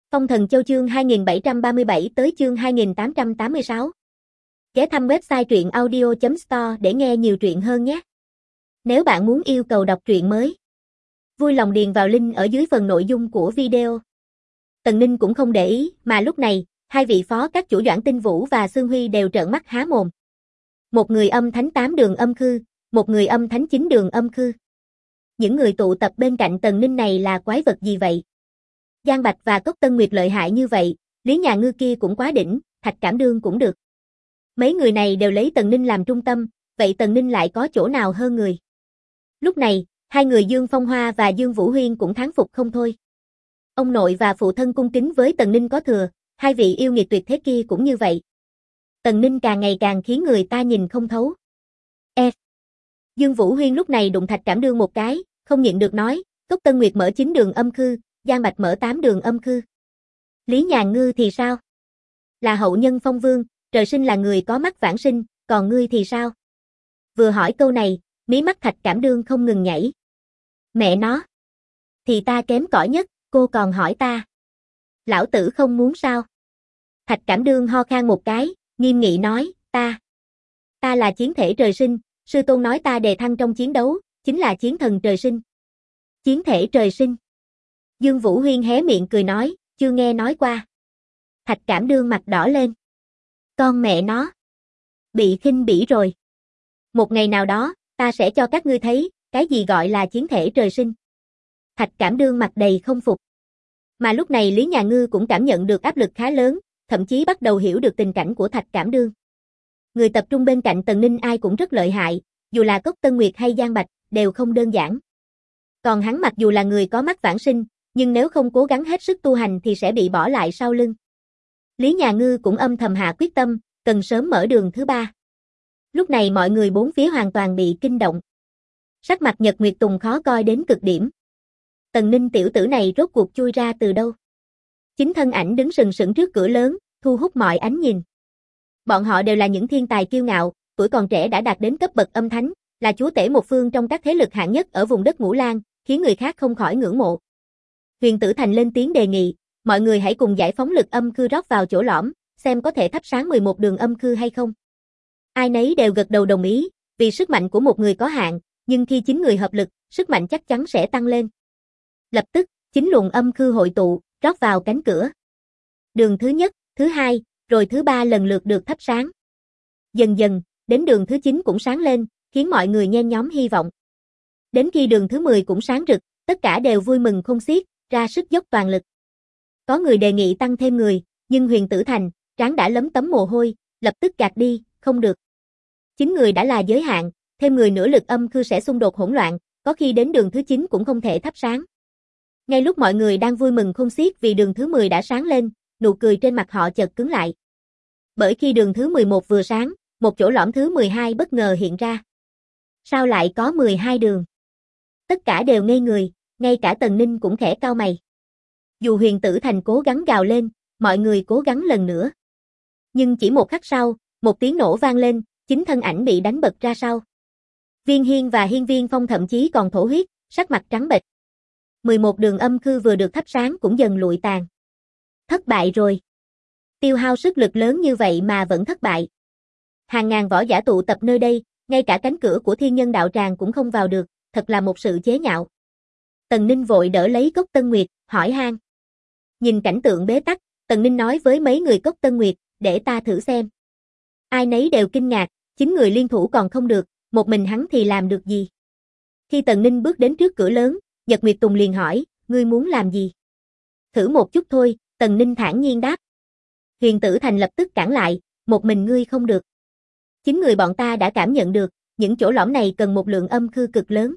Phong Thần Châu chương 2737 tới chương 2886. Ghé thăm website truyện audio.store để nghe nhiều truyện hơn nhé. Nếu bạn muốn yêu cầu đọc truyện mới, vui lòng điền vào link ở dưới phần nội dung của video. Tần Ninh cũng không để ý, mà lúc này, hai vị phó các chủ Doãn Tinh Vũ và Xương Huy đều trợn mắt há mồm. Một người âm thánh 8 đường âm khư, một người âm thánh 9 đường âm khư. Những người tụ tập bên cạnh Tần Ninh này là quái vật gì vậy? Giang Bạch và Cốc Tân Nguyệt lợi hại như vậy, Lý Nhà Ngư kia cũng quá đỉnh, Thạch Cảm Đương cũng được. Mấy người này đều lấy Tần Ninh làm trung tâm, vậy Tần Ninh lại có chỗ nào hơn người? Lúc này, hai người Dương Phong Hoa và Dương Vũ Huyên cũng thán phục không thôi. Ông nội và phụ thân cung kính với Tần Ninh có thừa, hai vị yêu nghiệt tuyệt thế kia cũng như vậy. Tần Ninh càng ngày càng khiến người ta nhìn không thấu. Dương Vũ Huyên lúc này đụng Thạch Cảm Đương một cái, không nhịn được nói, Cốc Tân Nguyệt mở 9 đường âm khư, Giang Bạch mở 8 đường âm khư. Lý Nhà Ngư thì sao? Là hậu nhân Phong Vương, trời sinh là người có mắt vãng sinh, còn ngươi thì sao? Vừa hỏi câu này, mí mắt Thạch Cảm Đương không ngừng nhảy. Mẹ nó! Thì ta kém cỏi nhất, cô còn hỏi ta. Lão tử không muốn sao? Thạch Cảm Đương ho khan một cái, nghiêm nghị nói, ta là chiến thể trời sinh, sư tôn nói ta đề thăng trong chiến đấu, chính là chiến thần trời sinh. Chiến thể trời sinh. Dương Vũ Huyên hé miệng cười nói, chưa nghe nói qua. Thạch Cảm Đương mặt đỏ lên. Con mẹ nó. Bị khinh bỉ rồi. Một ngày nào đó, ta sẽ cho các ngươi thấy, cái gì gọi là chiến thể trời sinh. Thạch Cảm Đương mặt đầy không phục. Mà lúc này Lý Nhà Ngư cũng cảm nhận được áp lực khá lớn, thậm chí bắt đầu hiểu được tình cảnh của Thạch Cảm Đương. Người tập trung bên cạnh Tần Ninh ai cũng rất lợi hại, dù là Cốc Tân Nguyệt hay Giang Bạch, đều không đơn giản. Còn hắn mặc dù là người có mắt vãng sinh, nhưng nếu không cố gắng hết sức tu hành thì sẽ bị bỏ lại sau lưng. Lý Nhà Ngư cũng âm thầm hạ quyết tâm, cần sớm mở đường thứ ba. Lúc này mọi người bốn phía hoàn toàn bị kinh động. Sắc mặt Nhật Nguyệt Tùng khó coi đến cực điểm. Tần Ninh tiểu tử này rốt cuộc chui ra từ đâu? Chính thân ảnh đứng sừng sững trước cửa lớn, thu hút mọi ánh nhìn. Bọn họ đều là những thiên tài kiêu ngạo, tuổi còn trẻ đã đạt đến cấp bậc âm thánh, là chúa tể một phương trong các thế lực hạng nhất ở vùng đất Ngũ Lang, khiến người khác không khỏi ngưỡng mộ. Huyền Tử Thành lên tiếng đề nghị, mọi người hãy cùng giải phóng lực âm khư rót vào chỗ lõm, xem có thể thắp sáng 11 đường âm khư hay không. Ai nấy đều gật đầu đồng ý, vì sức mạnh của một người có hạn, nhưng khi 9 người hợp lực, sức mạnh chắc chắn sẽ tăng lên. Lập tức, 9 luồng âm khư hội tụ, rót vào cánh cửa. Đường thứ nhất, thứ hai, rồi thứ ba lần lượt được thắp sáng. Dần dần, đến đường thứ 9 cũng sáng lên, khiến mọi người nhen nhóm hy vọng. Đến khi đường thứ 10 cũng sáng rực, tất cả đều vui mừng khôn xiết, ra sức dốc toàn lực. Có người đề nghị tăng thêm người, nhưng Huyền Tử Thành, trán đã lấm tấm mồ hôi, lập tức gạt đi, không được. 9 người đã là giới hạn, thêm người nữa lực âm khư sẽ xung đột hỗn loạn, có khi đến đường thứ 9 cũng không thể thắp sáng. Ngay lúc mọi người đang vui mừng khôn xiết vì đường thứ 10 đã sáng lên, nụ cười trên mặt họ chợt cứng lại. Bởi khi đường thứ 11 vừa sáng, một chỗ lõm thứ 12 bất ngờ hiện ra. Sao lại có 12 đường? Tất cả đều ngây người, ngay cả Tần Ninh cũng khẽ cau mày. Dù Huyền Tử Thành cố gắng gào lên, mọi người cố gắng lần nữa. Nhưng chỉ một khắc sau, một tiếng nổ vang lên, chính thân ảnh bị đánh bật ra sau. Viên Hiên và Hiên Viên Phong thậm chí còn thổ huyết, sắc mặt trắng bệch. 11 đường âm khư vừa được thắp sáng cũng dần lụi tàn. Thất bại rồi. Tiêu hao sức lực lớn như vậy mà vẫn thất bại. Hàng ngàn võ giả tụ tập nơi đây, ngay cả cánh cửa của Thiên Nhân Đạo Tràng cũng không vào được, thật là một sự chế nhạo. Tần Ninh vội đỡ lấy Cốc Tân Nguyệt, hỏi han. Nhìn cảnh tượng bế tắc, Tần Ninh nói với mấy người Cốc Tân Nguyệt, để ta thử xem. Ai nấy đều kinh ngạc, 9 người liên thủ còn không được, một mình hắn thì làm được gì? Khi Tần Ninh bước đến trước cửa lớn, Nhật Nguyệt Tùng liền hỏi, ngươi muốn làm gì? Thử một chút thôi, Tần Ninh thản nhiên đáp. Huyền Tử Thành lập tức cản lại, một mình ngươi không được. 9 người bọn ta đã cảm nhận được, những chỗ lõm này cần một lượng âm khư cực lớn.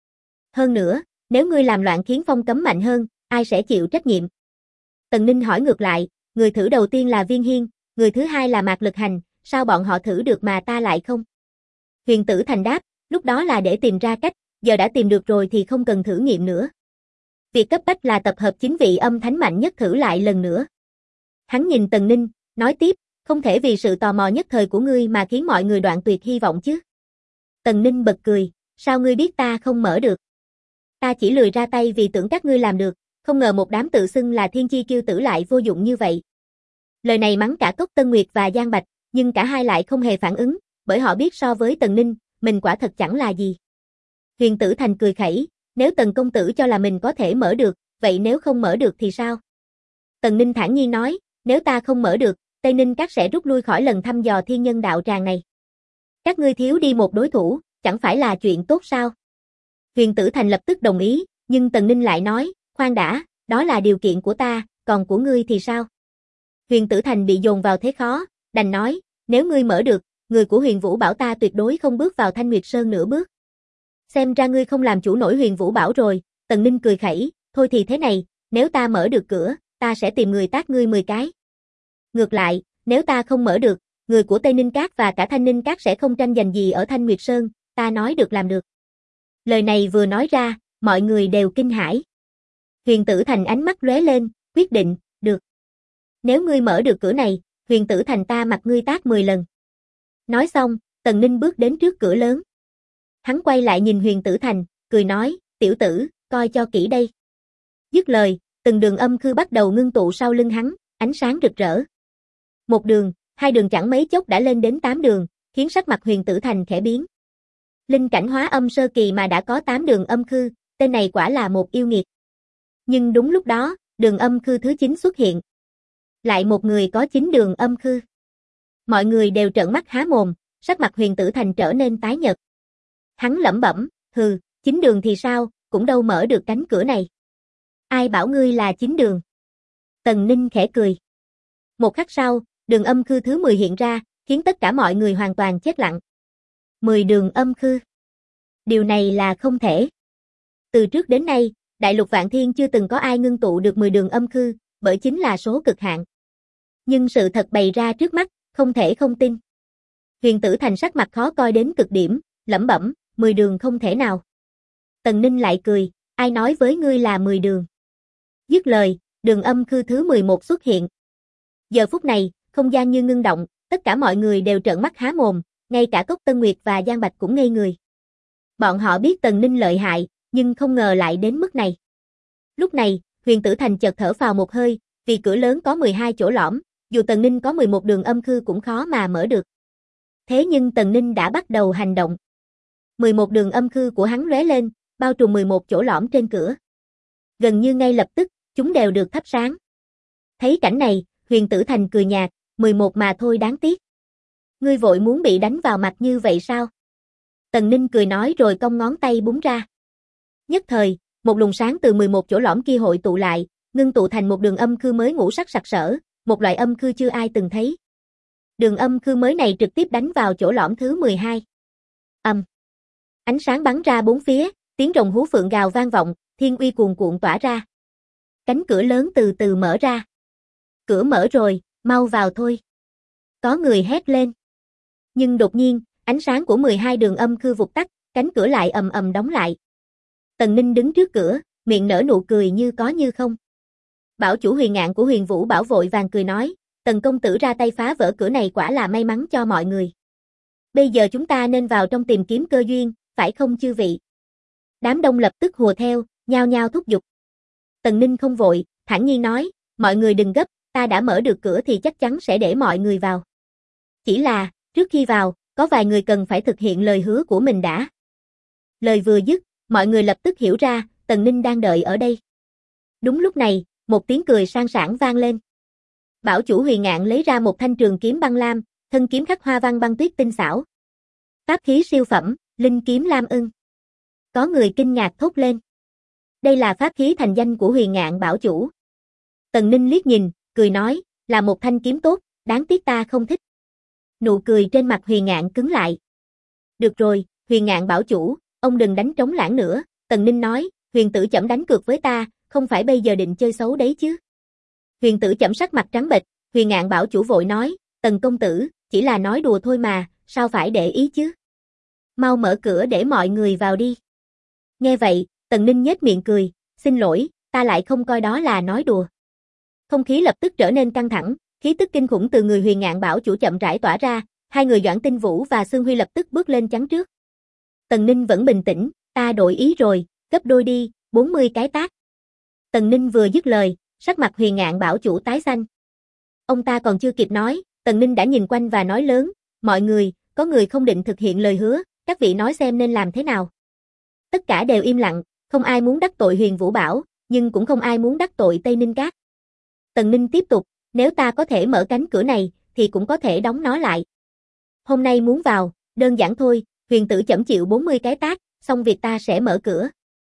Hơn nữa, nếu ngươi làm loạn khiến phong cấm mạnh hơn, ai sẽ chịu trách nhiệm? Tần Ninh hỏi ngược lại, người thử đầu tiên là Viên Hiên, người thứ hai là Mạc Lực Hành, sao bọn họ thử được mà ta lại không? Huyền Tử Thành đáp, lúc đó là để tìm ra cách, giờ đã tìm được rồi thì không cần thử nghiệm nữa. Việc cấp bách là tập hợp 9 vị âm thánh mạnh nhất thử lại lần nữa. Hắn nhìn Tần Ninh, nói tiếp, không thể vì sự tò mò nhất thời của ngươi mà khiến mọi người đoạn tuyệt hy vọng chứ. Tần Ninh bật cười, sao ngươi biết ta không mở được? Ta chỉ lười ra tay vì tưởng các ngươi làm được, Không ngờ một đám tự xưng là thiên chi kiêu tử lại vô dụng như vậy. Lời này mắng cả Cốc Tân Nguyệt và Giang Bạch, nhưng cả hai lại không hề phản ứng, bởi họ biết so với Tần Ninh, mình quả thật chẳng là gì. Huyền Tử Thành cười khẩy, nếu Tần công tử cho là mình có thể mở được, vậy nếu không mở được thì sao? Tần Ninh thản nhiên nói, nếu ta không mở được, Tây Ninh Các sẽ rút lui khỏi lần thăm dò thiên nhân đạo tràng này. Các ngươi thiếu đi một đối thủ, chẳng phải là chuyện tốt sao? Huyền Tử Thành lập tức đồng ý, nhưng Tần Ninh lại nói, khoan đã, đó là điều kiện của ta, còn của ngươi thì sao? Huyền Tử Thành bị dồn vào thế khó, đành nói, nếu ngươi mở được, người của Huyền Vũ Bảo ta tuyệt đối không bước vào Thanh Nguyệt Sơn nửa bước. Xem ra ngươi không làm chủ nổi Huyền Vũ Bảo rồi, Tần Ninh cười khẩy, thôi thì thế này, nếu ta mở được cửa, ta sẽ tìm người tát ngươi 10 cái. Ngược lại, nếu ta không mở được, người của Tây Ninh Các và cả Thanh Ninh Các sẽ không tranh giành gì ở Thanh Nguyệt Sơn, ta nói được làm được. Lời này vừa nói ra, mọi người đều kinh hãi. Huyền Tử Thành ánh mắt lóe lên, quyết định, được. Nếu ngươi mở được cửa này, Huyền Tử Thành ta mặc ngươi tát 10 lần. Nói xong, Tần Ninh bước đến trước cửa lớn. Hắn quay lại nhìn Huyền Tử Thành, cười nói, tiểu tử, coi cho kỹ đây. Dứt lời, từng đường âm khư bắt đầu ngưng tụ sau lưng hắn, ánh sáng rực rỡ. Một đường, hai đường chẳng mấy chốc đã lên đến 8 đường, khiến sắc mặt Huyền Tử Thành khẽ biến. Linh cảnh hóa âm sơ kỳ mà đã có 8 đường âm khư, tên này quả là một yêu nghiệt. Nhưng đúng lúc đó, đường âm khư thứ 9 xuất hiện. Lại một người có 9 đường âm khư. Mọi người đều trợn mắt há mồm, sắc mặt Huyền Tử Thành trở nên tái nhợt. Hắn lẩm bẩm, hừ, 9 đường thì sao, cũng đâu mở được cánh cửa này. Ai bảo ngươi là 9 đường? Tần Ninh khẽ cười. Một khắc sau, đường âm khư thứ 10 hiện ra, khiến tất cả mọi người hoàn toàn chết lặng. 10 đường âm khư. Điều này là không thể. Từ trước đến nay, Đại Lục Vạn Thiên chưa từng có ai ngưng tụ được 10 đường âm khư, bởi chính là số cực hạn. Nhưng sự thật bày ra trước mắt, không thể không tin. Huyền Tử Thành sắc mặt khó coi đến cực điểm, lẩm bẩm, 10 đường không thể nào. Tần Ninh lại cười, ai nói với ngươi là 10 đường. Dứt lời, đường âm khư thứ 11 xuất hiện. Giờ phút này, không gian như ngưng động, tất cả mọi người đều trợn mắt há mồm, ngay cả Cốc Tân Nguyệt và Giang Bạch cũng ngây người. Bọn họ biết Tần Ninh lợi hại, nhưng không ngờ lại đến mức này. Lúc này, Huyền Tử Thành chợt thở phào một hơi, vì cửa lớn có 12 chỗ lõm, dù Tần Ninh có 11 đường âm khư cũng khó mà mở được. Thế nhưng Tần Ninh đã bắt đầu hành động. 11 đường âm khư của hắn lóe lên, bao trùm 11 chỗ lõm trên cửa. Gần như ngay lập tức, chúng đều được thắp sáng. Thấy cảnh này, Huyền Tử Thành cười nhạt, 11 mà thôi đáng tiếc. Ngươi vội muốn bị đánh vào mặt như vậy sao? Tần Ninh cười nói rồi cong ngón tay búng ra. Nhất thời, một luồng sáng từ 11 chỗ lõm kia hội tụ lại, ngưng tụ thành một đường âm khư mới ngũ sắc sặc sỡ, một loại âm khư chưa ai từng thấy. Đường âm khư mới này trực tiếp đánh vào chỗ lõm thứ 12. Ánh sáng bắn ra bốn phía, tiếng rồng hú phượng gào vang vọng, thiên uy cuồn cuộn tỏa ra. Cánh cửa lớn từ từ mở ra. Cửa mở rồi, mau vào thôi. Có người hét lên. Nhưng đột nhiên, ánh sáng của 12 đường âm khư vụt tắt, cánh cửa lại ầm ầm đóng lại. Tần Ninh đứng trước cửa, miệng nở nụ cười như có như không. Bảo chủ Huyền Ngạn của Huyền Vũ Bảo vội vàng cười nói, Tần công tử ra tay phá vỡ cửa này quả là may mắn cho mọi người. Bây giờ chúng ta nên vào trong tìm kiếm cơ duyên, phải không chư vị? Đám đông lập tức hùa theo, nhao nhao thúc giục. Tần Ninh không vội, thản nhiên nói, mọi người đừng gấp, ta đã mở được cửa thì chắc chắn sẽ để mọi người vào. Chỉ là, trước khi vào, có vài người cần phải thực hiện lời hứa của mình đã. Lời vừa dứt, mọi người lập tức hiểu ra, Tần Ninh đang đợi ở đây. Đúng lúc này, một tiếng cười sang sảng vang lên. Bảo chủ Huyền Ngạn lấy ra một thanh trường kiếm băng lam, thân kiếm khắc hoa văn băng tuyết tinh xảo. Pháp khí siêu phẩm, linh kiếm lam ưng. Có người kinh ngạc thốt lên. Đây là pháp khí thành danh của Huyền Ngạn bảo chủ. Tần Ninh liếc nhìn, cười nói, là một thanh kiếm tốt, đáng tiếc ta không thích. Nụ cười trên mặt Huyền Ngạn cứng lại. Được rồi, Huyền Ngạn bảo chủ, ông đừng đánh trống lãng nữa, Tần Ninh nói, Huyền tử chậm đánh cược với ta, không phải bây giờ định chơi xấu đấy chứ. Huyền tử chậm sắc mặt trắng bệch, Huyền Ngạn bảo chủ vội nói, Tần công tử, chỉ là nói đùa thôi mà, sao phải để ý chứ. Mau mở cửa để mọi người vào đi. Nghe vậy, Tần Ninh nhếch miệng cười, xin lỗi, ta lại không coi đó là nói đùa. Không khí lập tức trở nên căng thẳng, khí tức kinh khủng từ người Huyền Ngạn bảo chủ chậm rãi tỏa ra, hai người Doãn Tinh Vũ và Sương Huy lập tức bước lên chắn trước. Tần Ninh vẫn bình tĩnh, ta đổi ý rồi, gấp đôi đi, 40 cái tát. Tần Ninh vừa dứt lời, sắc mặt Huyền Ngạn Bảo chủ tái xanh. Ông ta còn chưa kịp nói, Tần Ninh đã nhìn quanh và nói lớn, mọi người, có người không định thực hiện lời hứa, các vị nói xem nên làm thế nào. Tất cả đều im lặng, không ai muốn đắc tội Huyền Vũ Bảo, nhưng cũng không ai muốn đắc tội Tây Ninh Các. Tần Ninh tiếp tục, nếu ta có thể mở cánh cửa này, thì cũng có thể đóng nó lại. Hôm nay muốn vào, đơn giản thôi, Huyền tử chẩm chịu 40 cái tát, xong việc ta sẽ mở cửa.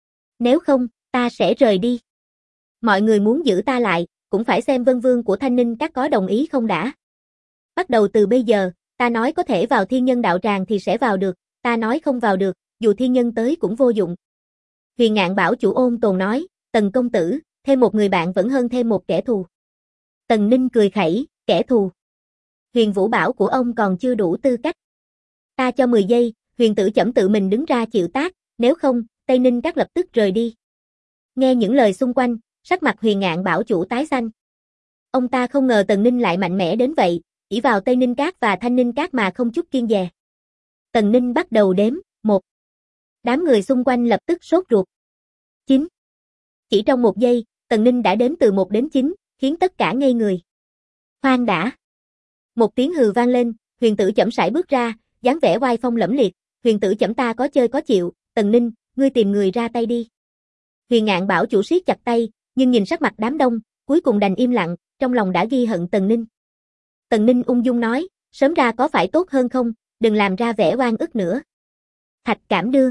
Nếu không, ta sẽ rời đi. Mọi người muốn giữ ta lại, cũng phải xem Vân Vương của Thanh Ninh Các có đồng ý không đã. Bắt đầu từ bây giờ, ta nói có thể vào Thiên Nhân Đạo Tràng thì sẽ vào được, ta nói không vào được, dù thiên nhân tới cũng vô dụng. Huyền Ngạn Bảo chủ ôn tồn nói, Tần công tử, thêm một người bạn vẫn hơn thêm một kẻ thù. Tần Ninh cười khẩy, kẻ thù. Huyền Vũ Bảo của ông còn chưa đủ tư cách. Ta cho 10 giây, Huyền tử chẩm tự mình đứng ra chịu tát, nếu không, Tây Ninh Các lập tức rời đi. Nghe những lời xung quanh, sắc mặt Huyền Ngạn Bảo chủ tái xanh. Ông ta không ngờ Tần Ninh lại mạnh mẽ đến vậy, ỷ vào Tây Ninh Các và Thanh Ninh Các mà không chút kiêng dè. Tần Ninh bắt đầu đếm, 1. Đám người xung quanh lập tức sốt ruột. 9. Chỉ trong 1 giây, Tần Ninh đã đếm từ 1 đến 9, khiến tất cả ngây người. Khoan đã. Một tiếng hừ vang lên, Huyền tử chẩm sải bước ra, dáng vẻ oai phong lẫm liệt, Huyền tử chẩm ta có chơi có chịu, Tần Ninh, ngươi tìm người ra tay đi. Huyền Ngạn Bảo chủ siết chặt tay, nhưng nhìn sắc mặt đám đông, cuối cùng đành im lặng, trong lòng đã ghi hận Tần Ninh. Tần Ninh ung dung nói, sớm ra có phải tốt hơn không, đừng làm ra vẻ oan ức nữa. Thạch Cảm Đương.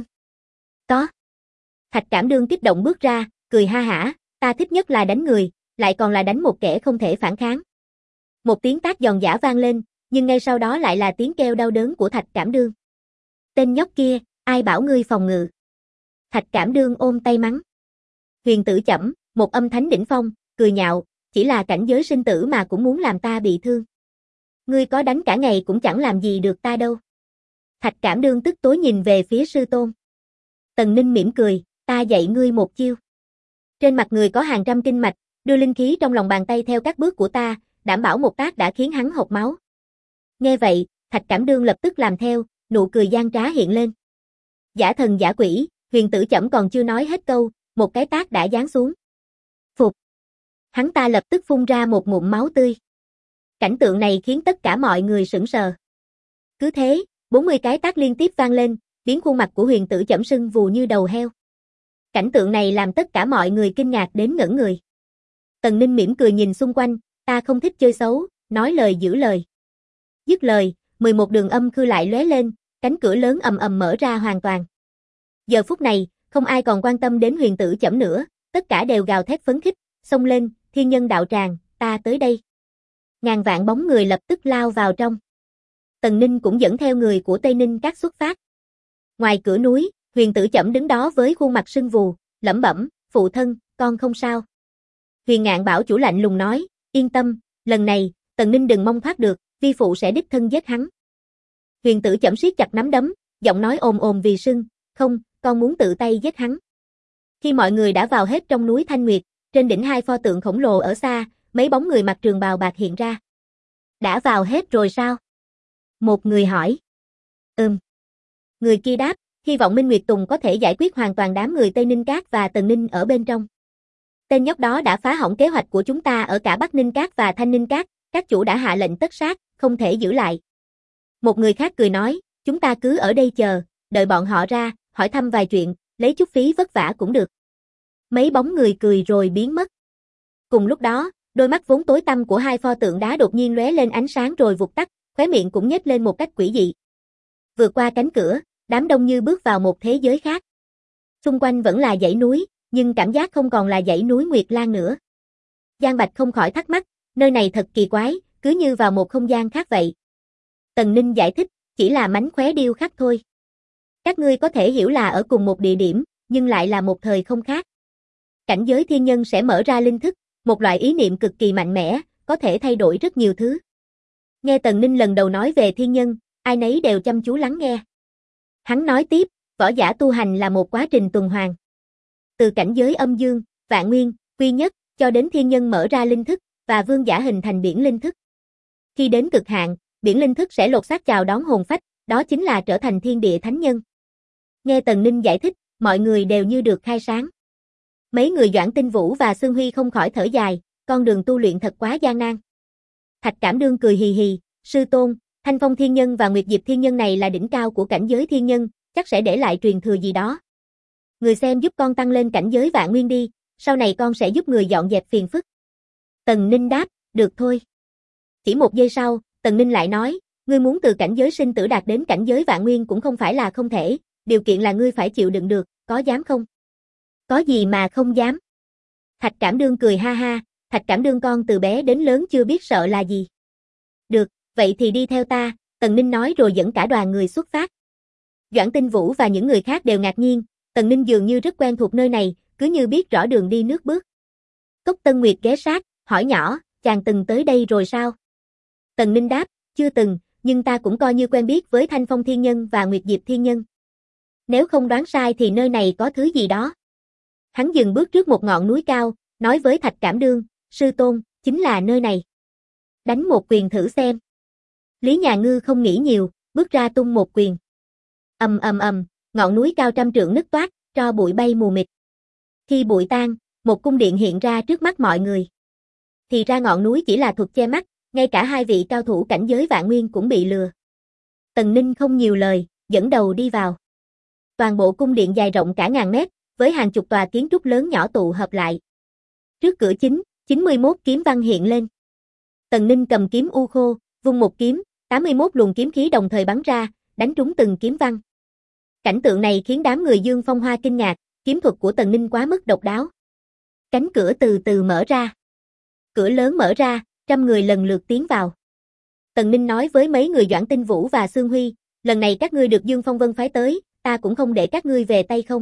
Có. Thạch Cảm Đương kích động bước ra, cười ha hả, ta thích nhất là đánh người, lại còn là đánh một kẻ không thể phản kháng. Một tiếng tát giòn giã vang lên, nhưng ngay sau đó lại là tiếng kêu đau đớn của Thạch Cảm Đương. Tên nhóc kia, ai bảo ngươi phòng ngự? Thạch Cảm Đương ôm tay mắng. Huyền tử chẩm, một âm thánh đỉnh phong, cười nhạo, chỉ là cảnh giới sinh tử mà cũng muốn làm ta bị thương. Ngươi có đánh cả ngày cũng chẳng làm gì được ta đâu. Thạch Cảm Đương tức tối nhìn về phía sư tôn. Tần Ninh mỉm cười, ta dạy ngươi một chiêu. Trên mặt người có hàng trăm kinh mạch, đưa linh khí trong lòng bàn tay theo các bước của ta, đảm bảo một tát đã khiến hắn hộc máu. Nghe vậy, Thạch Cảm Đương lập tức làm theo, nụ cười gian trá hiện lên. Giả thần giả quỷ, Huyền tử chẩm còn chưa nói hết câu, một cái tát đã giáng xuống. Phục. Hắn ta lập tức phun ra một ngụm máu tươi. Cảnh tượng này khiến tất cả mọi người sững sờ. Cứ thế, 40 cái tát liên tiếp vang lên, biến khuôn mặt của Huyền tử chẩm sưng vù như đầu heo. Cảnh tượng này làm tất cả mọi người kinh ngạc đến ngẩn người. Tần Ninh mỉm cười nhìn xung quanh, ta không thích chơi xấu, nói lời giữ lời. Dứt lời, 11 đường âm khư lại lóe lên, cánh cửa lớn ầm ầm mở ra hoàn toàn. Giờ phút này, không ai còn quan tâm đến Huyền tử chẩm nữa, tất cả đều gào thét phấn khích, xông lên, Thiên Nhân Đạo Tràng, ta tới đây. Ngàn vạn bóng người lập tức lao vào trong. Tần Ninh cũng dẫn theo người của Tây Ninh Các xuất phát. Ngoài cửa núi, Huyền tử chẩm đứng đó với khuôn mặt sưng vù, lẩm bẩm, phụ thân, con không sao. Huyền Ngạn Bảo chủ lạnh lùng nói, yên tâm, lần này, Tần Ninh đừng mong thoát được, vi phụ sẽ đích thân giết hắn. Huyền tử chẩm siết chặt nắm đấm, giọng nói ồm ồm vì sưng, không, con muốn tự tay giết hắn. Khi mọi người đã vào hết trong núi Thanh Nguyệt, trên đỉnh 2 pho tượng khổng lồ ở xa, mấy bóng người mặc trường bào bạc hiện ra. Đã vào hết rồi sao? Một người hỏi. Người kia đáp, hy vọng Minh Nguyệt Tùng có thể giải quyết hoàn toàn đám người Tây Ninh Các và Tần Ninh ở bên trong. Tên nhóc đó đã phá hỏng kế hoạch của chúng ta ở cả Bắc Ninh Các và Thanh Ninh Các chủ đã hạ lệnh tất sát, không thể giữ lại. Một người khác cười nói, chúng ta cứ ở đây chờ, đợi bọn họ ra, hỏi thăm vài chuyện, lấy chút phí vất vả cũng được. Mấy bóng người cười rồi biến mất. Cùng lúc đó, đôi mắt vốn tối tăm của 2 pho tượng đá đột nhiên lóe lên ánh sáng rồi vụt tắt, khóe miệng cũng nhếch lên một cách quỷ dị. Vượt qua cánh cửa, đám đông như bước vào một thế giới khác. Xung quanh vẫn là dãy núi, nhưng cảm giác không còn là dãy núi Nguyệt Lan nữa. Giang Bạch không khỏi thắc mắc, nơi này thật kỳ quái, cứ như vào một không gian khác vậy. Tần Ninh giải thích, chỉ là mánh khóe điêu khắc thôi. Các ngươi có thể hiểu là ở cùng một địa điểm, nhưng lại là một thời không khác. Cảnh giới thiên nhân sẽ mở ra linh thức, một loại ý niệm cực kỳ mạnh mẽ, có thể thay đổi rất nhiều thứ. Nghe Tần Ninh lần đầu nói về thiên nhân, ai nấy đều chăm chú lắng nghe. Hắn nói tiếp, võ giả tu hành là một quá trình tuần hoàn. Từ cảnh giới âm dương, vạn nguyên, quy nhất, cho đến thiên nhân mở ra linh thức, và vương giả hình thành biển linh thức. Khi đến cực hạn, biển linh thức sẽ lột xác chào đón hồn phách, đó chính là trở thành thiên địa thánh nhân. Nghe Tần Ninh giải thích, mọi người đều như được khai sáng. Mấy người Doãn Tinh Vũ và Xương Huy không khỏi thở dài, con đường tu luyện thật quá gian nan. Thạch Cảm Đương cười hì hì, sư tôn, Thanh Phong Thiên Nhân và Nguyệt Diệp Thiên Nhân này là đỉnh cao của cảnh giới thiên nhân, chắc sẽ để lại truyền thừa gì đó. Người xem giúp con tăng lên cảnh giới vạn nguyên đi, sau này con sẽ giúp người dọn dẹp phiền phức. Tần Ninh đáp, được thôi. Chỉ một giây sau, Tần Ninh lại nói, ngươi muốn từ cảnh giới sinh tử đạt đến cảnh giới vạn nguyên cũng không phải là không thể, điều kiện là ngươi phải chịu đựng được, có dám không? Có gì mà không dám? Thạch Cảm Đương cười ha ha, Thạch Cảm Đương con từ bé đến lớn chưa biết sợ là gì. Được, vậy thì đi theo ta, Tần Ninh nói rồi dẫn cả đoàn người xuất phát. Doãn Tinh Vũ và những người khác đều ngạc nhiên, Tần Ninh dường như rất quen thuộc nơi này, cứ như biết rõ đường đi nước bước. Cốc Tân Nguyệt ghé sát, hỏi nhỏ, chàng từng tới đây rồi sao? Tần Ninh đáp, chưa từng, nhưng ta cũng coi như quen biết với Thanh Phong Thiên Nhân và Nguyệt Diệp Thiên Nhân. Nếu không đoán sai thì nơi này có thứ gì đó. Hắn dừng bước trước một ngọn núi cao, nói với Thạch Cảm Đương, sư tôn, chính là nơi này. Đánh một quyền thử xem. Lý Nhà Ngư không nghĩ nhiều, bước ra tung một quyền. Ầm ầm ầm, ngọn núi cao trăm trượng nứt toác, tro bụi bay mù mịt. Khi bụi tan, một cung điện hiện ra trước mắt mọi người. Thì ra ngọn núi chỉ là thuật che mắt, ngay cả hai vị cao thủ cảnh giới vạn nguyên cũng bị lừa. Tần Ninh không nhiều lời, dẫn đầu đi vào. Toàn bộ cung điện dài rộng cả ngàn mét, với hàng chục tòa kiến trúc lớn nhỏ tụ hợp lại. Trước cửa chính, 91 kiếm văn hiện lên. Tần Ninh cầm kiếm u khô, vung một kiếm, 81 luồng kiếm khí đồng thời bắn ra, đánh trúng từng kiếm văn. Cảnh tượng này khiến đám người Dương Phong Hoa kinh ngạc, kiếm thuật của Tần Ninh quá mức độc đáo. Cánh cửa từ từ mở ra. Cửa lớn mở ra, 100 người lần lượt tiến vào. Tần Ninh nói với mấy người Doãn Tinh Vũ và Xương Huy, lần này các ngươi được Dương Phong Vân phái tới, ta cũng không để các ngươi về tay không.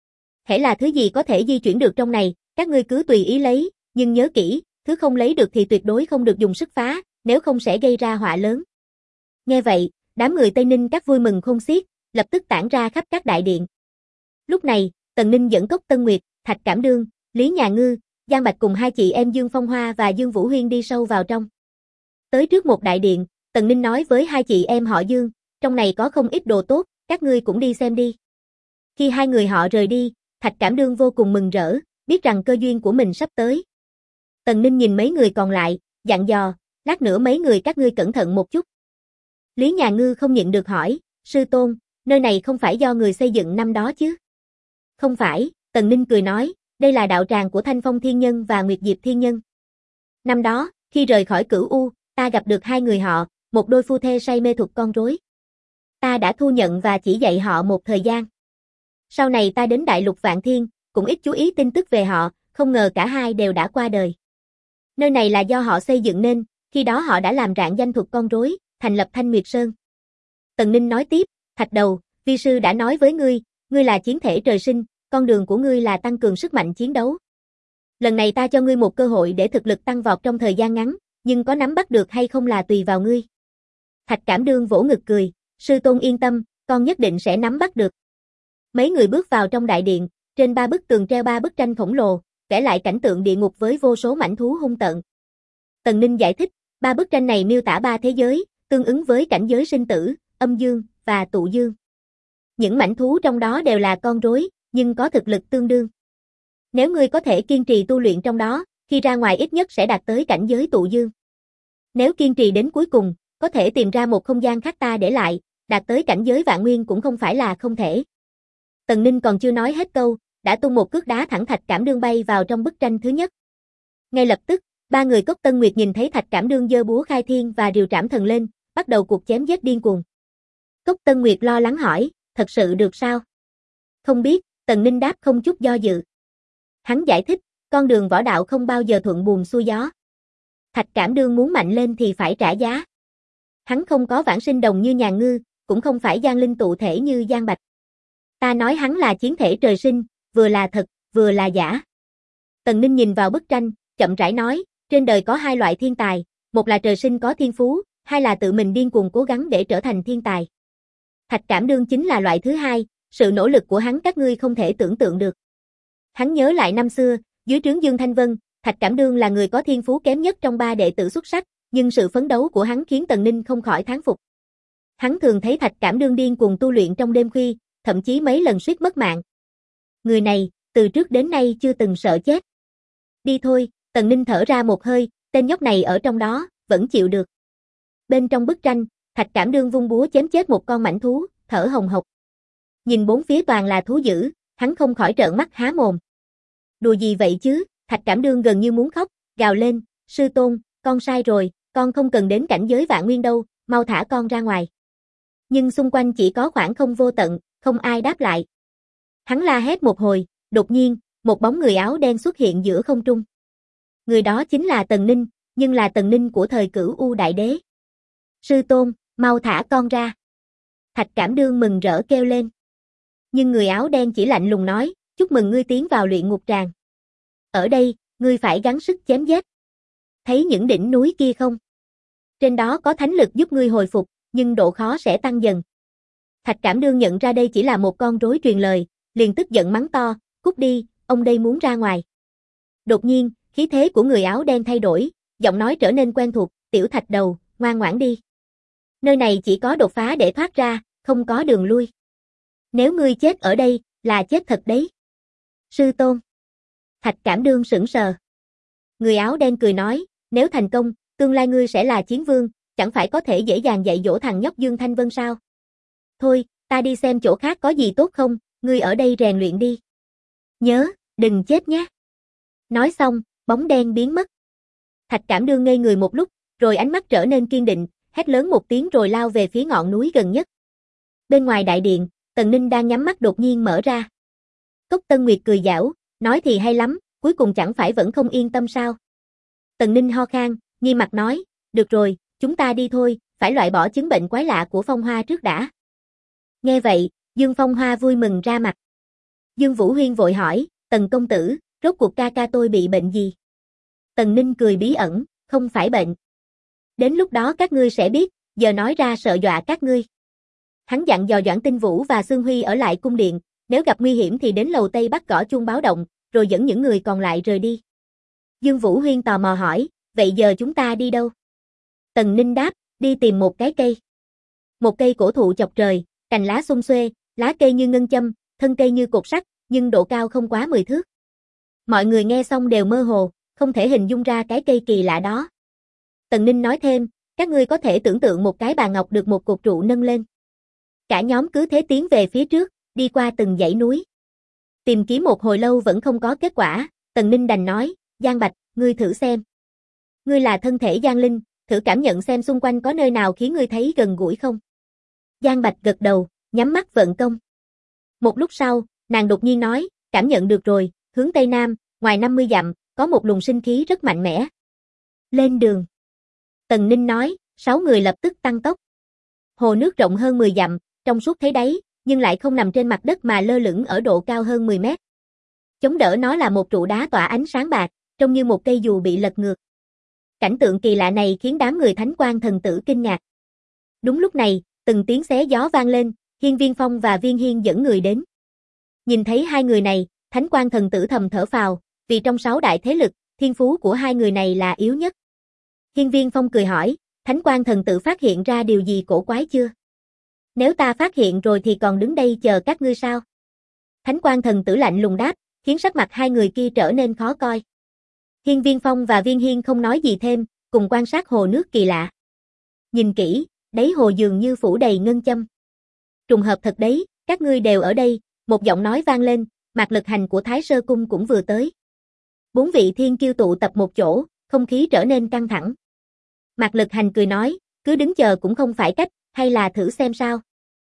Hễ là thứ gì có thể di chuyển được trong này, các ngươi cứ tùy ý lấy, nhưng nhớ kỹ, thứ không lấy được thì tuyệt đối không được dùng sức phá, nếu không sẽ gây ra họa lớn. Nghe vậy, đám người Tây Ninh các vui mừng khôn xiết, lập tức tản ra khắp các đại điện. Lúc này, Tần Ninh dẫn Cốc Tân Nguyệt, Thạch Cảm Đương, Lý Nhà Ngư, Giang Bạch cùng hai chị em Dương Phong Hoa và Dương Vũ Huyên đi sâu vào trong. Tới trước một đại điện, Tần Ninh nói với hai chị em họ Dương, trong này có không ít đồ tốt, các ngươi cũng đi xem đi. Khi hai người họ rời đi, Thạch Cảm Đương vô cùng mừng rỡ, biết rằng cơ duyên của mình sắp tới. Tần Ninh nhìn mấy người còn lại, dặn dò, lát nữa mấy người các ngươi cẩn thận một chút. Lý Nhà Ngư không nhịn được hỏi, sư tôn, nơi này không phải do người xây dựng năm đó chứ? Không phải, Tần Ninh cười nói, đây là đạo tràng của Thanh Phong Thiên Nhân và Nguyệt Diệp Thiên Nhân. Năm đó, khi rời khỏi Cửu U, ta gặp được hai người họ, một đôi phu thê say mê thuật con rối. Ta đã thu nhận và chỉ dạy họ một thời gian. Sau này ta đến Đại Lục Vạn Thiên, cũng ít chú ý tin tức về họ, không ngờ cả hai đều đã qua đời. Nơi này là do họ xây dựng nên, khi đó họ đã làm rạng danh thuật con rối, thành lập Thanh Nguyệt Sơn. Tần Ninh nói tiếp, Thạch Đầu, vi sư đã nói với ngươi, ngươi là chiến thể trời sinh, con đường của ngươi là tăng cường sức mạnh chiến đấu. Lần này ta cho ngươi một cơ hội để thực lực tăng vọt trong thời gian ngắn, nhưng có nắm bắt được hay không là tùy vào ngươi. Thạch Cảm Đương vỗ ngực cười, sư tôn yên tâm, con nhất định sẽ nắm bắt được. Mấy người bước vào trong đại điện, trên 3 bức tường treo 3 bức tranh khổng lồ, vẽ lại cảnh tượng địa ngục với vô số mãnh thú hung tợn. Tần Ninh giải thích, 3 bức tranh này miêu tả 3 thế giới, tương ứng với cảnh giới sinh tử, âm dương và tụ dương. Những mãnh thú trong đó đều là con rối, nhưng có thực lực tương đương. Nếu ngươi có thể kiên trì tu luyện trong đó, khi ra ngoài ít nhất sẽ đạt tới cảnh giới tụ dương. Nếu kiên trì đến cuối cùng, có thể tìm ra một không gian khác ta để lại, đạt tới cảnh giới vạn nguyên cũng không phải là không thể. Tần Ninh còn chưa nói hết câu, đã tung một cước đá thẳng Thạch Cảm Đương bay vào trong bức tranh thứ nhất. Ngay lập tức, ba người Cốc Tân Nguyệt nhìn thấy Thạch Cảm Đương giơ búa khai thiên và rìu trảm thần lên, bắt đầu cuộc chém giết điên cuồng. Cốc Tân Nguyệt lo lắng hỏi, thật sự được sao? Không biết, Tần Ninh đáp không chút do dự. Hắn giải thích, con đường võ đạo không bao giờ thuận buồm xuôi gió. Thạch Cảm Đương muốn mạnh lên thì phải trả giá. Hắn không có vãng sinh đồng như Nhà Ngư, cũng không phải giang linh tụ thể như Giang Bạch. Ta nói hắn là chiến thể trời sinh, vừa là thật, vừa là giả. Tần Ninh nhìn vào bức tranh, chậm rãi nói, trên đời có hai loại thiên tài, một là trời sinh có thiên phú, hai là tự mình điên cuồng cố gắng để trở thành thiên tài. Thạch Cảm Đương chính là loại thứ hai, sự nỗ lực của hắn các ngươi không thể tưởng tượng được. Hắn nhớ lại năm xưa, dưới trướng Dương Thanh Vân, Thạch Cảm Đương là người có thiên phú kém nhất trong 3 đệ tử xuất sắc, nhưng sự phấn đấu của hắn khiến Tần Ninh không khỏi thán phục. Hắn thường thấy Thạch Cảm Đương điên cuồng tu luyện trong đêm khuya, thậm chí mấy lần suýt mất mạng. Người này, từ trước đến nay chưa từng sợ chết. Đi thôi, Tần Ninh thở ra một hơi, tên nhóc này ở trong đó, vẫn chịu được. Bên trong bức tranh, Thạch Cảm Đương vung búa chém chết một con mãnh thú, thở hồng hộc. Nhìn bốn phía toàn là thú dữ, hắn không khỏi trợn mắt há mồm. Đùa gì vậy chứ, Thạch Cảm Đương gần như muốn khóc, gào lên, sư tôn, con sai rồi, con không cần đến cảnh giới vạn nguyên đâu, mau thả con ra ngoài. Nhưng xung quanh chỉ có khoảng không vô tận, không ai đáp lại. Hắn la hét một hồi, đột nhiên, một bóng người áo đen xuất hiện giữa không trung. Người đó chính là Tần Ninh, nhưng là Tần Ninh của thời Cửu U Đại Đế. Sư tôn, mau thả con ra. Thạch Cảm Đương mừng rỡ kêu lên. Nhưng người áo đen chỉ lạnh lùng nói, chúc mừng ngươi tiến vào luyện ngục tràng. Ở đây, ngươi phải gắng sức chém giết. Thấy những đỉnh núi kia không? Trên đó có thánh lực giúp ngươi hồi phục, nhưng độ khó sẽ tăng dần. Thạch Cảm Đương nhận ra đây chỉ là một con rối truyền lời, liền tức giận mắng to, cút đi, ông đây muốn ra ngoài. Đột nhiên, khí thế của người áo đen thay đổi, giọng nói trở nên quen thuộc, tiểu Thạch đầu, ngoan ngoãn đi. Nơi này chỉ có đột phá để thoát ra, không có đường lui. Nếu ngươi chết ở đây, là chết thật đấy. Sư tôn. Thạch Cảm Đương sững sờ. Người áo đen cười nói, nếu thành công, tương lai ngươi sẽ là chiến vương, chẳng phải có thể dễ dàng dạy dỗ thằng nhóc Dương Thanh Vân sao? Thôi, ta đi xem chỗ khác có gì tốt không, ngươi ở đây rèn luyện đi. Nhớ, đừng chết nhé. Nói xong, bóng đen biến mất. Thạch Cảm Đương ngây người một lúc, rồi ánh mắt trở nên kiên định, hét lớn một tiếng rồi lao về phía ngọn núi gần nhất. Bên ngoài đại điện, Tần Ninh đang nhắm mắt đột nhiên mở ra. Cốc Tân Nguyệt cười giảo, nói thì hay lắm, cuối cùng chẳng phải vẫn không yên tâm sao? Tần Ninh ho khan, nghiêm mặt nói, được rồi, chúng ta đi thôi, phải loại bỏ chứng bệnh quái lạ của Phong Hoa trước đã. Nghe vậy, Dương Phong Hoa vui mừng ra mặt. Dương Vũ Huyên vội hỏi, Tần công tử, rốt cuộc ca ca tôi bị bệnh gì? Tần Ninh cười bí ẩn, không phải bệnh. Đến lúc đó các ngươi sẽ biết, giờ nói ra sợ dọa các ngươi. Hắn dặn dò Doãn Tinh Vũ và Xương Huy ở lại cung điện, nếu gặp nguy hiểm thì đến lầu Tây Bắc gõ chuông báo động, rồi dẫn những người còn lại rời đi. Dương Vũ Huyên tò mò hỏi, vậy giờ chúng ta đi đâu? Tần Ninh đáp, đi tìm một cái cây. Một cây cổ thụ chọc trời, cành lá xum xuê, lá cây như ngân châm, thân cây như cột sắt, nhưng độ cao không quá 10 thước. Mọi người nghe xong đều mơ hồ, không thể hình dung ra cái cây kỳ lạ đó. Tần Ninh nói thêm, các ngươi có thể tưởng tượng một cái bàn ngọc được một cột trụ nâng lên. Cả nhóm cứ thế tiến về phía trước, đi qua từng dãy núi. Tìm kiếm một hồi lâu vẫn không có kết quả, Tần Ninh đành nói, Giang Bạch, ngươi thử xem. Ngươi là thân thể Giang Linh, thử cảm nhận xem xung quanh có nơi nào khiến ngươi thấy gần gũi không. Giang Bạch gật đầu, nhắm mắt vận công. Một lúc sau, nàng đột nhiên nói, cảm nhận được rồi, hướng Tây Nam, ngoài 50 dặm, có một luồng sinh khí rất mạnh mẽ. Lên đường. Tần Ninh nói, 6 người lập tức tăng tốc. Hồ nước rộng hơn 10 dặm, trong suốt thấy đáy, nhưng lại không nằm trên mặt đất mà lơ lửng ở độ cao hơn 10 mét. Chống đỡ nó là một trụ đá tỏa ánh sáng bạc, trông như một cây dù bị lật ngược. Cảnh tượng kỳ lạ này khiến đám người Thánh Quan thần tử kinh ngạc. Đúng lúc này, từng tiếng xé gió vang lên, Hiên Viên Phong và Viên Hiên dẫn người đến. Nhìn thấy hai người này, Thánh Quan thần tử thầm thở phào, vì trong 6 đại thế lực, thiên phú của hai người này là yếu nhất. Hiên Viên Phong cười hỏi, Thánh Quan thần tử phát hiện ra điều gì cổ quái chưa? Nếu ta phát hiện rồi thì còn đứng đây chờ các ngươi sao? Thánh Quan thần tử lạnh lùng đáp, khiến sắc mặt hai người kia trở nên khó coi. Hiên Viên Phong và Viên Hiên không nói gì thêm, cùng quan sát hồ nước kỳ lạ. Nhìn kỹ, đáy hồ dường như phủ đầy ngân châm. Trùng hợp thật đấy, các ngươi đều ở đây, một giọng nói vang lên, Mạc Lực Hành của Thái Sơ Cung cũng vừa tới. 4 vị thiên kiêu tụ tập một chỗ, không khí trở nên căng thẳng. Mạc Lực Hành cười nói, cứ đứng chờ cũng không phải cách, hay là thử xem sao.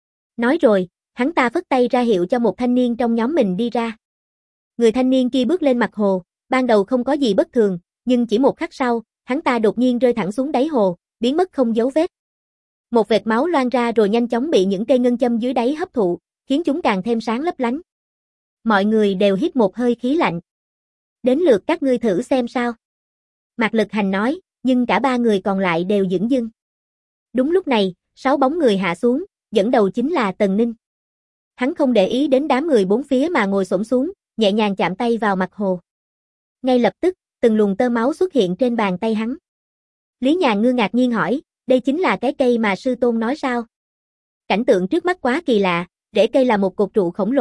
Nói rồi, hắn ta phất tay ra hiệu cho một thanh niên trong nhóm mình đi ra. Người thanh niên kia bước lên mặt hồ, ban đầu không có gì bất thường, nhưng chỉ một khắc sau, hắn ta đột nhiên rơi thẳng xuống đáy hồ, biến mất không dấu vết. Một vệt máu loang ra rồi nhanh chóng bị những cây ngân châm dưới đáy hấp thụ, khiến chúng càng thêm sáng lấp lánh. Mọi người đều hít một hơi khí lạnh. Đến lượt các ngươi thử xem sao. Mạc Lực Hành nói, nhưng cả 3 người còn lại đều dửng dưng. Đúng lúc này, 6 bóng người hạ xuống, dẫn đầu chính là Tần Ninh. Hắn không để ý đến đám người bốn phía mà ngồi xổm xuống, nhẹ nhàng chạm tay vào mặt hồ. Ngay lập tức, từng luồng tơ máu xuất hiện trên bàn tay hắn. Lý Nhàn Ngư ngạc nhiên hỏi, đây chính là cái cây mà sư tôn nói sao? Cảnh tượng trước mắt quá kỳ lạ, rễ cây là một cột trụ khổng lồ,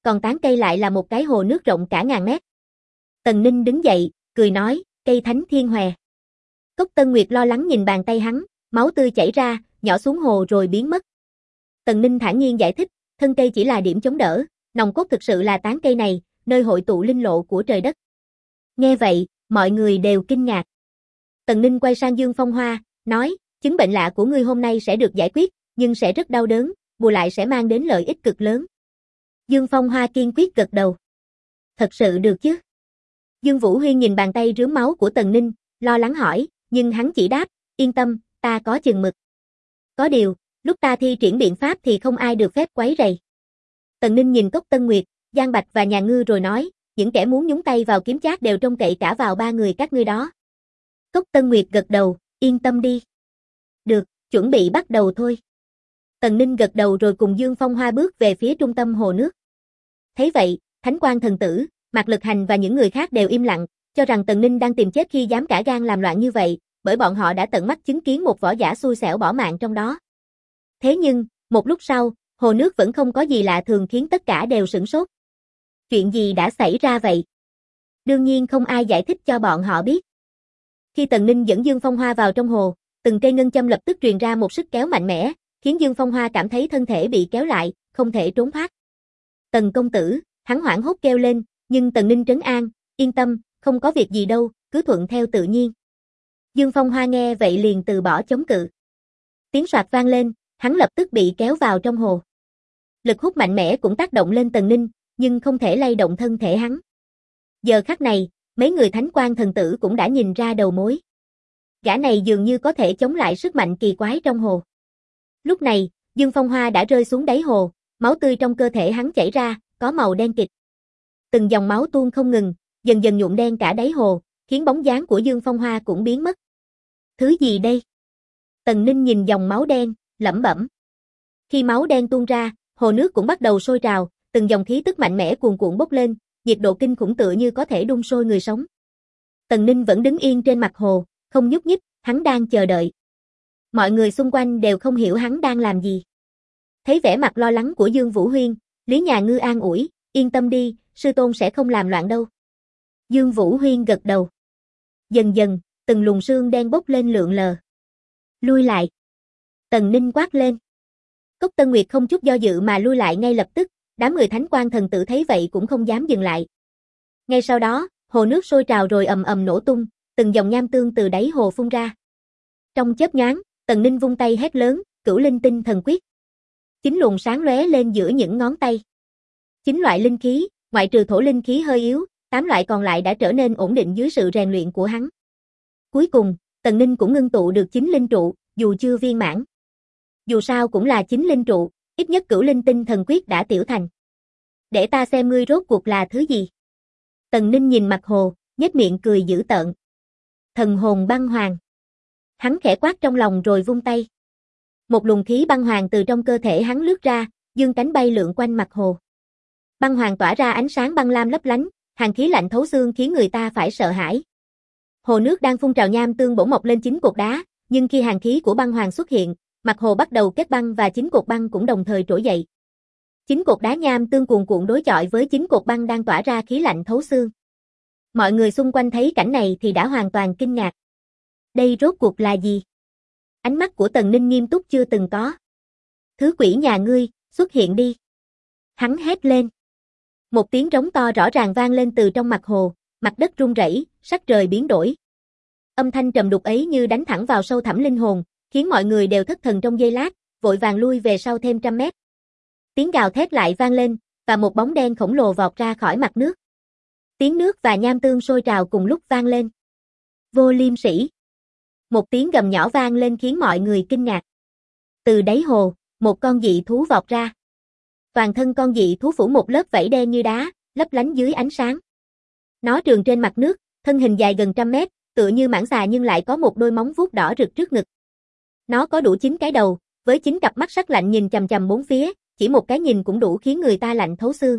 còn tán cây lại là một cái hồ nước rộng cả ngàn mét. Tần Ninh đứng dậy, cười nói, cây thánh thiên hòe. Cốc Tân Nguyệt lo lắng nhìn bàn tay hắn, máu tươi chảy ra, nhỏ xuống hồ rồi biến mất. Tần Ninh thản nhiên giải thích, thân cây chỉ là điểm chống đỡ, nòng cốt thực sự là tán cây này, nơi hội tụ linh lộ của trời đất. Nghe vậy, mọi người đều kinh ngạc. Tần Ninh quay sang Dương Phong Hoa, nói, chứng bệnh lạ của ngươi hôm nay sẽ được giải quyết, nhưng sẽ rất đau đớn, bù lại sẽ mang đến lợi ích cực lớn. Dương Phong Hoa kiên quyết gật đầu. Thật sự được chứ? Dương Vũ Huyên nhìn bàn tay rướm máu của Tần Ninh, lo lắng hỏi, nhưng hắn chỉ đáp, yên tâm, ta có chừng mực. Có điều, lúc ta thi triển biện pháp thì không ai được phép quấy rầy. Tần Ninh nhìn Cốc Tân Nguyệt, Giang Bạch và Nhà Ngư rồi nói, những kẻ muốn nhúng tay vào kiếm chác đều trông cậy cả vào ba người các ngươi đó. Cốc Tân Nguyệt gật đầu, yên tâm đi. Được, chuẩn bị bắt đầu thôi. Tần Ninh gật đầu rồi cùng Dương Phong Hoa bước về phía trung tâm hồ nước. Thấy vậy, Thánh Quang Thần Tử, Mạc Lực Hành và những người khác đều im lặng, cho rằng Tần Ninh đang tìm chết khi dám cả gan làm loạn như vậy, bởi bọn họ đã tận mắt chứng kiến một võ giả xui xẻo bỏ mạng trong đó. Thế nhưng, một lúc sau, hồ nước vẫn không có gì lạ thường khiến tất cả đều sửng sốt. Chuyện gì đã xảy ra vậy? Đương nhiên không ai giải thích cho bọn họ biết. Khi Tần Ninh dẫn Dương Phong Hoa vào trong hồ, từng cây ngân châm lập tức truyền ra một sức kéo mạnh mẽ, khiến Dương Phong Hoa cảm thấy thân thể bị kéo lại, không thể trốn thoát. Tần công tử, hắn hoảng hốt kêu lên, nhưng Tần Ninh trấn an, yên tâm, không có việc gì đâu, cứ thuận theo tự nhiên. Dương Phong Hoa nghe vậy liền từ bỏ chống cự. Tiếng soạt vang lên, hắn lập tức bị kéo vào trong hồ. Lực hút mạnh mẽ cũng tác động lên Tần Ninh, nhưng không thể lay động thân thể hắn. Giờ khắc này, mấy người Thánh Quang Thần Tử cũng đã nhìn ra đầu mối. Gã này dường như có thể chống lại sức mạnh kỳ quái trong hồ. Lúc này, Dương Phong Hoa đã rơi xuống đáy hồ, máu tươi trong cơ thể hắn chảy ra, có màu đen kịt. Từng dòng máu tuôn không ngừng, dần dần nhuộm đen cả đáy hồ, khiến bóng dáng của Dương Phong Hoa cũng biến mất. Thứ gì đây? Tần Ninh nhìn dòng máu đen, lẩm bẩm. Khi máu đen tuôn ra, hồ nước cũng bắt đầu sôi trào, từng dòng khí tức mạnh mẽ cuồn cuộn bốc lên, nhiệt độ kinh khủng tựa như có thể đun sôi người sống. Tần Ninh vẫn đứng yên trên mặt hồ, không nhúc nhích, hắn đang chờ đợi. Mọi người xung quanh đều không hiểu hắn đang làm gì. Thấy vẻ mặt lo lắng của Dương Vũ Huyên, Lý Nhà Ngư an ủi, yên tâm đi, sư tôn sẽ không làm loạn đâu. Dương Vũ Huyên gật đầu. Dần dần, từng luồng sương đen bốc lên lượn lờ. Lui lại. Tần Ninh quát lên. Cốc Tân Nguyệt không chút do dự mà lui lại ngay lập tức, đám người Thánh Quang Thần Tử thấy vậy cũng không dám dừng lại. Ngay sau đó, hồ nước sôi trào rồi ầm ầm nổ tung, từng dòng nham tương từ đáy hồ phun ra. Trong chớp nhoáng, Tần Ninh vung tay hét lớn, Cửu Linh Tinh Thần Quyết. 9 luồng sáng lóe lên giữa những ngón tay. 9 loại linh khí, ngoại trừ thổ linh khí hơi yếu, 8 loại còn lại đã trở nên ổn định dưới sự rèn luyện của hắn. Cuối cùng, Tần Ninh cũng ngưng tụ được 9 linh trụ, dù chưa viên mãn. Dù sao cũng là 9 linh trụ, ít nhất Cửu Linh Tinh Thần Quyết đã tiểu thành. Để ta xem ngươi rốt cuộc là thứ gì. Tần Ninh nhìn mặt hồ, nhếch miệng cười dữ tợn. Thần hồn băng hoàng. Hắn khẽ quát trong lòng rồi vung tay. Một luồng khí băng hoàng từ trong cơ thể hắn lướt ra, dương cánh bay lượn quanh mặt hồ. Băng hoàng tỏa ra ánh sáng băng lam lấp lánh, hàn khí lạnh thấu xương khiến người ta phải sợ hãi. Hồ nước đang phun trào nham tương bỗng mọc lên 9 cột đá, nhưng khi hàn khí của băng hoàng xuất hiện, mặt hồ bắt đầu kết băng và 9 cột băng cũng đồng thời trỗi dậy. 9 cột đá nham tương cuồn cuộn đối chọi với 9 cột băng đang tỏa ra khí lạnh thấu xương. Mọi người xung quanh thấy cảnh này thì đã hoàn toàn kinh ngạc. Đây rốt cuộc là gì? Ánh mắt của Tần Ninh nghiêm túc chưa từng có. Thứ quỷ nhà ngươi, xuất hiện đi. Hắn hét lên. Một tiếng trống to rõ ràng vang lên từ trong mặt hồ, mặt đất rung rẩy, sắc trời biến đổi. Âm thanh trầm đục ấy như đánh thẳng vào sâu thẳm linh hồn, khiến mọi người đều thất thần trong giây lát, vội vàng lui về sau thêm trăm mét. Tiếng gào thét lại vang lên, và một bóng đen khổng lồ vọt ra khỏi mặt nước. Tiếng nước và nham tương sôi trào cùng lúc vang lên. Vô Liêm Sĩ. Một tiếng gầm nhỏ vang lên khiến mọi người kinh ngạc. Từ đáy hồ, một con dị thú vọt ra. Toàn thân con dị thú phủ một lớp vảy đen như đá, lấp lánh dưới ánh sáng. Nó trườn trên mặt nước, thân hình dài gần trăm mét, tựa như mãng xà nhưng lại có một đôi móng vuốt đỏ rực trước ngực. Nó có đủ 9 cái đầu, với 9 cặp mắt sắc lạnh nhìn chằm chằm bốn phía, chỉ một cái nhìn cũng đủ khiến người ta lạnh thấu xương.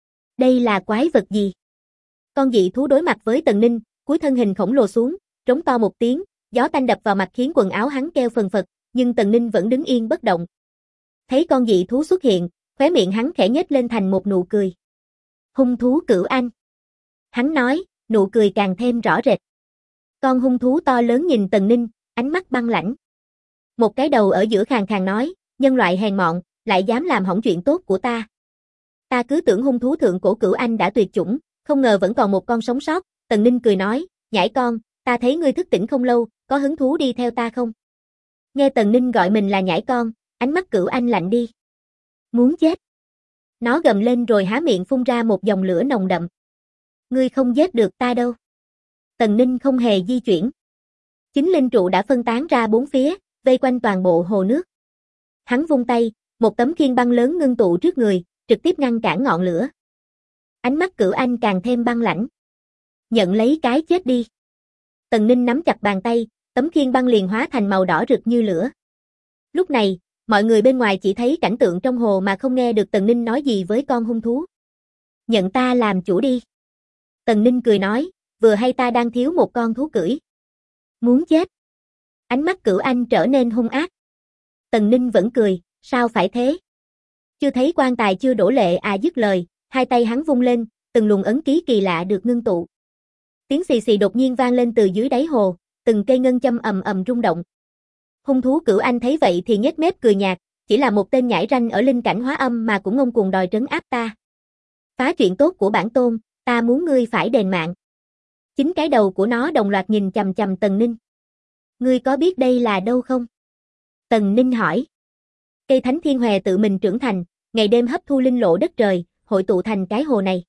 Đây là quái vật gì? Con dị thú đối mặt với Tần Ninh, cúi thân hình khổng lồ xuống, trống to một tiếng, gió tanh đập vào mặt khiến quần áo hắn kêu phần phật, nhưng Tần Ninh vẫn đứng yên bất động. Thấy con dị thú xuất hiện, khóe miệng hắn khẽ nhếch lên thành một nụ cười. Hung thú Cửu Anh. Hắn nói, nụ cười càng thêm rõ rệt. Con hung thú to lớn nhìn Tần Ninh, ánh mắt băng lãnh. Một cái đầu ở giữa khàn khàn nói, nhân loại hèn mọn, lại dám làm hỏng chuyện tốt của ta. Ta cứ tưởng hung thú thượng cổ Cửu Anh đã tuyệt chủng, không ngờ vẫn còn một con sống sót. Tần Ninh cười nói, nhãi con, ta thấy ngươi thức tỉnh không lâu, có hứng thú đi theo ta không? Nghe Tần Ninh gọi mình là nhãi con, ánh mắt Cửu Anh lạnh đi. Muốn chết. Nó gầm lên rồi há miệng phun ra một dòng lửa nồng đậm. Ngươi không giết được ta đâu. Tần Ninh không hề di chuyển. Chính linh trụ đã phân tán ra bốn phía, vây quanh toàn bộ hồ nước. Hắn vung tay, một tấm khiên băng lớn ngưng tụ trước người, trực tiếp ngăn cản ngọn lửa. Ánh mắt Cửu Anh càng thêm băng lãnh. Nhận lấy cái chết đi. Tần Ninh nắm chặt bàn tay, tấm khiên băng liền hóa thành màu đỏ rực như lửa. Lúc này, mọi người bên ngoài chỉ thấy cảnh tượng trong hồ mà không nghe được Tần Ninh nói gì với con hung thú. Nhận ta làm chủ đi. Tần Ninh cười nói, vừa hay ta đang thiếu một con thú cưỡi. Muốn chết. Ánh mắt Cửu Anh trở nên hung ác. Tần Ninh vẫn cười, sao phải thế? Chưa thấy quan tài chưa đổ lệ à, dứt lời, hai tay hắn vung lên, từng luồng ấn ký kỳ lạ được ngưng tụ. Tiếng xì xì đột nhiên vang lên từ dưới đáy hồ, từng cây ngân châm ầm ầm rung động. Hung thú Cửu Anh thấy vậy thì nhếch mép cười nhạt, chỉ là một tên nhãi ranh ở linh cảnh hóa âm mà cũng ngông cuồng đòi trấn áp ta. Phá chuyện tốt của bản tôn, ta muốn ngươi phải đền mạng. Chính cái đầu của nó đồng loạt nhìn chằm chằm Tần Ninh. Ngươi có biết đây là đâu không? Tần Ninh hỏi. Cây thánh thiên hòe tự mình trưởng thành, ngày đêm hấp thu linh lộ đất trời, hội tụ thành cái hồ này.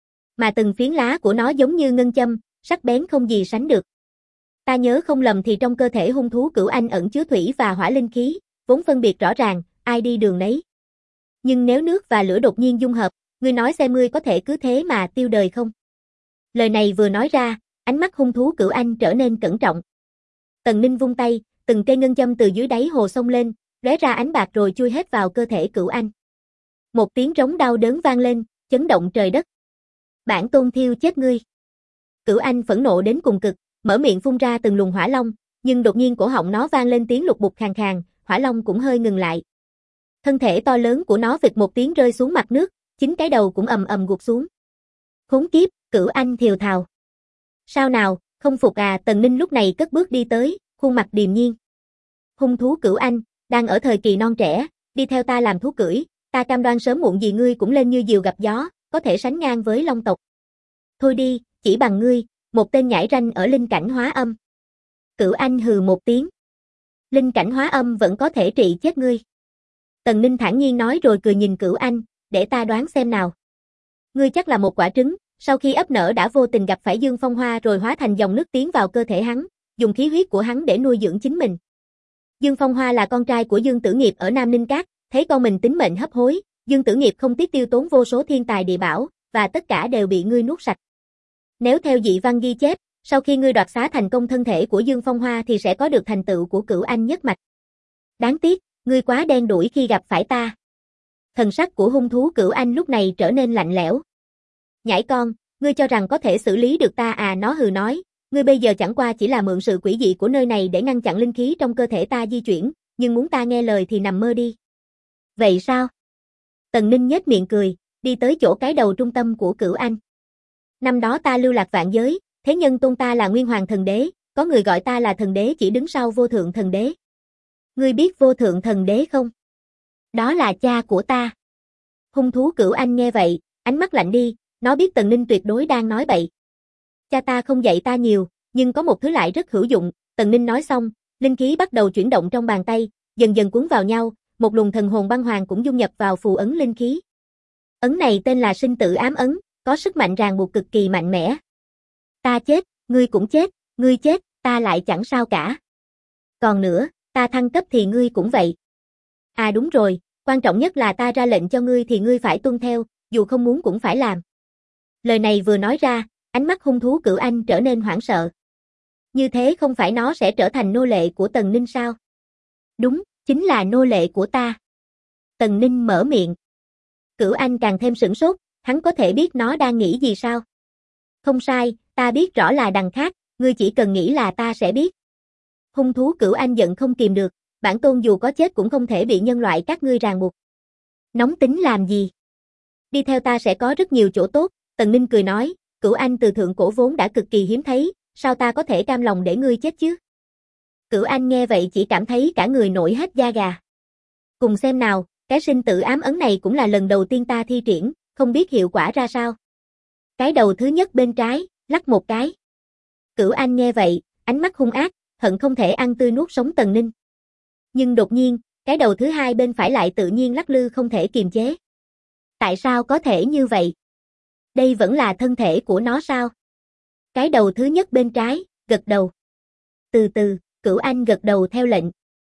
Mà từng phiến lá của nó giống như ngân châm, sắc bén không gì sánh được. Ta nhớ không lầm thì trong cơ thể hung thú Cửu Anh ẩn chứa thủy và hỏa linh khí, vốn phân biệt rõ ràng, ai đi đường nấy. Nhưng nếu nước và lửa đột nhiên dung hợp, ngươi nói xem ngươi có thể cứ thế mà tiêu đời không? Lời này vừa nói ra, ánh mắt hung thú Cửu Anh trở nên cẩn trọng. Tần Ninh vung tay, từng cây ngân châm từ dưới đáy hồ xông lên, lóe ra ánh bạc rồi chui hết vào cơ thể Cửu Anh. Một tiếng rống đau đớn vang lên, chấn động trời đất. Bản tôn thiêu chết ngươi. Cửu Anh phẫn nộ đến cùng cực, mở miệng phun ra từng luồng hỏa long, nhưng đột nhiên cổ họng nó vang lên tiếng lục bục khàn khàn, hỏa long cũng hơi ngừng lại. Thân thể to lớn của nó phịch một tiếng rơi xuống mặt nước, chính cái đầu cũng ầm ầm gục xuống. Khốn kiếp, Cửu Anh thều thào. Sao nào, không phục à? Tần Ninh lúc này cất bước đi tới, khuôn mặt điềm nhiên. Hung thú Cửu Anh, đang ở thời kỳ non trẻ, đi theo ta làm thú cưỡi, ta cam đoan sớm muộn gì ngươi cũng lên như diều gặp gió, có thể sánh ngang với long tộc. Thôi đi, chỉ bằng ngươi, một tên nhãi ranh ở linh cảnh hóa âm. Cửu Anh hừ một tiếng. Linh cảnh hóa âm vẫn có thể trị chết ngươi. Tần Ninh thản nhiên nói rồi cười nhìn Cửu Anh, để ta đoán xem nào. Ngươi chắc là một quả trứng, sau khi ấp nở đã vô tình gặp phải Dương Phong Hoa rồi hóa thành dòng nước tiến vào cơ thể hắn, dùng khí huyết của hắn để nuôi dưỡng chính mình. Dương Phong Hoa là con trai của Dương Tử Nghiệp ở Nam Ninh Cát, thấy con mình tính mệnh hấp hối, Dương Tử Nghiệp không tiếc tiêu tốn vô số thiên tài địa bảo, và tất cả đều bị ngươi nuốt sạch. Nếu theo dị văn ghi chép, sau khi ngươi đoạt xá thành công thân thể của Dương Phong Hoa thì sẽ có được thành tựu của Cửu Anh nhất mạch. Đáng tiếc, ngươi quá đen đủi khi gặp phải ta. Thần sắc của hung thú Cửu Anh lúc này trở nên lạnh lẽo. Nhãi con, ngươi cho rằng có thể xử lý được ta à? Nó hừ nói, ngươi bây giờ chẳng qua chỉ là mượn sự quỷ dị của nơi này để ngăn chặn linh khí trong cơ thể ta di chuyển, nhưng muốn ta nghe lời thì nằm mơ đi. Vậy sao? Tần Ninh nhếch miệng cười, đi tới chỗ cái đầu trung tâm của Cửu Anh. Năm đó ta lưu lạc vạn giới, thế nhân tôn ta là Nguyên Hoàng Thần Đế, có người gọi ta là Thần Đế chỉ đứng sau Vô Thượng Thần Đế. Ngươi biết Vô Thượng Thần Đế không? Đó là cha của ta. Hung thú Cửu Anh nghe vậy, ánh mắt lạnh đi, nó biết Tần Ninh tuyệt đối đang nói bậy. Cha ta không dạy ta nhiều, nhưng có một thứ lại rất hữu dụng. Tần Ninh nói xong, linh khí bắt đầu chuyển động trong bàn tay, dần dần cuốn vào nhau, một luồng thần hồn băng hoàng cũng dung nhập vào phù ấn linh khí. Ấn này tên là Sinh Tử Ám Ấn, có sức mạnh ràng buộc cực kỳ mạnh mẽ. Ta chết, ngươi cũng chết, ngươi chết, ta lại chẳng sao cả. Còn nữa, ta thăng cấp thì ngươi cũng vậy. À đúng rồi, quan trọng nhất là ta ra lệnh cho ngươi thì ngươi phải tuân theo, dù không muốn cũng phải làm. Lời này vừa nói ra, ánh mắt hung thú Cửu Anh trở nên hoảng sợ. Như thế không phải nó sẽ trở thành nô lệ của Tần Ninh sao? Đúng, chính là nô lệ của ta. Tần Ninh mở miệng. Cửu Anh càng thêm sửng sốt, hắn có thể biết nó đang nghĩ gì sao? Không sai, ta biết rõ là đằng khác, ngươi chỉ cần nghĩ là ta sẽ biết. Hung thú Cửu Anh giận không kìm được, bản tôn dù có chết cũng không thể bị nhân loại các ngươi ràng buộc. Nóng tính làm gì? Đi theo ta sẽ có rất nhiều chỗ tốt, Tần Ninh cười nói, Cửu Anh từ thượng cổ vốn đã cực kỳ hiếm thấy, sao ta có thể cam lòng để ngươi chết chứ? Cửu Anh nghe vậy chỉ cảm thấy cả người nổi hết da gà. Cùng xem nào, cái sinh tử ám ấn này cũng là lần đầu tiên ta thi triển, không biết hiệu quả ra sao. Cái đầu thứ nhất bên trái, lắc một cái. Cửu Anh nghe vậy, ánh mắt hung ác, hận không thể ăn tươi nuốt sống Tần Ninh. Nhưng đột nhiên, cái đầu thứ hai bên phải lại tự nhiên lắc lư không thể kiềm chế. Tại sao có thể như vậy? Đây vẫn là thân thể của nó sao? Cái đầu thứ nhất bên trái, gật đầu. Từ từ, Cửu Anh gật đầu theo lệnh.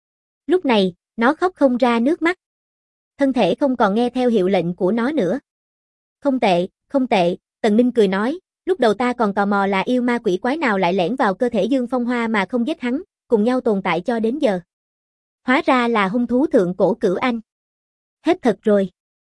Lúc này, nó khóc không ra nước mắt. Thân thể không còn nghe theo hiệu lệnh của nó nữa. Không tệ, không tệ, Tần Ninh cười nói, lúc đầu ta còn tò mò là yêu ma quỷ quái nào lại lẻn vào cơ thể Dương Phong Hoa mà không giết hắn, cùng nhau tồn tại cho đến giờ. Hóa ra là hung thú thượng cổ Cửu Anh. Hết thật rồi.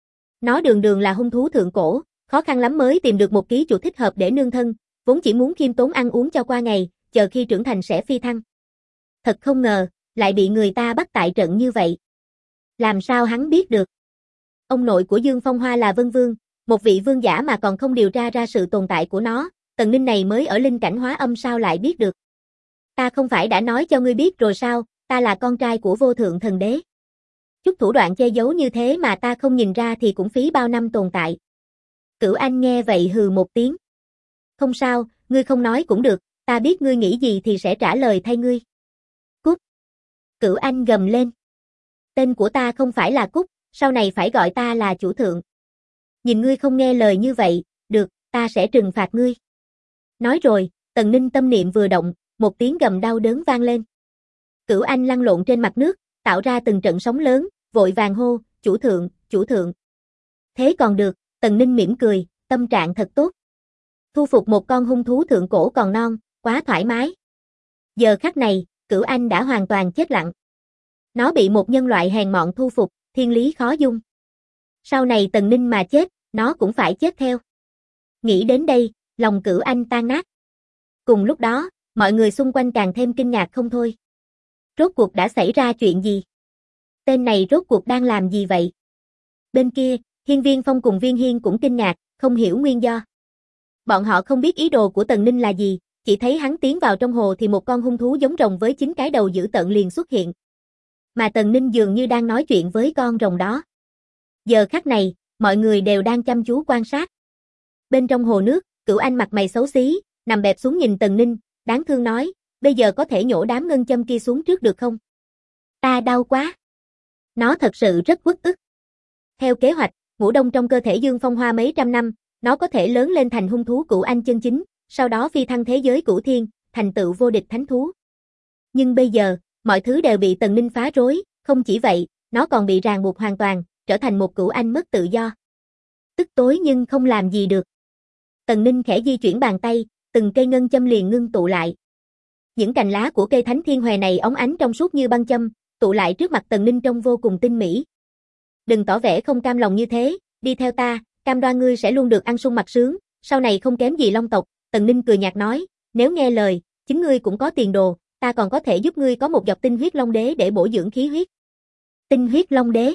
Nó đường đường là hung thú thượng cổ, khó khăn lắm mới tìm được một ký chủ thích hợp để nương thân, vốn chỉ muốn khiêm tốn ăn uống cho qua ngày, chờ khi trưởng thành sẽ phi thăng. Thật không ngờ, lại bị người ta bắt tại trận như vậy. Làm sao hắn biết được? Ông nội của Dương Phong Hoa là Vân Vương, một vị vương giả mà còn không điều tra ra sự tồn tại của nó, Tần Ninh này mới ở linh cảnh hóa âm sao lại biết được. Ta không phải đã nói cho ngươi biết rồi sao, ta là con trai của vô thượng thần đế. Chút thủ đoạn che giấu như thế mà ta không nhìn ra thì cũng phí bao năm tồn tại. Cửu Anh nghe vậy hừ một tiếng. Không sao, ngươi không nói cũng được, ta biết ngươi nghĩ gì thì sẽ trả lời thay ngươi. Cút. Cửu Anh gầm lên. Tên của ta không phải là Cút, sau này phải gọi ta là chủ thượng. Nhìn ngươi không nghe lời như vậy, được, ta sẽ trừng phạt ngươi. Nói rồi, Tần Ninh tâm niệm vừa động, một tiếng gầm đau đớn vang lên. Cửu Anh lăn lộn trên mặt nước, tạo ra từng trận sóng lớn, vội vàng hô, chủ thượng, chủ thượng. Thế còn được, Tần Ninh mỉm cười, tâm trạng thật tốt. Thu phục một con hung thú thượng cổ còn non, quá thoải mái. Giờ khắc này, Cửu Anh đã hoàn toàn chết lặng. Nó bị một nhân loại hèn mọn thu phục, thiên lý khó dung. Sau này Tần Ninh mà chết, nó cũng phải chết theo. Nghĩ đến đây, lòng Cửu Anh tan nát. Cùng lúc đó, mọi người xung quanh càng thêm kinh ngạc không thôi. Rốt cuộc đã xảy ra chuyện gì? Tên này rốt cuộc đang làm gì vậy? Bên kia, Hiên Viên Phong cùng Viên Hiên cũng kinh ngạc, không hiểu nguyên do. Bọn họ không biết ý đồ của Tần Ninh là gì, chỉ thấy hắn tiến vào trong hồ thì một con hung thú giống rồng với 9 cái đầu dữ tợn liền xuất hiện. Mà Tần Ninh dường như đang nói chuyện với con rồng đó. Giờ khắc này, mọi người đều đang chăm chú quan sát. Bên trong hồ nước, Cửu Anh mặt mày xấu xí, nằm bẹp xuống nhìn Tần Ninh, đáng thương nói, bây giờ có thể nhổ đám ngân châm kia xuống trước được không? Ta đau quá. Nó thật sự rất uất ức. Theo kế hoạch, ngủ đông trong cơ thể Dương Phong Hoa mấy trăm năm, nó có thể lớn lên thành hung thú Cửu Anh chân chính, sau đó phi thăng thế giới Cửu Thiên, thành tựu vô địch thánh thú. Nhưng bây giờ, mọi thứ đều bị Tần Ninh phá rối, không chỉ vậy, nó còn bị ràng buộc hoàn toàn, trở thành một Cửu Anh mất tự do. Tức tối nhưng không làm gì được. Tần Ninh khẽ di chuyển bàn tay, từng cây ngân châm liền ngưng tụ lại. Những cành lá của cây Thánh Thiên Hòe này óng ánh trong suốt như băng châm, tụ lại trước mặt Tần Ninh trông vô cùng tinh mỹ. Đừng tỏ vẻ không cam lòng như thế, đi theo ta, cam đoan ngươi sẽ luôn được ăn sung mặc sướng, sau này không kém gì Long tộc. Tần Ninh cười nhạt nói, nếu nghe lời, chính ngươi cũng có tiền đồ, ta còn có thể giúp ngươi có một giọt tinh huyết Long Đế để bổ dưỡng khí huyết. Tinh huyết Long Đế.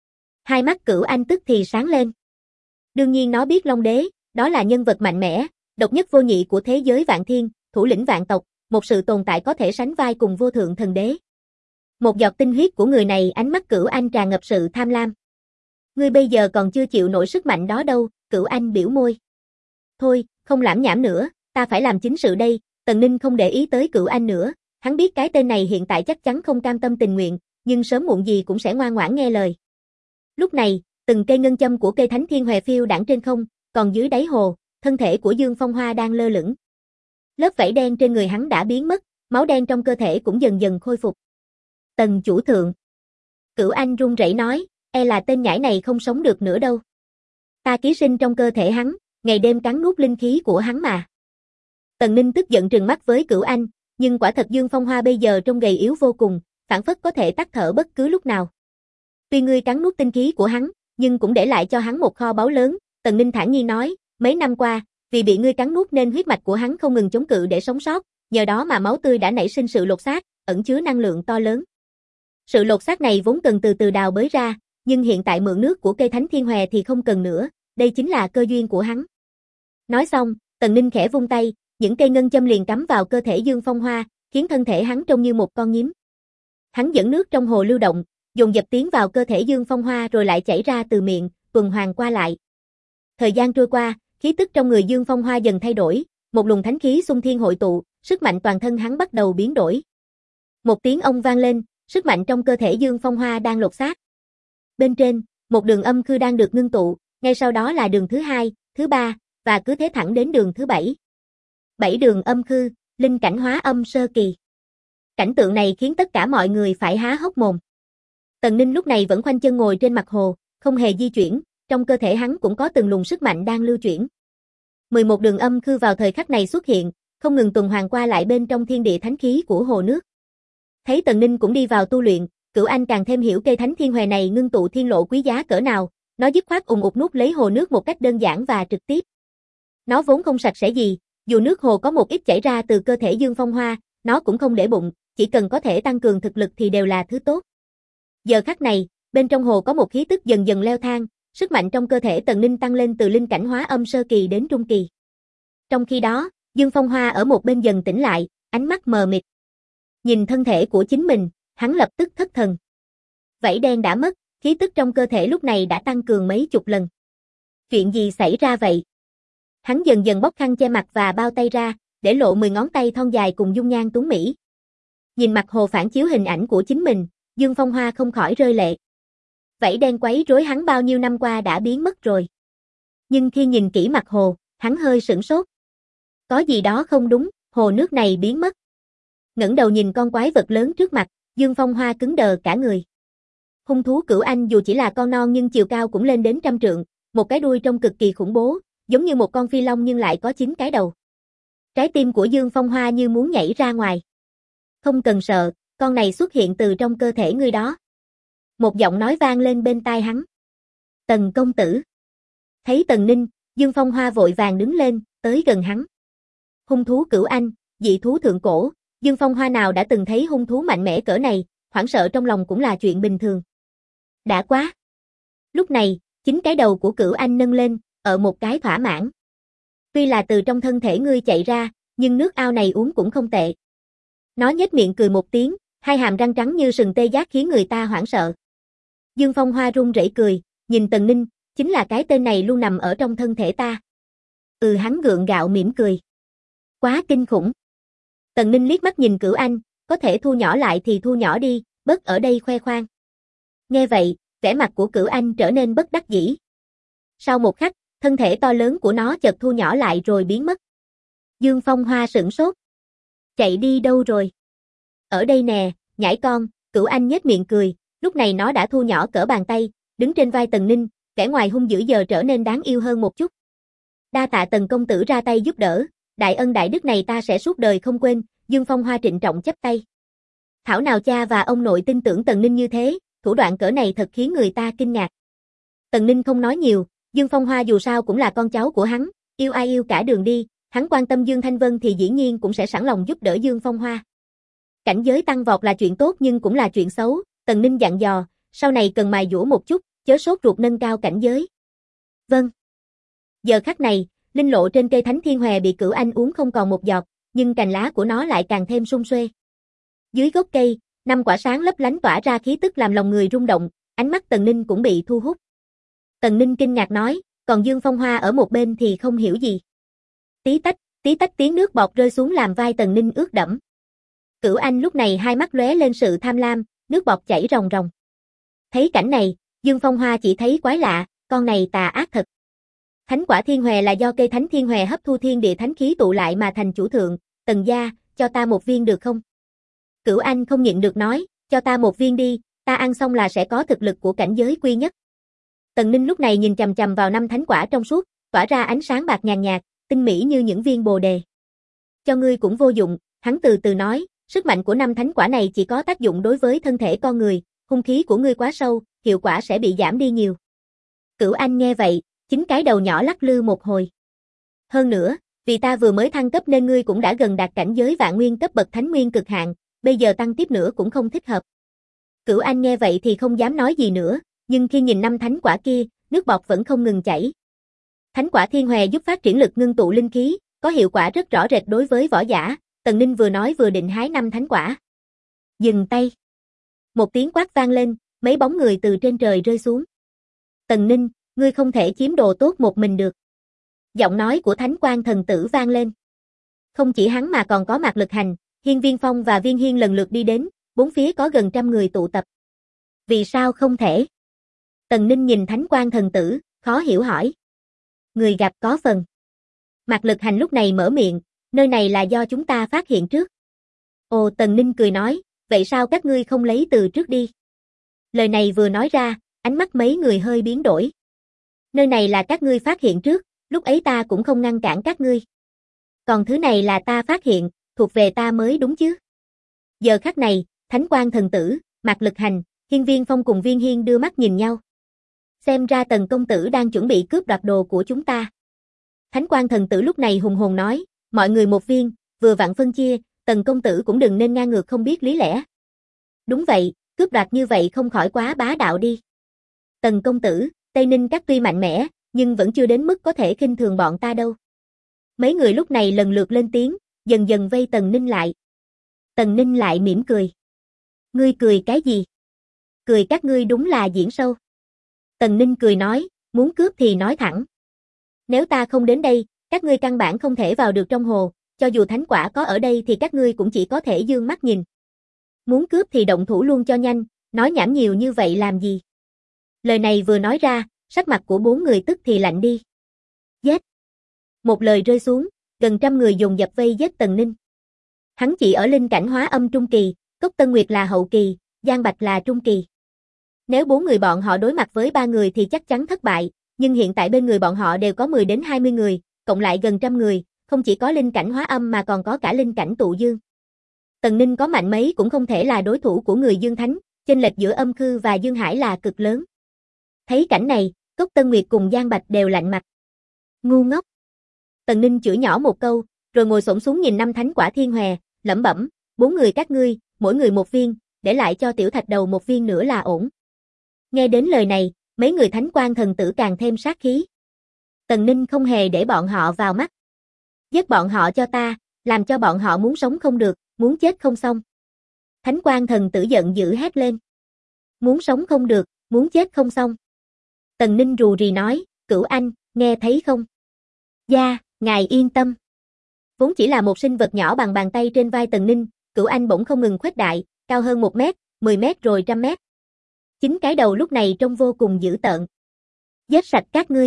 Hai mắt Cửu Anh tức thì sáng lên. Đương nhiên nó biết Long Đế, đó là nhân vật mạnh mẽ, độc nhất vô nhị của thế giới vạn thiên, thủ lĩnh vạn tộc, một sự tồn tại có thể sánh vai cùng vô thượng thần đế. Một giọt tinh huyết của người này, ánh mắt Cửu Anh tràn ngập sự tham lam. Ngươi bây giờ còn chưa chịu nổi sức mạnh đó đâu, Cửu Anh biểu môi. Thôi, không lảm nhảm nữa, ta phải làm chính sự đây. Tần Ninh không để ý tới Cửu Anh nữa, hắn biết cái tên này hiện tại chắc chắn không cam tâm tình nguyện, nhưng sớm muộn gì cũng sẽ ngoan ngoãn nghe lời. Lúc này, từng cây ngân châm của cây Thánh Thiên Hòe phiêu đãng trên không, còn dưới đáy hồ, thân thể của Dương Phong Hoa đang lơ lửng. Lớp vảy đen trên người hắn đã biến mất, máu đen trong cơ thể cũng dần dần khôi phục. Tần chủ thượng. Cửu Anh run rẩy nói, e là tên nhãi này không sống được nữa đâu. Ta ký sinh trong cơ thể hắn, ngày đêm cắn nuốt linh khí của hắn mà. Tần Ninh tức giận trừng mắt với Cửu Anh, nhưng quả thật Dương Phong Hoa bây giờ trông gầy yếu vô cùng, phảng phất có thể tắt thở bất cứ lúc nào. Tuy ngươi cắn nuốt tinh khí của hắn, nhưng cũng để lại cho hắn một kho báu lớn, Tần Ninh thản nhiên nói, mấy năm qua, vì bị ngươi cắn nuốt nên huyết mạch của hắn không ngừng chống cự để sống sót, nhờ đó mà máu tươi đã nảy sinh sự lột xác, ẩn chứa năng lượng to lớn. Sự lột xác này vốn cần từ từ đào bới ra, nhưng hiện tại mượn nước của cây Thánh Thiên Hòe thì không cần nữa, đây chính là cơ duyên của hắn. Nói xong, Tần Ninh khẽ vung tay, những cây ngân châm liền cắm vào cơ thể Dương Phong Hoa, khiến thân thể hắn trông như một con nhím. Hắn dẫn nước trong hồ lưu động, dồn dập tiến vào cơ thể Dương Phong Hoa rồi lại chảy ra từ miệng, tuần hoàn qua lại. Thời gian trôi qua, khí tức trong người Dương Phong Hoa dần thay đổi, một luồng thánh khí xung thiên hội tụ, sức mạnh toàn thân hắn bắt đầu biến đổi. Một tiếng ông vang lên, sức mạnh trong cơ thể Dương Phong Hoa đang lột xác. Bên trên, một đường âm khư đang được ngưng tụ, ngay sau đó là đường thứ 2, thứ 3, và cứ thế thẳng đến đường thứ 7. 7 đường âm khư, linh cảnh hóa âm sơ kỳ. Cảnh tượng này khiến tất cả mọi người phải há hốc mồm. Tần Ninh lúc này vẫn khoanh chân ngồi trên mặt hồ, không hề di chuyển, trong cơ thể hắn cũng có từng luồng sức mạnh đang lưu chuyển. 11 đường âm khư vào thời khắc này xuất hiện, không ngừng tuần hoàn qua lại bên trong thiên địa thánh khí của hồ nước. Thấy Tần Ninh cũng đi vào tu luyện, Cửu Anh càng thêm hiểu cây thánh thiên hòe này ngưng tụ thiên lộ quý giá cỡ nào, nó dứt khoát ùn ụt nuốt lấy hồ nước một cách đơn giản và trực tiếp. Nó vốn không sạch sẽ gì, dù nước hồ có một ít chảy ra từ cơ thể Dương Phong Hoa, nó cũng không để bụng, chỉ cần có thể tăng cường thực lực thì đều là thứ tốt. Giờ khắc này, bên trong hồ có một khí tức dần dần leo thang, sức mạnh trong cơ thể Tần Ninh tăng lên từ linh cảnh hóa âm sơ kỳ đến trung kỳ. Trong khi đó, Dương Phong Hoa ở một bên dần tỉnh lại, ánh mắt mờ mịt. Nhìn thân thể của chính mình, hắn lập tức thất thần. Vảy đen đã mất, khí tức trong cơ thể lúc này đã tăng cường mấy chục lần. Chuyện gì xảy ra vậy? Hắn dần dần bóc khăn che mặt và bao tay ra, để lộ 10 ngón tay thon dài cùng dung nhan tuấn mỹ. Nhìn mặt hồ phản chiếu hình ảnh của chính mình, Dương Phong Hoa không khỏi rơi lệ. Vảy đen quấy rối hắn bao nhiêu năm qua đã biến mất rồi. Nhưng khi nhìn kỹ mặt hồ, hắn hơi sửng sốt. Có gì đó không đúng, hồ nước này biến mất. Ngẩng đầu nhìn con quái vật lớn trước mặt, Dương Phong Hoa cứng đờ cả người. Hung thú Cửu Anh dù chỉ là con non nhưng chiều cao cũng lên đến 100 trượng, một cái đuôi trông cực kỳ khủng bố, giống như một con phi long nhưng lại có 9 cái đầu. Trái tim của Dương Phong Hoa như muốn nhảy ra ngoài. Không cần sợ, con này xuất hiện từ trong cơ thể ngươi đó. Một giọng nói vang lên bên tai hắn. Tần công tử. Thấy Tần Ninh, Dương Phong Hoa vội vàng đứng lên, tới gần hắn. Hung thú Cửu Anh, dị thú thượng cổ, Dương Phong Hoa nào đã từng thấy hung thú mạnh mẽ cỡ này, hoảng sợ trong lòng cũng là chuyện bình thường. Đã quá. Lúc này, 9 cái đầu của Cửu Anh nâng lên, ở một cái thỏa mãn. Tuy là từ trong thân thể ngươi chạy ra, nhưng nước ao này uống cũng không tệ. Nó nhếch miệng cười một tiếng, hai hàm răng trắng như sừng tê giác khiến người ta hoảng sợ. Dương Phong Hoa run rẩy cười, nhìn Tần Ninh, chính là cái tên này luôn nằm ở trong thân thể ta. Hắn gượng gạo mỉm cười. Quá kinh khủng. Tần Ninh liếc mắt nhìn Cửu Anh, có thể thu nhỏ lại thì thu nhỏ đi, bớt ở đây khoe khoang. Nghe vậy, vẻ mặt của Cửu Anh trở nên bất đắc dĩ. Sau một khắc, thân thể to lớn của nó chợt thu nhỏ lại rồi biến mất. Dương Phong Hoa sửng sốt. Chạy đi đâu rồi? Ở đây nè, nhãi con, Cửu Anh nhếch miệng cười, lúc này nó đã thu nhỏ cỡ bàn tay, đứng trên vai Tần Ninh, vẻ ngoài hung dữ giờ trở nên đáng yêu hơn một chút. Đa tạ Tần công tử ra tay giúp đỡ, đại ân đại đức này ta sẽ suốt đời không quên, Dương Phong Hoa trịnh trọng chắp tay. Thảo nào cha và ông nội tin tưởng Tần Ninh như thế, thủ đoạn cỡ này thật khiến người ta kinh ngạc. Tần Ninh không nói nhiều, Dương Phong Hoa dù sao cũng là con cháu của hắn, yêu ai yêu cả đường đi, hắn quan tâm Dương Thanh Vân thì dĩ nhiên cũng sẽ sẵn lòng giúp đỡ Dương Phong Hoa. Cảnh giới tăng vọt là chuyện tốt nhưng cũng là chuyện xấu, Tần Ninh dặn dò, sau này cần mài dũa một chút, chớ sốt ruột nâng cao cảnh giới. Vâng. Giờ khắc này, linh lộ trên cây thánh thiên hòe bị Cửu Anh uống không còn một giọt, nhưng cành lá của nó lại càng thêm sum xuê. Dưới gốc cây, 5 quả sáng lấp lánh tỏa ra khí tức làm lòng người rung động, ánh mắt Tần Ninh cũng bị thu hút. Tần Ninh kinh ngạc nói, còn Dương Phong Hoa ở một bên thì không hiểu gì. Tí tách tiếng nước bọt rơi xuống làm vai Tần Ninh ướt đẫm. Cửu Anh lúc này hai mắt lóe lên sự tham lam, nước bọt chảy ròng ròng. Thấy cảnh này, Dương Phong Hoa chỉ thấy quái lạ, con này tà ác thật. Thánh quả thiên hòe là do cây thánh thiên hòe hấp thu thiên địa thánh khí tụ lại mà thành chủ thượng, Tần gia, cho ta một viên được không? Cửu Anh không nhịn được nói, cho ta một viên đi, ta ăn xong là sẽ có thực lực của cảnh giới quy nhất. Tần Ninh lúc này nhìn chằm chằm vào 5 thánh quả trong suốt, tỏa ra ánh sáng bạc nhàn nhạt, tinh mỹ như những viên bồ đề. Cho ngươi cũng vô dụng, hắn từ từ nói, sức mạnh của 5 thánh quả này chỉ có tác dụng đối với thân thể con người, hung khí của ngươi quá sâu, hiệu quả sẽ bị giảm đi nhiều. Cửu Anh nghe vậy, 9 cái đầu nhỏ lắc lư một hồi. Hơn nữa, vì ta vừa mới thăng cấp nên ngươi cũng đã gần đạt cảnh giới vạn nguyên cấp bậc thánh nguyên cực hạn, bây giờ tăng tiếp nữa cũng không thích hợp. Cửu Anh nghe vậy thì không dám nói gì nữa, nhưng khi nhìn 5 thánh quả kia, nước bọt vẫn không ngừng chảy. Thánh quả thiên hòe giúp phát triển lực ngưng tụ linh khí, có hiệu quả rất rõ rệt đối với võ giả. Tần Ninh vừa nói vừa định hái 5 thánh quả. Dừng tay. Một tiếng quát vang lên, mấy bóng người từ trên trời rơi xuống. Tần Ninh, ngươi không thể chiếm đồ tốt một mình được. Giọng nói của Thánh Quang thần tử vang lên. Không chỉ hắn mà còn có Mạc Lực Hành, Hiên Viên Phong và Viên Hiên lần lượt đi đến, bốn phía có gần 100 người tụ tập. Vì sao không thể? Tần Ninh nhìn Thánh Quang thần tử, khó hiểu hỏi. Người gặp có phần. Mạc Lực Hành lúc này mở miệng, nơi này là do chúng ta phát hiện trước. Ồ, Tần Ninh cười nói, vậy sao các ngươi không lấy từ trước đi? Lời này vừa nói ra, ánh mắt mấy người hơi biến đổi. Nơi này là các ngươi phát hiện trước, lúc ấy ta cũng không ngăn cản các ngươi. Còn thứ này là ta phát hiện, thuộc về ta mới đúng chứ. Giờ khắc này, Thánh Quang thần tử, Mạc Lực Hành, Hiên Viên Phong cùng Viên Hiên đưa mắt nhìn nhau. Xem ra Tần công tử đang chuẩn bị cướp đoạt đồ của chúng ta. Thánh Quang thần tử lúc này hùng hồn nói, mọi người một viên, vừa vặn phân chia, Tần công tử cũng đừng nên ngang ngược không biết lý lẽ. Đúng vậy, cướp đoạt như vậy không khỏi quá bá đạo đi. Tần công tử, Tây Ninh các tuy mạnh mẽ, nhưng vẫn chưa đến mức có thể khinh thường bọn ta đâu. Mấy người lúc này lần lượt lên tiếng, dần dần vây Tần Ninh lại. Tần Ninh lại mỉm cười. Ngươi cười cái gì? Cười các ngươi đúng là diễn sâu. Tần Ninh cười nói, muốn cướp thì nói thẳng. Nếu ta không đến đây, các ngươi căn bản không thể vào được trong hồ, cho dù thánh quả có ở đây thì các ngươi cũng chỉ có thể dương mắt nhìn. Muốn cướp thì động thủ luôn cho nhanh, nói nhảm nhiều như vậy làm gì? Lời này vừa nói ra, sắc mặt của 4 người tức thì lạnh đi. Giết! Một lời rơi xuống, gần 100 người dồn dập vây giết Tần Ninh. Hắn chỉ ở linh cảnh hóa âm trung kỳ, Cốc Tân Nguyệt là hậu kỳ, Giang Bạch là trung kỳ. Nếu 4 người bọn họ đối mặt với 3 người thì chắc chắn thất bại, nhưng hiện tại bên người bọn họ đều có 10 đến 20 người, cộng lại gần 100 người, không chỉ có linh cảnh hóa âm mà còn có cả linh cảnh tụ dương. Tần Ninh có mạnh mấy cũng không thể là đối thủ của người Dương Thánh, chênh lệch giữa Âm Khư và Dương Hải là cực lớn. Thấy cảnh này, Cốc Tân Nguyệt cùng Giang Bạch đều lạnh mặt. Ngu ngốc. Tần Ninh chửi nhỏ một câu, rồi ngồi xổm xuống nhìn 5 thánh quả thiên hòe, lẩm bẩm, 4 người các ngươi, mỗi người một viên, để lại cho tiểu thạch đầu một viên nữa là ổn. Nghe đến lời này, mấy người Thánh Quang thần tử càng thêm sát khí. Tần Ninh không hề để bọn họ vào mắt. Giết bọn họ cho ta, làm cho bọn họ muốn sống không được, muốn chết không xong. Thánh Quang thần tử giận dữ hét lên. Muốn sống không được, muốn chết không xong. Tần Ninh rù rì nói, Cửu Anh, nghe thấy không? Dạ, ngài yên tâm. Vốn chỉ là một sinh vật nhỏ bằng bàn tay trên vai Tần Ninh, Cửu Anh bỗng không ngừng khuếch đại, cao hơn 1 mét, 10 mét rồi 100 mét. 9 cái đầu lúc này trông vô cùng dữ tợn. Giết sạch các ngươi.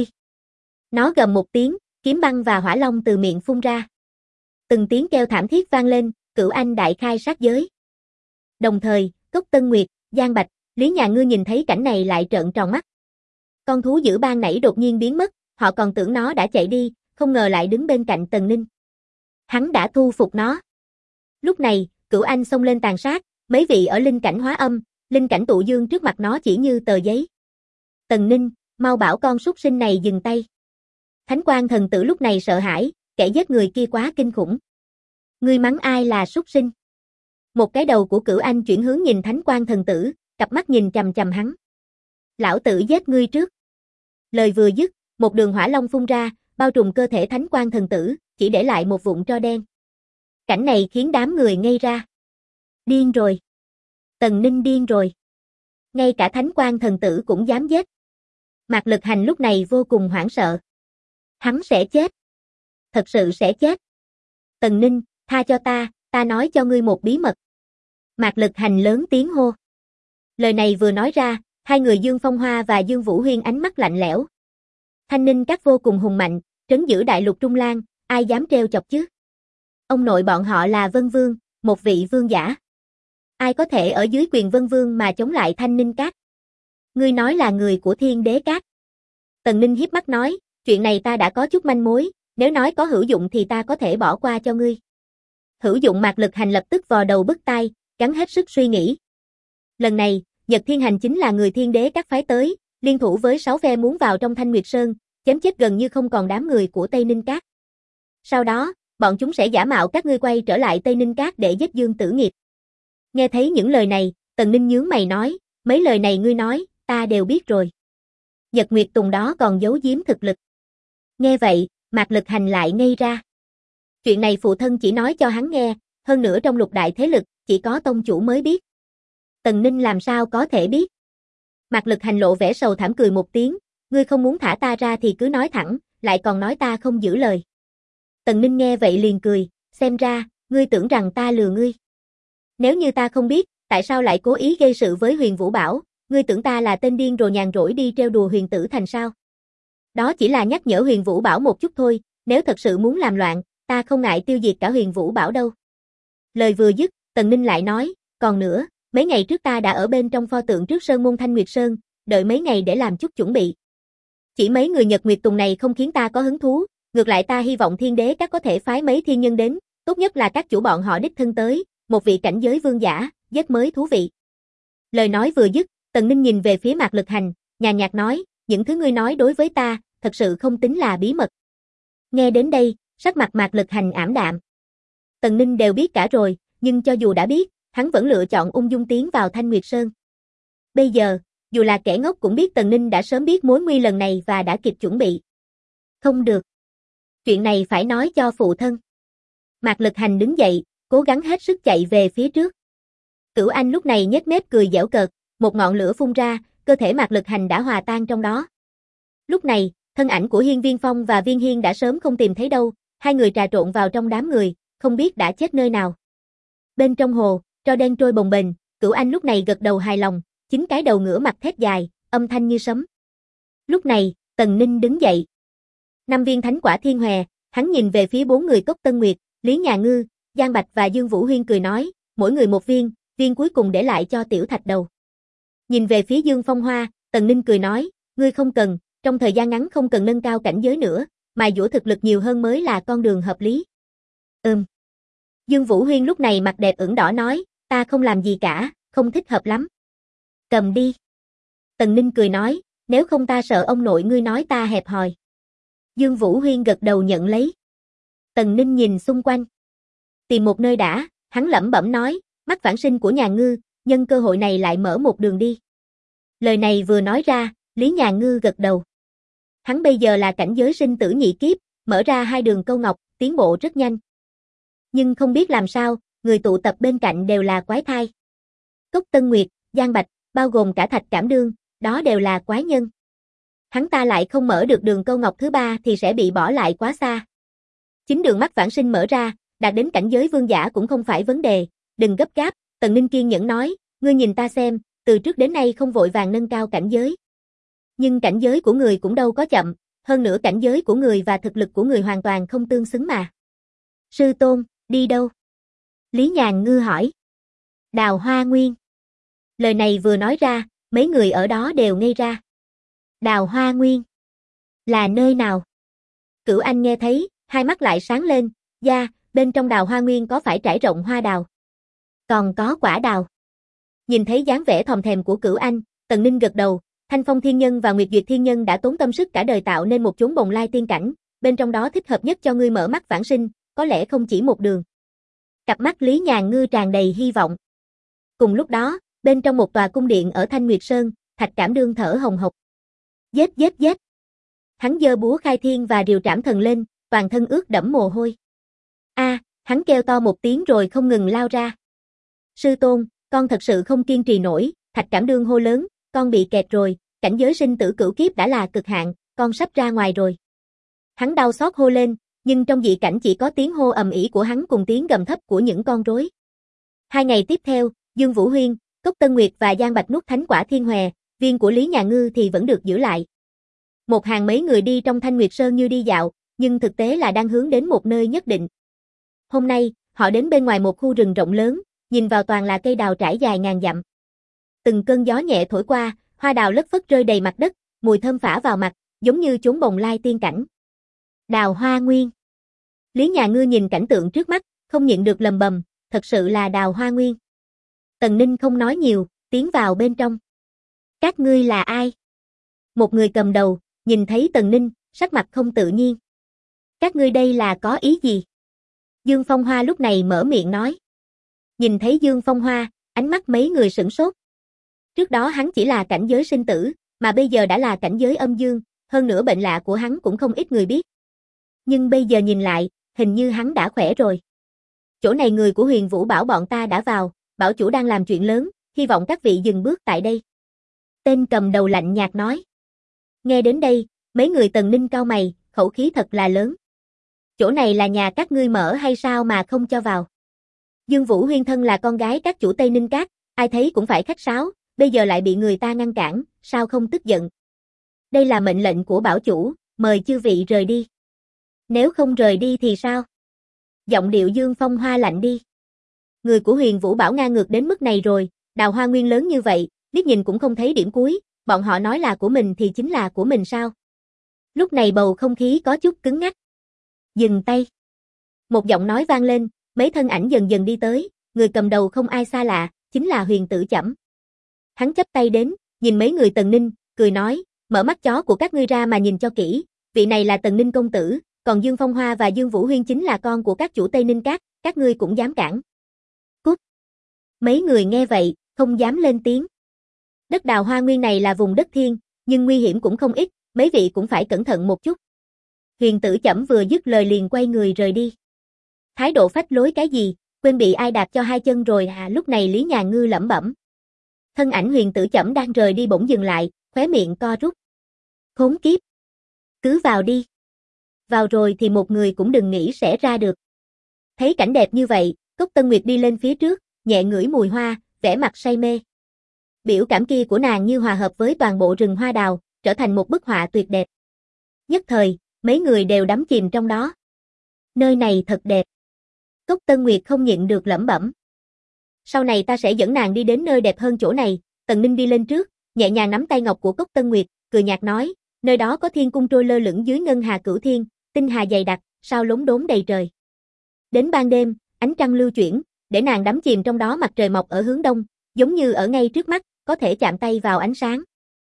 Nó gầm một tiếng, kiếm băng và hỏa long từ miệng phun ra. Từng tiếng kêu thảm thiết vang lên, Cửu Anh đại khai sát giới. Đồng thời, Cốc Tân Nguyệt, Giang Bạch, Lý Nhà Ngư nhìn thấy cảnh này lại trợn tròn mắt. Con thú dữ ban nãy đột nhiên biến mất, họ còn tưởng nó đã chạy đi, không ngờ lại đứng bên cạnh Tần Ninh. Hắn đã thu phục nó. Lúc này, Cửu Anh xông lên tàn sát, mấy vị ở linh cảnh hóa âm, linh cảnh tụ dương trước mặt nó chỉ như tờ giấy. Tần Ninh, mau bảo con súc sinh này dừng tay. Thánh Quang thần tử lúc này sợ hãi, kẻ giết người kia quá kinh khủng. Ngươi mắng ai là súc sinh? Một cái đầu của Cửu Anh chuyển hướng nhìn Thánh Quang thần tử, cặp mắt nhìn chằm chằm hắn. Lão tử giết ngươi trước. Lời vừa dứt, một đường hỏa long phun ra, bao trùm cơ thể Thánh Quang thần tử, chỉ để lại một vụn tro đen. Cảnh này khiến đám người ngây ra. Điên rồi. Tần Ninh điên rồi. Ngay cả Thánh Quang thần tử cũng dám giết. Mạc Lực Hành lúc này vô cùng hoảng sợ. Hắn sẽ chết. Thật sự sẽ chết. Tần Ninh, tha cho ta nói cho ngươi một bí mật. Mạc Lực Hành lớn tiếng hô. Lời này vừa nói ra, hai người Dương Phong Hoa và Dương Vũ Huyên ánh mắt lạnh lẽo. Thanh Ninh các vô cùng hùng mạnh, trấn giữ đại lục Trung Lan, ai dám trêu chọc chứ? Ông nội bọn họ là Vân Vương, một vị vương giả. Ai có thể ở dưới quyền Vân Vương mà chống lại Thanh Ninh các? Ngươi nói là người của Thiên Đế các. Tần Ninh hiếp mắt nói, chuyện này ta đã có chút manh mối, nếu nói có hữu dụng thì ta có thể bỏ qua cho ngươi. Hữu dụng? Mạc Lực Hành lập tức vò đầu bứt tai, gắng hết sức suy nghĩ. Lần này, Nhật Thiên Hành chính là người Thiên Đế các phái tới, liên thủ với 6 phe muốn vào trong Thanh Nguyệt Sơn, chém chết gần như không còn đám người của Tây Ninh Các. Sau đó, bọn chúng sẽ giả mạo các ngươi quay trở lại Tây Ninh Các để giết Dương Tử Nghiệp. Nghe thấy những lời này, Tần Ninh nhướng mày nói, mấy lời này ngươi nói, ta đều biết rồi. Nhật Nguyệt Tùng đó còn giấu giếm thực lực. Nghe vậy, Mạc Lực Hành lại ngây ra. Chuyện này phụ thân chỉ nói cho hắn nghe, hơn nữa trong lục đại thế lực, chỉ có tông chủ mới biết. Tần Ninh làm sao có thể biết? Mạc Lực Hành lộ vẻ sầu thảm cười một tiếng, ngươi không muốn thả ta ra thì cứ nói thẳng, lại còn nói ta không giữ lời. Tần Ninh nghe vậy liền cười, xem ra, ngươi tưởng rằng ta lừa ngươi. Nếu như ta không biết, tại sao lại cố ý gây sự với Huyền Vũ Bảo, ngươi tưởng ta là tên điên rồ nhàn rỗi đi trêu đùa Huyền Tử Thành sao? Đó chỉ là nhắc nhở Huyền Vũ Bảo một chút thôi, nếu thật sự muốn làm loạn, ta không ngại tiêu diệt cả Huyền Vũ Bảo đâu. Lời vừa dứt, Tần Ninh lại nói, còn nữa, mấy ngày trước ta đã ở bên trong pho tượng trước Sơn Môn Thanh Nguyệt Sơn, đợi mấy ngày để làm chút chuẩn bị. Chỉ mấy người Nhật Nguyệt Tùng này không khiến ta có hứng thú, ngược lại ta hy vọng Thiên Đế các có thể phái mấy thiên nhân đến, tốt nhất là các chủ bọn họ đích thân tới, một vị cảnh giới vương giả, rất mới thú vị. Lời nói vừa dứt, Tần Ninh nhìn về phía Mạc Lực Hành, nhàn nhạt nói, những thứ ngươi nói đối với ta, thật sự không tính là bí mật. Nghe đến đây, sắc mặt Mạc Lực Hành ảm đạm. Tần Ninh đều biết cả rồi, nhưng cho dù đã biết, hắn vẫn lựa chọn ung dung tiến vào Thanh Nguyệt Sơn. Bây giờ, dù là kẻ ngốc cũng biết Tần Ninh đã sớm biết mối nguy lần này và đã kịp chuẩn bị. Không được. Chuyện này phải nói cho phụ thân. Mạc Lực Hành đứng dậy, cố gắng hết sức chạy về phía trước. Cửu Anh lúc này nhếch mép cười giễu cợt, một ngọn lửa phun ra, cơ thể Mạc Lực Hành đã hòa tan trong đó. Lúc này, thân ảnh của Hiên Viên Phong và Viên Hiên đã sớm không tìm thấy đâu, hai người trà trộn vào trong đám người, không biết đã chết nơi nào. Bên trong hồ, tro đen trôi bồng bềnh, Cửu Anh lúc này gật đầu hài lòng, chính cái đầu ngửa mặt thét dài, âm thanh như sấm. Lúc này, Tần Ninh đứng dậy. 5 viên thánh quả thiên hòe, hắn nhìn về phía 4 người Cốc Tân Nguyệt, Lý Nhà Ngư, Giang Bạch và Dương Vũ Huyên cười nói, mỗi người một viên, viên cuối cùng để lại cho Tiểu Thạch Đầu. Nhìn về phía Dương Phong Hoa, Tần Ninh cười nói, ngươi không cần, trong thời gian ngắn không cần nâng cao cảnh giới nữa, mài dũa thực lực nhiều hơn mới là con đường hợp lý. Dương Vũ Huyên lúc này mặt đẹp ửng đỏ nói, ta không làm gì cả, không thích hợp lắm. Cầm đi. Tần Ninh cười nói, nếu không ta sợ ông nội ngươi nói ta hẹp hòi. Dương Vũ Huyên gật đầu nhận lấy. Tần Ninh nhìn xung quanh. Tìm một nơi đã, hắn lẩm bẩm nói, mắt vãng sinh của Nhà Ngư, nhân cơ hội này lại mở một đường đi. Lời này vừa nói ra, Lý Nhà Ngư gật đầu. Hắn bây giờ là cảnh giới sinh tử nhị kiếp, mở ra 2 đường câu ngọc, tiến bộ rất nhanh. Nhưng không biết làm sao, người tụ tập bên cạnh đều là quái thai. Cốc Tân Nguyệt, Giang Bạch, bao gồm cả Thạch Cảm Đương, đó đều là quái nhân. Hắn ta lại không mở được đường câu ngọc thứ 3 thì sẽ bị bỏ lại quá xa. Chính đường mắt vãng sinh mở ra, đạt đến cảnh giới vương giả cũng không phải vấn đề, đừng gấp gáp, Tần Ninh kiên nhẫn nói, ngươi nhìn ta xem, từ trước đến nay không vội vàng nâng cao cảnh giới. Nhưng cảnh giới của người cũng đâu có chậm, hơn nữa cảnh giới của người và thực lực của người hoàn toàn không tương xứng mà. Sư tôn, đi đâu? Lý Nhàn Ngư hỏi. Đào Hoa Nguyên. Lời này vừa nói ra, mấy người ở đó đều ngây ra. Đào Hoa Nguyên. Là nơi nào? Cửu Anh nghe thấy, hai mắt lại sáng lên, da, bên trong Đào Hoa Nguyên có phải trải rộng hoa đào? Còn có quả đào. Nhìn thấy dáng vẻ thòm thèm của Cửu Anh, Tần Ninh gật đầu, Thanh Phong Thiên Nhân và Nguyệt Duyệt Thiên Nhân đã tốn tâm sức cả đời tạo nên một chốn bồng lai tiên cảnh, bên trong đó thích hợp nhất cho ngươi mở mắt vãng sinh, có lẽ không chỉ một đường. Cặp mắt Lý Nhàn Ngư tràn đầy hy vọng. Cùng lúc đó, bên trong một tòa cung điện ở Thanh Nguyệt Sơn, Thạch Cảm Đương thở hồng hộc. Giết giết giết. Hắn giơ búa khai thiên và rìu trảm thần lên, toàn thân ướt đẫm mồ hôi. Hắn kêu to một tiếng rồi không ngừng lao ra. Sư tôn, con thật sự không kiên trì nổi, Thạch Cảm Đương hô lớn, con bị kẹt rồi, cảnh giới sinh tử cửu kiếp đã là cực hạn, con sắp ra ngoài rồi. Hắn đau xót hô lên, nhưng trong dị cảnh chỉ có tiếng hô ầm ĩ của hắn cùng tiếng gầm thấp của những con rối. 2 ngày tiếp theo, Dương Vũ Huyên, Cốc Tân Nguyệt và Giang Bạch nuốt thánh quả thiên hòe, viên của Lý Nhà Ngư thì vẫn được giữ lại. Một hàng mấy người đi trong Thanh Nguyệt Sơn như đi dạo, nhưng thực tế là đang hướng đến một nơi nhất định. Hôm nay, họ đến bên ngoài một khu rừng rộng lớn, nhìn vào toàn là cây đào trải dài ngàn dặm. Từng cơn gió nhẹ thổi qua, hoa đào lất phất rơi đầy mặt đất, mùi thơm phả vào mặt, giống như chốn bồng lai tiên cảnh. Đào Hoa Nguyên. Lý Nhà Ngư nhìn cảnh tượng trước mắt, không nhịn được lầm bầm, thật sự là Đào Hoa Nguyên. Tần Ninh không nói nhiều, tiến vào bên trong. Các ngươi là ai? Một người cầm đầu, nhìn thấy Tần Ninh, sắc mặt không tự nhiên. Các ngươi đây là có ý gì? Dương Phong Hoa lúc này mở miệng nói. Nhìn thấy Dương Phong Hoa, ánh mắt mấy người sửng sốt. Trước đó hắn chỉ là cảnh giới sinh tử, mà bây giờ đã là cảnh giới âm dương, hơn nữa bệnh lạ của hắn cũng không ít người biết. Nhưng bây giờ nhìn lại, hình như hắn đã khỏe rồi. Chỗ này người của Huyền Vũ bảo bọn ta đã vào, bảo chủ đang làm chuyện lớn, hy vọng các vị dừng bước tại đây. Tên cầm đầu lạnh nhạt nói. Nghe đến đây, mấy người Tần Ninh cau mày, khẩu khí thật là lớn. Chỗ này là nhà các ngươi mở hay sao mà không cho vào? Dương Vũ Huyên thân là con gái các chủ Tây Ninh Các, ai thấy cũng phải khách sáo, bây giờ lại bị người ta ngăn cản, sao không tức giận? Đây là mệnh lệnh của bảo chủ, mời chư vị rời đi. Nếu không rời đi thì sao? Giọng điệu Dương Phong Hoa lạnh đi. Người của Huyền Vũ bảo ngang ngược đến mức này rồi, đào hoa nguyên lớn như vậy, liếc nhìn cũng không thấy điểm cuối, bọn họ nói là của mình thì chính là của mình sao? Lúc này bầu không khí có chút cứng ngắc. Dừng tay. Một giọng nói vang lên, mấy thân ảnh dần dần đi tới, người cầm đầu không ai xa lạ, chính là Huyền Tử Chẩm. Hắn chắp tay đến, nhìn mấy người Tần Ninh, cười nói, mở mắt chó của các ngươi ra mà nhìn cho kỹ, vị này là Tần Ninh công tử, còn Dương Phong Hoa và Dương Vũ Huyên chính là con của các chủ Tây Ninh các ngươi cũng dám cản. Cút. Mấy người nghe vậy, không dám lên tiếng. Đất đào hoa nguyên này là vùng đất thiên, nhưng nguy hiểm cũng không ít, mấy vị cũng phải cẩn thận một chút. Huyền Tử Chẩm vừa dứt lời liền quay người rời đi. Thái độ phách lối cái gì, quên bị ai đạp cho hai chân rồi hả? Lúc này Lý Nhà Ngư lẩm bẩm. Thân ảnh Huyền Tử Chẩm đang rời đi bỗng dừng lại, khóe miệng co rút. Khốn kiếp. Cứ vào đi. Vào rồi thì một người cũng đừng nghĩ sẽ ra được. Thấy cảnh đẹp như vậy, Cốc Tân Nguyệt đi lên phía trước, nhẹ ngửi mùi hoa, vẻ mặt say mê. Biểu cảm kia của nàng như hòa hợp với toàn bộ rừng hoa đào, trở thành một bức họa tuyệt đẹp. Nhất thời, mấy người đều đắm chìm trong đó. Nơi này thật đẹp. Cốc Tân Nguyệt không nhịn được lẩm bẩm. Sau này ta sẽ dẫn nàng đi đến nơi đẹp hơn chỗ này. Tần Ninh đi lên trước, nhẹ nhàng nắm tay ngọc của Cốc Tân Nguyệt, cười nhạt nói, nơi đó có thiên cung trôi lơ lửng dưới ngân hà cửu thiên, tinh hà dày đặc, sao lốm đốm đầy trời. Đến ban đêm, ánh trăng lưu chuyển, để nàng đắm chìm trong đó. Mặt trời mọc ở hướng đông, giống như ở ngay trước mắt, có thể chạm tay vào ánh sáng.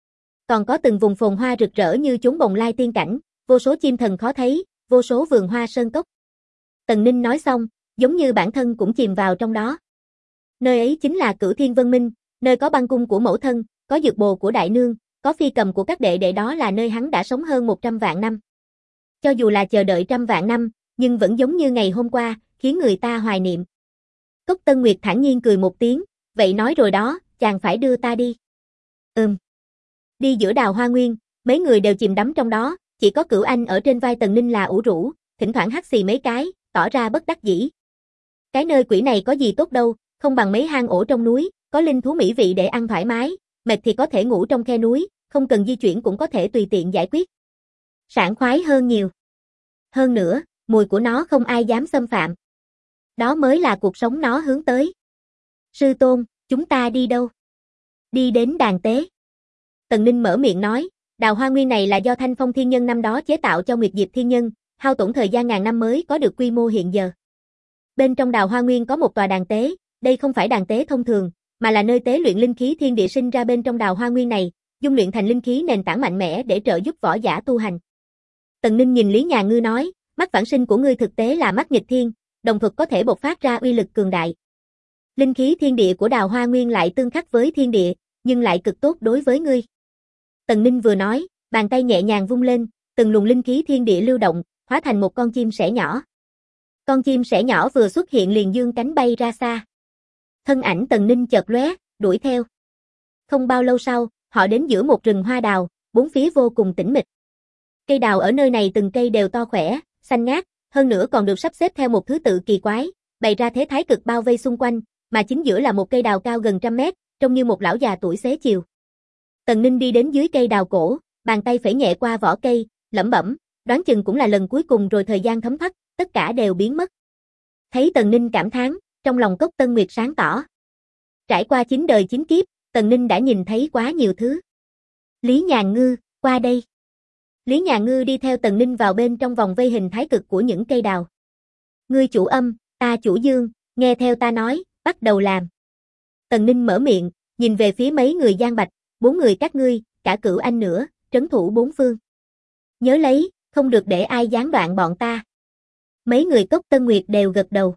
Còn có từng vùng phồn hoa rực rỡ như chốn bồng lai tiên cảnh, vô số chim thần khó thấy, vô số vườn hoa sơn cốc. Tần Ninh nói xong, giống như bản thân cũng chìm vào trong đó. Nơi ấy chính là Cửu Thiên Vân Minh, nơi có băng cung của mẫu thân, có dược bồ của đại nương, có phi cầm của các đệ đệ, đó là nơi hắn đã sống hơn 100 vạn năm. Cho dù là chờ đợi trăm vạn năm, nhưng vẫn giống như ngày hôm qua, khiến người ta hoài niệm. Cốc Tân Nguyệt thản nhiên cười một tiếng, vậy nói rồi đó, chàng phải đưa ta đi. Đi giữa đào hoa nguyên, mấy người đều chìm đắm trong đó, chỉ có Cửu Anh ở trên vai Tần Ninh là ủ rũ, thỉnh thoảng hắt xì mấy cái, tỏ ra bất đắc dĩ. Cái nơi quỷ này có gì tốt đâu, không bằng mấy hang ổ trong núi, có linh thú mỹ vị để ăn thoải mái, mệt thì có thể ngủ trong khe núi, không cần di chuyển cũng có thể tùy tiện giải quyết. Sảng khoái hơn nhiều. Hơn nữa, mùi của nó không ai dám xâm phạm. Đó mới là cuộc sống nó hướng tới. Sư tôn, chúng ta đi đâu? Đi đến đàn tế. Tần Ninh mở miệng nói, đào hoa nguyên này là do Thanh Phong Thiên Nhân năm đó chế tạo cho Nguyệt Diệp Thiên Nhân, hao tổn thời gian ngàn năm mới có được quy mô hiện giờ. Bên trong đào hoa nguyên có một tòa đàn tế, đây không phải đàn tế thông thường, mà là nơi tế luyện linh khí thiên địa sinh ra bên trong đào hoa nguyên này, dung luyện thành linh khí nền tảng mạnh mẽ để trợ giúp võ giả tu hành. Tần Ninh nhìn Lý Nhà Ngư nói, mắt vãng sinh của ngươi thực tế là mắt nghịch thiên, đồng thuật có thể bộc phát ra uy lực cường đại. Linh khí thiên địa của đào hoa nguyên lại tương khắc với thiên địa, nhưng lại cực tốt đối với ngươi. Tần Ninh vừa nói, bàn tay nhẹ nhàng vung lên, từng luồng linh khí thiên địa lưu động, hóa thành một con chim sẻ nhỏ. Con chim sẻ nhỏ vừa xuất hiện liền dương cánh bay ra xa. Thân ảnh Tần Ninh chợt lóe, đuổi theo. Không bao lâu sau, họ đến giữa một rừng hoa đào, bốn phía vô cùng tĩnh mịch. Cây đào ở nơi này từng cây đều to khỏe, xanh ngát, hơn nữa còn được sắp xếp theo một thứ tự kỳ quái, bày ra thế thái cực bao vây xung quanh, mà chính giữa là một cây đào cao gần 100 mét, trông như một lão già tuổi xế chiều. Tần Ninh đi đến dưới cây đào cổ, bàn tay phẩy nhẹ qua vỏ cây, lẩm bẩm, đoán chừng cũng là lần cuối cùng rồi. Thời gian thấm thoát, tất cả đều biến mất. Thấy Tần Ninh cảm thán, trong lòng Cốc Tân Nguyệt sáng tỏ. Trải qua 9 đời 9 kiếp, Tần Ninh đã nhìn thấy quá nhiều thứ. Lý Nhà Ngư, qua đây. Lý Nhà Ngư đi theo Tần Ninh vào bên trong vòng vây hình thái cực của những cây đào. Ngươi chủ âm, ta chủ dương, nghe theo ta nói, bắt đầu làm. Tần Ninh mở miệng, nhìn về phía mấy người Giang Bạch, 4 người các ngươi, cả Cửu Anh nữa, trấn thủ 4 phương. Nhớ lấy, không được để ai gián đoạn bọn ta. Mấy người Cốc Tân Nguyệt đều gật đầu.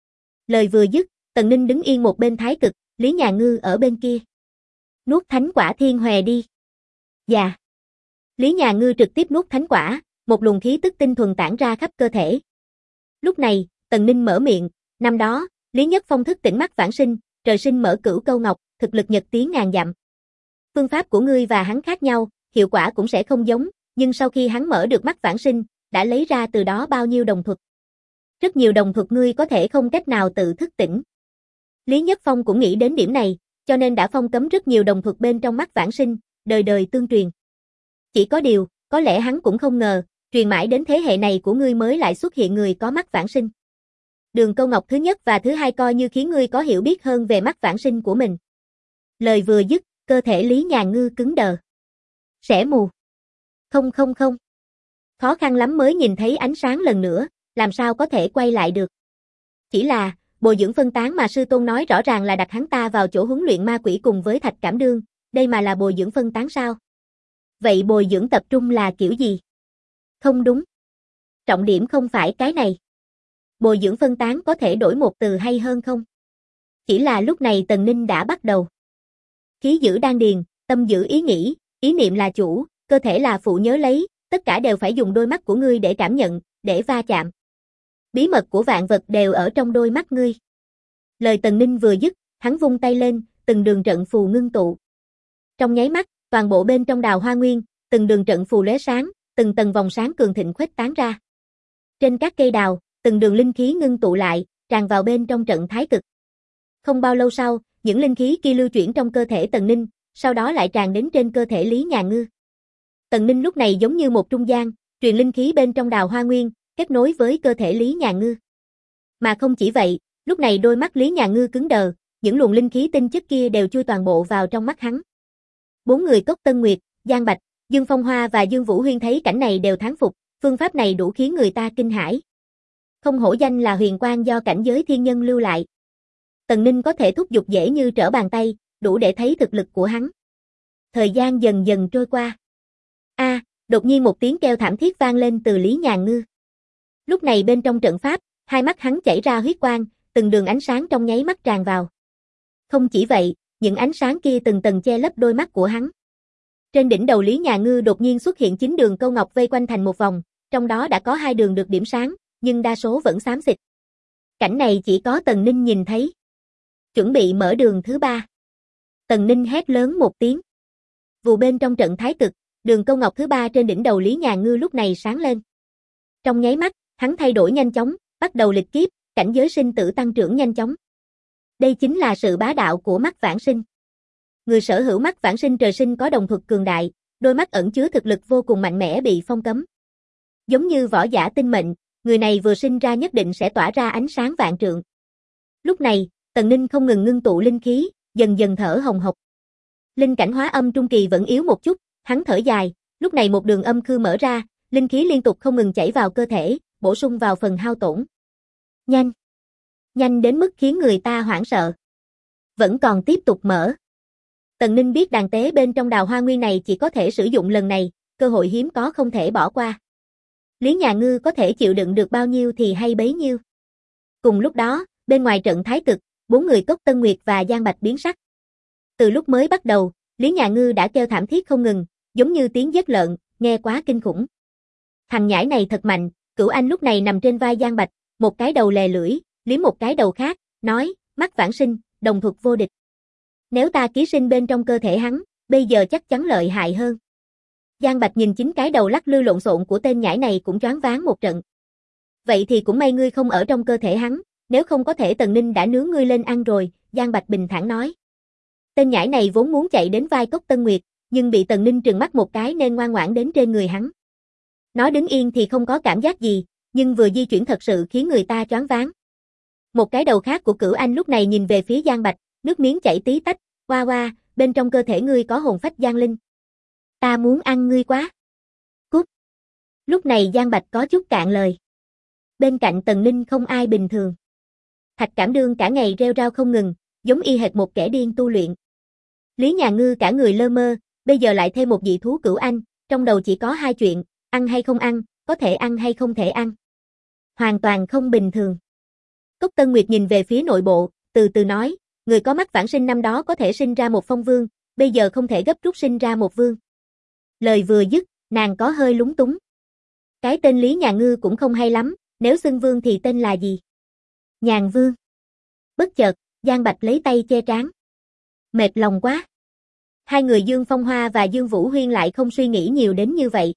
Lời vừa dứt, Tần Ninh đứng yên một bên thái cực, Lý Nhà Ngư ở bên kia. Nuốt thánh quả thiên hòe đi. Dạ. Lý Nhà Ngư trực tiếp nuốt thánh quả, một luồng khí tức tinh thuần tản ra khắp cơ thể. Lúc này, Tần Ninh mở miệng, năm đó, Lý Nhất Phong thức tỉnh mắt vãng sinh, trời sinh mở cửu câu ngọc, thực lực nhật tiến ngàn dặm. Phương pháp của ngươi và hắn khác nhau, hiệu quả cũng sẽ không giống, nhưng sau khi hắn mở được mắt vãng sinh, đã lấy ra từ đó bao nhiêu đồng thuật. Rất nhiều đồng thuật ngươi có thể không cách nào tự thức tỉnh. Lý Nhất Phong cũng nghĩ đến điểm này, cho nên đã phong cấm rất nhiều đồng thuật bên trong mắt vãng sinh, đời đời tương truyền. Chỉ có điều, có lẽ hắn cũng không ngờ, truyền mãi đến thế hệ này của ngươi mới lại xuất hiện người có mắt vãng sinh. Đường câu ngọc thứ nhất và thứ hai coi như khiến ngươi có hiểu biết hơn về mắt vãng sinh của mình. Lời vừa dứt, cơ thể Lý Nhà Ngư cứng đờ. Sẽ mù. Không. Khó khăn lắm mới nhìn thấy ánh sáng lần nữa, làm sao có thể quay lại được. Chỉ là, bồi dưỡng phân tán mà sư tôn nói rõ ràng là đặt hắn ta vào chỗ huấn luyện ma quỷ cùng với Thạch Cảm Đương, đây mà là bồi dưỡng phân tán sao? Vậy bồi dưỡng tập trung là kiểu gì? Không đúng. Trọng điểm không phải cái này. Bồi dưỡng phân tán có thể đổi một từ hay hơn không? Chỉ là lúc này Tần Ninh đã bắt đầu. Khí giữ đan điền, tâm giữ ý nghĩ, ý niệm là chủ, cơ thể là phụ nhớ lấy, tất cả đều phải dùng đôi mắt của ngươi để cảm nhận, để va chạm. Bí mật của vạn vật đều ở trong đôi mắt ngươi. Lời Tần Ninh vừa dứt, hắn vung tay lên, từng đường trận phù ngưng tụ. Trong nháy mắt, toàn bộ bên trong Đào Hoa Nguyên, từng đường trận phù lóe sáng, từng tầng vòng sáng cường thịnh khuếch tán ra. Trên các cây đào, từng đường linh khí ngưng tụ lại, tràn vào bên trong trận thái cực. Không bao lâu sau, những linh khí kia lưu chuyển trong cơ thể Tần Ninh, sau đó lại tràn đến trên cơ thể Lý Nhà Ngư. Tần Ninh lúc này giống như một trung gian, truyền linh khí bên trong Đào Hoa Nguyên, kết nối với cơ thể Lý Nhà Ngư. Mà không chỉ vậy, lúc này đôi mắt Lý Nhà Ngư cứng đờ, những luồng linh khí tinh chất kia đều chui toàn bộ vào trong mắt hắn. Bốn người Cốc Tân Nguyệt, Giang Bạch, Dương Phong Hoa và Dương Vũ Huyên thấy cảnh này đều thán phục, phương pháp này đủ khiến người ta kinh hãi. Không hổ danh là huyền quang do cảnh giới thiên nhân lưu lại. Tần Ninh có thể thúc giục dễ như trở bàn tay, đủ để thấy thực lực của hắn. Thời gian dần dần trôi qua. Đột nhiên một tiếng kêu thảm thiết vang lên từ Lý Nhà Ngư. Lúc này bên trong trận pháp, hai mắt hắn chảy ra huyết quang, từng đường ánh sáng trong nháy mắt tràn vào. Không chỉ vậy, những ánh sáng kia từng tầng che lấp đôi mắt của hắn. Trên đỉnh đầu Lý Nhà Ngư đột nhiên xuất hiện 9 đường câu ngọc vây quanh thành một vòng, trong đó đã có 2 đường được điểm sáng, nhưng đa số vẫn xám xịt. Cảnh này chỉ có Tần Ninh nhìn thấy. Chuẩn bị mở đường thứ 3. Tần Ninh hét lớn một tiếng. Vụ bên trong trận thái cực, đường câu ngọc thứ 3 trên đỉnh đầu Lý Nhà Ngư lúc này sáng lên. Trong nháy mắt, hắn thay đổi nhanh chóng, bắt đầu lịch kiếp, cảnh giới sinh tử tăng trưởng nhanh chóng. Đây chính là sự bá đạo của mắt vãng sinh. Người sở hữu mắt vãng sinh trời sinh có đồng thuật cường đại, đôi mắt ẩn chứa thực lực vô cùng mạnh mẽ bị phong cấm. Giống như võ giả tinh mệnh, người này vừa sinh ra nhất định sẽ tỏa ra ánh sáng vạn trượng. Lúc này, Tần Ninh không ngừng ngưng tụ linh khí, dần dần thở hồng hộc. Linh cảnh hóa âm trung kỳ vẫn yếu một chút, hắn thở dài, lúc này một đường âm khư mở ra, linh khí liên tục không ngừng chảy vào cơ thể, bổ sung vào phần hao tổn. Nhanh đến mức khiến người ta hoảng sợ. Vẫn còn tiếp tục mở. Tần Ninh biết đàn tế bên trong Đào Hoa Nguyên này chỉ có thể sử dụng lần này, cơ hội hiếm có không thể bỏ qua. Lý Nhà Ngư có thể chịu đựng được bao nhiêu thì hay bấy nhiêu. Cùng lúc đó, bên ngoài trận thái cực, 4 người Cốc Tân Nguyệt và Giang Bạch biến sắc. Từ lúc mới bắt đầu, Lý Nhà Ngư đã kêu thảm thiết không ngừng, giống như tiếng giết lợn, nghe quá kinh khủng. Thằng nhãi này thật mạnh, Cửu Anh lúc này nằm trên vai Giang Bạch, một cái đầu lè lưỡi, liếm một cái đầu khác, nói, mắt vãng sinh, đồng thuật vô địch. Nếu ta ký sinh bên trong cơ thể hắn, bây giờ chắc chắn lợi hại hơn. Giang Bạch nhìn chính cái đầu lắc lư lộn xộn của tên nhãi này cũng choáng váng một trận. Vậy thì cũng may ngươi không ở trong cơ thể hắn, nếu không có thể Tần Ninh đã nướng ngươi lên ăn rồi, Giang Bạch bình thản nói. Tên nhãi này vốn muốn chạy đến vai Cốc Tân Nguyệt, nhưng bị Tần Ninh trừng mắt một cái nên ngoan ngoãn đến trên người hắn. Nó đứng yên thì không có cảm giác gì, nhưng vừa di chuyển thật sự khiến người ta choáng váng. Một cái đầu khác của Cửu Anh lúc này nhìn về phía Giang Bạch, nước miếng chảy tí tách, oa oa, bên trong cơ thể ngươi có hồn phách Giang Linh. Ta muốn ăn ngươi quá. Cút. Lúc này Giang Bạch có chút cạn lời. Bên cạnh Tần Ninh không ai bình thường. Thạch Cảm Đương cả ngày reo rao không ngừng, giống y hệt một kẻ điên tu luyện. Lý Nhà Ngư cả người lơ mơ, bây giờ lại thêm một dị thú Cửu Anh, trong đầu chỉ có 2 chuyện, ăn hay không ăn, có thể ăn hay không thể ăn. Hoàn toàn không bình thường. Cốc Tân Nguyệt nhìn về phía nội bộ, từ từ nói, người có mắt vãng sinh năm đó có thể sinh ra một phong vương, bây giờ không thể gấp rút sinh ra một vương. Lời vừa dứt, Nàng có hơi lúng túng. Cái tên Lý Nhà Ngư cũng không hay lắm, nếu xưng Vương thì tên là gì? Nhàn Vương. Bất chợt, Giang Bạch lấy tay che trán. Mệt lòng quá. Hai người Dương Phong Hoa và Dương Vũ Huyên lại không suy nghĩ nhiều đến như vậy.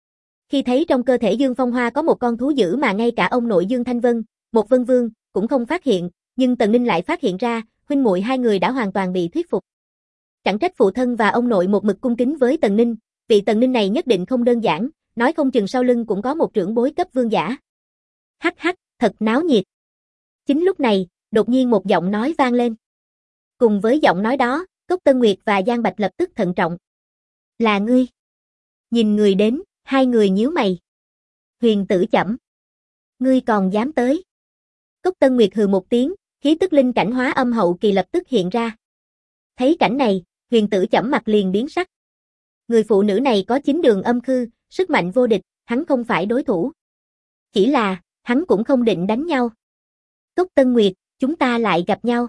Khi thấy trong cơ thể Dương Phong Hoa có một con thú dữ mà ngay cả ông nội Dương Thanh Vân, một Vân Vương, cũng không phát hiện, nhưng Tần Ninh lại phát hiện ra, huynh muội hai người đã hoàn toàn bị thuyết phục. Chẳng trách phụ thân và ông nội một mực cung kính với Tần Ninh, vị Tần Ninh này nhất định không đơn giản, nói không chừng sau lưng cũng có một trưởng bối cấp vương giả. Hắc hắc, thật náo nhiệt. Chính lúc này, đột nhiên một giọng nói vang lên. Cùng với giọng nói đó, Cốc Tân Nguyệt và Giang Bạch lập tức thận trọng. Là ngươi. Nhìn người đến, hai người nhíu mày. Huyền Tử Chẩm. Ngươi còn dám tới. Cốc Tân Nguyệt hừ một tiếng, khí tức linh cảnh hóa âm hậu kỳ lập tức hiện ra. Thấy cảnh này, Huyền Tử Chẩm mặt liền biến sắc. Người phụ nữ này có 9 đường âm khư, sức mạnh vô địch, hắn không phải đối thủ. Chỉ là, hắn cũng không định đánh nhau. Cốc Tân Nguyệt, chúng ta lại gặp nhau.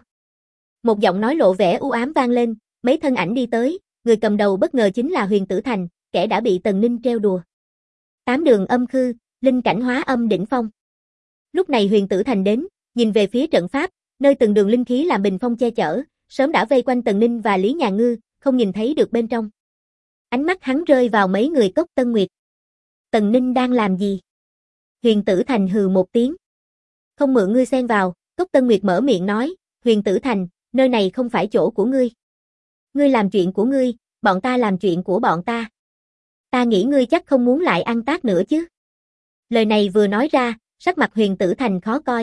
Một giọng nói lộ vẻ u ám vang lên, mấy thân ảnh đi tới, người cầm đầu bất ngờ chính là Huyền Tử Thành, kẻ đã bị Tần Ninh trêu đùa. 8 đường âm khư, linh cảnh hóa âm đỉnh phong. Lúc này Huyền Tử Thành đến, nhìn về phía trận pháp, nơi từng đường linh khí làm bình phong che chở, sớm đã vây quanh Tần Ninh và Lý Nhà Ngư, không nhìn thấy được bên trong. Ánh mắt hắn rơi vào mấy người Cốc Tân Nguyệt. Tần Ninh đang làm gì? Huyền Tử Thành hừ một tiếng. Không mượn ngươi xen vào, Cốc Tân Nguyệt mở miệng nói, Huyền Tử Thành, nơi này không phải chỗ của ngươi. Ngươi làm chuyện của ngươi, bọn ta làm chuyện của bọn ta. Ta nghĩ ngươi chắc không muốn lại ăn tát nữa chứ. Lời này vừa nói ra, sắc mặt Huyền Tử Thành khó coi.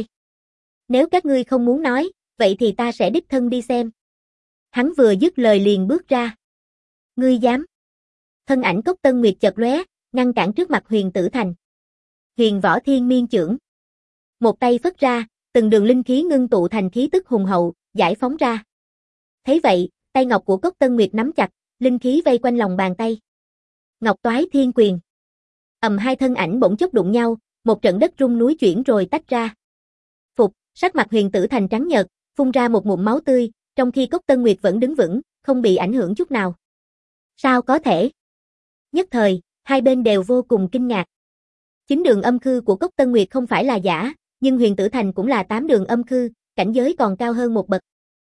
Nếu các ngươi không muốn nói, vậy thì ta sẽ đích thân đi xem. Hắn vừa dứt lời liền bước ra. Ngươi dám? Thân ảnh Cốc Tân Nguyệt chợt lóe, ngăn cản trước mặt Huyền Tử Thành. Huyền Võ Thiên Miên Chưởng. Một tay phất ra, từng đường linh khí ngưng tụ thành khí tức hùng hậu, giải phóng ra. Thấy vậy, tay ngọc của Cốc Tân Nguyệt nắm chặt, linh khí vây quanh lòng bàn tay. Ngọc Toái Thiên Quyền. Hai thân ảnh bỗng chốc đụng nhau, một trận đất rung núi chuyển rồi tách ra. Phục, sắc mặt Huyền Tử Thành trắng nhợt, phun ra một ngụm máu tươi, trong khi Cốc Tân Nguyệt vẫn đứng vững, không bị ảnh hưởng chút nào. Sao có thể? Nhất thời, hai bên đều vô cùng kinh ngạc. 9 đường âm khư của Cốc Tân Nguyệt không phải là giả, nhưng Huyền Tử Thành cũng là 8 đường âm khư, cảnh giới còn cao hơn một bậc.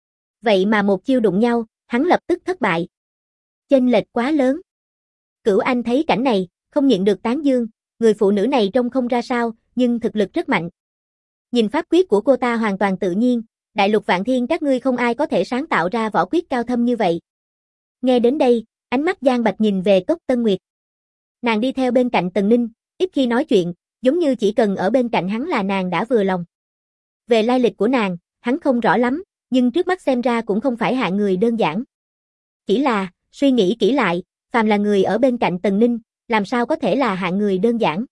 Vậy mà một chiêu đụng nhau, hắn lập tức thất bại. Chênh lệch quá lớn. Cửu Anh thấy cảnh này, không nhịn được tán dương, người phụ nữ này trông không ra sao, nhưng thực lực rất mạnh. Nhìn pháp quyết của cô ta hoàn toàn tự nhiên, đại lục vạn thiên các ngươi không ai có thể sáng tạo ra võ quyết cao thâm như vậy. Nghe đến đây, ánh mắt Giang Bạch nhìn về Cốc Tân Nguyệt. Nàng đi theo bên cạnh Tần Ninh, ít khi nói chuyện, giống như chỉ cần ở bên cạnh hắn là nàng đã vừa lòng. Về lai lịch của nàng, hắn không rõ lắm, nhưng trước mắt xem ra cũng không phải hạng người đơn giản. Chỉ là, suy nghĩ kỹ lại, phàm là người ở bên cạnh Tần Ninh, làm sao có thể là hạng người đơn giản?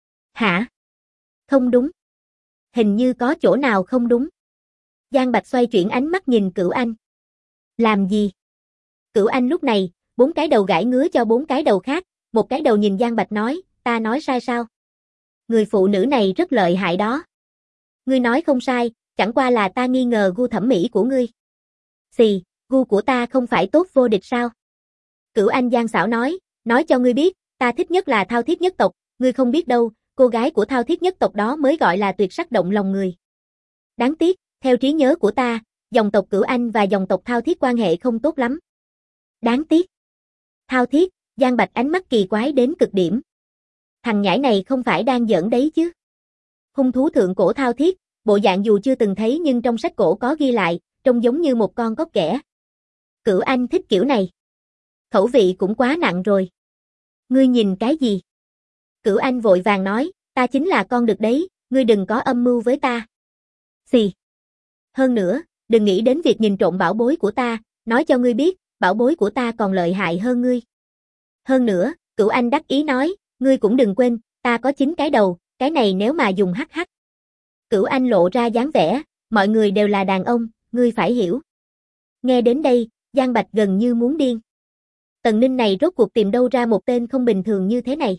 Hả? Không đúng. Hình như có chỗ nào không đúng. Giang Bạch xoay chuyển ánh mắt nhìn Cửu Anh. Làm gì? Cửu Anh lúc này, 4 cái đầu gãi ngứa cho 4 cái đầu khác, một cái đầu nhìn Giang Bạch nói, ta nói sai sao? Người phụ nữ này rất lợi hại đó. Ngươi nói không sai, chẳng qua là ta nghi ngờ gu thẩm mỹ của ngươi. Xì, gu của ta không phải tốt vô địch sao? Cửu Anh gian xảo nói cho ngươi biết, ta thích nhất là Thao Thiết nhất tộc, ngươi không biết đâu, cô gái của Thao Thiết nhất tộc đó mới gọi là tuyệt sắc động lòng người. Đáng tiếc, theo trí nhớ của ta, dòng tộc Cửu Anh và dòng tộc Thao Thiết quan hệ không tốt lắm. Đáng tiếc. Thao Thiết, Giang Bạch ánh mắt kỳ quái đến cực điểm. Thằng nhãi này không phải đang giỡn đấy chứ? Hung thú thượng cổ Thao Thiết, bộ dạng dù chưa từng thấy nhưng trong sách cổ có ghi lại, trông giống như một con cóc ghẻ. Cửu Anh thích kiểu này. Khẩu vị cũng quá nặng rồi. Ngươi nhìn cái gì? Cửu Anh vội vàng nói, ta chính là con đực đấy, ngươi đừng có âm mưu với ta. Xì. Hơn nữa, đừng nghĩ đến việc nhìn trộm bảo bối của ta, nói cho ngươi biết, bảo bối của ta còn lợi hại hơn ngươi. Hơn nữa, Cửu Anh đắc ý nói, ngươi cũng đừng quên, ta có 9 cái đầu, cái này nếu mà dùng hắc hắc. Cửu Anh lộ ra dáng vẻ, mọi người đều là đàn ông, ngươi phải hiểu. Nghe đến đây, Giang Bạch gần như muốn điên. Tần Ninh này rốt cuộc tìm đâu ra một tên không bình thường như thế này.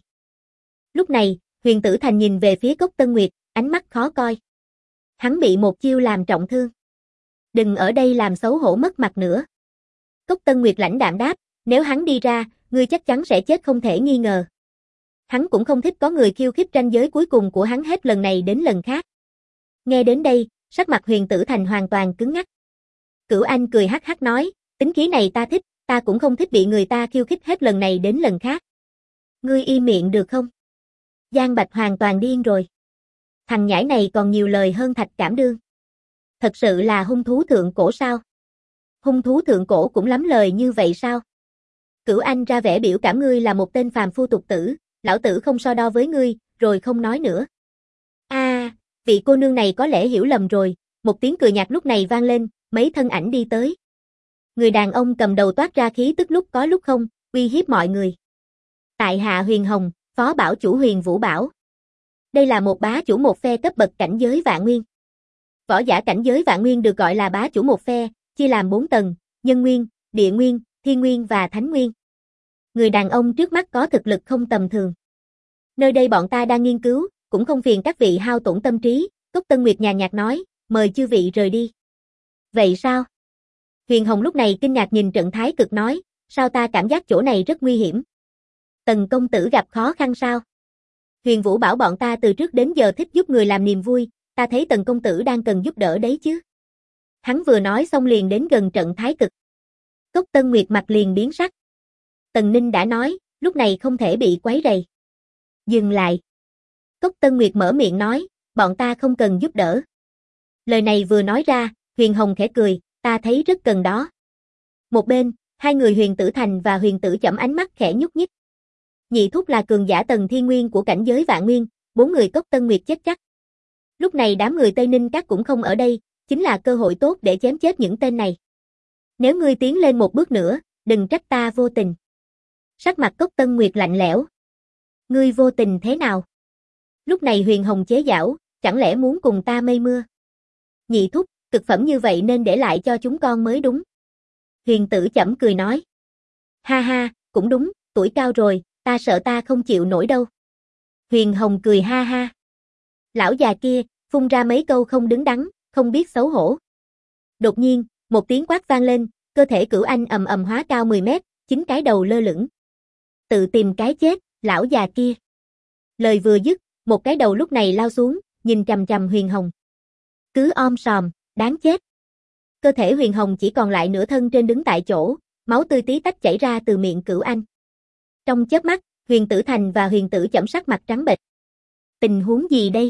Lúc này, Huyền Tử Thành nhìn về phía Cốc Tân Nguyệt, ánh mắt khó coi. Hắn bị một chiêu làm trọng thương. Đừng ở đây làm xấu hổ mất mặt nữa. Cốc Tân Nguyệt lãnh đạm đáp, nếu hắn đi ra, ngươi chắc chắn sẽ chết không thể nghi ngờ. Hắn cũng không thích có người khiêu khích ranh giới cuối cùng của hắn hết lần này đến lần khác. Nghe đến đây, sắc mặt Huyền Tử Thành hoàn toàn cứng ngắc. Cửu Anh cười hắc hắc nói, tính khí này ta thích, ta cũng không thích bị người ta khiêu khích hết lần này đến lần khác. Ngươi im miệng được không? Giang Bạch hoàn toàn điên rồi. Thằng nhãi này còn nhiều lời hơn Thạch Cảm Đương. Thật sự là hung thú thượng cổ sao? Hung thú thượng cổ cũng lắm lời như vậy sao? Cửu Anh ra vẻ biểu cảm, ngươi là một tên phàm phu tục tử, lão tử không so đo với ngươi, rồi không nói nữa. Vị cô nương này có lẽ hiểu lầm rồi, một tiếng cười nhạt lúc này vang lên, mấy thân ảnh đi tới. Người đàn ông cầm đầu toát ra khí tức lúc có lúc không, uy hiếp mọi người. Tại hạ Huyền Hồng, phó bảo chủ Huyền Vũ Bảo. Đây là một bá chủ một phe cấp bậc cảnh giới vạn nguyên. Võ giả cảnh giới vạn nguyên được gọi là bá chủ một phe, chia làm 4 tầng, nhân nguyên, địa nguyên, thiên nguyên và thánh nguyên. Người đàn ông trước mắt có thực lực không tầm thường. Nơi đây bọn ta đang nghiên cứu, cũng không phiền các vị hao tổn tâm trí, Cốc Tân Nguyệt nhàn nhạt nói, mời chư vị rời đi. Vậy sao? Huyền Hồng lúc này kinh ngạc nhìn trận thái cực nói, sao ta cảm giác chỗ này rất nguy hiểm? Tần công tử gặp khó khăn sao? Huyền Vũ bảo bọn ta từ trước đến giờ thích giúp người làm niềm vui, ta thấy Tần công tử đang cần giúp đỡ đấy chứ. Hắn vừa nói xong liền đến gần trận thái cực. Cốc Tân Nguyệt mặt liền biến sắc. Tần Ninh đã nói, lúc này không thể bị quấy rầy. Dừng lại. Cốc Tân Nguyệt mở miệng nói, bọn ta không cần giúp đỡ. Lời này vừa nói ra, Huyền Hồng khẽ cười, ta thấy rất cần đó. Một bên, hai người Huyền Tử Thành và Huyền Tử Chẩm ánh mắt khẽ nhúc nhích. Nhị thúc là cường giả tầng thiên nguyên của cảnh giới vạn nguyên, 4 người Cốc Tân Nguyệt chết chắc. Lúc này đám người Tây Ninh Các cũng không ở đây, chính là cơ hội tốt để chém chết những tên này. Nếu ngươi tiến lên một bước nữa, đừng trách ta vô tình. Sắc mặt Cốc Tân Nguyệt lạnh lẽo. Ngươi vô tình thế nào? Lúc này Huyền Hồng chế giễu, chẳng lẽ muốn cùng ta mây mưa? Nhị thúc, cực phẩm như vậy nên để lại cho chúng con mới đúng. Huyền Tử Chẩm cười nói. Ha ha, cũng đúng, tuổi cao rồi, ta sợ ta không chịu nổi đâu. Huyền Hồng cười ha ha. Lão già kia, phun ra mấy câu không đứng đắn, không biết xấu hổ. Đột nhiên, một tiếng quát vang lên, cơ thể Cửu Anh ầm ầm hóa cao 10 mét, 9 cái đầu lơ lửng. Tự tìm cái chết, lão già kia. Lời vừa dứt, một cái đầu lúc này lao xuống, nhìn chằm chằm Huyền Hồng. Cứ om sòm, đáng chết. Cơ thể Huyền Hồng chỉ còn lại nửa thân trên đứng tại chỗ, máu tươi tí tách chảy ra từ miệng Cửu Anh. Trong chớp mắt, Huyền Tử Thành và Huyền Tử Chẩm sắc mặt trắng bệch. Tình huống gì đây?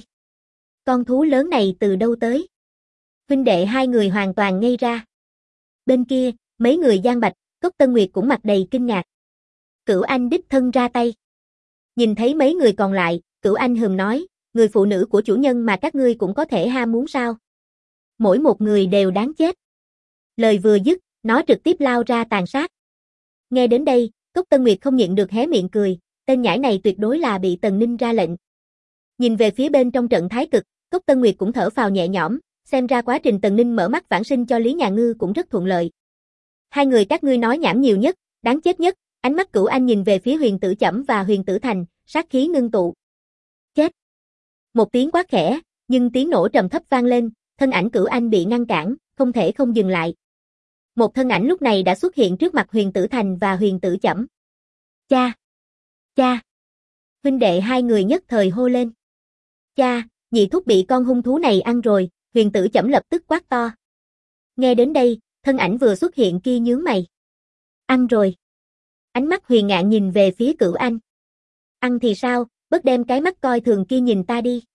Con thú lớn này từ đâu tới? Huynh đệ hai người hoàn toàn ngây ra. Bên kia, mấy người Giang Bạch, Cốc Tân Nguyệt cũng mặt đầy kinh ngạc. Cửu Anh đích thân ra tay. Nhìn thấy mấy người còn lại, Cửu Anh hừm nói, người phụ nữ của chủ nhân mà các ngươi cũng có thể ham muốn sao? Mỗi một người đều đáng chết. Lời vừa dứt, nó trực tiếp lao ra tàn sát. Nghe đến đây, Cốc Tân Nguyệt không nhịn được hé miệng cười, tên nhãi này tuyệt đối là bị Tần Ninh ra lệnh. Nhìn về phía bên trong trận thái cực, Cốc Tân Nguyệt cũng thở phào nhẹ nhõm, xem ra quá trình Tần Ninh mở mắt vãng sinh cho Lý Nhà Ngư cũng rất thuận lợi. Hai người các ngươi nói nhảm nhiều nhất, đáng chết nhất, ánh mắt Cửu Anh nhìn về phía Huyền Tử Chẩm và Huyền Tử Thành, sát khí ngưng tụ. Chết! Một tiếng quát khẽ, nhưng tiếng nổ trầm thấp vang lên, thân ảnh Cửu Anh bị ngăn cản, không thể không dừng lại. Một thân ảnh lúc này đã xuất hiện trước mặt Huyền Tử Thành và Huyền Tử Chẩm. Cha! Cha! Huynh đệ hai người nhất thời hô lên. Cha, nhị thúc bị con hung thú này ăn rồi, Huyền Tử Chẩm lập tức quát to. Nghe đến đây, thân ảnh vừa xuất hiện kia nhướng mày. Ăn rồi. Ánh mắt Huyền Ngạn nhìn về phía Cửu Anh. Ăn thì sao, bớt đem cái mắt coi thường kia nhìn ta đi.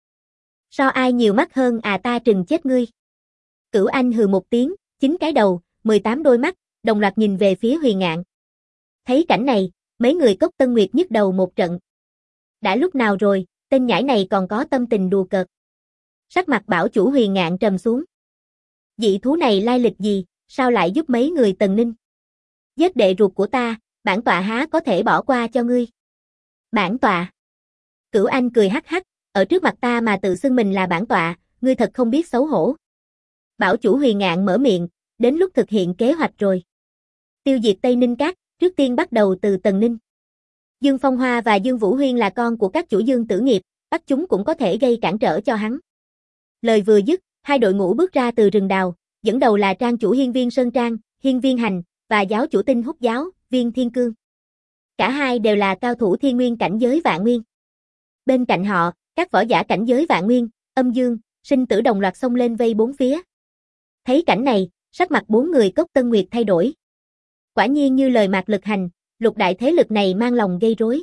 So ai nhiều mắt hơn à, ta trừng chết ngươi. Cửu Anh hừ một tiếng, 9 cái đầu, 18 đôi mắt, đồng loạt nhìn về phía Huyền Ngạn. Thấy cảnh này, mấy người Cốc Tân Nguyệt nhức đầu một trận. Đã lúc nào rồi, tên nhãi này còn có tâm tình đùa cợt. Sắc mặt bảo chủ Huyền Ngạn trầm xuống. Dị thú này lai lịch gì, sao lại giúp mấy người Tần Ninh? Giết đệ ruột của ta, bản tọa há có thể bỏ qua cho ngươi. Bản tọa. Cửu Anh cười hắc hắc, ở trước mặt ta mà tự xưng mình là bản tọa, ngươi thật không biết xấu hổ. Bảo chủ Huyền Ngạn mở miệng, đến lúc thực hiện kế hoạch rồi. Tiêu diệt Tây Ninh Các, trước tiên bắt đầu từ Tần Ninh. Dương Phong Hoa và Dương Vũ Huyên là con của các chủ Dương tử nghiệp, bắt chúng cũng có thể gây cản trở cho hắn. Lời vừa dứt, hai đội ngũ bước ra từ rừng đào, dẫn đầu là trang chủ Hiên Viên Sơn Trang, Hiên Viên Hành, và giáo chủ Tinh Húc Giáo, Viên Thiên Cương. Cả hai đều là cao thủ thiên nguyên cảnh giới vạn nguyên. Bên cạnh họ, các võ giả cảnh giới Vạn Nguyên, Âm Dương, Sinh Tử đồng loạt xông lên vây bốn phía. Thấy cảnh này, sắc mặt bốn người Cốc Tân Nguyệt thay đổi. Quả nhiên như lời Mạc Lực Hành, lục đại thế lực này mang lòng gây rối.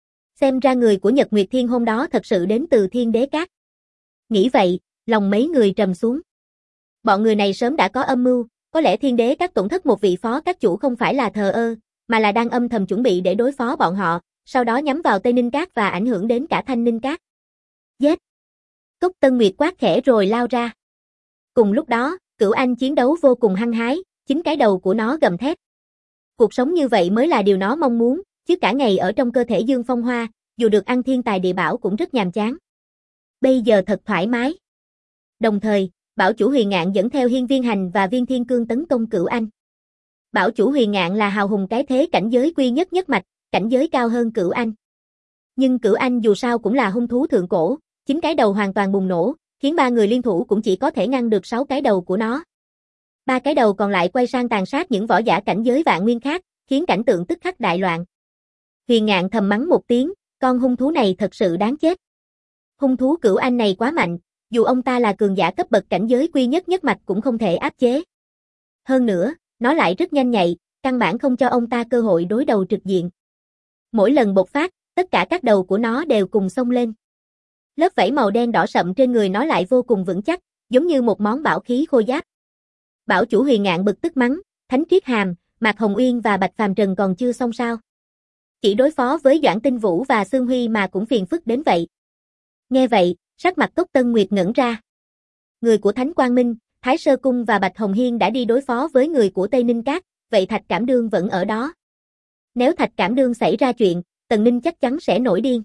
Xem ra người của Nhật Nguyệt Thiên hôm đó thật sự đến từ Thiên Đế Các. Nghĩ vậy, lòng mấy người trầm xuống. Bọn người này sớm đã có âm mưu, có lẽ Thiên Đế Các tổn thất một vị phó các chủ không phải là thờ ơ, mà là đang âm thầm chuẩn bị để đối phó bọn họ, sau đó nhắm vào Tây Ninh Các và ảnh hưởng đến cả Thanh Ninh Các. Giết! Cốc Tân Nguyệt quát khẽ rồi lao ra. Cùng lúc đó, Cửu Anh chiến đấu vô cùng hăng hái, chính cái đầu của nó gầm thét. Cuộc sống như vậy mới là điều nó mong muốn, chứ cả ngày ở trong cơ thể Dương Phong Hoa, dù được ăn thiên tài địa bảo cũng rất nhàm chán. Bây giờ thật thoải mái. Đồng thời, Bảo chủ Huyền Ngạn dẫn theo Hiên Viên Hành và Viên Thiên Cương tấn công Cửu Anh. Bảo chủ Huyền Ngạn là hào hùng cái thế cảnh giới quy nhất nhất mạch, cảnh giới cao hơn Cửu Anh. Nhưng Cửu Anh dù sao cũng là hung thú thượng cổ, chính cái đầu hoàn toàn bùng nổ, khiến ba người liên thủ cũng chỉ có thể ngăn được 6 cái đầu của nó. Ba cái đầu còn lại quay sang tàn sát những võ giả cảnh giới Vạn Nguyên khác, khiến cảnh tượng tức khắc đại loạn. Huyền Ngạn thầm mắng một tiếng, con hung thú này thật sự đáng chết. Hung thú Cửu Anh này quá mạnh, dù ông ta là cường giả cấp bậc cảnh giới quy nhất nhất mạch cũng không thể áp chế. Hơn nữa, nó lại rất nhanh nhạy, căn bản không cho ông ta cơ hội đối đầu trực diện. Mỗi lần bộc phát, tất cả các đầu của nó đều cùng xông lên. Lớp vảy màu đen đỏ sậm trên người nó lại vô cùng vững chắc, giống như một món bảo khí khôi giáp. Bảo chủ Huyền Ngạn bực tức mắng, Thánh Triết Hàm, Mạc Hồng Uyên và Bạch Phàm Trần còn chưa xong sao? Chỉ đối phó với Doãn Tinh Vũ và Xương Huy mà cũng phiền phức đến vậy. Nghe vậy, sắc mặt Cốc Tân Nguyệt ngẩn ra. Người của Thánh Quang Minh, Thái Sơ Cung và Bạch Hồng Hiên đã đi đối phó với người của Tây Ninh Các, vậy Thạch Cảm Đương vẫn ở đó. Nếu Thạch Cảm Đương xảy ra chuyện, Tần Ninh chắc chắn sẽ nổi điên.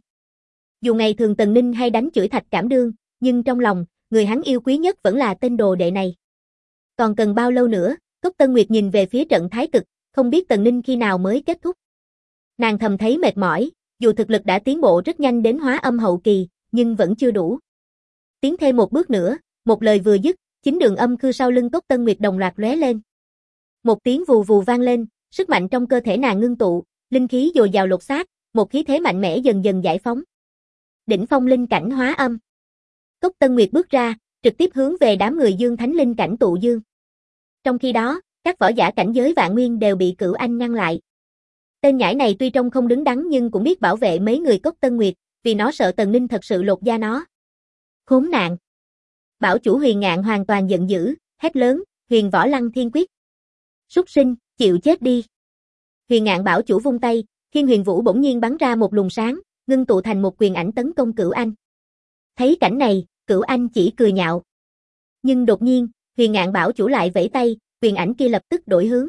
Dù ngày thường Tần Ninh hay đánh chửi Thạch Cảm Đương, nhưng trong lòng, người hắn yêu quý nhất vẫn là tên đồ đệ này. Còn cần bao lâu nữa, Cốc Tân Nguyệt nhìn về phía trận Thái Cực, không biết Tần Ninh khi nào mới kết thúc. Nàng thầm thấy mệt mỏi, dù thực lực đã tiến bộ rất nhanh đến hóa âm hậu kỳ, nhưng vẫn chưa đủ. Tiến thêm một bước nữa, một lời vừa dứt, chính đường âm khư sau lưng Cốc Tân Nguyệt đồng loạt lóe lên. Một tiếng vù vù vang lên, sức mạnh trong cơ thể nàng ngưng tụ, linh khí dồi dào lột xác, một khí thế mạnh mẽ dần dần giải phóng. Đỉnh phong linh cảnh hóa âm. Cốc Tân Nguyệt bước ra, trực tiếp hướng về đám người Dương Thánh linh cảnh tụ dương. Trong khi đó, các võ giả cảnh giới Vạn Nguyên đều bị Cửu Anh ngăn lại. Tên nhãi này tuy trông không đứng đắn nhưng cũng biết bảo vệ mấy người Cốc Tân Nguyệt, vì nó sợ Tần Ninh thật sự lột da nó. Khốn nạn! Bảo chủ Huyền Ngạn hoàn toàn giận dữ, hét lớn, Huyền Võ Lăng Thiên Quyết. Súc sinh, chịu chết đi. Huyền Ngạn bảo chủ vung tay, Thiên Huyền Vũ bỗng nhiên bắn ra một luồng sáng, ngưng tụ thành một quyền ảnh tấn công Cửu Anh. Thấy cảnh này, Cửu Anh chỉ cười nhạo. Nhưng đột nhiên, Huyền Ngạn bảo chủ lại vẫy tay, quyền ảnh kia lập tức đổi hướng.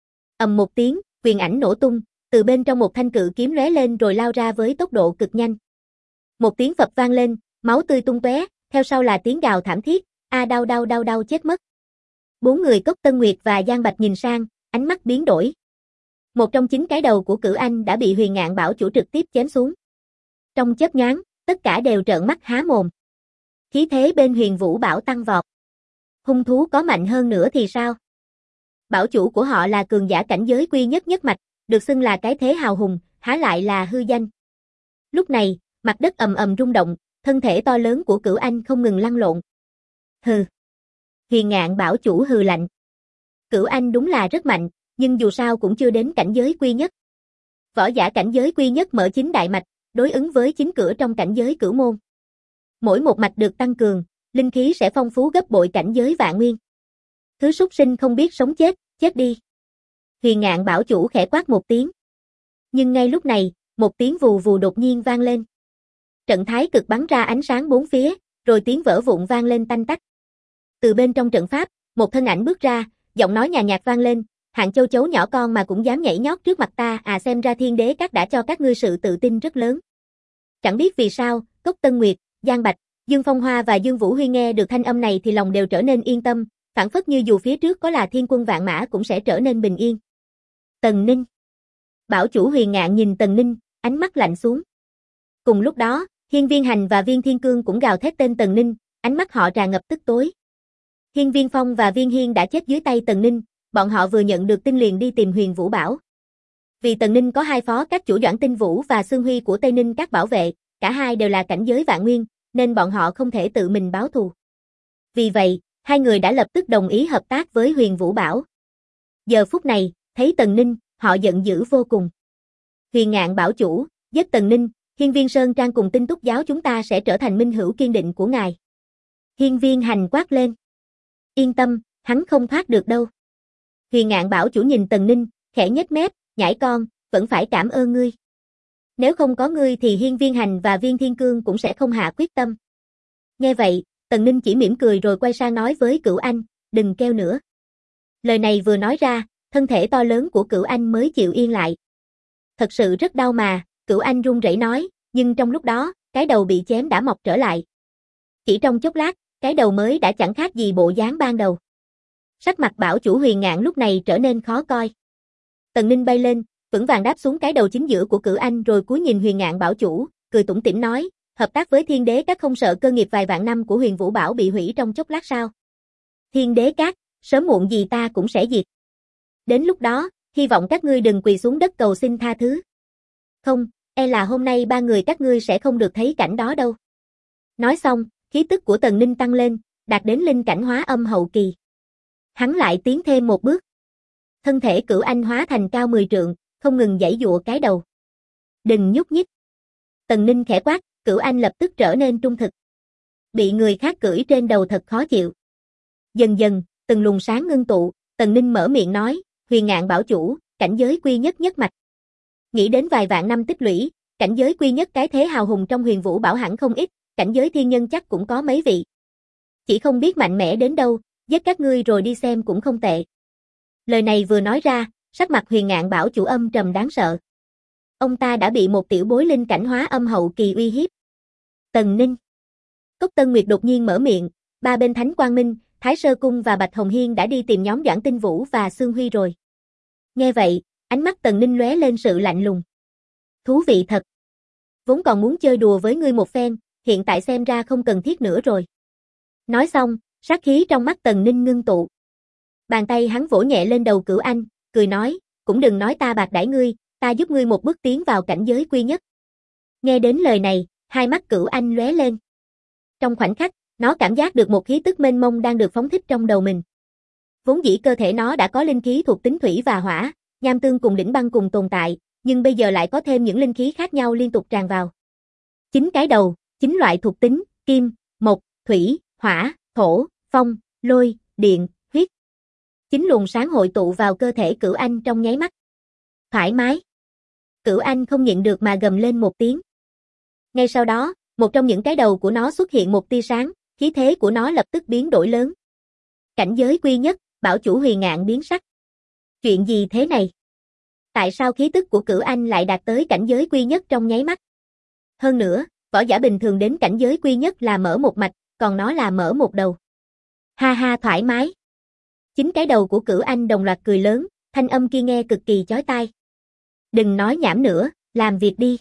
Ầm một tiếng, quyền ảnh nổ tung, từ bên trong một thanh cự kiếm lóe lên rồi lao ra với tốc độ cực nhanh. Một tiếng phập vang lên, máu tươi tung tóe, theo sau là tiếng gào thảm thiết, a đau đau đau đau chết mất. Bốn người Cốc Tân Nguyệt và Giang Bạch nhìn sang, ánh mắt biến đổi. Một trong 9 cái đầu của Cửu Anh đã bị Huyền Ngạn bảo chủ trực tiếp chém xuống. Trong chớp nhoáng, tất cả đều trợn mắt há mồm. Khí thế bên Huyền Vũ Bảo tăng vọt. Hung thú có mạnh hơn nữa thì sao? Bảo chủ của họ là cường giả cảnh giới quy nhất nhất mạch, được xưng là cái thế hào hùng, há lại là hư danh. Lúc này, mặt đất ầm ầm rung động, thân thể to lớn của Cửu Anh không ngừng lăn lộn. Hừ. Huyền Ngạn bảo chủ hừ lạnh. Cửu Anh đúng là rất mạnh, nhưng dù sao cũng chưa đến cảnh giới quy nhất. Võ giả cảnh giới quy nhất mở 9 đại mạch, đối ứng với 9 cửa trong cảnh giới cửu môn. Mỗi một mạch được tăng cường, linh khí sẽ phong phú gấp bội cảnh giới Vạn Nguyên. Thứ súc sinh không biết sống chết, chết đi. Huyền Ngạn bảo chủ khẽ quát một tiếng. Nhưng ngay lúc này, một tiếng vù vù đột nhiên vang lên. Trận Thái Cực bắn ra ánh sáng bốn phía, rồi tiếng vỡ vụn vang lên tanh tách. Từ bên trong trận pháp, một thân ảnh bước ra, giọng nói nhàn nhạt vang lên, hạng châu chấu nhỏ con mà cũng dám nhảy nhót trước mặt ta, à xem ra Thiên Đế Các đã cho các ngươi sự tự tin rất lớn. Chẳng biết vì sao, Cốc Tân Nguyệt, Giang Bạch, Dương Phong Hoa và Dương Vũ Huy nghe được thanh âm này thì lòng đều trở nên yên tâm, phảng phất như dù phía trước có là thiên quân vạn mã cũng sẽ trở nên bình yên. Tần Ninh. Bảo chủ Huyền Ngạn nhìn Tần Ninh, ánh mắt lạnh xuống. Cùng lúc đó, Hiên Viên Hành và Viên Thiên Cương cũng gào thét tên Tần Ninh, ánh mắt họ tràn ngập tức tối. Hiên Viên Phong và Viên Hiên đã chết dưới tay Tần Ninh, bọn họ vừa nhận được tin liền đi tìm Huyền Vũ Bảo. Vì Tần Ninh có 2 phó các chủ Doãn Tinh Vũ và Xương Huy của Tây Ninh Các bảo vệ, cả hai đều là cảnh giới vạn nguyên, nên bọn họ không thể tự mình báo thù. Vì vậy, hai người đã lập tức đồng ý hợp tác với Huyền Vũ Bảo. Giờ phút này, thấy Tần Ninh, họ giận dữ vô cùng. Huyền Ngạn bảo chủ, giết Tần Ninh, Hiên Viên Sơn Trang cùng Tinh Túc giáo chúng ta sẽ trở thành minh hữu kiên định của ngài. Hiên Viên Hành quát lên. Yên tâm, hắn không thoát được đâu. Huyền Ngạn bảo chủ nhìn Tần Ninh, khẽ nhếch mép, nhãi con, vẫn phải cảm ơn ngươi. Nếu không có ngươi thì Hiên Viên Hành và Viên Thiên Cương cũng sẽ không hạ quyết tâm. Nghe vậy, Tần Ninh chỉ mỉm cười rồi quay sang nói với Cửu Anh, đừng kêu nữa. Lời này vừa nói ra, thân thể to lớn của Cửu Anh mới chịu yên lại. Thật sự rất đau mà, Cửu Anh run rẩy nói, nhưng trong lúc đó, cái đầu bị chém đã mọc trở lại. Chỉ trong chốc lát, cái đầu mới đã chẳng khác gì bộ dáng ban đầu. Sắc mặt bảo chủ Huyền Ngạn lúc này trở nên khó coi. Tần Ninh bay lên, vững vàng đáp xuống cái đầu chính giữa của Cửu Anh rồi cúi nhìn Huyền Ngạn bảo chủ, cười tủm tỉm nói, hợp tác với Thiên Đế Các không sợ cơ nghiệp vài vạn năm của Huyền Vũ Bảo bị hủy trong chốc lát sao? Thiên Đế Các, sớm muộn gì ta cũng sẽ diệt. Đến lúc đó, hy vọng các ngươi đừng quỳ xuống đất cầu xin tha thứ. Không, e là hôm nay ba người các ngươi sẽ không được thấy cảnh đó đâu. Nói xong, khí tức của Tần Ninh tăng lên, đạt đến linh cảnh hóa âm hậu kỳ. Hắn lại tiến thêm một bước. Thân thể Cửu Anh hóa thành cao 10 trượng, không ngừng giãy giụa cái đầu. Đừng nhúc nhích. Tần Ninh khẽ quát, Cửu Anh lập tức trở nên trung thực. Bị người khác cưỡi trên đầu thật khó chịu. Dần dần, từng luồng sáng ngưng tụ, Tần Ninh mở miệng nói, Huyền Ngạn bảo chủ, cảnh giới quy nhất nhất mạch. Nghĩ đến vài vạn năm tích lũy, cảnh giới quy nhất cái thế hào hùng trong Huyền Vũ Bảo hẳn không ít, cảnh giới thiên nhân chắc cũng có mấy vị. Chỉ không biết mạnh mẽ đến đâu, giết các ngươi rồi đi xem cũng không tệ. Lời này vừa nói ra, sắc mặt Huyền Ngạn bảo chủ âm trầm đáng sợ. Ông ta đã bị một tiểu bối linh cảnh hóa âm hậu kỳ uy hiếp. Tần Ninh. Cốc Tân Nguyệt đột nhiên mở miệng, ba bên Thánh Quang Minh, Thái Sơ Cung và Bạch Hồng Hiên đã đi tìm nhóm Doãn Tinh Vũ và Sương Huy rồi. Nghe vậy, ánh mắt Tần Ninh lóe lên sự lạnh lùng. Thú vị thật. Vốn còn muốn chơi đùa với ngươi một phen, hiện tại xem ra không cần thiết nữa rồi. Nói xong, sát khí trong mắt Tần Ninh ngưng tụ. Bàn tay hắn vỗ nhẹ lên đầu Cửu Anh, cười nói, cũng đừng nói ta bạc đãi ngươi, ta giúp ngươi một bước tiến vào cảnh giới quy nhất. Nghe đến lời này, hai mắt Cửu Anh lóe lên. Trong khoảnh khắc, nó cảm giác được một khí tức mênh mông đang được phóng thích trong đầu mình. Vốn dĩ cơ thể nó đã có linh khí thuộc tính thủy và hỏa, nham tương cùng đỉnh băng cùng tồn tại, nhưng bây giờ lại có thêm những linh khí khác nhau liên tục tràn vào. Chính cái đầu, chính loại thuộc tính, kim, mộc, thủy, hỏa, thổ, phong, lôi, điện, huyết. Chính luồng sáng hội tụ vào cơ thể Cửu Anh trong nháy mắt. Thoải mái. Cửu Anh không nhịn được mà gầm lên một tiếng. Ngay sau đó, một trong những cái đầu của nó xuất hiện một tia sáng, khí thế của nó lập tức biến đổi lớn. Cảnh giới quy nhất, bảo chủ Huyền Ngạn biến sắc. Chuyện gì thế này? Tại sao khí tức của Cửu Anh lại đạt tới cảnh giới quy nhất trong nháy mắt? Hơn nữa, võ giả bình thường đến cảnh giới quy nhất là mở một mạch, còn nó là mở một đầu. Ha ha thoải mái. Chính cái đầu của Cửu Anh đồng loạt cười lớn, thanh âm kia nghe cực kỳ chói tai. Đừng nói nhảm nữa, làm việc đi.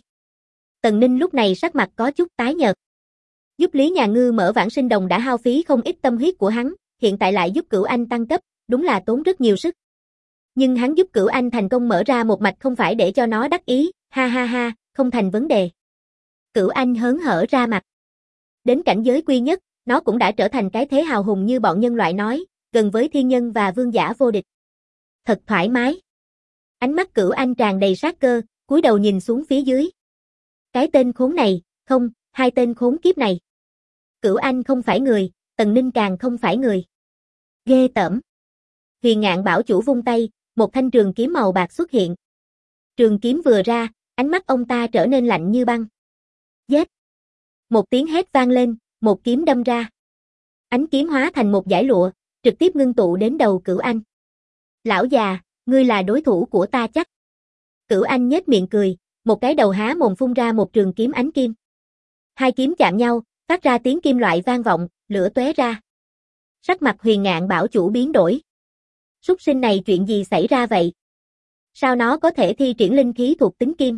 Tần Ninh lúc này sắc mặt có chút tái nhợt. Giúp Lý Nhà Ngư mở Vãng Sinh Đồng đã hao phí không ít tâm huyết của hắn, hiện tại lại giúp Cửu Anh tăng cấp, đúng là tốn rất nhiều sức. Nhưng hắn giúp Cửu Anh thành công mở ra một mạch không phải để cho nó đắc ý, ha ha ha, không thành vấn đề. Cửu Anh hớn hở ra mặt. Đến cảnh giới quy nhất, nó cũng đã trở thành cái thế hào hùng như bọn nhân loại nói, gần với thiên nhân và vương giả vô địch. Thật thoải mái. Ánh mắt Cửu Anh tràn đầy sát cơ, cúi đầu nhìn xuống phía dưới. Cái tên khốn này, không, hai tên khốn kiếp này. Cửu Anh không phải người, Tần Ninh càng không phải người. Ghê tởm. Huyền Ngạn bảo chủ vung tay, một thanh trường kiếm màu bạc xuất hiện. Trường kiếm vừa ra, ánh mắt ông ta trở nên lạnh như băng. Giết. Một tiếng hét vang lên, một kiếm đâm ra. Ánh kiếm hóa thành một dải lụa, trực tiếp ngưng tụ đến đầu Cửu Anh. Lão già, ngươi là đối thủ của ta chắc. Cửu Anh nhếch miệng cười, một cái đầu há mồm phun ra một trường kiếm ánh kim. Hai kiếm chạm nhau, phát ra tiếng kim loại vang vọng, lửa tóe ra. Sắc mặt Huyền Ngạn bảo chủ biến đổi. Súc sinh này chuyện gì xảy ra vậy? Sao nó có thể thi triển linh khí thuộc tính kim?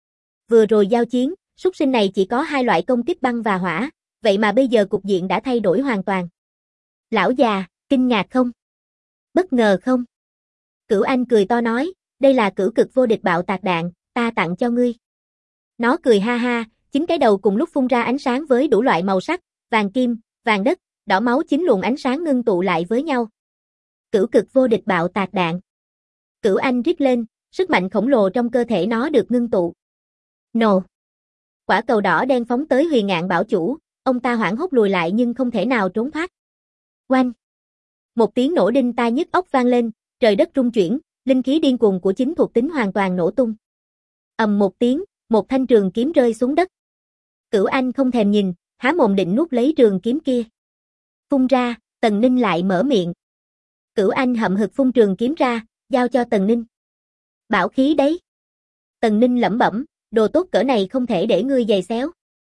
Vừa rồi giao chiến, súc sinh này chỉ có hai loại công kích băng và hỏa, vậy mà bây giờ cục diện đã thay đổi hoàn toàn. Lão già, kinh ngạc không? Bất ngờ không? Cửu Anh cười to nói, đây là cửu cực vô địch bạo tạc đạn, ta tặng cho ngươi. Nó cười ha ha, chín cái đầu cùng lúc phun ra ánh sáng với đủ loại màu sắc, vàng kim, vàng đất, đỏ máu, chín luồng ánh sáng ngưng tụ lại với nhau. Cửu cực vô địch bạo tạc đạn. Cửu Anh rít lên, sức mạnh khổng lồ trong cơ thể nó được ngưng tụ. Nổ. Quả cầu đỏ đen phóng tới Huyền Ngạn Bảo Chủ, ông ta hoảng hốt lùi lại nhưng không thể nào trốn thoát. Oanh. Một tiếng nổ đinh tai nhức óc vang lên, trời đất rung chuyển, linh khí điên cuồng của chính thuộc tính hoàn toàn nổ tung. Ầm một tiếng, một thanh trường kiếm rơi xuống đất. Cửu Anh không thèm nhìn, há mồm định nuốt lấy trường kiếm kia. Phun ra, Tần Ninh lại mở miệng. Cửu Anh hậm hực phun trường kiếm ra, giao cho Tần Ninh. Bảo khí đấy. Tần Ninh lẩm bẩm, đồ tốt cỡ này không thể để ngươi giày xéo.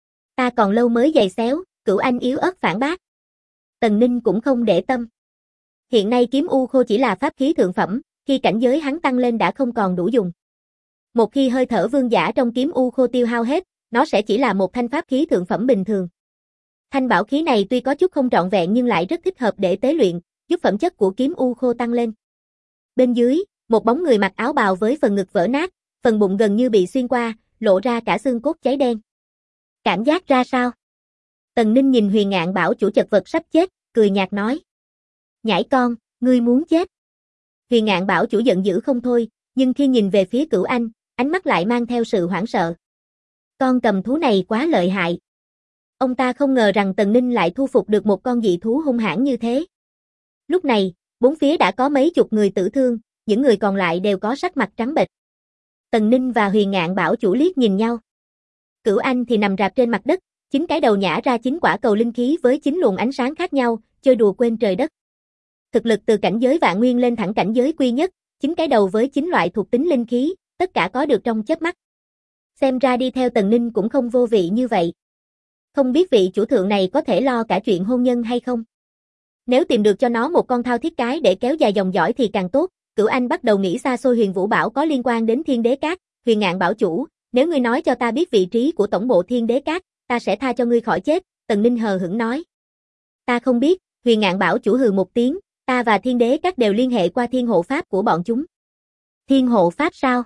Ta còn lâu mới giày xéo, Cửu Anh yếu ớt phản bác. Tần Ninh cũng không để tâm. Hiện nay kiếm u khô chỉ là pháp khí thượng phẩm, khi cảnh giới hắn tăng lên đã không còn đủ dùng. Một khi hơi thở vương giả trong kiếm u khô tiêu hao hết, nó sẽ chỉ là một thanh pháp khí thượng phẩm bình thường. Thanh bảo khí này tuy có chút không trọn vẹn nhưng lại rất thích hợp để tế luyện, giúp phẩm chất của kiếm u khô tăng lên. Bên dưới, một bóng người mặc áo bào với phần ngực vỡ nát, phần bụng gần như bị xuyên qua, lộ ra cả xương cốt cháy đen. Cảm giác ra sao? Tần Ninh nhìn Huyền Ngạn Bảo Chủ chật vật sắp chết, cười nhạt nói. Nhãi con, ngươi muốn chết. Huyền Ngạn Bảo Chủ giận dữ không thôi, nhưng khi nhìn về phía Cửu Anh, ánh mắt lại mang theo sự hoảng sợ. Con cầm thú này quá lợi hại. Ông ta không ngờ rằng Tần Ninh lại thu phục được một con dị thú hung hãn như thế. Lúc này, bốn phía đã có mấy chục người tử thương, những người còn lại đều có sắc mặt trắng bệch. Tần Ninh và Huyền Ngạn Bảo Chủ liếc nhìn nhau. Cửu Anh thì nằm rạp trên mặt đất, chín cái đầu nhả ra chín quả cầu linh khí với chín luồng ánh sáng khác nhau, chơi đùa quên trời đất. Thực lực từ cảnh giới vạn nguyên lên thẳng cảnh giới quy nhất, chín cái đầu với chín loại thuộc tính linh khí, tất cả có được trong chớp mắt. Xem ra đi theo Tần Ninh cũng không vô vị như vậy. Không biết vị chủ thượng này có thể lo cả chuyện hôn nhân hay không? Nếu tìm được cho nó một con thao thiết cái để kéo dài dòng dõi thì càng tốt. Cửu Anh bắt đầu nghĩ xa xôi. Huyền Vũ Bảo có liên quan đến Thiên Đế Các. Huyền Ngạn Bảo Chủ, nếu ngươi nói cho ta biết vị trí của tổng bộ Thiên Đế Các, ta sẽ tha cho ngươi khỏi chết. Tần Ninh hờ hững nói. Ta không biết. Huyền Ngạn Bảo Chủ hừ một tiếng, ta và Thiên Đế Các đều liên hệ qua Thiên Hộ Pháp của bọn chúng. Thiên Hộ Pháp sao?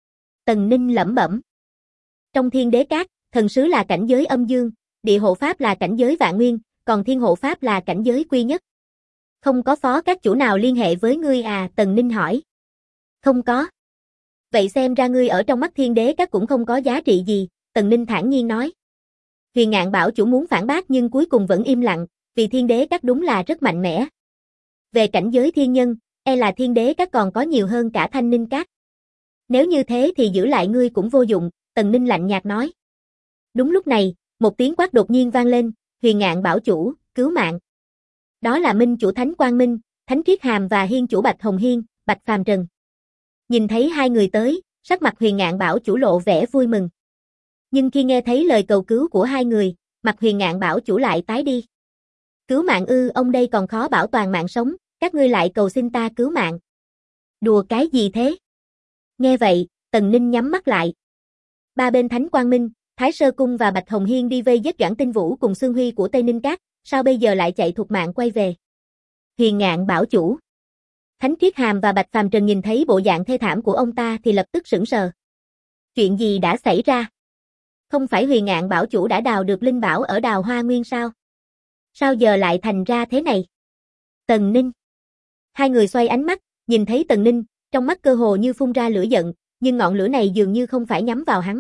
Tần Ninh lẩm bẩm. Trong Thiên Đế Các, thần sứ là cảnh giới âm dương, địa hộ pháp là cảnh giới vạn nguyên, còn thiên hộ pháp là cảnh giới quy nhất. Không có phó các chủ nào liên hệ với ngươi à? Tần Ninh hỏi. Không có. Vậy xem ra ngươi ở trong mắt Thiên Đế Các cũng không có giá trị gì, Tần Ninh thản nhiên nói. Huyền Ngạn Bảo Chủ muốn phản bác nhưng cuối cùng vẫn im lặng, vì Thiên Đế Các đúng là rất mạnh mẽ. Về cảnh giới thiên nhân, e là Thiên Đế Các còn có nhiều hơn cả Thanh Ninh Các. Nếu như thế thì giữ lại ngươi cũng vô dụng, Tần Ninh lạnh nhạt nói. Đúng lúc này, một tiếng quát đột nhiên vang lên, Huyền Ngạn Bảo Chủ, cứu mạng. Đó là Minh Chủ Thánh Quang Minh, Thánh Triết Hàm và Hiên Chủ Bạch Hồng Hiên, Bạch Phàm Trần. Nhìn thấy hai người tới, sắc mặt Huyền Ngạn Bảo Chủ lộ vẻ vui mừng. Nhưng khi nghe thấy lời cầu cứu của hai người, mặt Huyền Ngạn Bảo Chủ lại tái đi. Cứu mạng ư? Ông đây còn khó bảo toàn mạng sống, các ngươi lại cầu xin ta cứu mạng. Đùa cái gì thế? Nghe vậy, Tần Ninh nhắm mắt lại. Ba bên Thánh Quang Minh, Thái Sơ Cung và Bạch Hồng Hiên đi vây giết Doãn Tinh Vũ cùng Xương Huy của Tây Ninh Các, sao bây giờ lại chạy thục mạng quay về? Huyền Ngạn Bảo Chủ. Thánh Triết Hàm và Bạch Phàm Trần nhìn thấy bộ dạng thê thảm của ông ta thì lập tức sững sờ. Chuyện gì đã xảy ra? Không phải Huyền Ngạn Bảo Chủ đã đào được linh bảo ở Đào Hoa Nguyên sao? Sao giờ lại thành ra thế này? Tần Ninh. Hai người xoay ánh mắt, nhìn thấy Tần Ninh, trong mắt cơ hồ như phun ra lửa giận, nhưng ngọn lửa này dường như không phải nhắm vào hắn.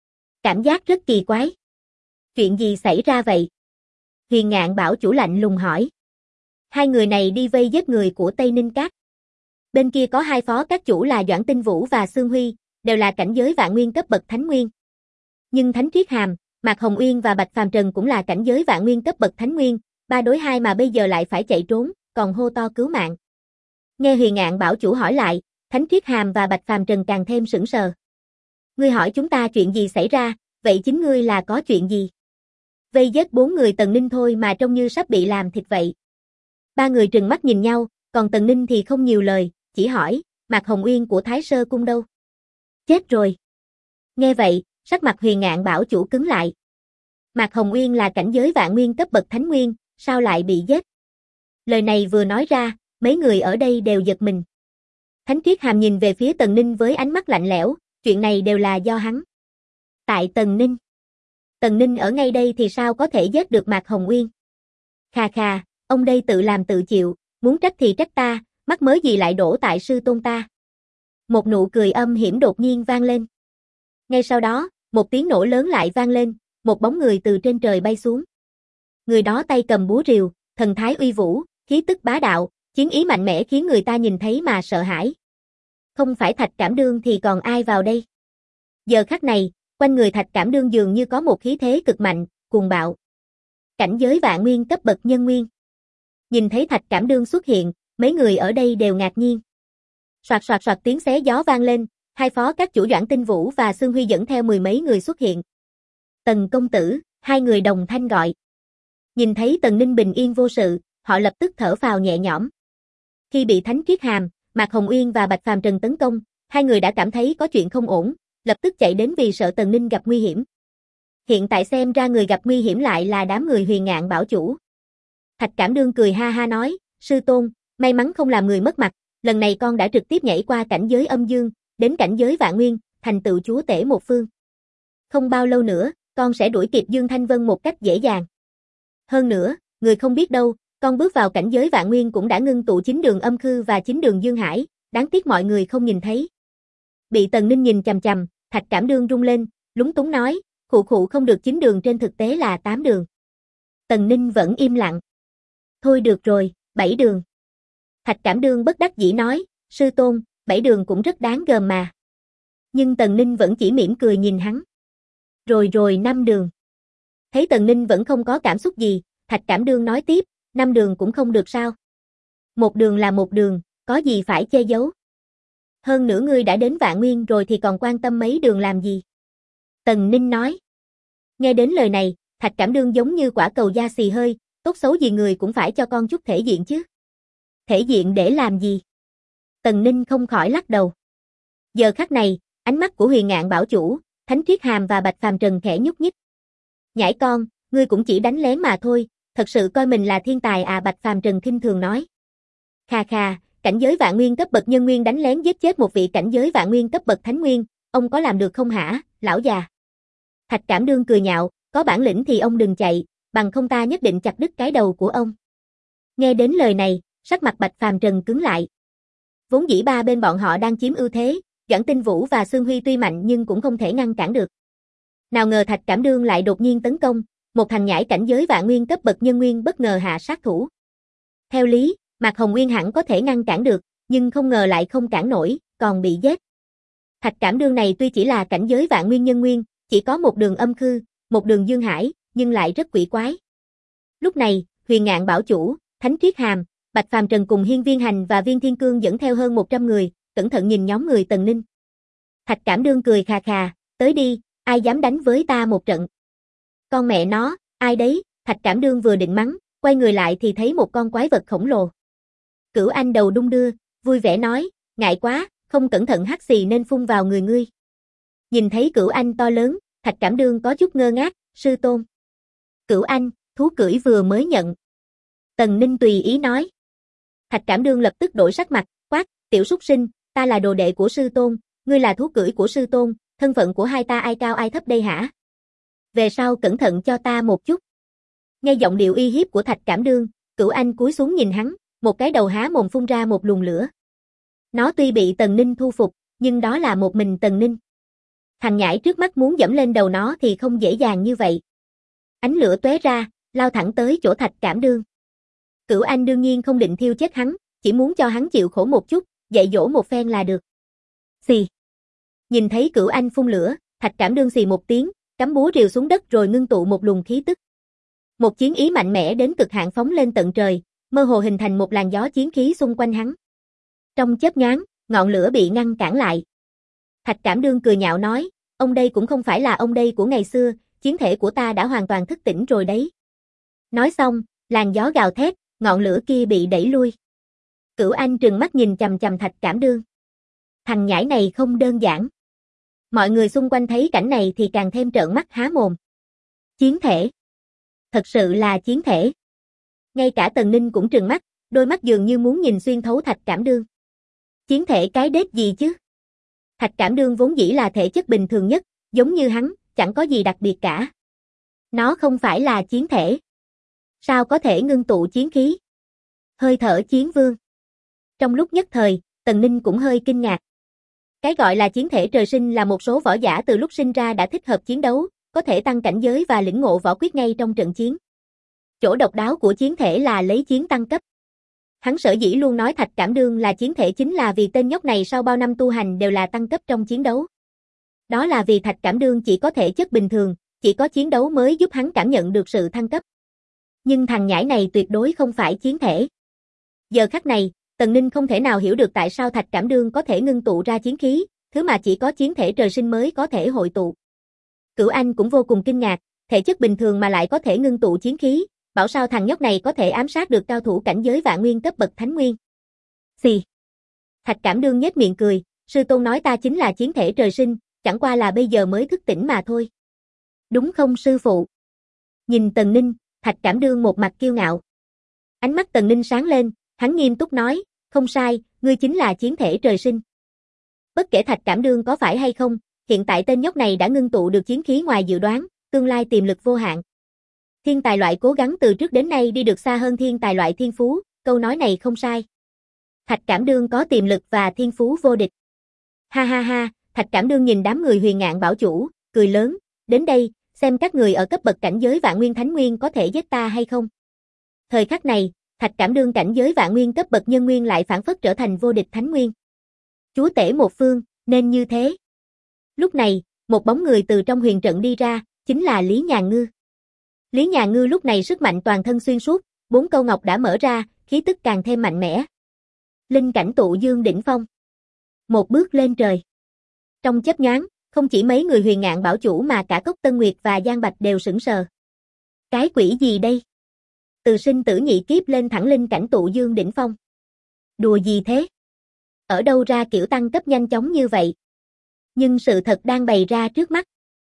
Cảm giác rất kỳ quái. Chuyện gì xảy ra vậy? Huyền Ngạn Bảo Chủ lạnh lùng hỏi. Hai người này đi vây giết người của Tây Ninh Các. Bên kia có hai phó các chủ là Doãn Tinh Vũ và Xương Huy, đều là cảnh giới vạn nguyên cấp bậc thánh nguyên. Nhưng Thánh Triết Hàm, Mạc Hồng Uyên và Bạch Phàm Trần cũng là cảnh giới vạn nguyên cấp bậc thánh nguyên, 3 đối 2 mà bây giờ lại phải chạy trốn, còn hô to cứu mạng. Nghe Huyền Ngạn Bảo Chủ hỏi lại, Thánh Triết Hàm và Bạch Phàm Trần càng thêm sững sờ. Ngươi hỏi chúng ta chuyện gì xảy ra, vậy chính ngươi là có chuyện gì? Vây giết 4 người Tần Ninh thôi mà trông như sắp bị làm thịt vậy. Ba người trừng mắt nhìn nhau, còn Tần Ninh thì không nhiều lời, chỉ hỏi, Mạc Hồng Uyên của Thái Sơ Cung đâu? Chết rồi. Nghe vậy, sắc mặt Huyền Ngạn Bảo Chủ cứng lại. Mạc Hồng Uyên là cảnh giới vạn nguyên cấp bậc thánh nguyên, sao lại bị giết? Lời này vừa nói ra, mấy người ở đây đều giật mình. Thánh Triết Hàm nhìn về phía Tần Ninh với ánh mắt lạnh lẽo, chuyện này đều là do hắn. Tại Tần Ninh. Tần Ninh ở ngay đây thì sao có thể giết được Mạc Hồng Uyên? Khà khà, ông đây tự làm tự chịu, muốn trách thì trách ta, mắc mớ gì lại đổ tại sư tôn ta. Một nụ cười âm hiểm đột nhiên vang lên. Ngay sau đó, một tiếng nổ lớn lại vang lên, một bóng người từ trên trời bay xuống. Người đó tay cầm búa rìu, thần thái uy vũ, khí tức bá đạo, chiến ý mạnh mẽ khiến người ta nhìn thấy mà sợ hãi. Không phải Thạch Cảm Đương thì còn ai vào đây? Giờ khắc này, quanh người Thạch Cảm Đương dường như có một khí thế cực mạnh, cuồng bạo. Cảnh giới vạn nguyên cấp bậc nhân nguyên. Nhìn thấy Thạch Cảm Đương xuất hiện, mấy người ở đây đều ngạc nhiên. Soạt soạt soạt tiếng xé gió vang lên, hai phó các chủ Doãn Tinh Vũ và Xương Huy dẫn theo mười mấy người xuất hiện. Tần công tử, hai người đồng thanh gọi. Nhìn thấy Tần Ninh bình yên vô sự, họ lập tức thở phào nhẹ nhõm. Khi bị Thánh Triết Hàm, Mạc Hồng Uyên và Bạch Phàm Trần tấn công, hai người đã cảm thấy có chuyện không ổn, lập tức chạy đến vì sợ Tần Ninh gặp nguy hiểm. Hiện tại xem ra người gặp nguy hiểm lại là đám người Huyền Ngạn bảo chủ. Thạch Cảm Đương cười ha ha nói, sư tôn, may mắn không làm người mất mặt, lần này con đã trực tiếp nhảy qua cảnh giới âm dương, đến cảnh giới vạn nguyên, thành tựu chúa tể một phương. Không bao lâu nữa, con sẽ đuổi kịp Dương Thanh Vân một cách dễ dàng. Hơn nữa, người không biết đâu, con bước vào cảnh giới vạn nguyên cũng đã ngưng tụ 9 đường âm khư và 9 đường dương hải, đáng tiếc mọi người không nhìn thấy. Bị Tần Ninh nhìn chằm chằm, Thạch Cảm Đương rung lên, lúng túng nói, khụ khụ không được 9 đường trên thực tế là 8 đường. Tần Ninh vẫn im lặng. Thôi được rồi, 7 đường. Thạch Cảm Đương bất đắc dĩ nói, sư tôn, 7 đường cũng rất đáng gờm mà. Nhưng Tần Ninh vẫn chỉ mỉm cười nhìn hắn. Rồi 5 đường. Thấy Tần Ninh vẫn không có cảm xúc gì, Thạch Cảm Đương nói tiếp, 5 đường cũng không được sao. Một đường là một đường, có gì phải che giấu. Hơn nữa ngươi đã đến vạn nguyên rồi thì còn quan tâm mấy đường làm gì. Tần Ninh nói. Nghe đến lời này, Thạch Cảm Đương giống như quả cầu da xì hơi, tốt xấu gì người cũng phải cho con chút thể diện chứ. Thể diện để làm gì? Tần Ninh không khỏi lắc đầu. Giờ khắc này, ánh mắt của Huyền Ngạn bảo chủ, Thánh Triết Hàm và Bạch Phàm Trần khẽ nhúc nhích. Nhãi con, ngươi cũng chỉ đánh lén mà thôi, thật sự coi mình là thiên tài à? Bạch Phàm Trần khinh thường nói. Khà khà, cảnh giới vạn nguyên cấp bậc nhân nguyên đánh lén giết chết một vị cảnh giới vạn nguyên cấp bậc thánh nguyên, ông có làm được không hả, lão già? Thạch Cảm Đương cười nhạo, có bản lĩnh thì ông đừng chạy, bằng không ta nhất định chặt đứt cái đầu của ông. Nghe đến lời này, sắc mặt Bạch Phàm Trần cứng lại. Vốn dĩ ba bên bọn họ đang chiếm ưu thế, Doãn Tinh Vũ và Xương Huy tuy mạnh nhưng cũng không thể ngăn cản được. Nào ngờ Thạch Cảm Đương lại đột nhiên tấn công, một thằng nhãi cảnh giới vạn nguyên cấp bậc nhân nguyên bất ngờ hạ sát thủ. Theo lý, Mạc Hồng Uyên hẳn có thể ngăn cản được, nhưng không ngờ lại không cản nổi, còn bị giết. Thạch Cảm Đương này tuy chỉ là cảnh giới vạn nguyên nhân nguyên, chỉ có một đường âm khư, một đường dương hải, nhưng lại rất quỷ quái. Lúc này, Huyền Ngạn bảo chủ, Thánh Triết Hàm, Bạch Phàm Trần cùng Hiên Viên Hành và Viên Thiên Cương dẫn theo hơn 100 người, cẩn thận nhìn nhóm người Tần Ninh. Thạch Cảm Đương cười khà khà, tới đi, ai dám đánh với ta một trận. Con mẹ nó, ai đấy? Thạch Cảm Đương vừa định mắng, quay người lại thì thấy một con quái vật khổng lồ. Cửu Anh đầu đung đưa, vui vẻ nói, ngại quá, không cẩn thận hắt xì nên phun vào người ngươi. Nhìn thấy Cửu Anh to lớn, Thạch Cảm Đương có chút ngơ ngác, sư tôn. Cửu Anh, thú cưỡi vừa mới nhận. Tần Ninh tùy ý nói. Thạch Cảm Đương lập tức đổi sắc mặt, quát, tiểu súc sinh, ta là đồ đệ của sư tôn, ngươi là thú cưỡi của sư tôn, thân phận của hai ta ai cao ai thấp đây hả? Về sau cẩn thận cho ta một chút. Nghe giọng điệu uy hiếp của Thạch Cảm Đương, Cửu Anh cúi xuống nhìn hắn, một cái đầu há mồm phun ra một luồng lửa. Nó tuy bị Tần Ninh thu phục, nhưng đó là một mình Tần Ninh. Thằng nhãi trước mắt muốn dẫm lên đầu nó thì không dễ dàng như vậy. Ánh lửa tóe ra, lao thẳng tới chỗ Thạch Cảm Đương. Cửu Anh đương nhiên không định thiêu chết hắn, chỉ muốn cho hắn chịu khổ một chút, dạy dỗ một phen là được. Xì. Nhìn thấy Cửu Anh phun lửa, Thạch Cảm Đương xì một tiếng, cắm búa rìu xuống đất rồi ngưng tụ một luồng khí tức. Một chiến ý mạnh mẽ đến cực hạn phóng lên tận trời, mơ hồ hình thành một làn gió chiến khí xung quanh hắn. Trong chớp nhoáng, ngọn lửa bị ngăn cản lại. Thạch Cảm Đương cười nhạo nói, ông đây cũng không phải là ông đây của ngày xưa, chiến thể của ta đã hoàn toàn thức tỉnh rồi đấy. Nói xong, làn gió gào thét, ngọn lửa kia bị đẩy lui. Cửu Anh trừng mắt nhìn chằm chằm Thạch Cảm Đương. Thằng nhãi này không đơn giản. Mọi người xung quanh thấy cảnh này thì càng thêm trợn mắt há mồm. Chiến thể. Thật sự là chiến thể. Ngay cả Tần Ninh cũng trừng mắt, đôi mắt dường như muốn nhìn xuyên thấu Thạch Cảm Đương. Chiến thể cái đết gì chứ? Thạch Cảm Đương vốn dĩ là thể chất bình thường nhất, giống như hắn, chẳng có gì đặc biệt cả. Nó không phải là chiến thể. Sao có thể ngưng tụ chiến khí? Hơi thở chiến vương. Trong lúc nhất thời, Tần Ninh cũng hơi kinh ngạc. Cái gọi là chiến thể trời sinh là một số võ giả từ lúc sinh ra đã thích hợp chiến đấu, có thể tăng cảnh giới và lĩnh ngộ võ quyết ngay trong trận chiến. Chỗ độc đáo của chiến thể là lấy chiến tăng cấp. Hắn sở dĩ luôn nói Thạch Cảm Đương là chiến thể chính là vì tên nhóc này sau bao năm tu hành đều là tăng cấp trong chiến đấu. Đó là vì Thạch Cảm Đương chỉ có thể chất bình thường, chỉ có chiến đấu mới giúp hắn cảm nhận được sự thăng cấp. Nhưng thằng nhãi này tuyệt đối không phải chiến thể. Giờ khắc này, Tần Ninh không thể nào hiểu được tại sao Thạch Cảm Đương có thể ngưng tụ ra chiến khí, thứ mà chỉ có chiến thể trời sinh mới có thể hội tụ. Cửu Anh cũng vô cùng kinh ngạc, thể chất bình thường mà lại có thể ngưng tụ chiến khí, bảo sao thằng nhóc này có thể ám sát được cao thủ cảnh giới vạn nguyên cấp bậc thánh nguyên. Xì. Thạch Cảm Đương nhếch miệng cười, sư tôn nói ta chính là chiến thể trời sinh, chẳng qua là bây giờ mới thức tỉnh mà thôi. Đúng không sư phụ? Nhìn Tần Ninh, Thạch Cảm Đương một mặt kiêu ngạo. Ánh mắt Tần Ninh sáng lên, hắn nghiêm túc nói, không sai, ngươi chính là chiến thể trời sinh. Bất kể Thạch Cảm Đương có phải hay không, hiện tại tên nhóc này đã ngưng tụ được chiến khí ngoài dự đoán, tương lai tiềm lực vô hạn. Thiên tài loại cố gắng từ trước đến nay đi được xa hơn thiên tài loại thiên phú, câu nói này không sai. Thạch Cảm Đương có tiềm lực và thiên phú vô địch. Ha ha ha, Thạch Cảm Đương nhìn đám người Huyền Ngạn bảo chủ, cười lớn, đến đây, xem các người ở cấp bậc cảnh giới vạn nguyên thánh nguyên có thể giết ta hay không. Thời khắc này, Thạch Cảm Đương cảnh giới vạn nguyên cấp bậc nhân nguyên lại phản phất trở thành vô địch thánh nguyên. Chúa tể một phương, nên như thế. Lúc này, một bóng người từ trong huyền trận đi ra, chính là Lý Nhàn Ngư. Lý Nhàn Ngư lúc này sức mạnh toàn thân xuyên suốt, 4 câu ngọc đã mở ra, khí tức càng thêm mạnh mẽ. Linh cảnh tụ dương đỉnh phong. Một bước lên trời. Trong chớp nhoáng, không chỉ mấy người Huyền Ngạn bảo chủ mà cả Cốc Tân Nguyệt và Giang Bạch đều sững sờ. Cái quỷ gì đây? Từ sinh tử nhị kiếp lên thẳng linh cảnh tụ dương đỉnh phong. Đùa gì thế? Ở đâu ra kiểu tăng cấp nhanh chóng như vậy? Nhưng sự thật đang bày ra trước mắt.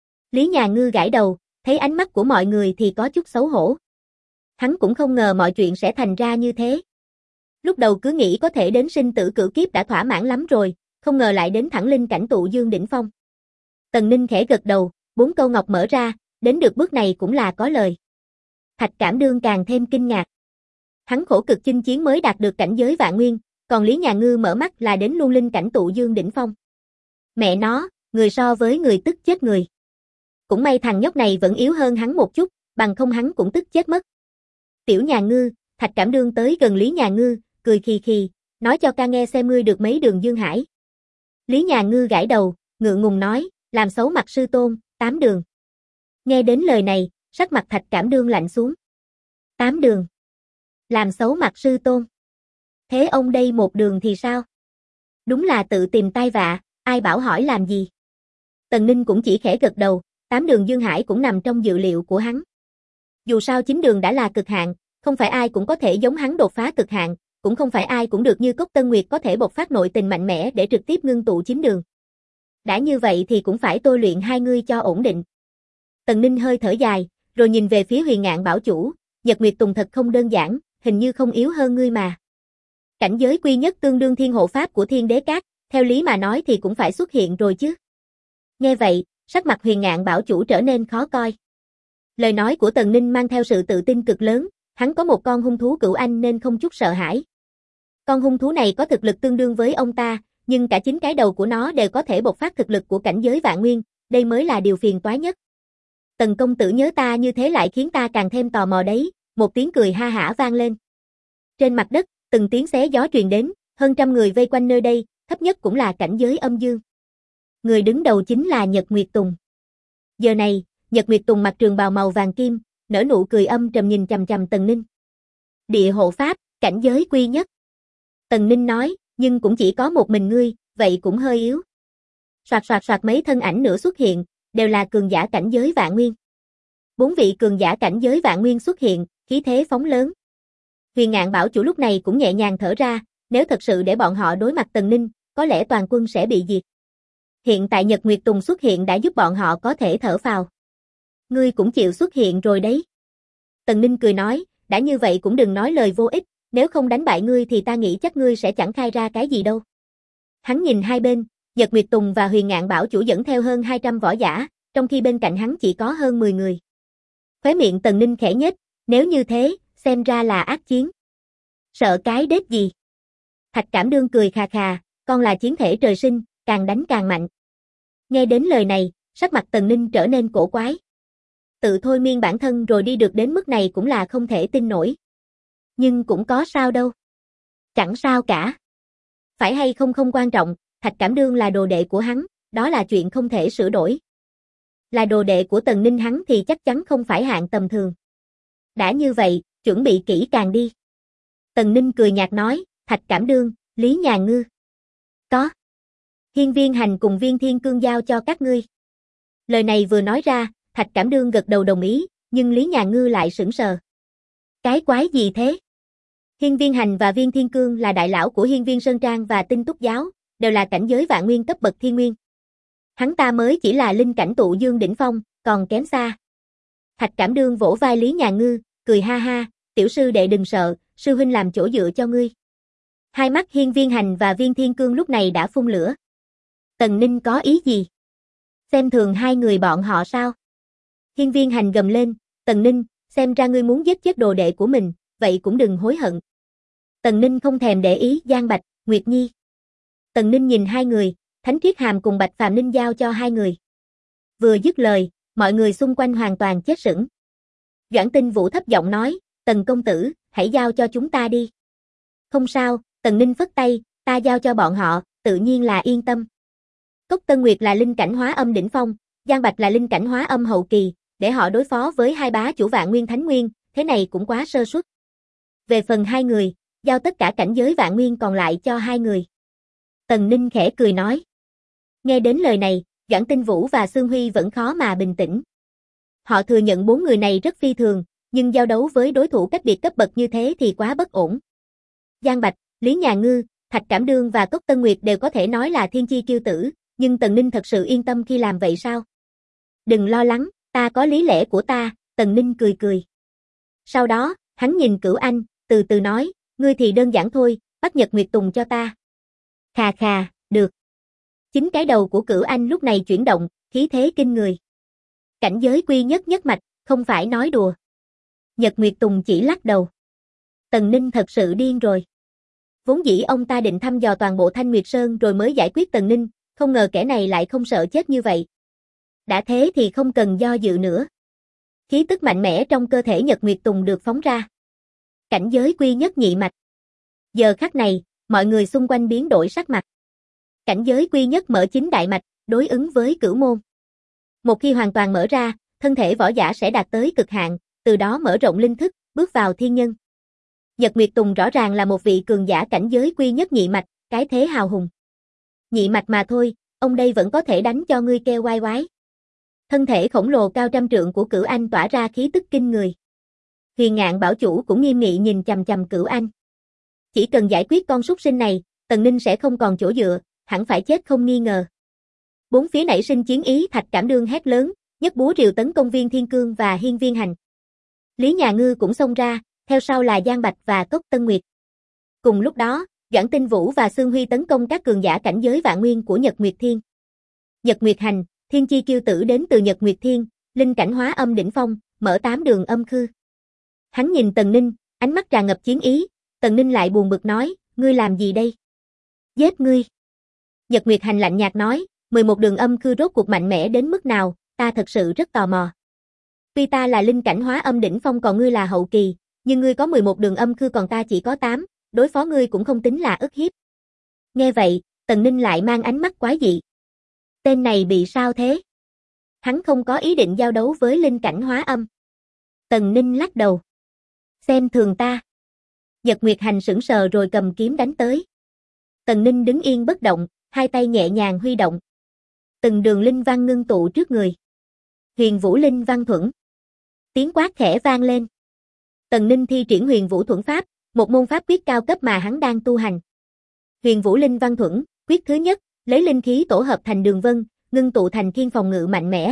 Lý Nhàn Ngư gãi đầu, thấy ánh mắt của mọi người thì có chút xấu hổ. Hắn cũng không ngờ mọi chuyện sẽ thành ra như thế. Lúc đầu cứ nghĩ có thể đến sinh tử cửu kiếp đã thỏa mãn lắm rồi, không ngờ lại đến thẳng linh cảnh tụ dương đỉnh phong. Tần Ninh khẽ gật đầu, 4 câu ngọc mở ra, đến được bước này cũng là có lời. Thạch Cảm Đương càng thêm kinh ngạc. Hắn khổ cực chinh chiến mới đạt được cảnh giới vạn nguyên, còn Lý Nhàn Ngư mở mắt là đến luôn linh cảnh tụ dương đỉnh phong. Mẹ nó, người so với người tức chết người. Cũng may thằng nhóc này vẫn yếu hơn hắn một chút, bằng không hắn cũng tức chết mất. Tiểu Nhàn Ngư, Thạch Cảm Đương tới gần Lý Nhàn Ngư, cười khì khì, nói cho ca nghe xem ngươi được mấy đường Dương Hải. Lý Nhàn Ngư gãi đầu, ngượng ngùng nói, làm xấu mặt sư tôn, 8 đường. Nghe đến lời này, sắc mặt Thạch Cảm Đương lạnh xuống. 8 đường. Làm xấu mặt sư tôn. Thế ông đây 1 đường thì sao? Đúng là tự tìm tai vạ, ai bảo hỏi làm gì? Tần Ninh cũng chỉ khẽ gật đầu, 8 đường Dương Hải cũng nằm trong dự liệu của hắn. Dù sao 9 đường đã là cực hạn, không phải ai cũng có thể giống hắn đột phá cực hạn, cũng không phải ai cũng được như Cốc Tân Nguyệt có thể bộc phát nội tình mạnh mẽ để trực tiếp ngưng tụ 9 đường. Đã như vậy thì cũng phải tôi luyện hai ngươi cho ổn định. Tần Ninh hơi thở dài, rồi nhìn về phía Huyền Ngạn bảo chủ, Nhật Nguyệt Tùng thật không đơn giản, hình như không yếu hơn ngươi mà. Cảnh giới quy nhất tương đương thiên hộ pháp của Thiên Đế Các, theo lý mà nói thì cũng phải xuất hiện rồi chứ. Nghe vậy, sắc mặt Huyền Ngạn bảo chủ trở nên khó coi. Lời nói của Tần Ninh mang theo sự tự tin cực lớn, hắn có một con hung thú cửu anh nên không chút sợ hãi. Con hung thú này có thực lực tương đương với ông ta, nhưng cả 9 cái đầu của nó đều có thể bộc phát thực lực của cảnh giới vạn nguyên, đây mới là điều phiền toái nhất. Tần công tử nhớ ta như thế lại khiến ta càng thêm tò mò đấy, một tiếng cười ha hả vang lên. Trên mặt đất, từng tiếng xé gió truyền đến, hơn trăm người vây quanh nơi đây, thấp nhất cũng là cảnh giới âm dương. Người đứng đầu chính là Nhật Nguyệt Tùng. Giờ này, Nhật Nguyệt Tùng mặc trường bào màu vàng kim, nở nụ cười âm trầm nhìn chằm chằm Tần Ninh. Địa hộ pháp, cảnh giới quy nhất. Tần Ninh nói, nhưng cũng chỉ có một mình ngươi, vậy cũng hơi yếu. Soạt soạt soạt mấy thân ảnh nữa xuất hiện, đều là cường giả cảnh giới vạn nguyên. 4 vị cường giả cảnh giới vạn nguyên xuất hiện, khí thế phóng lớn. Huyền Ngạn bảo chủ lúc này cũng nhẹ nhàng thở ra, nếu thật sự để bọn họ đối mặt Tần Ninh, có lẽ toàn quân sẽ bị diệt. Hiện tại Nhật Nguyệt Tùng xuất hiện đã giúp bọn họ có thể thở phào. Ngươi cũng chịu xuất hiện rồi đấy. Tần Ninh cười nói, đã như vậy cũng đừng nói lời vô ích, nếu không đánh bại ngươi thì ta nghĩ chắc ngươi sẽ chẳng khai ra cái gì đâu. Hắn nhìn hai bên, Nhật Nguyệt Tùng và Huyền Ngạn bảo chủ dẫn theo hơn 200 võ giả, trong khi bên cạnh hắn chỉ có hơn 10 người. Khóe miệng Tần Ninh khẽ nhếch, nếu như thế, xem ra là ác chiến. Sợ cái đết gì? Thạch Cảm Đương cười khà khà, con là chiến thể trời sinh, càng đánh càng mạnh. Nghe đến lời này, sắc mặt Tần Ninh trở nên cổ quái. Tự thôi miên bản thân rồi đi được đến mức này cũng là không thể tin nổi. Nhưng cũng có sao đâu. Chẳng sao cả. Phải hay không không quan trọng, Thạch Cảm Đương là đồ đệ của hắn, đó là chuyện không thể sửa đổi. Là đồ đệ của Tần Ninh hắn thì chắc chắn không phải hạng tầm thường. Đã như vậy, chuẩn bị kỹ càng đi. Tần Ninh cười nhạt nói, Thạch Cảm Đương, Lý Nhà Ngư. Có. Hiên Viên Hành cùng Viên Thiên Cương giao cho các ngươi. Lời này vừa nói ra, Thạch Cảm Đương gật đầu đồng ý, nhưng Lý Nhà Ngư lại sững sờ. Cái quái gì thế? Hiên Viên Hành và Viên Thiên Cương là đại lão của Hiên Viên Sơn Trang và Tinh Túc Giáo, đều là cảnh giới vạn nguyên cấp bậc thiên nguyên. Hắn ta mới chỉ là linh cảnh tụ dương đỉnh phong, còn kém xa. Thạch Cảm Đương vỗ vai Lý Nhà Ngư, cười ha ha, tiểu sư đệ đừng sợ, sư huynh làm chỗ dựa cho ngươi. Hai mắt Hiên Viên Hành và Viên Thiên Cương lúc này đã phun lửa. Tần Ninh có ý gì? Xem thường hai người bọn họ sao? Hiên Viên Hành gầm lên, Tần Ninh, xem ra ngươi muốn giết chết đồ đệ của mình, vậy cũng đừng hối hận. Tần Ninh không thèm để ý Giang Bạch, Nguyệt Nhi. Tần Ninh nhìn hai người, Thánh Triết Hàm cùng Bạch Phàm Ninh giao cho hai người. Vừa dứt lời, mọi người xung quanh hoàn toàn chết sững. Doãn Tinh Vũ thấp giọng nói, Tần công tử, hãy giao cho chúng ta đi. Không sao, Tần Ninh phất tay, ta giao cho bọn họ, tự nhiên là yên tâm. Cốc Tân Nguyệt là linh cảnh hóa âm đỉnh phong, Giang Bạch là linh cảnh hóa âm hậu kỳ, để họ đối phó với hai bá chủ vạn nguyên thánh nguyên, thế này cũng quá sơ suất. Về phần hai người, giao tất cả cảnh giới vạn nguyên còn lại cho hai người. Tần Ninh khẽ cười nói. Nghe đến lời này, Doãn Tinh Vũ và Sương Huy vẫn khó mà bình tĩnh. Họ thừa nhận bốn người này rất phi thường, nhưng giao đấu với đối thủ cách biệt cấp bậc như thế thì quá bất ổn. Giang Bạch, Lý Nhà Ngư, Thạch Cảm Đương và Cốc Tân Nguyệt đều có thể nói là thiên chi kiêu tử, nhưng Tần Ninh thật sự yên tâm khi làm vậy sao? Đừng lo lắng, ta có lý lẽ của ta, Tần Ninh cười cười. Sau đó, hắn nhìn Cửu Anh, từ từ nói, ngươi thì đơn giản thôi, bắt Nhật Nguyệt Tùng cho ta. Khà khà, được. Chính cái đầu của Cửu Anh lúc này chuyển động, khí thế kinh người. Cảnh giới quy nhất nhất mạch, không phải nói đùa. Nhật Nguyệt Tùng chỉ lắc đầu. Tần Ninh thật sự điên rồi. Vốn dĩ ông ta định thăm dò toàn bộ Thanh Nguyệt Sơn rồi mới giải quyết Tần Ninh, không ngờ kẻ này lại không sợ chết như vậy. Đã thế thì không cần do dự nữa. Khí tức mạnh mẽ trong cơ thể Nhật Nguyệt Tùng được phóng ra. Cảnh giới quy nhất nhị mạch. Giờ khắc này, mọi người xung quanh biến đổi sắc mặt. Cảnh giới quy nhất mở chính đại mạch, đối ứng với cửu môn. Một khi hoàn toàn mở ra, thân thể võ giả sẽ đạt tới cực hạn, từ đó mở rộng linh thức, bước vào thiên nhân. Nhật Nguyệt Tùng rõ ràng là một vị cường giả cảnh giới quy nhất nhị mạch, cái thế hào hùng. Nhị mạch mà thôi, ông đây vẫn có thể đánh cho ngươi kêu oai oái. Thân thể khổng lồ cao trăm trượng của Cửu Anh tỏa ra khí tức kinh người. Huyền Ngạn bảo chủ cũng nghiêm nghị nhìn chằm chằm Cửu Anh. Chỉ cần giải quyết con súc sinh này, Tần Ninh sẽ không còn chỗ dựa, hẳn phải chết không nghi ngờ. Bốn phía nảy sinh chiến ý, Thạch Cảm Đương hét lớn, nhất búa rìu tấn công Viên Thiên Cương và Hiên Viên Hành. Lý Nhà Ngư cũng xông ra, theo sau là Giang Bạch và Cốc Tân Nguyệt. Cùng lúc đó, Doãn Tinh Vũ và Sương Huy tấn công các cường giả cảnh giới vạn nguyên của Nhật Nguyệt Thiên. Nhật Nguyệt Hành, thiên chi kiêu tử đến từ Nhật Nguyệt Thiên, linh cảnh hóa âm đỉnh phong, mở 8 đường âm khư. Hắn nhìn Tần Ninh, ánh mắt tràn ngập chiến ý, Tần Ninh lại buồn bực nói, ngươi làm gì đây? Giết ngươi. Nhật Nguyệt Hành lạnh nhạt nói, 11 đường âm khư rốt cuộc mạnh mẽ đến mức nào, ta thật sự rất tò mò. Tuy ta là linh cảnh hóa âm đỉnh phong còn ngươi là hậu kỳ, nhưng ngươi có 11 đường âm khư còn ta chỉ có 8, đối phó ngươi cũng không tính là ức hiếp. Nghe vậy, Tần Ninh lại mang ánh mắt quái dị. Tên này bị sao thế? Hắn không có ý định giao đấu với linh cảnh hóa âm. Tần Ninh lắc đầu. Xem thường ta. Nhật Nguyệt Hành sững sờ rồi cầm kiếm đánh tới. Tần Ninh đứng yên bất động, hai tay nhẹ nhàng huy động. Từng đường linh văn ngưng tụ trước người. Huyền Vũ Linh Văn Thuẫn. Tiếng quát khẽ vang lên. Tần Ninh thi triển Huyền Vũ Thuẫn Pháp, một môn pháp quyết cao cấp mà hắn đang tu hành. Huyền Vũ Linh Văn Thuẫn, quyết thứ nhất, lấy linh khí tổ hợp thành đường vân, ngưng tụ thành khiên phòng ngự mạnh mẽ.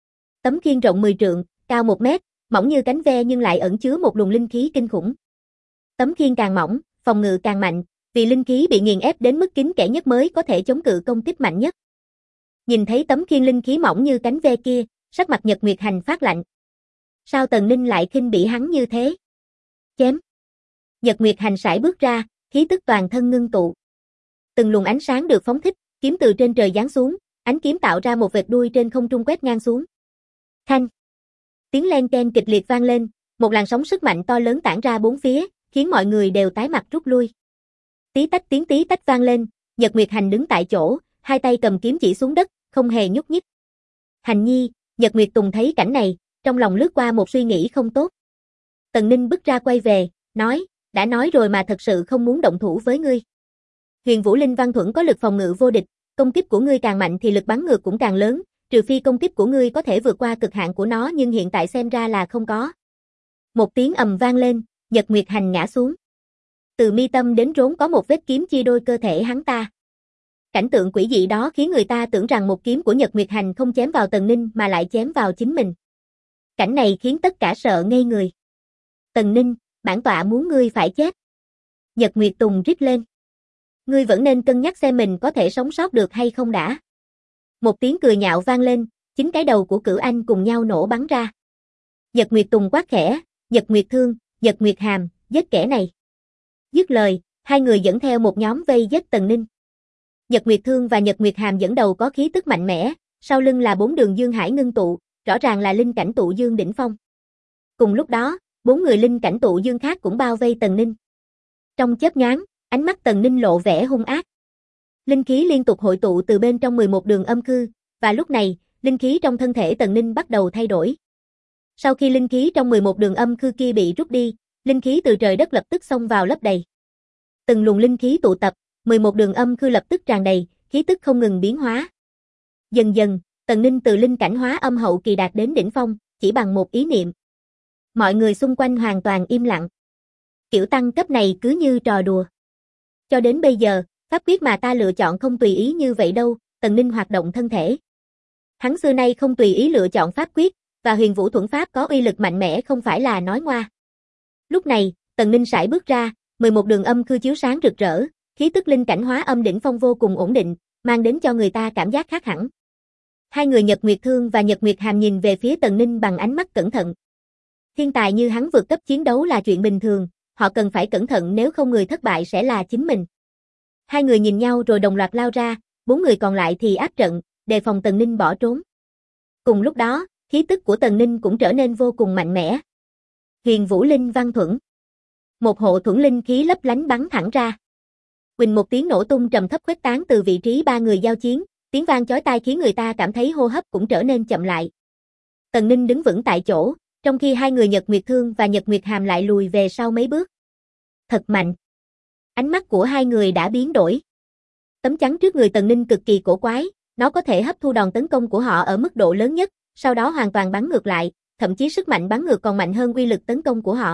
Tấm khiên rộng 10 trượng, cao 1 mét, mỏng như cánh ve nhưng lại ẩn chứa một luồng linh khí kinh khủng. Tấm khiên càng mỏng, phòng ngự càng mạnh, vì linh khí bị nghiền ép đến mức kín kẽ nhất mới có thể chống cự công kích mạnh nhất. Nhìn thấy tấm khiên linh khí mỏng như cánh ve kia, sắc mặt Nhật Nguyệt Hành phát lạnh. Sao Tần Ninh lại khinh bỉ hắn như thế? Chém. Nhật Nguyệt Hành sải bước ra, khí tức toàn thân ngưng tụ. Từng luồng ánh sáng được phóng thích, kiếm từ trên trời giáng xuống, ánh kiếm tạo ra một vệt đuôi trên không trung quét ngang xuống. Thanh. Tiếng len keng kịch liệt vang lên, một làn sóng sức mạnh to lớn tản ra bốn phía, khiến mọi người đều tái mặt rút lui. Tí tách tiếng tí tách vang lên, Nhật Nguyệt Hành đứng tại chỗ, hai tay cầm kiếm chỉ xuống đất, không hề nhúc nhích. Hành nhi, Nhật Nguyệt Tùng thấy cảnh này, trong lòng lướt qua một suy nghĩ không tốt. Tần Ninh bước ra quay về, nói, đã nói rồi mà thật sự không muốn động thủ với ngươi. Huyền Vũ Linh Văn Thuẫn có lực phòng ngự vô địch, công kích của ngươi càng mạnh thì lực bắn ngược cũng càng lớn, trừ phi công kích của ngươi có thể vượt qua cực hạn của nó nhưng hiện tại xem ra là không có. Một tiếng ầm vang lên, Nhật Nguyệt Hành ngã xuống. Từ mi tâm đến rốn có một vết kiếm chia đôi cơ thể hắn ta. Cảnh tượng quỷ dị đó khiến người ta tưởng rằng một kiếm của Nhật Nguyệt Hành không chém vào Tần Ninh mà lại chém vào chính mình. Cảnh này khiến tất cả sợ ngây người. Tần Ninh, bản tọa muốn ngươi phải chết. Nhật Nguyệt Tùng rít lên. Ngươi vẫn nên cân nhắc xem mình có thể sống sót được hay không đã. Một tiếng cười nhạo vang lên, 9 cái đầu của Cửu Anh cùng nhau nổ bắn ra. Nhật Nguyệt Tùng quát khẽ, Nhật Nguyệt Thương, Nhật Nguyệt Hàm, giết kẻ này. Dứt lời, hai người dẫn theo một nhóm vây giết Tần Ninh. Nhật Nguyệt Thương và Nhật Nguyệt Hàm dẫn đầu có khí tức mạnh mẽ, sau lưng là 4 đường dương hải ngưng tụ, rõ ràng là linh cảnh tụ dương đỉnh phong. Cùng lúc đó, 4 người linh cảnh tụ dương khác cũng bao vây Tần Ninh. Trong chớp nhoáng, ánh mắt Tần Ninh lộ vẻ hung ác. Linh khí liên tục hội tụ từ bên trong 11 đường âm khư, và lúc này, linh khí trong thân thể Tần Ninh bắt đầu thay đổi. Sau khi linh khí trong 11 đường âm khư kia bị rút đi, linh khí từ trời đất lập tức xông vào lấp đầy. Từng luồng linh khí tụ tập, 11 đường âm khư lập tức tràn đầy, khí tức không ngừng biến hóa. Dần dần, Tần Ninh từ linh cảnh hóa âm hậu kỳ đạt đến đỉnh phong, chỉ bằng một ý niệm. Mọi người xung quanh hoàn toàn im lặng. Kiểu tăng cấp này cứ như trò đùa. Cho đến bây giờ, pháp quyết mà ta lựa chọn không tùy ý như vậy đâu, Tần Ninh hoạt động thân thể. Hắn xưa nay không tùy ý lựa chọn pháp quyết, và Huyền Vũ Thuẫn Pháp có uy lực mạnh mẽ không phải là nói ngoa. Lúc này, Tần Ninh sải bước ra, 11 đường âm khư chiếu sáng rực rỡ, khí tức linh cảnh hóa âm đỉnh phong vô cùng ổn định, mang đến cho người ta cảm giác khác hẳn. Hai người Nhật Nguyệt Thương và Nhật Nguyệt Hàm nhìn về phía Tần Ninh bằng ánh mắt cẩn thận. Thiên tài như hắn vượt cấp chiến đấu là chuyện bình thường, họ cần phải cẩn thận nếu không người thất bại sẽ là chính mình. Hai người nhìn nhau rồi đồng loạt lao ra, 4 người còn lại thì áp trận, đề phòng Tần Ninh bỏ trốn. Cùng lúc đó, khí tức của Tần Ninh cũng trở nên vô cùng mạnh mẽ. Huyền Vũ Linh Văn Thuẫn. Một hộ thuẫn linh khí lấp lánh bắn thẳng ra. Quỳnh một tiếng nổ tung trầm thấp khuếch tán từ vị trí ba người giao chiến, tiếng vang chói tai khiến người ta cảm thấy hô hấp cũng trở nên chậm lại. Tần Ninh đứng vững tại chỗ, trong khi hai người Nhật Nguyệt Thương và Nhật Nguyệt Hàm lại lùi về sau mấy bước. Thật mạnh. Ánh mắt của hai người đã biến đổi. Tấm chắn trước người Tần Ninh cực kỳ cổ quái, nó có thể hấp thu đòn tấn công của họ ở mức độ lớn nhất, sau đó hoàn toàn bắn ngược lại, thậm chí sức mạnh bắn ngược còn mạnh hơn uy lực tấn công của họ.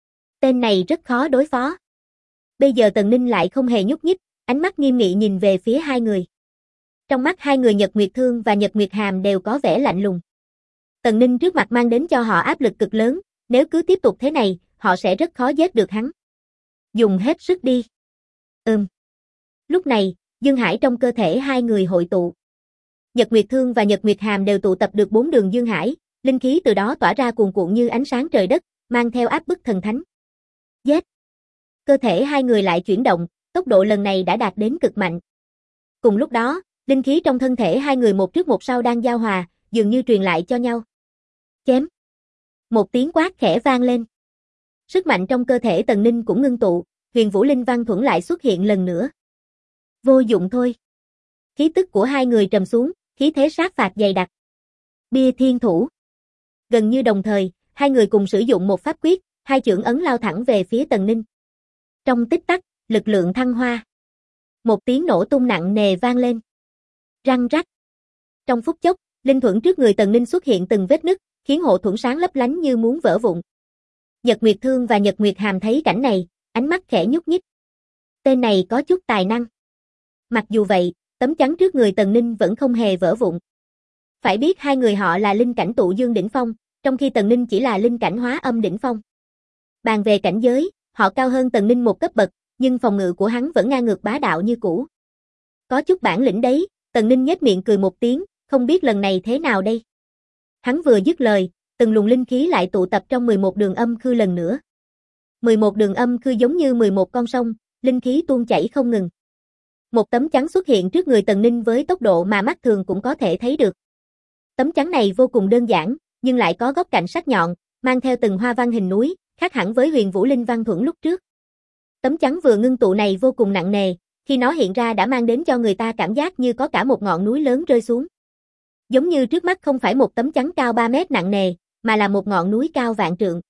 Tên này rất khó đối phó. Bây giờ Tần Ninh lại không hề nhúc nhích, ánh mắt nghiêm nghị nhìn về phía hai người. Trong mắt hai người Nhật Nguyệt Thương và Nhật Nguyệt Hàm đều có vẻ lạnh lùng. Tần Ninh trước mặt mang đến cho họ áp lực cực lớn, nếu cứ tiếp tục thế này, họ sẽ rất khó giết được hắn. Dùng hết sức đi. Lúc này, dương hải trong cơ thể hai người hội tụ. Nhật Nguyệt Thương và Nhật Nguyệt Hàm đều tụ tập được 4 đường dương hải, linh khí từ đó tỏa ra cuồn cuộn như ánh sáng trời đất, mang theo áp bức thần thánh. Giết! Cơ thể hai người lại chuyển động, tốc độ lần này đã đạt đến cực mạnh. Cùng lúc đó, linh khí trong thân thể hai người một trước một sau đang giao hòa, dường như truyền lại cho nhau. Chém! Một tiếng quát khẽ vang lên. Sức mạnh trong cơ thể Tần Ninh cũng ngưng tụ, Huyền Vũ Linh Văn Thuẫn lại xuất hiện lần nữa. Vô dụng thôi. Khí tức của hai người trầm xuống, khí thế sát phạt dày đặc. Bia thiên thủ. Gần như đồng thời, hai người cùng sử dụng một pháp quyết, hai chưởng ấn lao thẳng về phía Tần Ninh. Trong tích tắc, lực lượng thăng hoa. Một tiếng nổ tung nặng nề vang lên. Răng rắc. Trong phút chốc, linh thuẫn trước người Tần Ninh xuất hiện từng vết nứt, khiến hộ thuẫn sáng lấp lánh như muốn vỡ vụn. Nhật Nguyệt Thương và Nhật Nguyệt Hàm thấy cảnh này, ánh mắt khẽ nhúc nhích. Tên này có chút tài năng. Mặc dù vậy, tấm chắn trước người Tần Ninh vẫn không hề vỡ vụn. Phải biết hai người họ là linh cảnh tụ dương đỉnh phong, trong khi Tần Ninh chỉ là linh cảnh hóa âm đỉnh phong. Bàn về cảnh giới, họ cao hơn Tần Ninh một cấp bậc, nhưng phòng ngự của hắn vẫn ngang ngược bá đạo như cũ. Có chút bản lĩnh đấy, Tần Ninh nhếch miệng cười một tiếng, không biết lần này thế nào đây. Hắn vừa dứt lời, Từng luồng linh khí lại tụ tập trong 11 đường âm khư lần nữa. 11 đường âm khư giống như 11 con sông, linh khí tuôn chảy không ngừng. Một tấm chắn xuất hiện trước người Tần Ninh với tốc độ mà mắt thường cũng có thể thấy được. Tấm chắn này vô cùng đơn giản, nhưng lại có góc cạnh sắc nhọn, mang theo từng hoa văn hình núi, khác hẳn với Huyền Vũ Linh Văn Thuẫn lúc trước. Tấm chắn vừa ngưng tụ này vô cùng nặng nề, khi nó hiện ra đã mang đến cho người ta cảm giác như có cả một ngọn núi lớn rơi xuống. Giống như trước mắt không phải một tấm chắn cao 3 mét nặng nề, mà là một ngọn núi cao vạn trượng.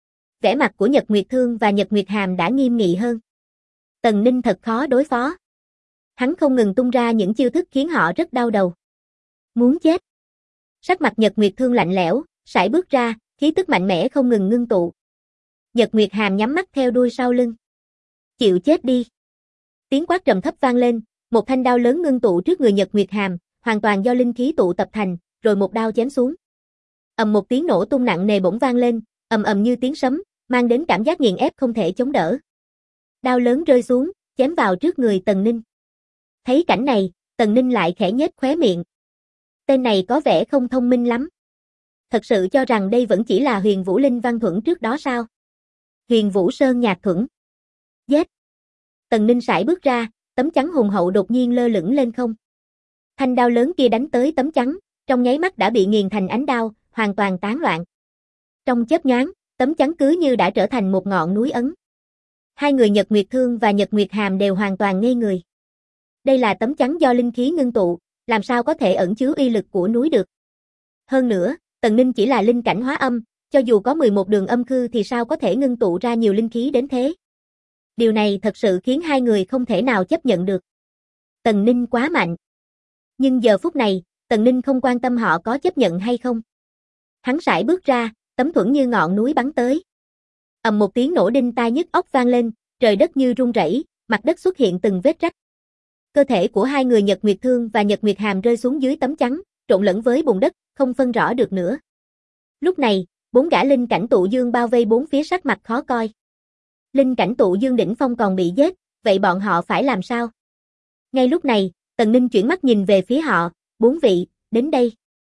Vẻ mặt của Nhật Nguyệt Thương và Nhật Nguyệt Hàm đã nghiêm nghị hơn. Tần Ninh thật khó đối phó. Hắn không ngừng tung ra những chiêu thức khiến họ rất đau đầu. Muốn chết. Sắc mặt Nhật Nguyệt Thương lạnh lẽo, sải bước ra, khí tức mạnh mẽ không ngừng ngưng tụ. Nhật Nguyệt Hàm nhắm mắt theo đuôi sau lưng. Chịu chết đi. Tiếng quát trầm thấp vang lên, một thanh đao lớn ngưng tụ trước người Nhật Nguyệt Hàm, hoàn toàn do linh khí tụ tập thành, rồi một đao chém xuống. Ầm một tiếng nổ tung nặng nề bỗng vang lên, ầm ầm như tiếng sấm, mang đến cảm giác nghiền ép không thể chống đỡ. Đao lớn rơi xuống, chém vào trước người Tần Ninh. Thấy cảnh này, Tần Ninh lại khẽ nhếch khóe miệng. Tên này có vẻ không thông minh lắm. Thật sự cho rằng đây vẫn chỉ là Huyền Vũ Linh Văn Thuẫn trước đó sao? Huyền Vũ Sơn Nhạc Thuẫn. Giết. Tần Ninh sải bước ra, tấm chắn hùng hậu đột nhiên lơ lửng lên không. Thanh đao lớn kia đánh tới tấm chắn, trong nháy mắt đã bị nghiền thành ánh đao, hoàn toàn tán loạn. Trong chớp nhoáng, tấm chắn cứ như đã trở thành một ngọn núi ấn. Hai người Nhật Nguyệt Thương và Nhật Nguyệt Hàm đều hoàn toàn ngây người. Đây là tấm chắn do linh khí ngưng tụ, làm sao có thể ẩn chứa uy lực của núi được. Hơn nữa, Tần Ninh chỉ là linh cảnh hóa âm, cho dù có 11 đường âm khư thì sao có thể ngưng tụ ra nhiều linh khí đến thế. Điều này thật sự khiến hai người không thể nào chấp nhận được. Tần Ninh quá mạnh. Nhưng giờ phút này, Tần Ninh không quan tâm họ có chấp nhận hay không. Hắn sải bước ra, tấm thuẫn như ngọn núi bắn tới. Ầm một tiếng nổ đinh tai nhức óc vang lên, trời đất như rung rẩy, mặt đất xuất hiện từng vết rách. Cơ thể của hai người Nhật Nguyệt Thương và Nhật Nguyệt Hàm rơi xuống dưới tấm chắn, trộn lẫn với bùn đất, không phân rõ được nữa. Lúc này, 4 gã linh cảnh tụ dương bao vây bốn phía sắc mặt khó coi. Linh cảnh tụ dương đỉnh phong còn bị giết, vậy bọn họ phải làm sao? Ngay lúc này, Tần Ninh chuyển mắt nhìn về phía họ, 4 vị, đến đây.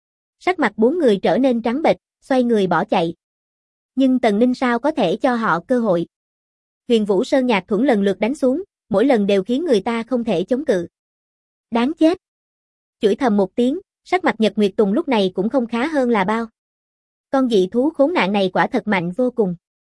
Sắc mặt 4 người trở nên trắng bệch, xoay người bỏ chạy. Nhưng Tần Ninh sao có thể cho họ cơ hội? Huyền Vũ Sơn Nhạc Thuẫn lần lượt đánh xuống, mỗi lần đều khiến người ta không thể chống cự. Đáng chết. Chửi thầm một tiếng, sắc mặt Nhật Nguyệt Tùng lúc này cũng không khá hơn là bao. Con dị thú khốn nạn này quả thật mạnh vô cùng.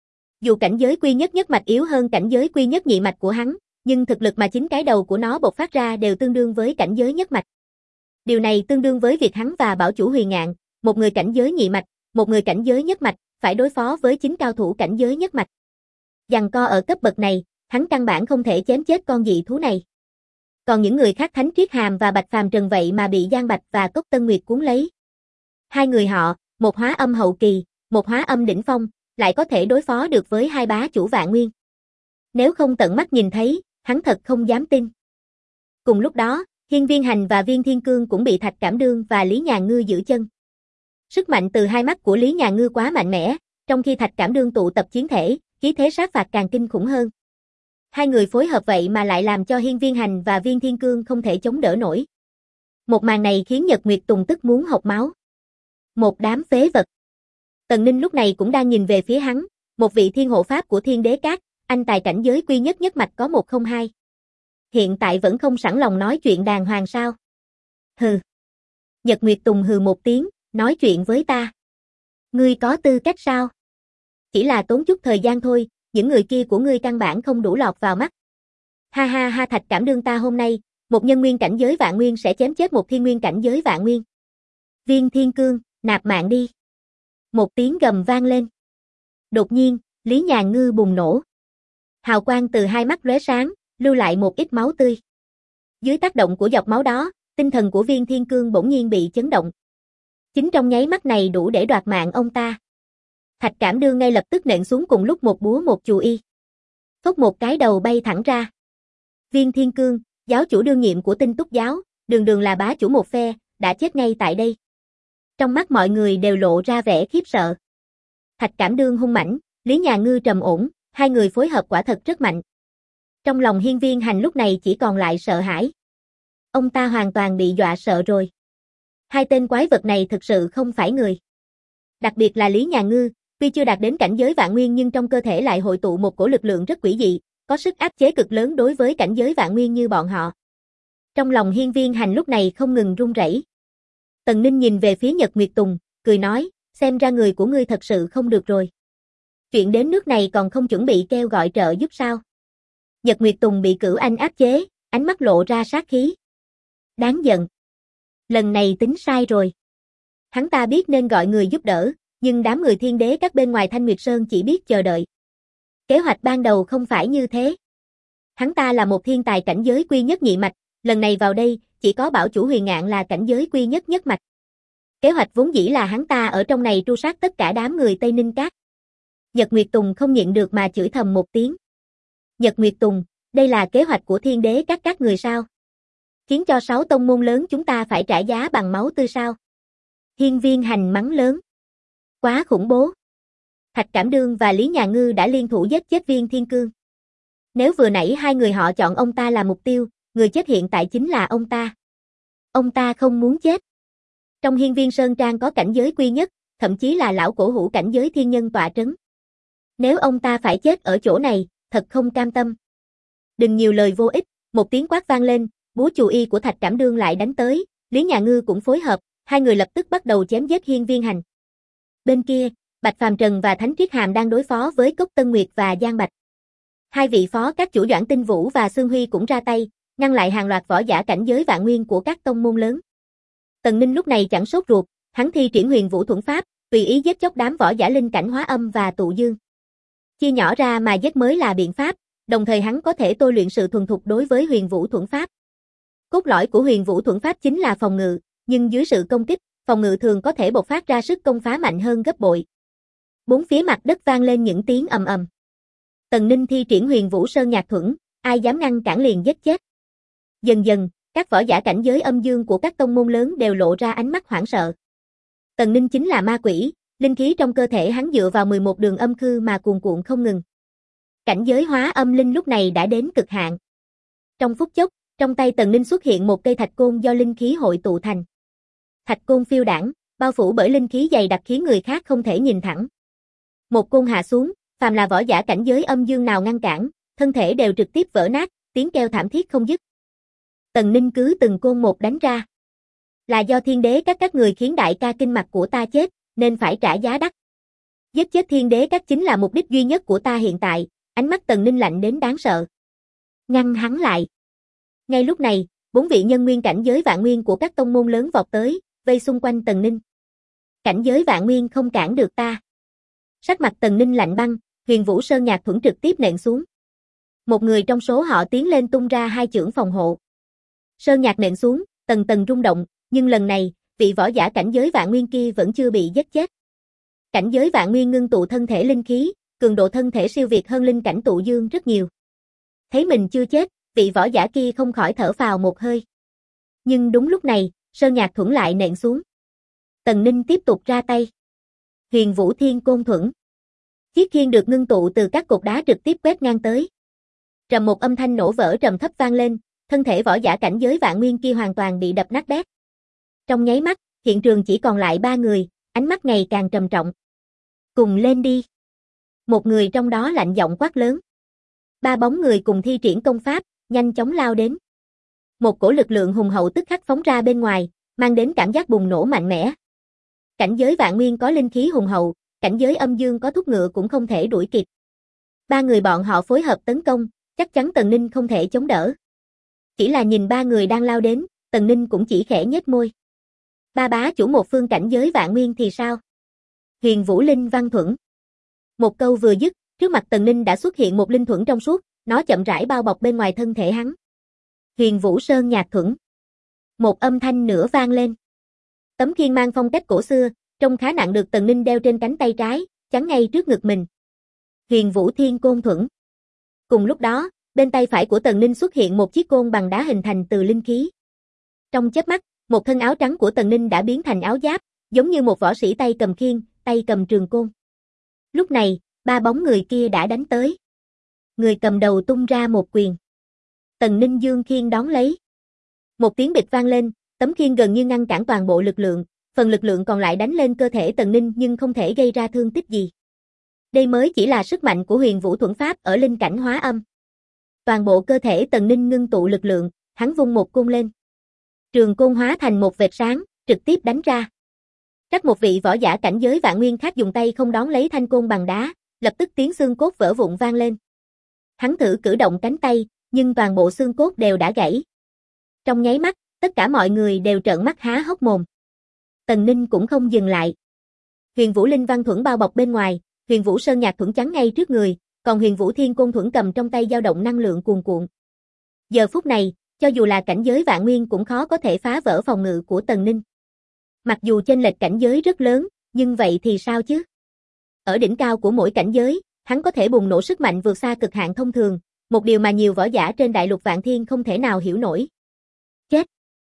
Dù cảnh giới quy nhất nhất mạch yếu hơn cảnh giới quy nhất nhị mạch của hắn, nhưng thực lực mà chính cái đầu của nó bộc phát ra đều tương đương với cảnh giới nhất mạch. Điều này tương đương với việc hắn và bảo chủ Huyền Ngạn, một người cảnh giới nhị mạch, một người cảnh giới nhất mạch, phải đối phó với chính cao thủ cảnh giới nhất mạch. Giằng co ở cấp bậc này, hắn căn bản không thể chém chết con dị thú này. Còn những người khác Thánh Triết Hàm và Bạch Phàm Trần vậy mà bị Giang Bạch và Cốc Tân Nguyệt cuốn lấy. Hai người họ, một hóa âm hậu kỳ, một hóa âm đỉnh phong, lại có thể đối phó được với hai bá chủ Vạn Nguyên. Nếu không tận mắt nhìn thấy, hắn thật không dám tin. Cùng lúc đó, Hiên Viên Hành và Viên Thiên Cương cũng bị Thạch Cảm Đương và Lý Nhà Ngư giữ chân. Sức mạnh từ hai mắt của Lý Nhà Ngư quá mạnh mẽ, trong khi Thạch Cảm Đương tụ tập chiến thể, khí thế sát phạt càng kinh khủng hơn. Hai người phối hợp vậy mà lại làm cho Hiên Viên Hành và Viên Thiên Cương không thể chống đỡ nổi. Một màn này khiến Nhật Nguyệt Tùng tức muốn hộc máu. Một đám phế vật. Tần Ninh lúc này cũng đang nhìn về phía hắn, một vị thiên hộ pháp của Thiên Đế Các, anh tài cảnh giới quy nhất nhất mạch có 102. Hiện tại vẫn không sẵn lòng nói chuyện đàng hoàng sao? Hừ. Nhật Nguyệt Tùng hừ một tiếng, nói chuyện với ta. Ngươi có tư cách sao? Chỉ là tốn chút thời gian thôi, những người kia của ngươi căn bản không đủ lọt vào mắt. Ha ha ha, Thạch Cảm Đương ta hôm nay, một nhân nguyên cảnh giới Vạn Nguyên sẽ chém chết một thiên nguyên cảnh giới Vạn Nguyên. Viên Thiên Cương, nạp mạng đi. Một tiếng gầm vang lên. Đột nhiên, Lý Nhà Ngư bùng nổ. Hào quang từ hai mắt lóe sáng, lưu lại một ít máu tươi. Dưới tác động của giọt máu đó, tinh thần của Viên Thiên Cương bỗng nhiên bị chấn động. Chính trong nháy mắt này đủ để đoạt mạng ông ta. Thạch Cảm Đương ngay lập tức nện xuống cùng lúc một búa một chù y. Phốc một cái đầu bay thẳng ra. Viên Thiên Cương, giáo chủ đương nhiệm của Tinh Túc giáo, đường đường là bá chủ một phe, đã chết ngay tại đây. Trong mắt mọi người đều lộ ra vẻ khiếp sợ. Thạch Cảm Đương hung mãnh, Lý Nhà Ngư trầm ổn, hai người phối hợp quả thật rất mạnh. Trong lòng Hiên Viên Hành lúc này chỉ còn lại sợ hãi. Ông ta hoàn toàn bị dọa sợ rồi. Hai tên quái vật này thực sự không phải người. Đặc biệt là Lý Nhà Ngư, tuy chưa đạt đến cảnh giới vạn nguyên nhưng trong cơ thể lại hội tụ một cổ lực lượng rất quỷ dị, có sức áp chế cực lớn đối với cảnh giới vạn nguyên như bọn họ. Trong lòng Hiên Viên Hành lúc này không ngừng run rẩy. Tần Ninh nhìn về phía Nhật Nguyệt Tùng, cười nói, xem ra người của ngươi thật sự không được rồi. Chuyện đến nước này còn không chuẩn bị kêu gọi trợ giúp sao? Nhật Nguyệt Tùng bị Cửu Anh áp chế, ánh mắt lộ ra sát khí. Đáng giận. Lần này tính sai rồi. Hắn ta biết nên gọi người giúp đỡ, nhưng đám người Thiên Đế các bên ngoài Thanh Nguyệt Sơn chỉ biết chờ đợi. Kế hoạch ban đầu không phải như thế. Hắn ta là một thiên tài cảnh giới quy nhất nhị mạch, lần này vào đây, chỉ có Bảo Chủ Huyền Ngạn là cảnh giới quy nhất nhất mạch. Kế hoạch vốn dĩ là hắn ta ở trong này tru sát tất cả đám người Tây Ninh Các. Nhật Nguyệt Tùng không nhịn được mà chửi thầm một tiếng. Nhật Nguyệt Tùng, đây là kế hoạch của Thiên Đế các người sao? Khiến cho 6 tông môn lớn chúng ta phải trả giá bằng máu tươi sao? Hiên Viên Hành mắng lớn. Quá khủng bố. Thạch Cảm Đương và Lý Nhà Ngư đã liên thủ giết chết Viên Thiên Cương. Nếu vừa nãy hai người họ chọn ông ta là mục tiêu, người chết hiện tại chính là ông ta. Ông ta không muốn chết. Trong Hiên Viên Sơn Trang có cảnh giới quy nhất, thậm chí là lão cổ hủ cảnh giới thiên nhân tọa trấn. Nếu ông ta phải chết ở chỗ này, thật không cam tâm. Đừng nhiều lời vô ích, một tiếng quát vang lên, búa chù y của Thạch Cảm Đương lại đánh tới, Lý Nhà Ngư cũng phối hợp, hai người lập tức bắt đầu chém giết Hiên Viên Hành. Bên kia, Bạch Phàm Trần và Thánh Triết Hàm đang đối phó với Cốc Tân Nguyệt và Giang Bạch. Hai vị phó các chủ Doãn Tinh Vũ và Sương Huy cũng ra tay, ngăn lại hàng loạt võ giả cảnh giới vạn nguyên của các tông môn lớn. Tần Ninh lúc này chẳng sốt ruột, hắn thi triển Huyền Vũ Thuẫn Pháp, tùy ý giết chóc đám võ giả linh cảnh Hóa Âm và Tụ Dương. Chia nhỏ ra mà giết mới là biện pháp, đồng thời hắn có thể tôi luyện sự thuần thục đối với Huyền Vũ Thuẫn Pháp. Cốt lõi của Huyền Vũ Thuẫn Pháp chính là phòng ngự, nhưng dưới sự công kích, phòng ngự thường có thể bộc phát ra sức công phá mạnh hơn gấp bội. Bốn phía mặt đất vang lên những tiếng ầm ầm. Tần Ninh thi triển Huyền Vũ Sơn Nhạc Thuẫn, ai dám ngăn cản liền giết chết. Dần dần, các võ giả cảnh giới âm dương của các tông môn lớn đều lộ ra ánh mắt hoảng sợ. Tần Ninh chính là ma quỷ, linh khí trong cơ thể hắn dựa vào 11 đường âm khư mà cuồn cuộn không ngừng. Cảnh giới hóa âm linh lúc này đã đến cực hạn. Trong phút chốc, trong tay Tần Ninh xuất hiện một cây thạch côn do linh khí hội tụ thành. Thạch côn phiêu đãng, bao phủ bởi linh khí dày đặc khiến người khác không thể nhìn thẳng. Một côn hạ xuống, phàm là võ giả cảnh giới âm dương nào ngăn cản, thân thể đều trực tiếp vỡ nát, tiếng kêu thảm thiết không dứt. Tần Ninh cứ từng côn một đánh ra. Là do Thiên Đế các người khiến đại ca kinh mạch của ta chết, nên phải trả giá đắt. Giết chết Thiên Đế các chính là mục đích duy nhất của ta hiện tại, ánh mắt Tần Ninh lạnh đến đáng sợ. Ngăn hắn lại. Ngay lúc này, 4 vị nhân nguyên cảnh giới vạn nguyên của các tông môn lớn vọt tới, vây xung quanh Tần Ninh. Cảnh giới vạn nguyên không cản được ta. Sắc mặt Tần Ninh lạnh băng, Huyền Vũ Sơn Nhạc Thuẫn trực tiếp nện xuống. Một người trong số họ tiến lên tung ra hai chưởng phòng hộ. Sơn Nhạc nện xuống, tầng tầng rung động, nhưng lần này, vị võ giả cảnh giới vạn nguyên kia vẫn chưa bị giết chết. Cảnh giới vạn nguyên ngưng tụ thân thể linh khí, cường độ thân thể siêu việt hơn linh cảnh Tụ Dương rất nhiều. Thấy mình chưa chết, vị võ giả kia không khỏi thở phào một hơi. Nhưng đúng lúc này, Sơn Nhạc Thuẫn lại nện xuống. Tần Ninh tiếp tục ra tay. Huyền Vũ Thiên Côn Thuẫn. Chiếc khiên được ngưng tụ từ các cột đá trực tiếp quét ngang tới. Trầm một âm thanh nổ vỡ trầm thấp vang lên, thân thể võ giả cảnh giới vạn nguyên kia hoàn toàn bị đập nát bét. Trong nháy mắt, hiện trường chỉ còn lại 3 người, ánh mắt ngày càng trầm trọng. Cùng lên đi. Một người trong đó lạnh giọng quát lớn. 3 bóng người cùng thi triển công pháp, nhanh chóng lao đến. Một cổ lực lượng hùng hậu tức khắc phóng ra bên ngoài, mang đến cảm giác bùng nổ mạnh mẽ. Cảnh giới vạn nguyên có linh khí hùng hậu, cảnh giới âm dương có thúc ngựa cũng không thể đuổi kịp. 3 người bọn họ phối hợp tấn công, chắc chắn Tần Ninh không thể chống đỡ. Chỉ là nhìn 3 người đang lao đến, Tần Ninh cũng chỉ khẽ nhếch môi. Ba bá chủ một phương cảnh giới vạn nguyên thì sao? Huyền Vũ Linh Văn Thuẫn. Một câu vừa dứt, trước mặt Tần Ninh đã xuất hiện một linh thuẫn trong suốt, nó chậm rãi bao bọc bên ngoài thân thể hắn. Huyền Vũ Sơn Nhạc Thuẫn. Một âm thanh nữa vang lên. Tấm khiên mang phong cách cổ xưa, trông khá nặng được Tần Ninh đeo trên cánh tay trái, chắn ngay trước ngực mình. Huyền Vũ Thiên Côn Thuẫn. Cùng lúc đó, bên tay phải của Tần Ninh xuất hiện một chiếc côn bằng đá hình thành từ linh khí. Trong chớp mắt, một thân áo trắng của Tần Ninh đã biến thành áo giáp, giống như một võ sĩ tay cầm khiên, tay cầm trường côn. Lúc này, 3 bóng người kia đã đánh tới. Người cầm đầu tung ra một quyền. Tần Ninh dương khiên đón lấy. Một tiếng bịch vang lên, tấm khiên gần như ngăn cản toàn bộ lực lượng, phần lực lượng còn lại đánh lên cơ thể Tần Ninh nhưng không thể gây ra thương tích gì. Đây mới chỉ là sức mạnh của Huyền Vũ Thuẫn Pháp ở linh cảnh hóa âm. Toàn bộ cơ thể Tần Ninh ngưng tụ lực lượng, hắn vung một côn lên. Trường côn hóa thành một vệt sáng, trực tiếp đánh ra. Các một vị võ giả cảnh giới vạn nguyên khác dùng tay không đón lấy thanh côn bằng đá, lập tức tiếng xương cốt vỡ vụn vang lên. Hắn thử cử động cánh tay, nhưng toàn bộ xương cốt đều đã gãy. Trong nháy mắt, tất cả mọi người đều trợn mắt há hốc mồm. Tần Ninh cũng không dừng lại. Huyền Vũ Linh Văn Thuẫn bao bọc bên ngoài, Huyền Vũ Sơn Nhạc Thuẫn chắn ngay trước người, còn Huyền Vũ Thiên Côn Thuẫn cầm trong tay dao động năng lượng cuồn cuộn. Giờ phút này, cho dù là cảnh giới vạn nguyên cũng khó có thể phá vỡ phòng ngự của Tần Ninh. Mặc dù chênh lệch cảnh giới rất lớn, nhưng vậy thì sao chứ? Ở đỉnh cao của mỗi cảnh giới, hắn có thể bùng nổ sức mạnh vượt xa cực hạn thông thường, một điều mà nhiều võ giả trên đại lục Vạn Thiên không thể nào hiểu nổi. Chết!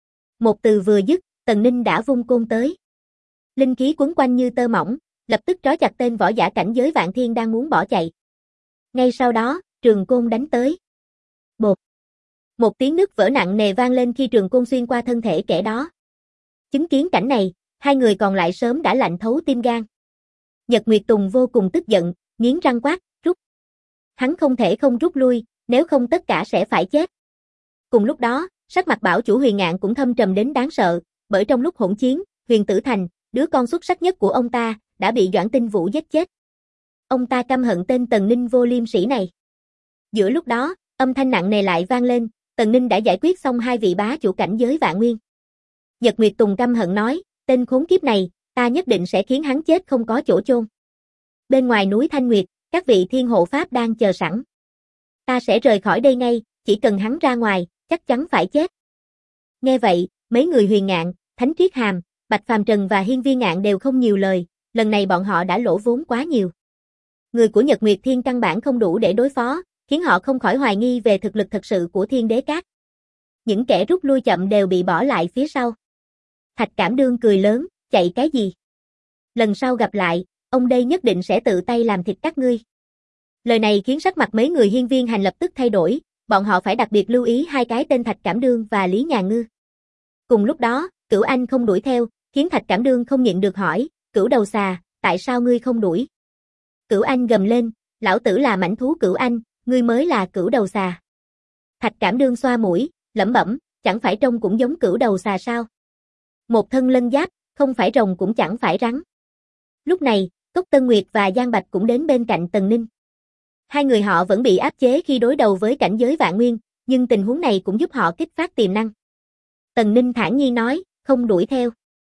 Một từ vừa dứt, Tần Ninh đã vung côn tới. Linh khí quấn quanh như tơ mỏng, lập tức trói chặt tên võ giả cảnh giới Vạn Thiên đang muốn bỏ chạy. Ngay sau đó, trường côn đánh tới. Bột! Một tiếng nứt vỡ nặng nề vang lên khi trường côn xuyên qua thân thể kẻ đó. Chứng kiến cảnh này, hai người còn lại sớm đã lạnh thấu tim gan. Nhật Nguyệt Tùng vô cùng tức giận, nghiến răng quát, rút. Hắn không thể không rút lui, nếu không tất cả sẽ phải chết. Cùng lúc đó, sắc mặt Bảo Chủ Huyền Ngạn cũng thâm trầm đến đáng sợ, bởi trong lúc hỗn chiến, Huyền Tử Thành, đứa con xuất sắc nhất của ông ta, đã bị Doãn Tinh Vũ giết chết. Ông ta căm hận tên Tần Ninh vô liêm sỉ này. Giữa lúc đó, âm thanh nặng nề lại vang lên, Tần Ninh đã giải quyết xong hai vị bá chủ cảnh giới vạn nguyên. Nhật Nguyệt Tùng căm hận nói, tên khốn kiếp này, ta nhất định sẽ khiến hắn chết không có chỗ chôn. Bên ngoài núi Thanh Nguyệt, các vị thiên hộ pháp đang chờ sẵn. Ta sẽ rời khỏi đây ngay, chỉ cần hắn ra ngoài, chắc chắn phải chết. Nghe vậy, mấy người Huyền Ngạn, Thánh Triết Hàm, Bạch Phàm Trần và Hiên Viên Ngạn đều không nhiều lời, lần này bọn họ đã lỗ vốn quá nhiều. Người của Nhật Nguyệt Thiên căn bản không đủ để đối phó, khiến họ không khỏi hoài nghi về thực lực thật sự của Thiên Đế Các. Những kẻ rút lui chậm đều bị bỏ lại phía sau. Thạch Cảm Đương cười lớn, chạy cái gì? Lần sau gặp lại, ông đây nhất định sẽ tự tay làm thịt các ngươi. Lời này khiến sắc mặt mấy người Hiên Viên Hành lập tức thay đổi, bọn họ phải đặc biệt lưu ý hai cái tên Thạch Cảm Đương và Lý Nhà Ngư. Cùng lúc đó, Cửu Anh không đuổi theo, khiến Thạch Cảm Đương không nhịn được hỏi, Cửu Đầu Xà, tại sao ngươi không đuổi? Cửu Anh gầm lên, lão tử là mãnh thú Cửu Anh, ngươi mới là Cửu Đầu Xà. Thạch Cảm Đương xoa mũi, lẩm bẩm, chẳng phải trông cũng giống Cửu Đầu Xà sao? Một thân lân giáp, không phải rồng cũng chẳng phải rắn. Lúc này, Cốc Tân Nguyệt và Giang Bạch cũng đến bên cạnh Tần Ninh. Hai người họ vẫn bị áp chế khi đối đầu với cảnh giới vạn nguyên, nhưng tình huống này cũng giúp họ kích phát tiềm năng. Tần Ninh thản nhiên nói, không đuổi theo.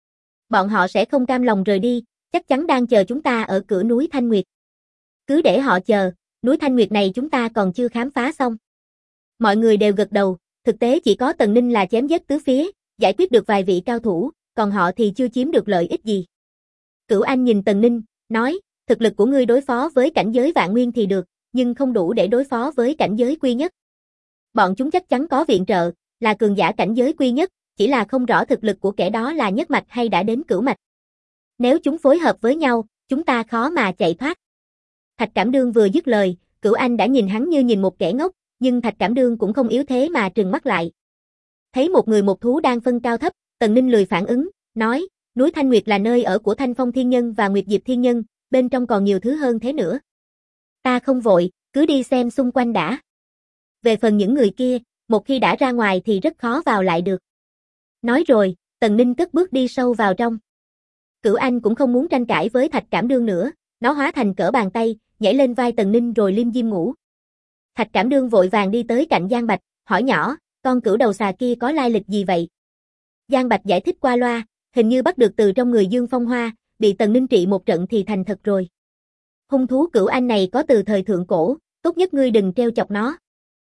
Bọn họ sẽ không cam lòng rời đi, chắc chắn đang chờ chúng ta ở cửa núi Thanh Nguyệt. Cứ để họ chờ, núi Thanh Nguyệt này chúng ta còn chưa khám phá xong. Mọi người đều gật đầu, thực tế chỉ có Tần Ninh là chém giết tứ phía, giải quyết được vài vị cao thủ, còn họ thì chưa chiếm được lợi ích gì. Cửu Anh nhìn Tần Ninh, nói, thực lực của ngươi đối phó với cảnh giới vạn nguyên thì được, nhưng không đủ để đối phó với cảnh giới quy nhất. Bọn chúng chắc chắn có viện trợ, là cường giả cảnh giới quy nhất, chỉ là không rõ thực lực của kẻ đó là nhất mạch hay đã đến cửu mạch. Nếu chúng phối hợp với nhau, chúng ta khó mà chạy thoát. Thạch Cảm Đương vừa dứt lời, Cửu Anh đã nhìn hắn như nhìn một kẻ ngốc, nhưng Thạch Cảm Đương cũng không yếu thế mà trừng mắt lại. Thấy một người một thú đang phân cao thấp, Tần Ninh lười phản ứng, nói, núi Thanh Nguyệt là nơi ở của Thanh Phong Thiên Nhân và Nguyệt Diệp Thiên Nhân, bên trong còn nhiều thứ hơn thế nữa. Ta không vội, cứ đi xem xung quanh đã. Về phần những người kia, một khi đã ra ngoài thì rất khó vào lại được. Nói rồi, Tần Ninh cất bước đi sâu vào trong. Cửu Anh cũng không muốn tranh cãi với Thạch Cảm Đương nữa, nó hóa thành cỡ bàn tay, nhảy lên vai Tần Ninh rồi liêm diêm ngủ. Thạch Cảm Đương vội vàng đi tới cạnh Giang Bạch, hỏi nhỏ, con cửu đầu xà kia có lai lịch gì vậy? Giang Bạch giải thích qua loa, hình như bắt được từ trong người Dương Phong Hoa, bị Tần Ninh trị một trận thì thành thật rồi. Hung thú Cửu Anh này có từ thời thượng cổ, tốt nhất ngươi đừng treo chọc nó.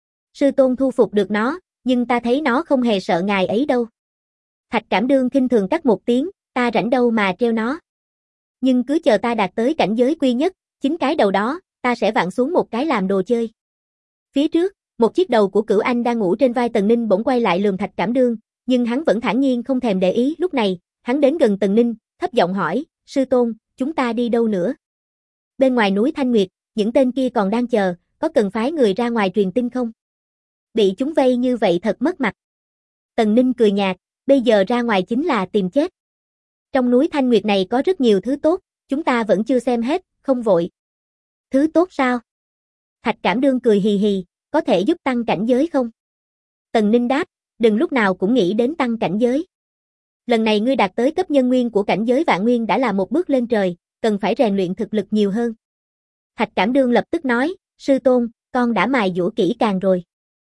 Sư tôn thu phục được nó, nhưng ta thấy nó không hề sợ ngài ấy đâu. Thạch Cảm Đương khinh thường cắt một tiếng, ta rảnh đâu mà treo nó. Nhưng cứ chờ ta đạt tới cảnh giới quy nhất, chính cái đầu đó, ta sẽ vặn xuống một cái làm đồ chơi. Phía trước, một chiếc đầu của Cửu Anh đang ngủ trên vai Tần Ninh bỗng quay lại lườm Thạch Cảm Đương, nhưng hắn vẫn thản nhiên không thèm để ý. Lúc này, hắn đến gần Tần Ninh, thấp giọng hỏi, sư tôn, chúng ta đi đâu nữa? Bên ngoài núi Thanh Nguyệt, những tên kia còn đang chờ, có cần phái người ra ngoài truyền tin không? Bị chúng vây như vậy thật mất mặt. Tần Ninh cười nhạt, bây giờ ra ngoài chính là tìm chết. Trong núi Thanh Nguyệt này có rất nhiều thứ tốt, chúng ta vẫn chưa xem hết, không vội. Thứ tốt sao? Thạch Cảm Đương cười hì hì, có thể giúp tăng cảnh giới không? Tần Ninh đáp, đừng lúc nào cũng nghĩ đến tăng cảnh giới. Lần này ngươi đạt tới cấp nhân nguyên của cảnh giới vạn nguyên đã là một bước lên trời, cần phải rèn luyện thực lực nhiều hơn. Thạch Cảm Đương lập tức nói, sư tôn, con đã mài dũa kỹ càng rồi.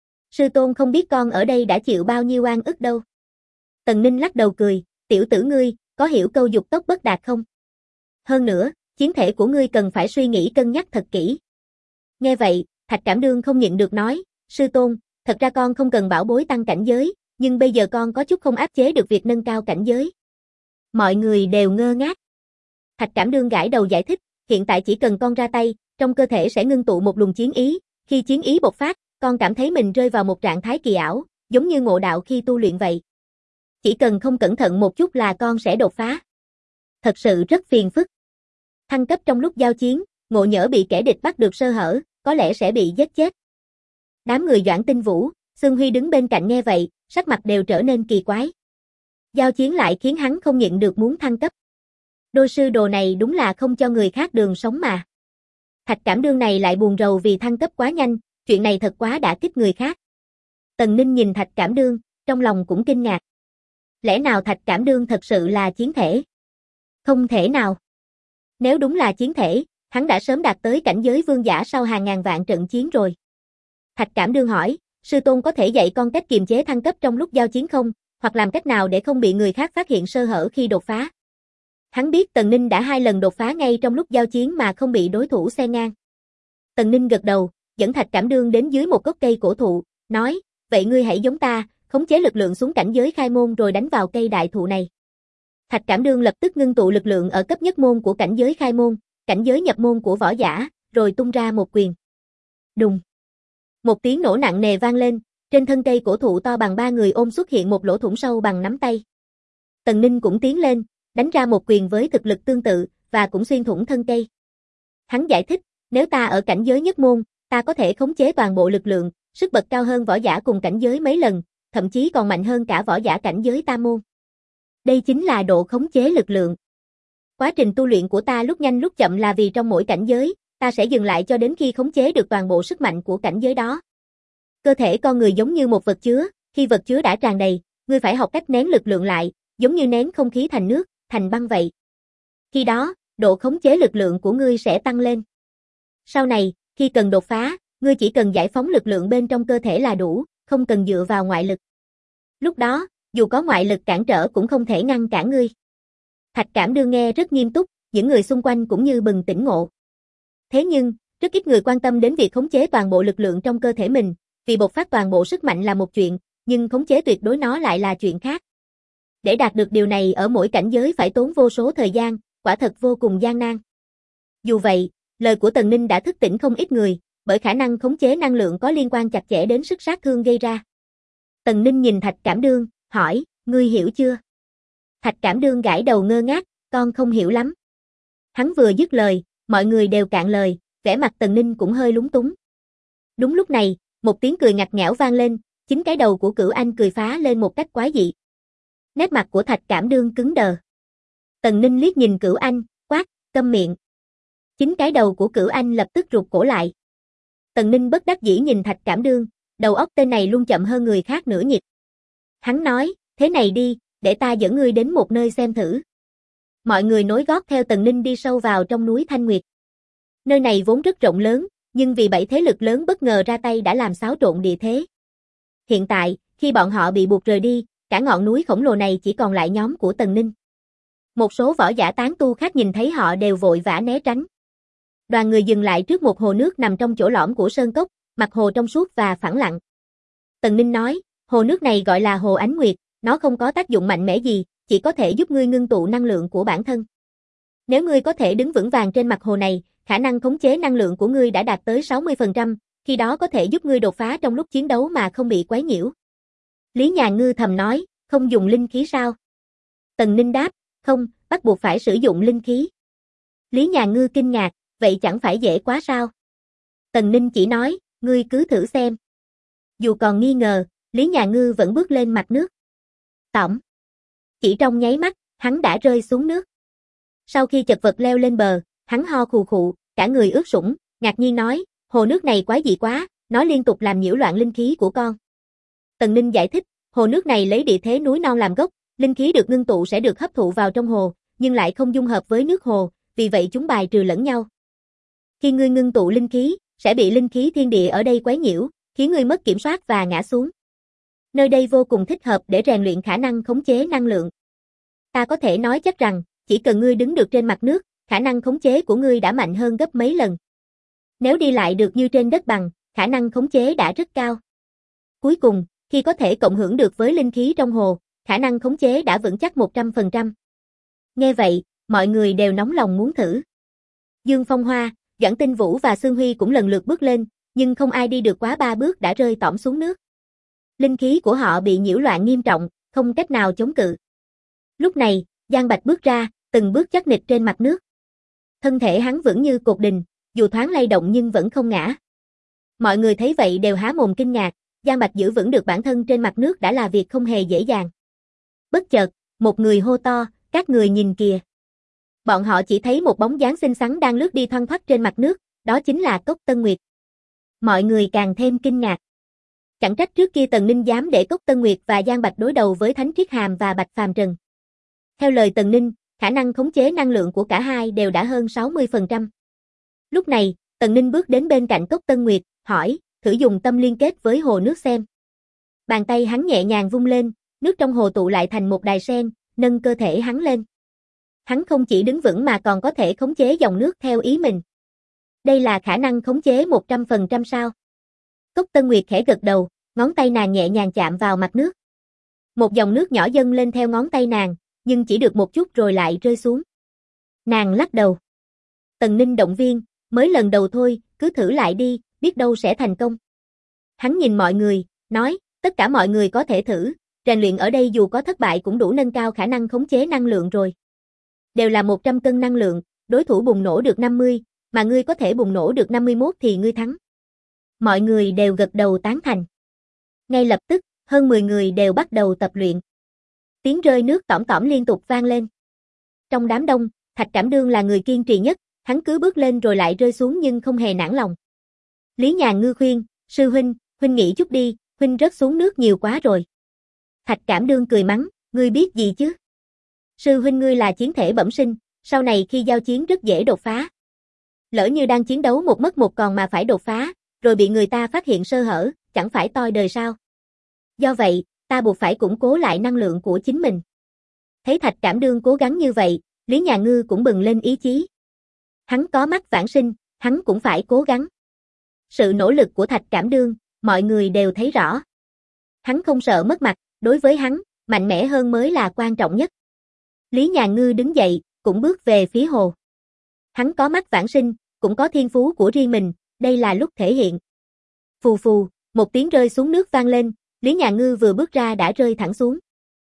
Sư tôn không biết con ở đây đã chịu bao nhiêu oan ức đâu. Tần Ninh lắc đầu cười, tiểu tử ngươi, có hiểu câu dục tốc bất đạt không? Hơn nữa, chiến thể của ngươi cần phải suy nghĩ cân nhắc thật kỹ. Nghe vậy, Thạch Cảm Đương không nhịn được nói, sư tôn, thật ra con không cần bảo bối tăng cảnh giới, nhưng bây giờ con có chút không áp chế được việc nâng cao cảnh giới. Mọi người đều ngơ ngác. Thạch Cảm Đương gãi đầu giải thích, hiện tại chỉ cần con ra tay, trong cơ thể sẽ ngưng tụ một luồng chiến ý, khi chiến ý bộc phát, con cảm thấy mình rơi vào một trạng thái kỳ ảo, giống như ngộ đạo khi tu luyện vậy. Chỉ cần không cẩn thận một chút là con sẽ đột phá. Thật sự rất phiền phức. Thăng cấp trong lúc giao chiến, ngộ nhỡ bị kẻ địch bắt được sơ hở, có lẽ sẽ bị giết chết. Đám người Doãn Tinh Vũ, Xương Huy đứng bên cạnh nghe vậy, sắc mặt đều trở nên kỳ quái. Giao chiến lại khiến hắn không nhịn được muốn thăng cấp. Đôi sư đồ này đúng là không cho người khác đường sống mà. Thạch Cảm Đương này lại buồn rầu vì thăng cấp quá nhanh, chuyện này thật quá đả kích người khác. Tần Ninh nhìn Thạch Cảm Đương, trong lòng cũng kinh ngạc. Lẽ nào Thạch Cảm Đương thật sự là chiến thể? Không thể nào. Nếu đúng là chiến thể, hắn đã sớm đạt tới cảnh giới vương giả sau hàng ngàn vạn trận chiến rồi. Thạch Cảm Đương hỏi, sư tôn có thể dạy con cách kiềm chế thăng cấp trong lúc giao chiến không, hoặc làm cách nào để không bị người khác phát hiện sơ hở khi đột phá? Hắn biết Tần Ninh đã 2 lần đột phá ngay trong lúc giao chiến mà không bị đối thủ xen ngang. Tần Ninh gật đầu, dẫn Thạch Cảm Đương đến dưới một gốc cây cổ thụ, nói, vậy ngươi hãy giống ta, khống chế lực lượng xuống cảnh giới khai môn rồi đánh vào cây đại thụ này. Thạch Cảm Đương lập tức ngưng tụ lực lượng ở cấp nhất môn của cảnh giới khai môn, cảnh giới nhập môn của võ giả, rồi tung ra một quyền. Đùng. Một tiếng nổ nặng nề vang lên, trên thân cây cổ thụ to bằng 3 người ôm xuất hiện một lỗ thủng sâu bằng nắm tay. Tần Ninh cũng tiến lên, đánh ra một quyền với thực lực tương tự, và cũng xuyên thủng thân cây. Hắn giải thích, nếu ta ở cảnh giới nhất môn, ta có thể khống chế toàn bộ lực lượng, sức bật cao hơn võ giả cùng cảnh giới mấy lần, thậm chí còn mạnh hơn cả võ giả cảnh giới tam môn. Đây chính là độ khống chế lực lượng. Quá trình tu luyện của ta lúc nhanh lúc chậm là vì trong mỗi cảnh giới, ta sẽ dừng lại cho đến khi khống chế được toàn bộ sức mạnh của cảnh giới đó. Cơ thể con người giống như một vật chứa, khi vật chứa đã tràn đầy, ngươi phải học cách nén lực lượng lại, giống như nén không khí thành nước, thành băng vậy. Khi đó, độ khống chế lực lượng của ngươi sẽ tăng lên. Sau này, khi cần đột phá, ngươi chỉ cần giải phóng lực lượng bên trong cơ thể là đủ, không cần dựa vào ngoại lực. Lúc đó, dù có ngoại lực cản trở cũng không thể ngăn cản ngươi. Thạch Cảm Đương nghe rất nghiêm túc, những người xung quanh cũng như bừng tỉnh ngộ. Thế nhưng, rất ít người quan tâm đến việc khống chế toàn bộ lực lượng trong cơ thể mình, vì bộc phát toàn bộ sức mạnh là một chuyện, nhưng khống chế tuyệt đối nó lại là chuyện khác. Để đạt được điều này ở mỗi cảnh giới phải tốn vô số thời gian, quả thật vô cùng gian nan. Dù vậy, lời của Tần Ninh đã thức tỉnh không ít người, bởi khả năng khống chế năng lượng có liên quan chặt chẽ đến sức sát thương gây ra. Tần Ninh nhìn Thạch Cảm Đương, hỏi, ngươi hiểu chưa? Thạch Cảm Đương gãi đầu ngơ ngác, con không hiểu lắm. Hắn vừa dứt lời, mọi người đều cạn lời, vẻ mặt Tần Ninh cũng hơi lúng túng. Đúng lúc này, một tiếng cười ngặt nghẽo vang lên, chính cái đầu của Cửu Anh cười phá lên một cách quái dị. Nét mặt của Thạch Cảm Đương cứng đờ. Tần Ninh liếc nhìn Cửu Anh, quát, câm miệng. Chính cái đầu của Cửu Anh lập tức rụt cổ lại. Tần Ninh bất đắc dĩ nhìn Thạch Cảm Đương, đầu óc tên này luôn chậm hơn người khác nửa nhịp. Hắn nói, thế này đi, để ta dẫn ngươi đến một nơi xem thử. Mọi người nối gót theo Tần Ninh đi sâu vào trong núi Thanh Nguyệt. Nơi này vốn rất rộng lớn, nhưng vì 7 thế lực lớn bất ngờ ra tay đã làm xáo trộn địa thế. Hiện tại, khi bọn họ bị buộc rời đi, cả ngọn núi khổng lồ này chỉ còn lại nhóm của Tần Ninh. Một số võ giả tán tu khác nhìn thấy họ đều vội vã né tránh. Đoàn người dừng lại trước một hồ nước nằm trong chỗ lõm của sơn cốc, mặt hồ trong suốt và phẳng lặng. Tần Ninh nói, hồ nước này gọi là hồ Ánh Nguyệt, nó không có tác dụng mạnh mẽ gì, chỉ có thể giúp ngươi ngưng tụ năng lượng của bản thân. Nếu ngươi có thể đứng vững vàng trên mặt hồ này, khả năng khống chế năng lượng của ngươi đã đạt tới 60%, khi đó có thể giúp ngươi đột phá trong lúc chiến đấu mà không bị quấy nhiễu. Lý Nhà Ngư thầm nói, không dùng linh khí sao? Tần Ninh đáp, không, bắt buộc phải sử dụng linh khí. Lý Nhà Ngư kinh ngạc, vậy chẳng phải dễ quá sao? Tần Ninh chỉ nói, ngươi cứ thử xem. Dù còn nghi ngờ, Lý Nhà Ngư vẫn bước lên mặt nước. Tổng. Chỉ trong nháy mắt, Hắn đã rơi xuống nước. Sau khi chật vật leo lên bờ, hắn ho khù khụ, cả người ướt sũng, ngạc nhiên nói, hồ nước này quái dị quá, nó liên tục làm nhiễu loạn linh khí của con. Tần Ninh giải thích, hồ nước này lấy địa thế núi non làm gốc, linh khí được ngưng tụ sẽ được hấp thụ vào trong hồ, nhưng lại không dung hợp với nước hồ, vì vậy chúng bài trừ lẫn nhau. Khi ngươi ngưng tụ linh khí, sẽ bị linh khí thiên địa ở đây quấy nhiễu, khiến ngươi mất kiểm soát và ngã xuống. Nơi đây vô cùng thích hợp để rèn luyện khả năng khống chế năng lượng. Ta có thể nói chắc rằng, chỉ cần ngươi đứng được trên mặt nước, khả năng khống chế của ngươi đã mạnh hơn gấp mấy lần. Nếu đi lại được như trên đất bằng, khả năng khống chế đã rất cao. Cuối cùng, khi có thể cộng hưởng được với linh khí trong hồ, khả năng khống chế đã vững chắc 100%. Nghe vậy, mọi người đều nóng lòng muốn thử. Dương Phong Hoa, Doãn Tinh Vũ và Xương Huy cũng lần lượt bước lên, nhưng không ai đi được quá 3 bước đã rơi tõm xuống nước. Linh khí của họ bị nhiễu loạn nghiêm trọng, không cách nào chống cự. Lúc này, Giang Bạch bước ra, từng bước chắc nịch trên mặt nước. Thân thể hắn vững như cột đình, dù thoáng lay động nhưng vẫn không ngã. Mọi người thấy vậy đều há mồm kinh ngạc, Giang Bạch giữ vững được bản thân trên mặt nước đã là việc không hề dễ dàng. Bất chợt, một người hô to, các người nhìn kìa. Bọn họ chỉ thấy một bóng dáng xinh xắn đang lướt đi thoăn thoắt trên mặt nước, đó chính là Cốc Tân Nguyệt. Mọi người càng thêm kinh ngạc. Chẳng trách trước kia Tần Ninh dám để Cốc Tân Nguyệt và Giang Bạch đối đầu với Thánh Triết Hàm và Bạch Phàm Trần. Theo lời Tần Ninh, khả năng khống chế năng lượng của cả hai đều đã hơn 60%. Lúc này, Tần Ninh bước đến bên cạnh Cốc Tân Nguyệt, hỏi, thử dùng tâm liên kết với hồ nước xem. Bàn tay hắn nhẹ nhàng vung lên, nước trong hồ tụ lại thành một đài sen, nâng cơ thể hắn lên. Hắn không chỉ đứng vững mà còn có thể khống chế dòng nước theo ý mình. Đây là khả năng khống chế 100% sao? Cốc Tân Nguyệt khẽ gật đầu, ngón tay nàng nhẹ nhàng chạm vào mặt nước. Một dòng nước nhỏ dâng lên theo ngón tay nàng, nhưng chỉ được một chút rồi lại rơi xuống. Nàng lắc đầu. Tần Ninh động viên, mới lần đầu thôi, cứ thử lại đi, biết đâu sẽ thành công. Hắn nhìn mọi người, nói, tất cả mọi người có thể thử, rèn luyện ở đây dù có thất bại cũng đủ nâng cao khả năng khống chế năng lượng rồi. Đều là 100 cân năng lượng, đối thủ bùng nổ được 50, mà ngươi có thể bùng nổ được 51 thì ngươi thắng. Mọi người đều gật đầu tán thành. Ngay lập tức, hơn 10 người đều bắt đầu tập luyện. Tiếng rơi nước tỏm tỏm liên tục vang lên. Trong đám đông, Thạch Cảm Đương là người kiên trì nhất, hắn cứ bước lên rồi lại rơi xuống nhưng không hề nản lòng. Lý Nhàn Ngư khuyên, sư huynh, huynh nghỉ chút đi, huynh rớt xuống nước nhiều quá rồi. Thạch Cảm Đương cười mắng, ngươi biết gì chứ? Sư huynh ngươi là chiến thể bẩm sinh, sau này khi giao chiến rất dễ đột phá. Lỡ như đang chiến đấu một mất một còn mà phải đột phá, rồi bị người ta phát hiện sơ hở, chẳng phải toi đời sao? Do vậy, ta buộc phải củng cố lại năng lượng của chính mình. Thấy Thạch Cảm Đương cố gắng như vậy, Lý Nhà Ngư cũng bừng lên ý chí. Hắn có mắt vãng sinh, hắn cũng phải cố gắng. Sự nỗ lực của Thạch Cảm Đương, mọi người đều thấy rõ. Hắn không sợ mất mặt, đối với hắn, mạnh mẽ hơn mới là quan trọng nhất. Lý Nhà Ngư đứng dậy, cũng bước về phía hồ. Hắn có mắt vãng sinh, cũng có thiên phú của riêng mình, đây là lúc thể hiện. Phù phù, một tiếng rơi xuống nước vang lên, Lý Nhà Ngư vừa bước ra đã rơi thẳng xuống.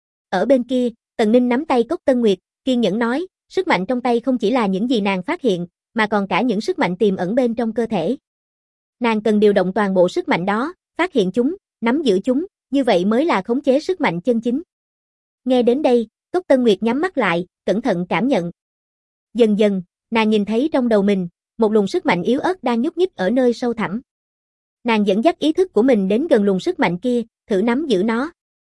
Ở bên kia, Tần Ninh nắm tay Cốc Tân Nguyệt, kiên nhẫn nói, sức mạnh trong tay không chỉ là những gì nàng phát hiện, mà còn cả những sức mạnh tiềm ẩn bên trong cơ thể. Nàng cần điều động toàn bộ sức mạnh đó, phát hiện chúng, nắm giữ chúng, như vậy mới là khống chế sức mạnh chân chính. Nghe đến đây, Cốc Tân Nguyệt nhắm mắt lại, cẩn thận cảm nhận. Dần dần, nàng nhìn thấy trong đầu mình, một luồng sức mạnh yếu ớt đang nhúc nhích ở nơi sâu thẳm. Nàng dẫn dắt ý thức của mình đến gần luồng sức mạnh kia, thử nắm giữ nó.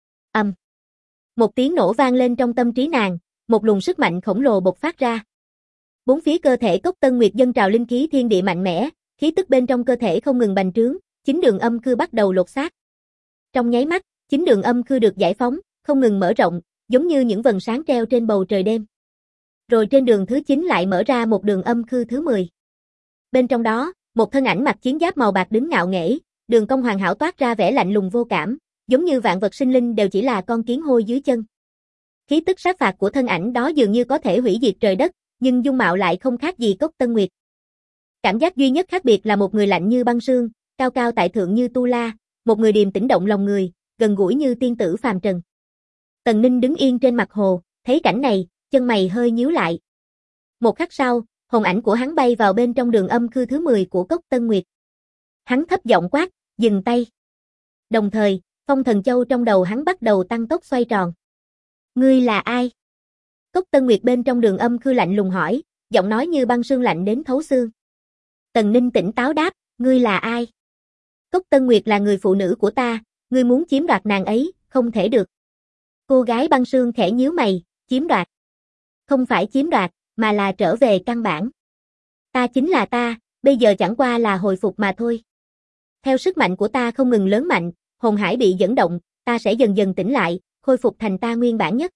Một tiếng nổ vang lên trong tâm trí nàng, một luồng sức mạnh khổng lồ bộc phát ra. Bốn phía cơ thể Cốc Tân Nguyệt dâng trào linh khí thiên địa mạnh mẽ, khí tức bên trong cơ thể không ngừng bành trướng, chính đường âm khư bắt đầu lột xác. Trong nháy mắt, chính đường âm khư được giải phóng, không ngừng mở rộng, giống như những vầng sáng treo trên bầu trời đêm. Rồi trên đường thứ 9 lại mở ra một đường âm khư thứ 10. Bên trong đó, một thân ảnh mặc chiến giáp màu bạc đứng ngạo nghễ, đường cong hoàn hảo toát ra vẻ lạnh lùng vô cảm, giống như vạn vật sinh linh đều chỉ là con kiến hôi dưới chân. Khí tức sát phạt của thân ảnh đó dường như có thể hủy diệt trời đất, nhưng dung mạo lại không khác gì Cốc Tân Nguyệt. Cảm giác duy nhất khác biệt là một người lạnh như băng sương, cao cao tại thượng như Tu La, một người điềm tĩnh động lòng người, gần gũi như tiên tử phàm trần. Tần Ninh đứng yên trên mặt hồ, thấy cảnh này, chân mày hơi nhíu lại. Một khắc sau, hồn ảnh của hắn bay vào bên trong đường âm khư thứ 10 của Cốc Tân Nguyệt. Hắn thấp giọng quát, dừng tay. Đồng thời, phong thần châu trong đầu hắn bắt đầu tăng tốc xoay tròn. Ngươi là ai? Cốc Tân Nguyệt bên trong Đường Âm Khư lạnh lùng hỏi, giọng nói như băng sương lạnh đến thấu xương. Tần Ninh tỉnh táo đáp, ngươi là ai? Cốc Tân Nguyệt là người phụ nữ của ta, ngươi muốn chiếm đoạt nàng ấy, không thể được. Cô gái băng sương khẽ nhíu mày, chiếm đoạt. Không phải chiếm đoạt, mà là trở về căn bản. Ta chính là ta, bây giờ chẳng qua là hồi phục mà thôi. Theo sức mạnh của ta không ngừng lớn mạnh, hồn hải bị dẫn động, ta sẽ dần dần tỉnh lại, khôi phục thành ta nguyên bản nhất.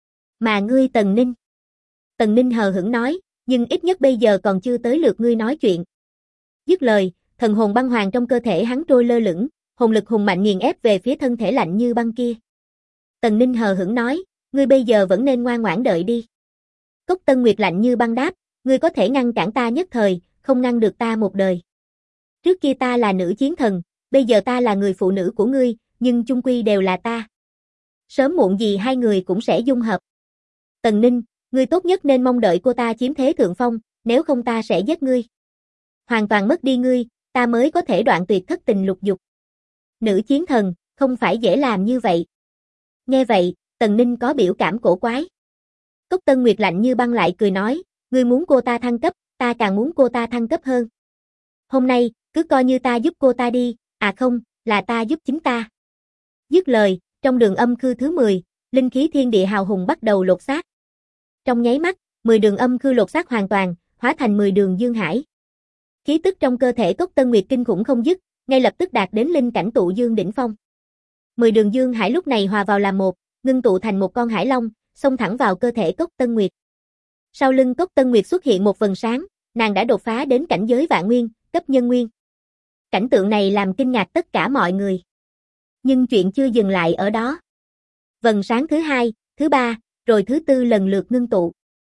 Mà ngươi Tần Ninh. Tần Ninh hờ hững nói, nhưng ít nhất bây giờ còn chưa tới lượt ngươi nói chuyện. Dứt lời, thần hồn băng hoàng trong cơ thể hắn trôi lơ lửng, hồn lực hùng mạnh nghiền ép về phía thân thể lạnh như băng kia. Tần Ninh hờ hững nói, ngươi bây giờ vẫn nên ngoan ngoãn đợi đi. Cốc Tân Nguyệt lạnh như băng đáp, ngươi có thể ngăn cản ta nhất thời, không ngăn được ta một đời. Trước kia ta là nữ chiến thần, bây giờ ta là người phụ nữ của ngươi, nhưng chung quy đều là ta. Sớm muộn gì hai người cũng sẽ dung hợp. Tần Ninh, ngươi tốt nhất nên mong đợi cô ta chiếm thế thượng phong, nếu không ta sẽ giết ngươi. Hoàn toàn mất đi ngươi, ta mới có thể đoạn tuyệt thất tình lục dục. Nữ chiến thần, không phải dễ làm như vậy. Nghe vậy, Tần Ninh có biểu cảm cổ quái. Cốc Tân Nguyệt lạnh như băng lại cười nói, ngươi muốn cô ta thăng cấp, ta càng muốn cô ta thăng cấp hơn. Hôm nay, cứ coi như ta giúp cô ta đi, à không, là ta giúp chính ta. Dứt lời, trong Đường Âm Khư thứ 10, linh khí thiên địa hào hùng bắt đầu lột xác. Trong nháy mắt, 10 đường âm khư lột xác hoàn toàn, hóa thành 10 đường dương hải. Khí tức trong cơ thể Cốc Tân Nguyệt kinh khủng không dứt, ngay lập tức đạt đến linh cảnh tụ dương đỉnh phong. 10 đường dương hải lúc này hòa vào làm một, ngưng tụ thành một con hải long, xông thẳng vào cơ thể Cốc Tân Nguyệt. Sau lưng Cốc Tân Nguyệt xuất hiện một vầng sáng, nàng đã đột phá đến cảnh giới vạn nguyên, cấp nhân nguyên. Cảnh tượng này làm kinh ngạc tất cả mọi người. Nhưng chuyện chưa dừng lại ở đó. Vầng sáng thứ 2, thứ 3, rồi thứ 4 lần lượt ngưng tụ.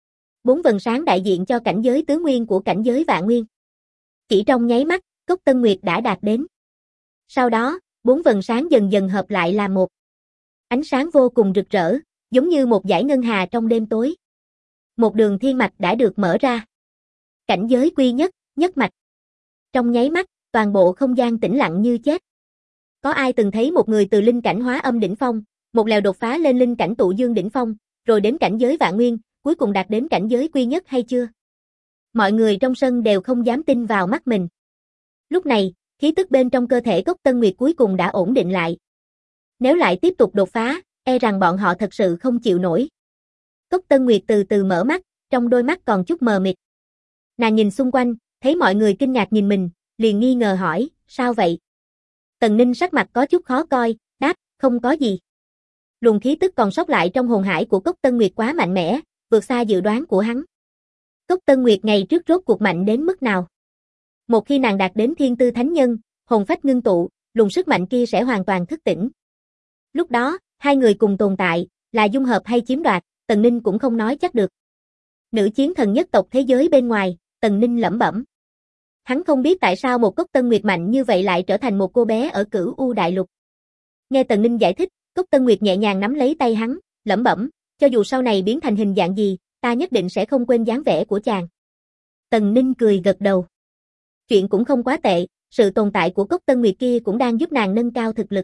4 vầng sáng đại diện cho cảnh giới tứ nguyên của cảnh giới vạn nguyên. Chỉ trong nháy mắt, Cốc Tân Nguyệt đã đạt đến. Sau đó, 4 vầng sáng dần dần hợp lại là một. Ánh sáng vô cùng rực rỡ, giống như một dải ngân hà trong đêm tối. Một đường thiên mạch đã được mở ra. Cảnh giới quy nhất, nhất mạch. Trong nháy mắt, toàn bộ không gian tĩnh lặng như chết. Có ai từng thấy một người từ linh cảnh hóa âm đỉnh phong, một lèo đột phá lên linh cảnh tụ dương đỉnh phong, rồi đến cảnh giới vạn nguyên, cuối cùng đạt đến cảnh giới quy nhất hay chưa? Mọi người trong sân đều không dám tin vào mắt mình. Lúc này, khí tức bên trong cơ thể Cốc Tân Nguyệt cuối cùng đã ổn định lại. Nếu lại tiếp tục đột phá, e rằng bọn họ thật sự không chịu nổi. Cốc Tân Nguyệt từ từ mở mắt, trong đôi mắt còn chút mờ mịt. Nàng nhìn xung quanh, thấy mọi người kinh ngạc nhìn mình, liền nghi ngờ hỏi, sao vậy? Tần Ninh sắc mặt có chút khó coi, đáp, không có gì. Luồng khí tức còn sót lại trong hồn hải của Cốc Tân Nguyệt quá mạnh mẽ, vượt xa dự đoán của hắn. Cốc Tân Nguyệt ngày trước rốt cuộc mạnh đến mức nào? Một khi nàng đạt đến thiên tư thánh nhân, hồn phách ngưng tụ, luồng sức mạnh kia sẽ hoàn toàn thức tỉnh. Lúc đó, hai người cùng tồn tại, là dung hợp hay chiếm đoạt, Tần Ninh cũng không nói chắc được. Nữ chiến thần nhất tộc thế giới bên ngoài, Tần Ninh lẩm bẩm. Hắn không biết tại sao một Cốc Tân Nguyệt mạnh như vậy lại trở thành một cô bé ở Cửu U Đại Lục. Nghe Tần Ninh giải thích, Cốc Tân Nguyệt nhẹ nhàng nắm lấy tay hắn, lẩm bẩm, cho dù sau này biến thành hình dạng gì, ta nhất định sẽ không quên dáng vẻ của chàng. Tần Ninh cười gật đầu. Chuyện cũng không quá tệ, sự tồn tại của Cốc Tân Nguyệt kia cũng đang giúp nàng nâng cao thực lực.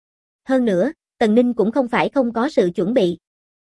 Hơn nữa, Tần Ninh cũng không phải không có sự chuẩn bị.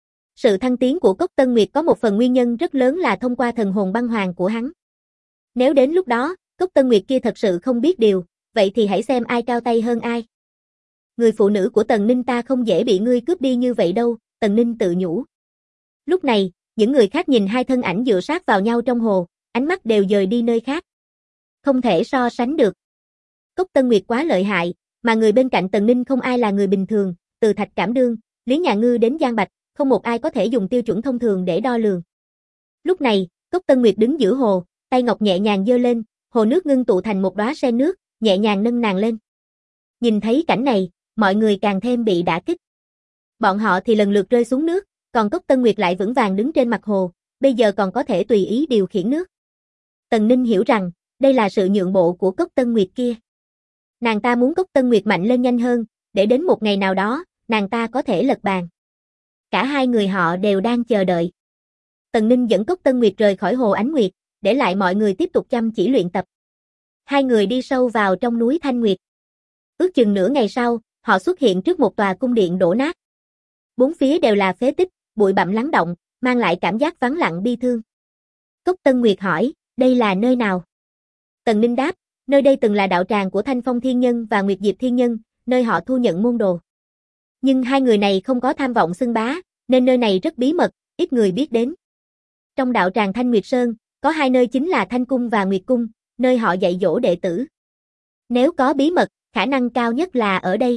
Sự thăng tiến của Cốc Tân Nguyệt có một phần nguyên nhân rất lớn là thông qua thần hồn băng hoàng của hắn. Nếu đến lúc đó, Cốc Tân Nguyệt kia thật sự không biết điều, vậy thì hãy xem ai cao tay hơn ai. Người phụ nữ của Tần Ninh ta không dễ bị ngươi cướp đi như vậy đâu, Tần Ninh tự nhủ. Lúc này, những người khác nhìn hai thân ảnh dựa sát vào nhau trong hồ, ánh mắt đều dời đi nơi khác. Không thể so sánh được. Cốc Tân Nguyệt quá lợi hại, mà người bên cạnh Tần Ninh không ai là người bình thường, từ Thạch Cảm Đương, Lý Nhà Ngư đến Giang Bạch, không một ai có thể dùng tiêu chuẩn thông thường để đo lường. Lúc này, Cốc Tân Nguyệt đứng giữa hồ, tay ngọc nhẹ nhàng giơ lên, hồ nước ngưng tụ thành một đóa sen nước, nhẹ nhàng nâng nàng lên. Nhìn thấy cảnh này, mọi người càng thêm bị đả kích. Bọn họ thì lần lượt rơi xuống nước, còn Cốc Tân Nguyệt lại vững vàng đứng trên mặt hồ, bây giờ còn có thể tùy ý điều khiển nước. Tần Ninh hiểu rằng, đây là sự nhượng bộ của Cốc Tân Nguyệt kia. Nàng ta muốn Cốc Tân Nguyệt mạnh lên nhanh hơn, để đến một ngày nào đó, nàng ta có thể lật bàn. Cả hai người họ đều đang chờ đợi. Tần Ninh dẫn Cốc Tân Nguyệt rời khỏi hồ Ánh Nguyệt, để lại mọi người tiếp tục chăm chỉ luyện tập. Hai người đi sâu vào trong núi Thanh Nguyệt. Ước chừng nửa ngày sau, họ xuất hiện trước một tòa cung điện đổ nát. Bốn phía đều là phế tích, bụi bặm lắng động, mang lại cảm giác vắng lặng bi thương. Cốc Tân Nguyệt hỏi, đây là nơi nào? Tần Ninh đáp, nơi đây từng là đạo tràng của Thanh Phong Thiên Nhân và Nguyệt Diệp Thiên Nhân, nơi họ thu nhận môn đồ. Nhưng hai người này không có tham vọng xưng bá, nên nơi này rất bí mật, ít người biết đến. Trong đạo tràng Thanh Nguyệt Sơn, có hai nơi chính là Thanh Cung và Nguyệt Cung, nơi họ dạy dỗ đệ tử. Nếu có bí mật, khả năng cao nhất là ở đây.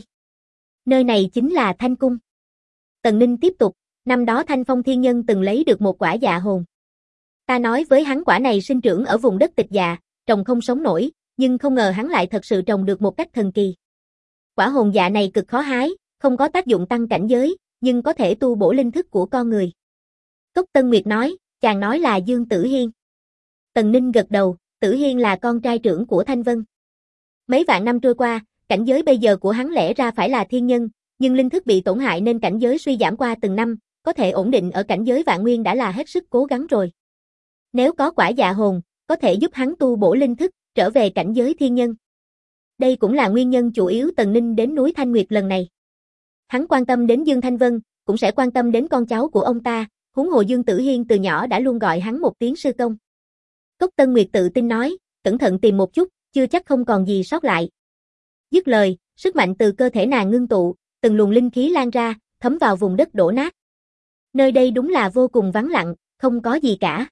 Nơi này chính là Thanh Cung. Tần Ninh tiếp tục, năm đó Thanh Phong Thiên Nhân từng lấy được một quả dạ hồn. Ta nói với hắn quả này sinh trưởng ở vùng đất tịch dạ, trồng không sống nổi, nhưng không ngờ hắn lại thật sự trồng được một cách thần kỳ. Quả hồn dạ này cực khó hái, không có tác dụng tăng cảnh giới, nhưng có thể tu bổ linh thức của con người. Cốc Tân Nguyệt nói, chàng nói là Dương Tử Hiên. Tần Ninh gật đầu, Tử Hiên là con trai trưởng của Thanh Vân. Mấy vạn năm trôi qua, cảnh giới bây giờ của hắn lẽ ra phải là thiên nhân, nhưng linh thức bị tổn hại nên cảnh giới suy giảm qua từng năm, có thể ổn định ở cảnh giới vạn nguyên đã là hết sức cố gắng rồi. Nếu có quả dạ hồn, có thể giúp hắn tu bổ linh thức, trở về cảnh giới thiên nhân. Đây cũng là nguyên nhân chủ yếu Tần Ninh đến núi Thanh Nguyệt lần này. Hắn quan tâm đến Dương Thanh Vân, cũng sẽ quan tâm đến con cháu của ông ta, huống hồ Dương Tử Hiên từ nhỏ đã luôn gọi hắn một tiếng sư công. Cốc Tân Nguyệt tự tin nói, cẩn thận tìm một chút, chưa chắc không còn gì sót lại. Dứt lời, sức mạnh từ cơ thể nàng ngưng tụ, từng luồng linh khí lan ra, thấm vào vùng đất đổ nát. Nơi đây đúng là vô cùng vắng lặng, không có gì cả.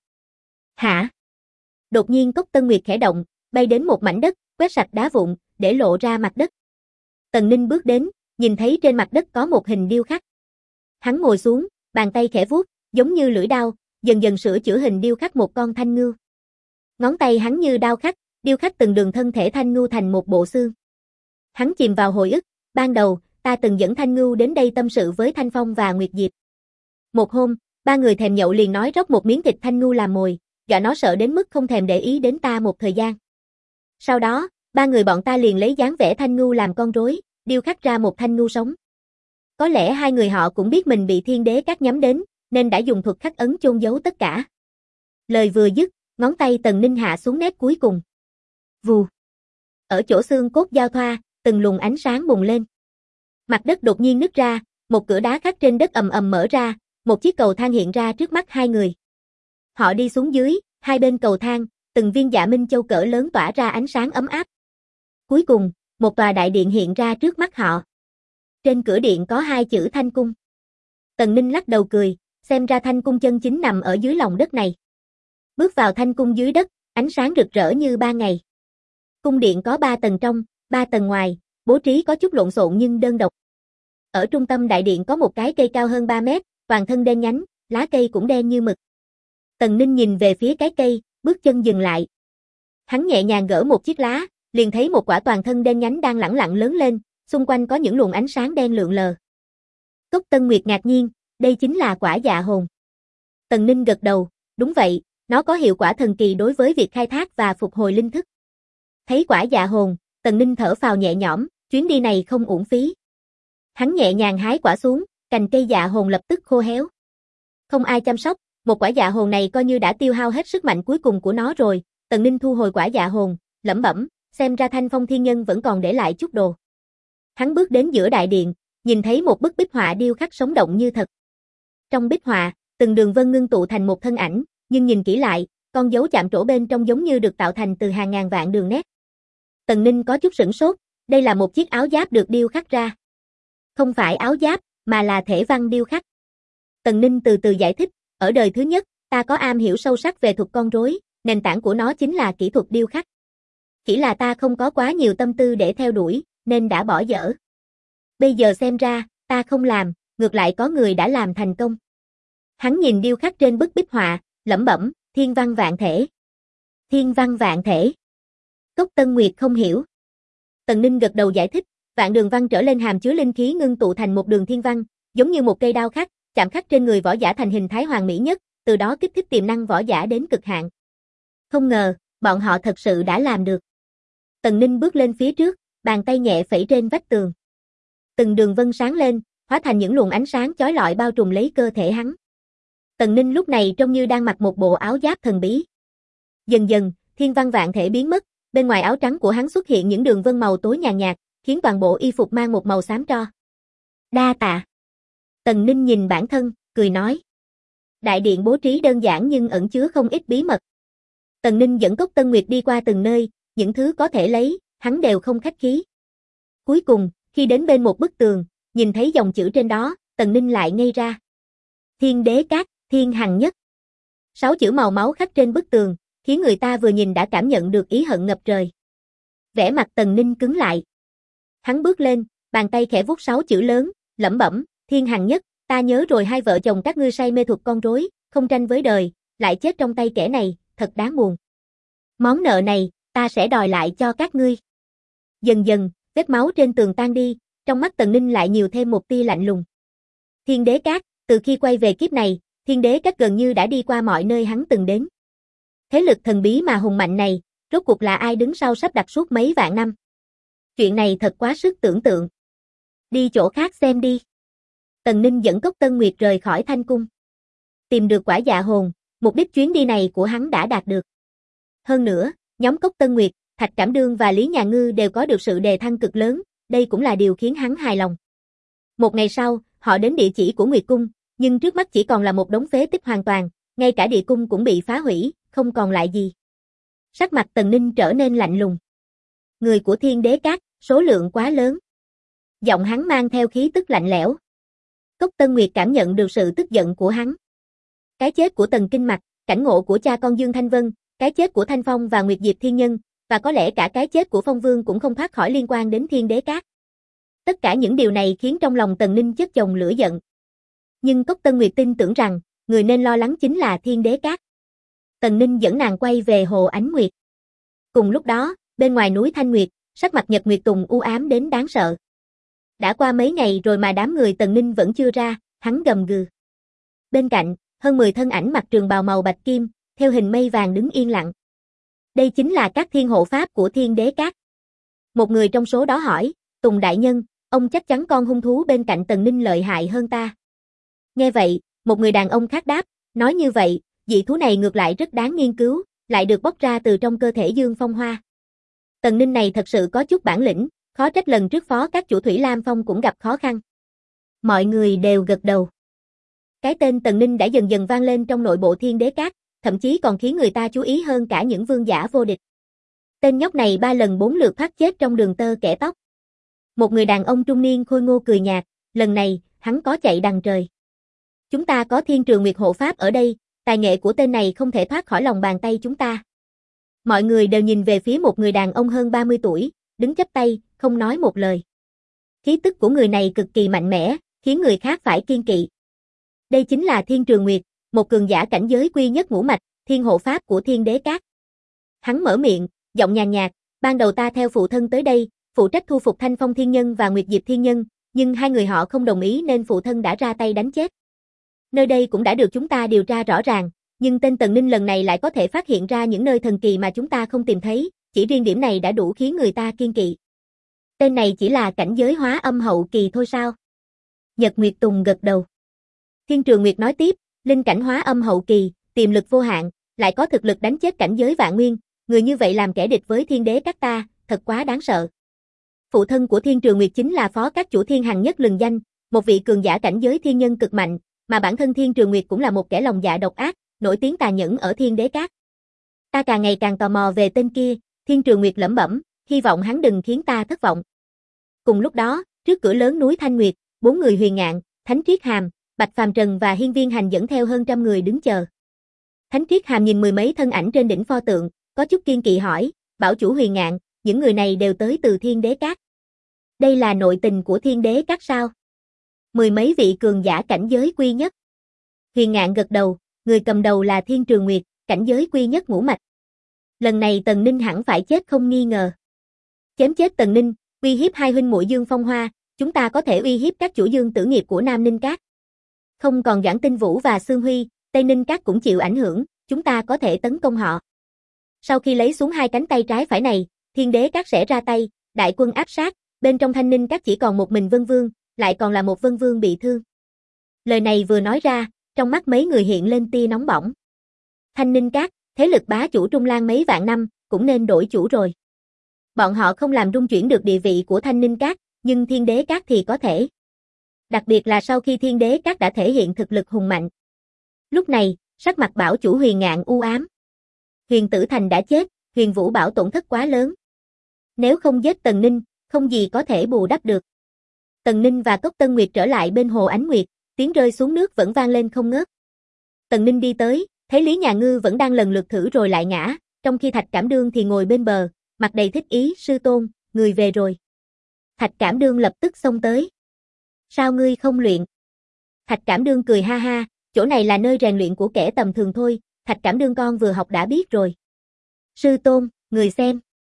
Hả? Đột nhiên Cốc Tân Nguyệt khẽ động, bay đến một mảnh đất, quét sạch đá vụn, để lộ ra mặt đất. Tần Ninh bước đến, nhìn thấy trên mặt đất có một hình điêu khắc. Hắn ngồi xuống, bàn tay khẽ vuốt, giống như lưỡi dao, dần dần sửa chữa hình điêu khắc một con thanh ngưu. Ngón tay hắn như đao khắc, điêu khắc từng đường thân thể thanh ngưu thành một bộ xương. Hắn chìm vào hồi ức, ban đầu, ta từng dẫn thanh ngưu đến đây tâm sự với Thanh Phong và Nguyệt Diệp. Một hôm, ba người thèm nhậu liền nói róc một miếng thịt thanh ngưu làm mồi, dọa nó sợ đến mức không thèm để ý đến ta một thời gian. Sau đó, ba người bọn ta liền lấy dáng vẻ thanh ngưu làm con rối, điêu khắc ra một thanh ngưu sống. Có lẽ hai người họ cũng biết mình bị thiên đế các nhắm đến, nên đã dùng thuật khắc ấn chôn giấu tất cả. Lời vừa dứt, ngón tay Tần Ninh hạ xuống nét cuối cùng. Vù. Ở chỗ xương cốt giao thoa, từng luồng ánh sáng bùng lên. Mặt đất đột nhiên nứt ra, một cửa đá khắc trên đất ầm ầm mở ra, một chiếc cầu thang hiện ra trước mắt hai người. Họ đi xuống dưới, hai bên cầu thang, từng viên dạ minh châu cỡ lớn tỏa ra ánh sáng ấm áp. Cuối cùng, một tòa đại điện hiện ra trước mắt họ. Trên cửa điện có hai chữ Thanh Cung. Tần Ninh lắc đầu cười, xem ra Thanh Cung chân chính nằm ở dưới lòng đất này. Bước vào Thanh Cung dưới đất, ánh sáng rực rỡ như ban ngày. Cung điện có 3 tầng trong, 3 tầng ngoài, bố trí có chút lộn xộn nhưng đơn độc. Ở trung tâm đại điện có một cái cây cao hơn 3 mét, toàn thân đen nhánh, lá cây cũng đen như mực. Tần Ninh nhìn về phía cái cây, bước chân dừng lại. Hắn nhẹ nhàng gỡ một chiếc lá, liền thấy một quả toàn thân đen nhánh đang lẳng lặng lớn lên, xung quanh có những luồng ánh sáng đen lượn lờ. Cốc Tân Nguyệt ngạc nhiên, đây chính là quả dạ hồn. Tần Ninh gật đầu, đúng vậy, nó có hiệu quả thần kỳ đối với việc khai thác và phục hồi linh thức. Thấy quả dạ hồn, Tần Ninh thở phào nhẹ nhõm, chuyến đi này không uổng phí. Hắn nhẹ nhàng hái quả xuống, cành cây dạ hồn lập tức khô héo. Không ai chăm sóc, một quả dạ hồn này coi như đã tiêu hao hết sức mạnh cuối cùng của nó rồi. Tần Ninh thu hồi quả dạ hồn, lẩm bẩm, xem ra Thanh Phong Thiên Nhân vẫn còn để lại chút đồ. Hắn bước đến giữa đại điện, nhìn thấy một bức bích họa điêu khắc sống động như thật. Trong bích họa, từng đường vân ngưng tụ thành một thân ảnh, nhưng nhìn kỹ lại, con dấu chạm trổ bên trong giống như được tạo thành từ hàng ngàn vạn đường nét. Tần Ninh có chút sửng sốt, đây là một chiếc áo giáp được điêu khắc ra. Không phải áo giáp, mà là thể văn điêu khắc. Tần Ninh từ từ giải thích, ở đời thứ nhất, ta có am hiểu sâu sắc về thuật con rối, nền tảng của nó chính là kỹ thuật điêu khắc. Chỉ là ta không có quá nhiều tâm tư để theo đuổi, nên đã bỏ dở. Bây giờ xem ra, ta không làm, ngược lại có người đã làm thành công. Hắn nhìn điêu khắc trên bức bích họa, lẩm bẩm, thiên văn vạn thể. Thiên văn vạn thể. Cốc Tân Nguyệt không hiểu. Tần Ninh gật đầu giải thích, vạn đường văn trở lên hàm chứa linh khí ngưng tụ thành một đường thiên văn, giống như một cây đao khắc, chạm khắc trên người võ giả thành hình thái hoàn mỹ nhất, từ đó kích thích tiềm năng võ giả đến cực hạn. Không ngờ, bọn họ thật sự đã làm được. Tần Ninh bước lên phía trước, bàn tay nhẹ phẩy trên vách tường. Từng đường vân sáng lên, hóa thành những luồng ánh sáng chói lọi bao trùm lấy cơ thể hắn. Tần Ninh lúc này trông như đang mặc một bộ áo giáp thần bí. Dần dần, thiên văn vạn thể biến mất, bên ngoài áo trắng của hắn xuất hiện những đường vân màu tối nhàn nhạt, khiến toàn bộ y phục mang một màu xám tro. Đa tạ. Tần Ninh nhìn bản thân, cười nói. Đại điện bố trí đơn giản nhưng ẩn chứa không ít bí mật. Tần Ninh dẫn Cốc Tân Nguyệt đi qua từng nơi, những thứ có thể lấy, hắn đều không khách khí. Cuối cùng, khi đến bên một bức tường, nhìn thấy dòng chữ trên đó, Tần Ninh lại ngây ra. Thiên Đế Các, Thiên Hằng Nhất. 6 chữ màu máu khắc trên bức tường, khiến người ta vừa nhìn đã cảm nhận được ý hận ngập trời. Vẻ mặt Tần Ninh cứng lại. Hắn bước lên, bàn tay khẽ vuốt 6 chữ lớn, lẩm bẩm, Thiên Hằng Nhất, ta nhớ rồi, hai vợ chồng các ngươi say mê thuật con rối, không tranh với đời, lại chết trong tay kẻ này, thật đáng buồn. Món nợ này, ta sẽ đòi lại cho các ngươi. Dần dần, vết máu trên tường tan đi, trong mắt Tần Ninh lại nhiều thêm một tia lạnh lùng. Thiên Đế Các, từ khi quay về kiếp này, Thiên Đế Các gần như đã đi qua mọi nơi hắn từng đến. Thế lực thần bí mà hùng mạnh này, rốt cuộc là ai đứng sau sắp đặt suốt mấy vạn năm? Chuyện này thật quá sức tưởng tượng. Đi chỗ khác xem đi. Tần Ninh dẫn Cốc Tân Nguyệt rời khỏi Thanh Cung. Tìm được quả dạ hồn, mục đích chuyến đi này của hắn đã đạt được. Hơn nữa, nhóm Cốc Tân Nguyệt, Thạch Cảm Đương và Lý Nhà Ngư đều có được sự đề thăng cực lớn, đây cũng là điều khiến hắn hài lòng. Một ngày sau, họ đến địa chỉ của Nguyệt Cung, nhưng trước mắt chỉ còn là một đống phế tích hoàn toàn, ngay cả địa cung cũng bị phá hủy, không còn lại gì. Sắc mặt Tần Ninh trở nên lạnh lùng. Người của Thiên Đế Các, số lượng quá lớn. Giọng hắn mang theo khí tức lạnh lẽo. Cốc Tân Nguyệt cảm nhận được sự tức giận của hắn. Cái chết của Tần Kinh Mặc, cảnh ngộ của cha con Dương Thanh Vân, cái chết của Thanh Phong và Nguyệt Diệp Thiên Nhân, và có lẽ cả cái chết của Phong Vương cũng không thoát khỏi liên quan đến Thiên Đế Các. Tất cả những điều này khiến trong lòng Tần Ninh chất chồng lửa giận. Nhưng Cốc Tân Nguyệt tin tưởng rằng, người nên lo lắng chính là Thiên Đế Các. Tần Ninh dẫn nàng quay về Hồ Ánh Nguyệt. Cùng lúc đó, bên ngoài núi Thanh Nguyệt, sắc mặt Nhật Nguyệt Tùng u ám đến đáng sợ. Đã qua mấy ngày rồi mà đám người Tần Ninh vẫn chưa ra, hắn gầm gừ. Bên cạnh, hơn 10 thân ảnh mặc trường bào màu bạch kim, theo hình mây vàng đứng yên lặng. Đây chính là các thiên hộ pháp của Thiên Đế Các. Một người trong số đó hỏi, Tùng đại nhân, ông chắc chắn con hung thú bên cạnh Tần Ninh lợi hại hơn ta. Nghe vậy, một người đàn ông khác đáp, nói như vậy, dị thú này ngược lại rất đáng nghiên cứu, lại được bóc ra từ trong cơ thể Dương Phong Hoa. Tần Ninh này thật sự có chút bản lĩnh, khó trách lần trước phó các chủ Thủy Lam Phong cũng gặp khó khăn. Mọi người đều gật đầu. Cái tên Tần Ninh đã dần dần vang lên trong nội bộ Thiên Đế Các, thậm chí còn khiến người ta chú ý hơn cả những vương giả vô địch. Tên nhóc này 3 lần 4 lượt thoát chết trong đường tơ kẻ tóc. Một người đàn ông trung niên khôi ngô cười nhạt, lần này, hắn có chạy đằng trời. Chúng ta có Thiên Trường Nguyệt hộ pháp ở đây, tài nghệ của tên này không thể thoát khỏi lòng bàn tay chúng ta. Mọi người đều nhìn về phía một người đàn ông hơn 30 tuổi, đứng chắp tay, không nói một lời. Khí tức của người này cực kỳ mạnh mẽ, khiến người khác phải kiêng kỵ. Đây chính là Thiên Trường Nguyệt, một cường giả cảnh giới quy nhất ngũ mạch, thiên hộ pháp của Thiên Đế Các. Hắn mở miệng, giọng nhàn nhạt, ban đầu ta theo phụ thân tới đây, phụ trách thu phục Thanh Phong Thiên Nhân và Nguyệt Diệp Thiên Nhân, nhưng hai người họ không đồng ý nên phụ thân đã ra tay đánh chết. Nơi đây cũng đã được chúng ta điều tra rõ ràng, nhưng tên Tần Ninh lần này lại có thể phát hiện ra những nơi thần kỳ mà chúng ta không tìm thấy, chỉ riêng điểm này đã đủ khiến người ta kiêng kỵ. Tên này chỉ là cảnh giới hóa âm hậu kỳ thôi sao? Nhật Nguyệt Tùng gật đầu. Thiên Trường Nguyệt nói tiếp, linh cảnh hóa âm hậu kỳ, tiềm lực vô hạn, lại có thực lực đánh chết cảnh giới vạn nguyên, người như vậy làm kẻ địch với Thiên Đế Các ta, thật quá đáng sợ. Phụ thân của Thiên Trường Nguyệt chính là phó các chủ Thiên Hằng Nhất lừng danh, một vị cường giả cảnh giới thiên nhân cực mạnh, mà bản thân Thiên Trường Nguyệt cũng là một kẻ lòng dạ độc ác, nổi tiếng tàn nhẫn ở Thiên Đế Các. Ta càng ngày càng tò mò về tên kia, Thiên Trường Nguyệt lẩm bẩm, hy vọng hắn đừng khiến ta thất vọng. Cùng lúc đó, trước cửa lớn núi Thanh Nguyệt, 4 người Huyền Ngạn, Thánh Triết Hàm, Bạch Phàm Trần và Hiên Viên Hành dẫn theo hơn trăm người đứng chờ. Thánh Triết Hàm nhìn mười mấy thân ảnh trên đỉnh pho tượng, có chút kiêng kỵ hỏi, bảo chủ Huyền Ngạn, những người này đều tới từ Thiên Đế Các. Đây là nội tình của Thiên Đế Các sao? Mười mấy vị cường giả cảnh giới quy nhất. Huyền Ngạn gật đầu, người cầm đầu là Thiên Trường Nguyệt, cảnh giới quy nhất ngũ mạch. Lần này Tần Ninh hẳn phải chết không nghi ngờ. Chém chết Tần Ninh, uy hiếp hai huynh muội Dương Phong Hoa, chúng ta có thể uy hiếp các chủ Dương tử nghiệp của Nam Ninh Các. Không còn Doãn Tinh Vũ và Sương Huy, Tây Ninh Các cũng chịu ảnh hưởng, chúng ta có thể tấn công họ. Sau khi lấy xuống hai cánh tay trái phải này, Thiên Đế Các sẽ ra tay, đại quân áp sát, bên trong Thanh Ninh Các chỉ còn một mình Vân Vương, lại còn là một Vân Vương bị thương. Lời này vừa nói ra, trong mắt mấy người hiện lên tia nóng bỏng. Thanh Ninh Các, thế lực bá chủ Trung Lan mấy vạn năm, cũng nên đổi chủ rồi. Bọn họ không làm rung chuyển được địa vị của Thanh Ninh Các, nhưng Thiên Đế Các thì có thể. Đặc biệt là sau khi Thiên Đế Các đã thể hiện thực lực hùng mạnh. Lúc này, sắc mặt bảo chủ Huyền Ngạn u ám. Huyền Tử Thành đã chết, Huyền Vũ Bảo tổn thất quá lớn. Nếu không giết Tần Ninh, không gì có thể bù đắp được. Tần Ninh và Cốc Tân Nguyệt trở lại bên hồ Ánh Nguyệt, tiếng rơi xuống nước vẫn vang lên không ngớt. Tần Ninh đi tới, thấy Lý Nhà Ngư vẫn đang lần lượt thử rồi lại ngã, trong khi Thạch Cảm Đương thì ngồi bên bờ, mặt đầy thích ý, sư tôn, người về rồi. Thạch Cảm Đương lập tức xông tới. Sao ngươi không luyện? Thạch Cảm Đương cười ha ha, chỗ này là nơi rèn luyện của kẻ tầm thường thôi, Thạch Cảm Đương con vừa học đã biết rồi. Sư tôn, người xem.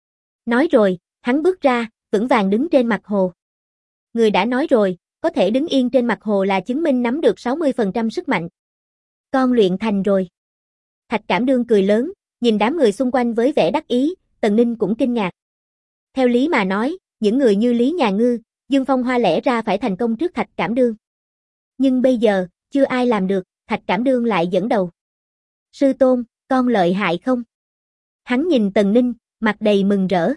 Nói rồi, hắn bước ra, vững vàng đứng trên mặt hồ. Người đã nói rồi, có thể đứng yên trên mặt hồ là chứng minh nắm được 60% sức mạnh. Con luyện thành rồi. Thạch Cảm Đương cười lớn, nhìn đám người xung quanh với vẻ đắc ý, Tần Ninh cũng kinh ngạc. Theo lý mà nói, những người như Lý Nhà Ngư, Dương Phong Hoa lẽ ra phải thành công trước Thạch Cảm Đương. Nhưng bây giờ, chưa ai làm được, Thạch Cảm Đương lại dẫn đầu. Sư tôn, con lợi hại không? Hắn nhìn Tần Ninh, mặt đầy mừng rỡ.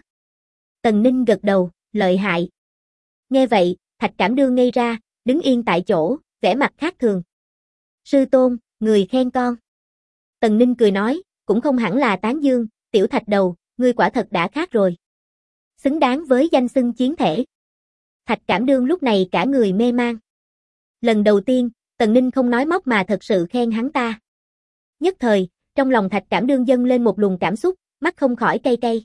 Tần Ninh gật đầu, lợi hại. Nghe vậy, Thạch Cảm Đương ngây ra, đứng yên tại chỗ, vẻ mặt khác thường. Sư tôn, người khen con. Tần Ninh cười nói, cũng không hẳn là tán dương, tiểu Thạch đầu, ngươi quả thật đã khác rồi. Xứng đáng với danh xưng chiến thể. Thạch Cảm Đương lúc này cả người mê man. Lần đầu tiên, Tần Ninh không nói móc mà thật sự khen hắn ta. Nhất thời, trong lòng Thạch Cảm Đương dâng lên một luồng cảm xúc, mắt không khỏi cay cay.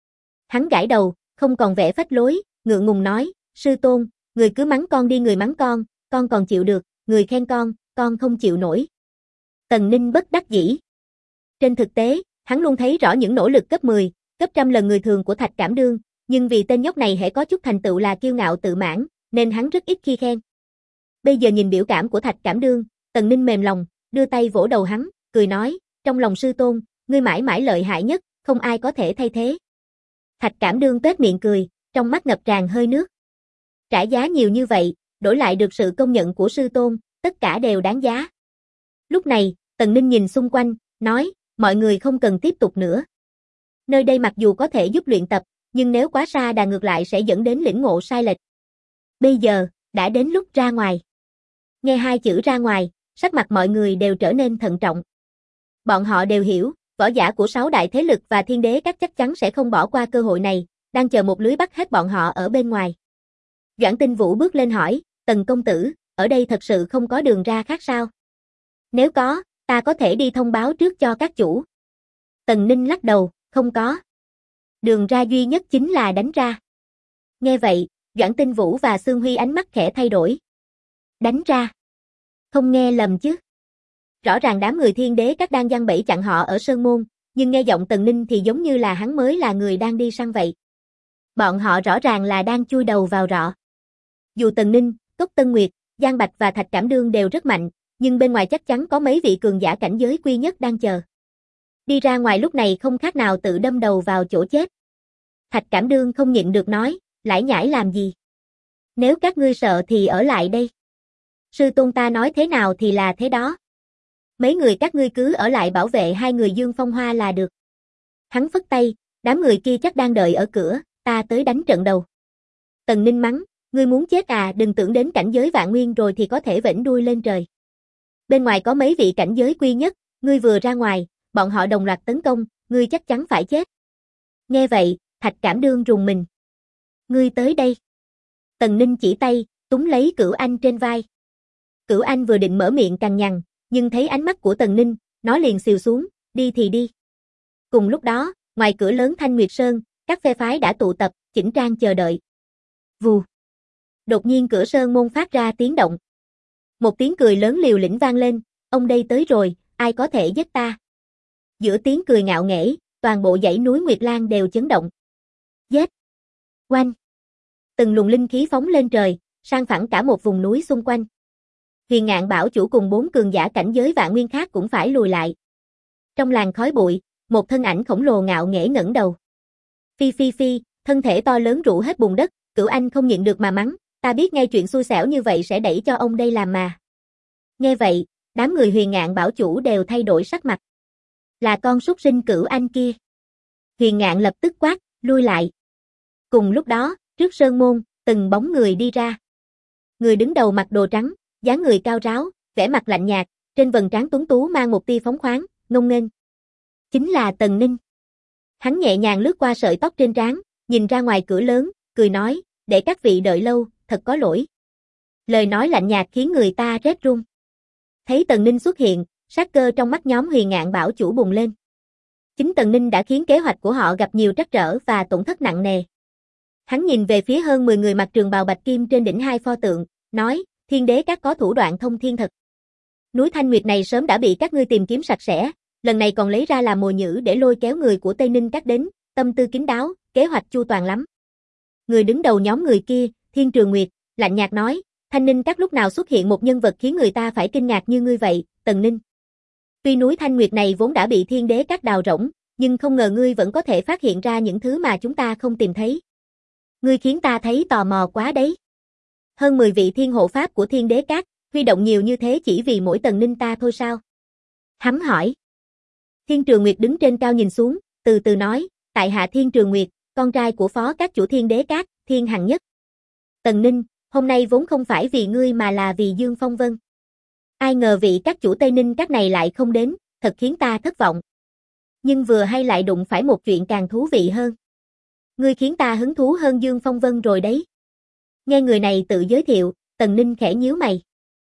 Hắn gãi đầu, không còn vẻ phách lối, ngượng ngùng nói, sư tôn, người cứ mắng con đi, người mắng con còn chịu được, người khen con không chịu nổi. Tần Ninh bất đắc dĩ. Trên thực tế, hắn luôn thấy rõ những nỗ lực gấp 10, gấp trăm lần người thường của Thạch Cảm Đương, nhưng vì tên nhóc này hễ có chút thành tựu là kiêu ngạo tự mãn, nên hắn rất ít khi khen. Bây giờ nhìn biểu cảm của Thạch Cảm Đương, Tần Ninh mềm lòng, đưa tay vỗ đầu hắn, cười nói, trong lòng sư tôn, ngươi mãi mãi lợi hại nhất, không ai có thể thay thế. Thạch Cảm Đương tuét miệng cười, trong mắt ngập tràn hơi nước. Trả giá nhiều như vậy, đổi lại được sự công nhận của sư tôn, tất cả đều đáng giá. Lúc này, Tần Ninh nhìn xung quanh, nói, mọi người không cần tiếp tục nữa. Nơi đây mặc dù có thể giúp luyện tập, nhưng nếu quá xa đà ngược lại sẽ dẫn đến lĩnh ngộ sai lệch. Bây giờ, đã đến lúc ra ngoài. Nghe hai chữ ra ngoài, sắc mặt mọi người đều trở nên thận trọng. Bọn họ đều hiểu, võ giả của 6 đại thế lực và Thiên Đế các chắc chắn sẽ không bỏ qua cơ hội này, đang chờ một lưới bắt hết bọn họ ở bên ngoài. Doãn Tinh Vũ bước lên hỏi, Tần công tử, ở đây thật sự không có đường ra khác sao? Nếu có, ta có thể đi thông báo trước cho các chủ. Tần Ninh lắc đầu, không có. Đường ra duy nhất chính là đánh ra. Nghe vậy, Doãn Tinh Vũ và Xương Huy ánh mắt khẽ thay đổi. Đánh ra? Không nghe lầm chứ? Rõ ràng đám người Thiên Đế các đang giăng bẫy chặn họ ở Sơn Môn, nhưng nghe giọng Tần Ninh thì giống như là hắn mới là người đang đi săn vậy. Bọn họ rõ ràng là đang chui đầu vào rọ. Dù Tần Ninh, Cốc Tân Nguyệt, Giang Bạch và Thạch Cảm Đương đều rất mạnh, nhưng bên ngoài chắc chắn có mấy vị cường giả cảnh giới quy nhất đang chờ. Đi ra ngoài lúc này không khác nào tự đâm đầu vào chỗ chết. Thạch Cảm Đương không nhịn được nói, lải nhải làm gì? Nếu các ngươi sợ thì ở lại đây. Sư tôn ta nói thế nào thì là thế đó. Mấy người các ngươi cứ ở lại bảo vệ hai người Dương Phong Hoa là được. Hắn phất tay, đám người kia chắc đang đợi ở cửa, ta tới đánh trận đầu. Tần Ninh mắng, ngươi muốn chết à, đừng tưởng đến cảnh giới vạn nguyên rồi thì có thể vẫy đuôi lên trời. Bên ngoài có mấy vị cảnh giới quy nhất, ngươi vừa ra ngoài, bọn họ đồng loạt tấn công, ngươi chắc chắn phải chết. Nghe vậy, Thạch Cảm Đương rùng mình. Ngươi tới đây. Tần Ninh chỉ tay, túm lấy Cửu Anh trên vai. Cửu Anh vừa định mở miệng cằn nhằn, nhưng thấy ánh mắt của Tần Ninh, nó liền xìu xuống, đi thì đi. Cùng lúc đó, ngoài cửa lớn Thanh Nguyệt Sơn, các phe phái đã tụ tập, chỉnh trang chờ đợi. Vù. Đột nhiên cửa sơn môn phát ra tiếng động. Một tiếng cười lớn liều lĩnh vang lên, ông đây tới rồi, ai có thể giết ta? Giữa tiếng cười ngạo nghễ, toàn bộ dãy núi Nguyệt Lan đều chấn động. Giết! Oanh! Từng luồng linh khí phóng lên trời, sang phẳng cả một vùng núi xung quanh. Huyền Ngạn Bảo chủ cùng 4 cường giả cảnh giới vạn nguyên khác cũng phải lùi lại. Trong làn khói bụi, một thân ảnh khổng lồ ngạo nghễ ngẩng đầu. Phi phi phi, thân thể to lớn rũ hết bùn đất, Cửu Anh không nhịn được mà mắng, ta biết ngay chuyện xui xẻo như vậy sẽ đẩy cho ông đây làm mà. Nghe vậy, đám người Huyền Ngạn Bảo chủ đều thay đổi sắc mặt. Là con súc sinh Cửu Anh kia. Huyền Ngạn lập tức quát, lui lại. Cùng lúc đó, trước sơn môn, từng bóng người đi ra. Người đứng đầu mặc đồ trắng, dáng người cao ráo, vẻ mặt lạnh nhạt, Trên vầng trán tuấn tú mang một tia phóng khoáng, ngông nghênh. Chính là Tần Ninh. Hắn nhẹ nhàng lướt qua sợi tóc trên trán, nhìn ra ngoài cửa lớn, cười nói, để các vị đợi lâu, thật có lỗi. Lời nói lạnh nhạt khiến người ta rét run. Thấy Tần Ninh xuất hiện, sát cơ trong mắt nhóm Huyền Ngạn Bảo chủ bùng lên. Chính Tần Ninh đã khiến kế hoạch của họ gặp nhiều trắc trở và tổn thất nặng nề. Hắn nhìn về phía hơn 10 người mặc trường bào bạch kim trên đỉnh hai pho tượng, nói, Thiên Đế Các có thủ đoạn thông thiên thật. Núi Thanh Nguyệt này sớm đã bị các ngươi tìm kiếm sạch sẽ, lần này còn lấy ra làm mồi nhử để lôi kéo người của Tây Ninh Các đến, tâm tư kín đáo, kế hoạch chu toàn lắm. Người đứng đầu nhóm người kia, Thiên Trường Nguyệt, lạnh nhạt nói, Thanh Ninh Các lúc nào xuất hiện một nhân vật khiến người ta phải kinh ngạc như ngươi vậy, Tần Ninh. Tuy núi Thanh Nguyệt này vốn đã bị Thiên Đế Các đào rỗng, nhưng không ngờ ngươi vẫn có thể phát hiện ra những thứ mà chúng ta không tìm thấy. Ngươi khiến ta thấy tò mò quá đấy. Hơn 10 vị thiên hộ pháp của Thiên Đế Các, huy động nhiều như thế chỉ vì mỗi Tần Ninh ta thôi sao? Hắn hỏi. Thiên Trường Nguyệt đứng trên cao nhìn xuống, từ từ nói, tại hạ Thiên Trường Nguyệt, con trai của phó các chủ Thiên Đế Các, Thiên Hằng Nhất. Tần Ninh, hôm nay vốn không phải vì ngươi mà là vì Dương Phong Vân. Ai ngờ vị các chủ Tây Ninh Các này lại không đến, thật khiến ta thất vọng. Nhưng vừa hay lại đụng phải một chuyện càng thú vị hơn. Ngươi khiến ta hứng thú hơn Dương Phong Vân rồi đấy. Nghe người này tự giới thiệu, Tần Ninh khẽ nhíu mày.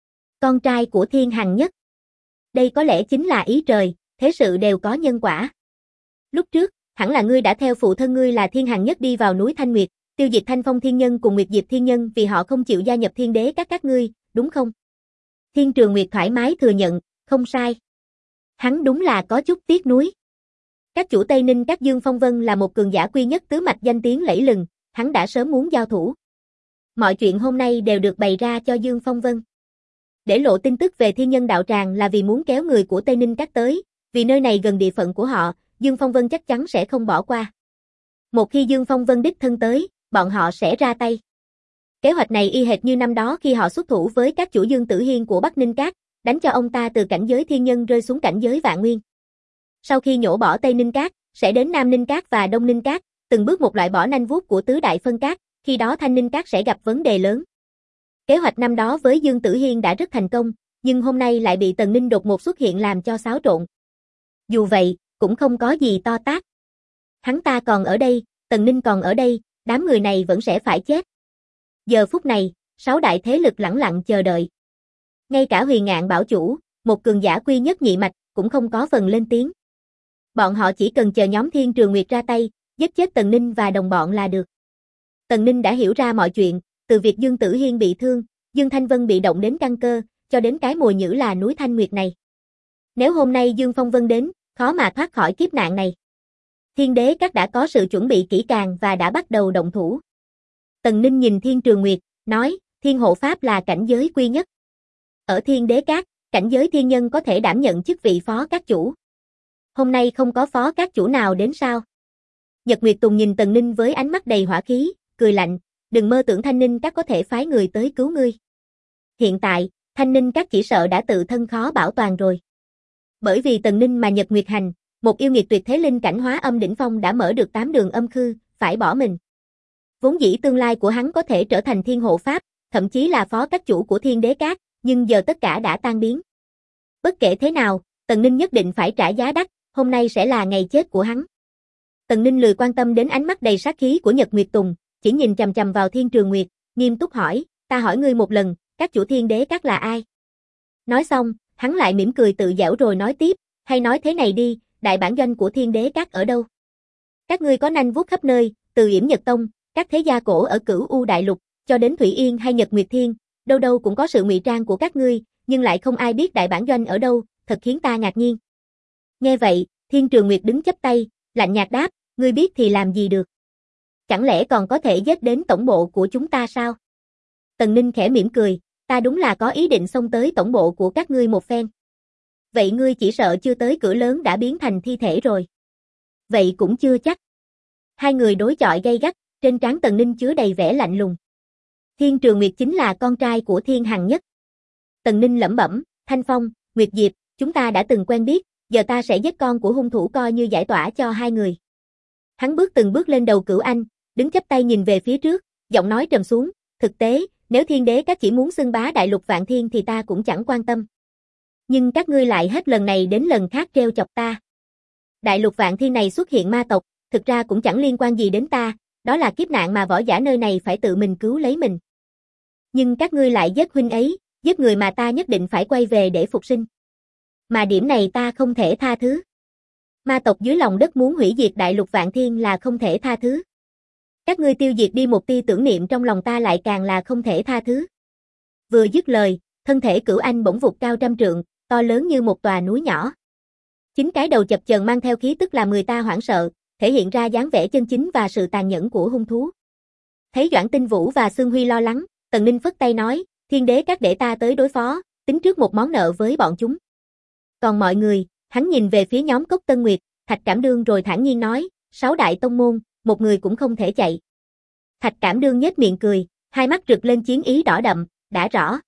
Con trai của Thiên Hằng Nhất. Đây có lẽ chính là ý trời, thế sự đều có nhân quả. Lúc trước, hẳn là ngươi đã theo phụ thân ngươi là Thiên Hằng Nhất đi vào núi Thanh Nguyệt, tiêu diệt Thanh Phong Thiên Nhân cùng Nguyệt Diệp Thiên Nhân vì họ không chịu gia nhập Thiên Đế các ngươi, đúng không? Thiên Trường Nguyệt thoải mái thừa nhận, không sai. Hắn đúng là có chút tiếc nuối. Các chủ Tây Ninh Các Dương Phong Vân là một cường giả quy nhất tứ mạch danh tiếng lẫy lừng, hắn đã sớm muốn giao thủ. Mọi chuyện hôm nay đều được bày ra cho Dương Phong Vân. Để lộ tin tức về Thiên Nhân Đạo Tràng là vì muốn kéo người của Tây Ninh Các tới, vì nơi này gần địa phận của họ, Dương Phong Vân chắc chắn sẽ không bỏ qua. Một khi Dương Phong Vân đích thân tới, bọn họ sẽ ra tay. Kế hoạch này y hệt như năm đó khi họ xuất thủ với các chủ Dương Tử Hiên của Bắc Ninh Các, đánh cho ông ta từ cảnh giới thiên nhân rơi xuống cảnh giới vạn nguyên. Sau khi nhổ bỏ Tây Ninh Các, sẽ đến Nam Ninh Các và Đông Ninh Các, từng bước một loại bỏ nanh vuốt của tứ đại phân các, khi đó Thanh Ninh Các sẽ gặp vấn đề lớn. Kế hoạch năm đó với Dương Tử Hiên đã rất thành công, nhưng hôm nay lại bị Tần Ninh đột ngột xuất hiện làm cho xáo trộn. Dù vậy, cũng không có gì to tát. Hắn ta còn ở đây, Tần Ninh còn ở đây, đám người này vẫn sẽ phải chết. Giờ phút này, 6 đại thế lực lẳng lặng chờ đợi. Ngay cả Huyền Ngạn Bảo chủ, một cường giả quy nhất nhị mạch, cũng không có phần lên tiếng. Bọn họ chỉ cần chờ nhóm Thiên Trường Nguyệt ra tay, giết chết Tần Ninh và đồng bọn là được. Tần Ninh đã hiểu ra mọi chuyện, từ việc Dương Tử Hiên bị thương, Dương Thanh Vân bị động đến căn cơ, cho đến cái mồi nhử là núi Thanh Nguyệt này. Nếu hôm nay Dương Phong Vân đến, khó mà thoát khỏi kiếp nạn này. Thiên Đế Các đã có sự chuẩn bị kỹ càng và đã bắt đầu động thủ. Tần Ninh nhìn Thiên Trường Nguyệt, nói, Thiên Hộ Pháp là cảnh giới quy nhất. Ở Thiên Đế Các, cảnh giới thiên nhân có thể đảm nhận chức vị phó các chủ. Hôm nay không có phó các chủ nào đến sao? Nhật Nguyệt Tùng nhìn Tần Ninh với ánh mắt đầy hỏa khí, cười lạnh, đừng mơ tưởng Thanh Ninh Các có thể phái người tới cứu ngươi. Hiện tại, Thanh Ninh Các chỉ sợ đã tự thân khó bảo toàn rồi. Bởi vì Tần Ninh mà Nhật Nguyệt Hành, một yêu nghiệt tuyệt thế linh cảnh hóa âm đỉnh phong đã mở được 8 đường âm khư, phải bỏ mình. Vốn dĩ tương lai của hắn có thể trở thành Thiên Hộ Pháp, thậm chí là phó các chủ của Thiên Đế Các, nhưng giờ tất cả đã tan biến. Bất kể thế nào, Tần Ninh nhất định phải trả giá đắt, hôm nay sẽ là ngày chết của hắn. Tần Ninh lười quan tâm đến ánh mắt đầy sát khí của Nhật Nguyệt Tùng, chỉ nhìn chằm chằm vào Thiên Trường Nguyệt, nghiêm túc hỏi, ta hỏi ngươi một lần, các chủ Thiên Đế Các là ai? Nói xong, hắn lại mỉm cười tự giễu rồi nói tiếp, hay nói thế này đi, đại bản doanh của Thiên Đế Các ở đâu? Các ngươi có nanh vuốt khắp nơi, từ Yểm Nhật Tông, các thế gia cổ ở Cửu U Đại Lục, cho đến Thủy Yên hay Nhật Nguyệt Thiên, đâu đâu cũng có sự ngụy trang của các ngươi, nhưng lại không ai biết đại bản doanh ở đâu, thật khiến ta ngạc nhiên. Nghe vậy, Thiên Trường Nguyệt đứng chắp tay, lạnh nhạt đáp, ngươi biết thì làm gì được? Chẳng lẽ còn có thể giết đến tổng bộ của chúng ta sao? Tần Ninh khẽ mỉm cười, ta đúng là có ý định xông tới tổng bộ của các ngươi một phen. Vậy ngươi chỉ sợ chưa tới cửa lớn đã biến thành thi thể rồi. Vậy cũng chưa chắc. Hai người đối chọi gay gắt, trên trán Tần Ninh chứa đầy vẻ lạnh lùng. Thiên Trường Nguyệt chính là con trai của Thiên Hằng Nhất. Tần Ninh lẩm bẩm, Thanh Phong, Nguyệt Diệp, chúng ta đã từng quen biết, giờ ta sẽ giết con của hung thủ coi như giải tỏa cho hai người. Hắn bước từng bước lên đầu Cửu Anh, đứng chắp tay nhìn về phía trước, giọng nói trầm xuống, thực tế, nếu Thiên Đế Các chỉ muốn xưng bá đại lục vạn thiên thì ta cũng chẳng quan tâm. Nhưng các ngươi lại hết lần này đến lần khác trêu chọc ta. Đại lục vạn thiên này xuất hiện ma tộc, thực ra cũng chẳng liên quan gì đến ta, đó là kiếp nạn mà võ giả nơi này phải tự mình cứu lấy mình. Nhưng các ngươi lại giết huynh ấy, giết người mà ta nhất định phải quay về để phục sinh. Mà điểm này ta không thể tha thứ. Ma tộc dưới lòng đất muốn hủy diệt đại lục vạn thiên là không thể tha thứ. Các ngươi tiêu diệt đi một tia tưởng niệm trong lòng ta lại càng là không thể tha thứ. Vừa dứt lời, thân thể Cửu Anh bỗng vụt cao 100 trượng, to lớn như một tòa núi nhỏ. Chính cái đầu chập chờn mang theo khí tức làm người ta hoảng sợ, thể hiện ra dáng vẻ chân chính và sự tàn nhẫn của hung thú. Thấy Doãn Tinh Vũ và Xương Huy lo lắng, Tần Ninh phất tay nói, Thiên Đế các để ta tới đối phó, tính trước một món nợ với bọn chúng. Còn mọi người, hắn nhìn về phía nhóm Cốc Tân Nguyệt, Thạch Cảm Đương rồi thản nhiên nói, 6 đại tông môn, một người cũng không thể chạy. Thạch Cảm Đương nhếch miệng cười, hai mắt rực lên chiến ý đỏ đậm, đã rõ.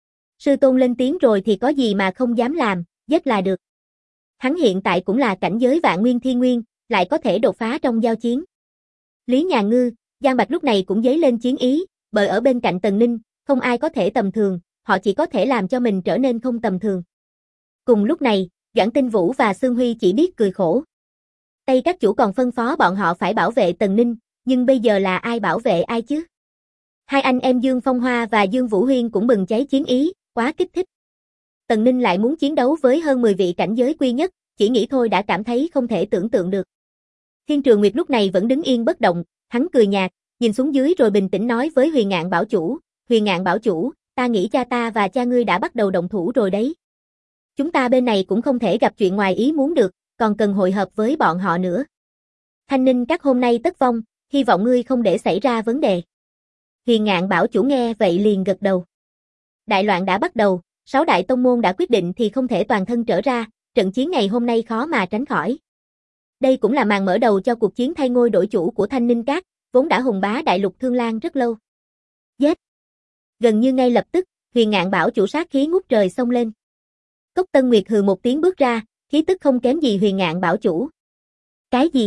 Sư tôn lên tiếng rồi thì có gì mà không dám làm, giết là được. Hắn hiện tại cũng là cảnh giới vạn nguyên thiên nguyên, lại có thể đột phá trong giao chiến. Lý Nhà Ngư, Giang Bạch lúc này cũng dấy lên chiến ý, bởi ở bên cạnh Tần Ninh, không ai có thể tầm thường, họ chỉ có thể làm cho mình trở nên không tầm thường. Cùng lúc này, Doãn Tinh Vũ và Xương Huy chỉ biết cười khổ. Tây các chủ còn phân phó bọn họ phải bảo vệ Tần Ninh, nhưng bây giờ là ai bảo vệ ai chứ? Hai anh em Dương Phong Hoa và Dương Vũ Huyên cũng bừng cháy chiến ý, quá kích thích. Tần Ninh lại muốn chiến đấu với hơn 10 vị cảnh giới quy nhất, chỉ nghĩ thôi đã cảm thấy không thể tưởng tượng được. Thiên Trường Nguyệt lúc này vẫn đứng yên bất động, hắn cười nhạt, nhìn xuống dưới rồi bình tĩnh nói với Huyền Ngạn Bảo Chủ, Huyền Ngạn Bảo Chủ, ta nghĩ cha ta và cha ngươi đã bắt đầu động thủ rồi đấy. Chúng ta bên này cũng không thể gặp chuyện ngoài ý muốn được, còn cần hội hợp với bọn họ nữa. Thanh Ninh các hôm nay tất vong, hy vọng ngươi không để xảy ra vấn đề. Huyền Ngạn Bảo Chủ nghe vậy liền gật đầu. Đại loạn đã bắt đầu, 6 đại tông môn đã quyết định thì không thể toàn thân trở ra, trận chiến ngày hôm nay khó mà tránh khỏi. Đây cũng là màn mở đầu cho cuộc chiến thay ngôi đổi chủ của Thanh Ninh Các, vốn đã hùng bá đại lục Thương Lan rất lâu. Giết! Gần như ngay lập tức, Huyền Ngạn Bảo Chủ sát khí ngút trời xông lên. Cốc Tân Nguyệt hừ một tiếng bước ra, khí tức không kém gì Huyền Ngạn Bảo Chủ. Cái gì?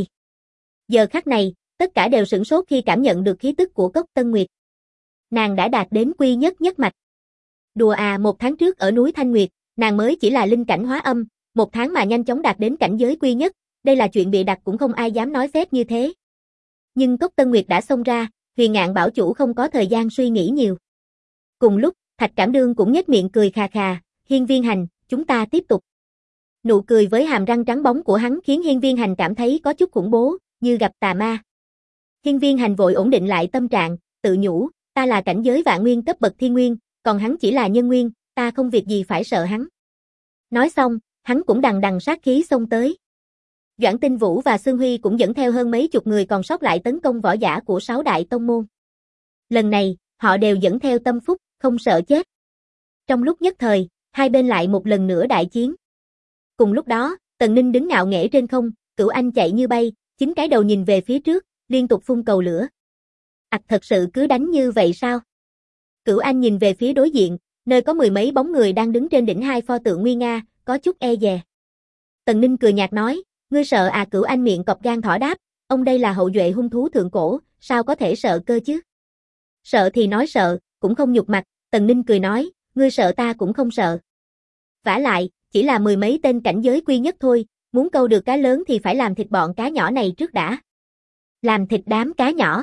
Giờ khắc này, tất cả đều sửng sốt khi cảm nhận được khí tức của Cốc Tân Nguyệt. Nàng đã đạt đến quy nhất nhất mạch. Đùa à, 1 tháng trước ở núi Thanh Nguyệt, nàng mới chỉ là linh cảnh hóa âm, 1 tháng mà nhanh chóng đạt đến cảnh giới quy nhất, đây là chuyện bịa đặt cũng không ai dám nói phép như thế. Nhưng Cốc Tân Nguyệt đã xông ra, Huyền Ngạn Bảo Chủ không có thời gian suy nghĩ nhiều. Cùng lúc, Thạch Cảm Đương cũng nhếch miệng cười khà khà, Hiên Viên Hành, chúng ta tiếp tục. Nụ cười với hàm răng trắng bóng của hắn khiến Hiên Viên Hành cảm thấy có chút khủng bố, như gặp tà ma. Hiên Viên Hành vội ổn định lại tâm trạng, tự nhủ, ta là cảnh giới vạn nguyên cấp bậc thiên nguyên, còn hắn chỉ là nhân nguyên, ta không việc gì phải sợ hắn. Nói xong, hắn cũng đằng đằng sát khí xông tới. Doãn Tinh Vũ và Xương Huy cũng dẫn theo hơn mấy chục người còn sót lại tấn công võ giả của 6 đại tông môn. Lần này, họ đều dẫn theo tâm phúc, không sợ chết. Trong lúc nhất thời, hai bên lại một lần nữa đại chiến. Cùng lúc đó, Tần Ninh đứng ngạo nghễ trên không, Cửu Anh chạy như bay, chính cái đầu nhìn về phía trước, liên tục phun cầu lửa. Thật sự cứ đánh như vậy sao? Cửu Anh nhìn về phía đối diện, nơi có 10 mấy bóng người đang đứng trên đỉnh hai pho tượng nguy nga, có chút e dè. Tần Ninh cười nhạt nói, ngươi sợ à? Cửu Anh miệng cọp gan thỏ đáp, ông đây là hậu duệ hung thú thượng cổ, sao có thể sợ cơ chứ? Sợ thì nói sợ, cũng không nhục mặt, Tần Ninh cười nói, ngươi sợ ta cũng không sợ. Vả lại, chỉ là 10 mấy tên cảnh giới quy nhất thôi, muốn câu được cá lớn thì phải làm thịt bọn cá nhỏ này trước đã. Làm thịt đám cá nhỏ.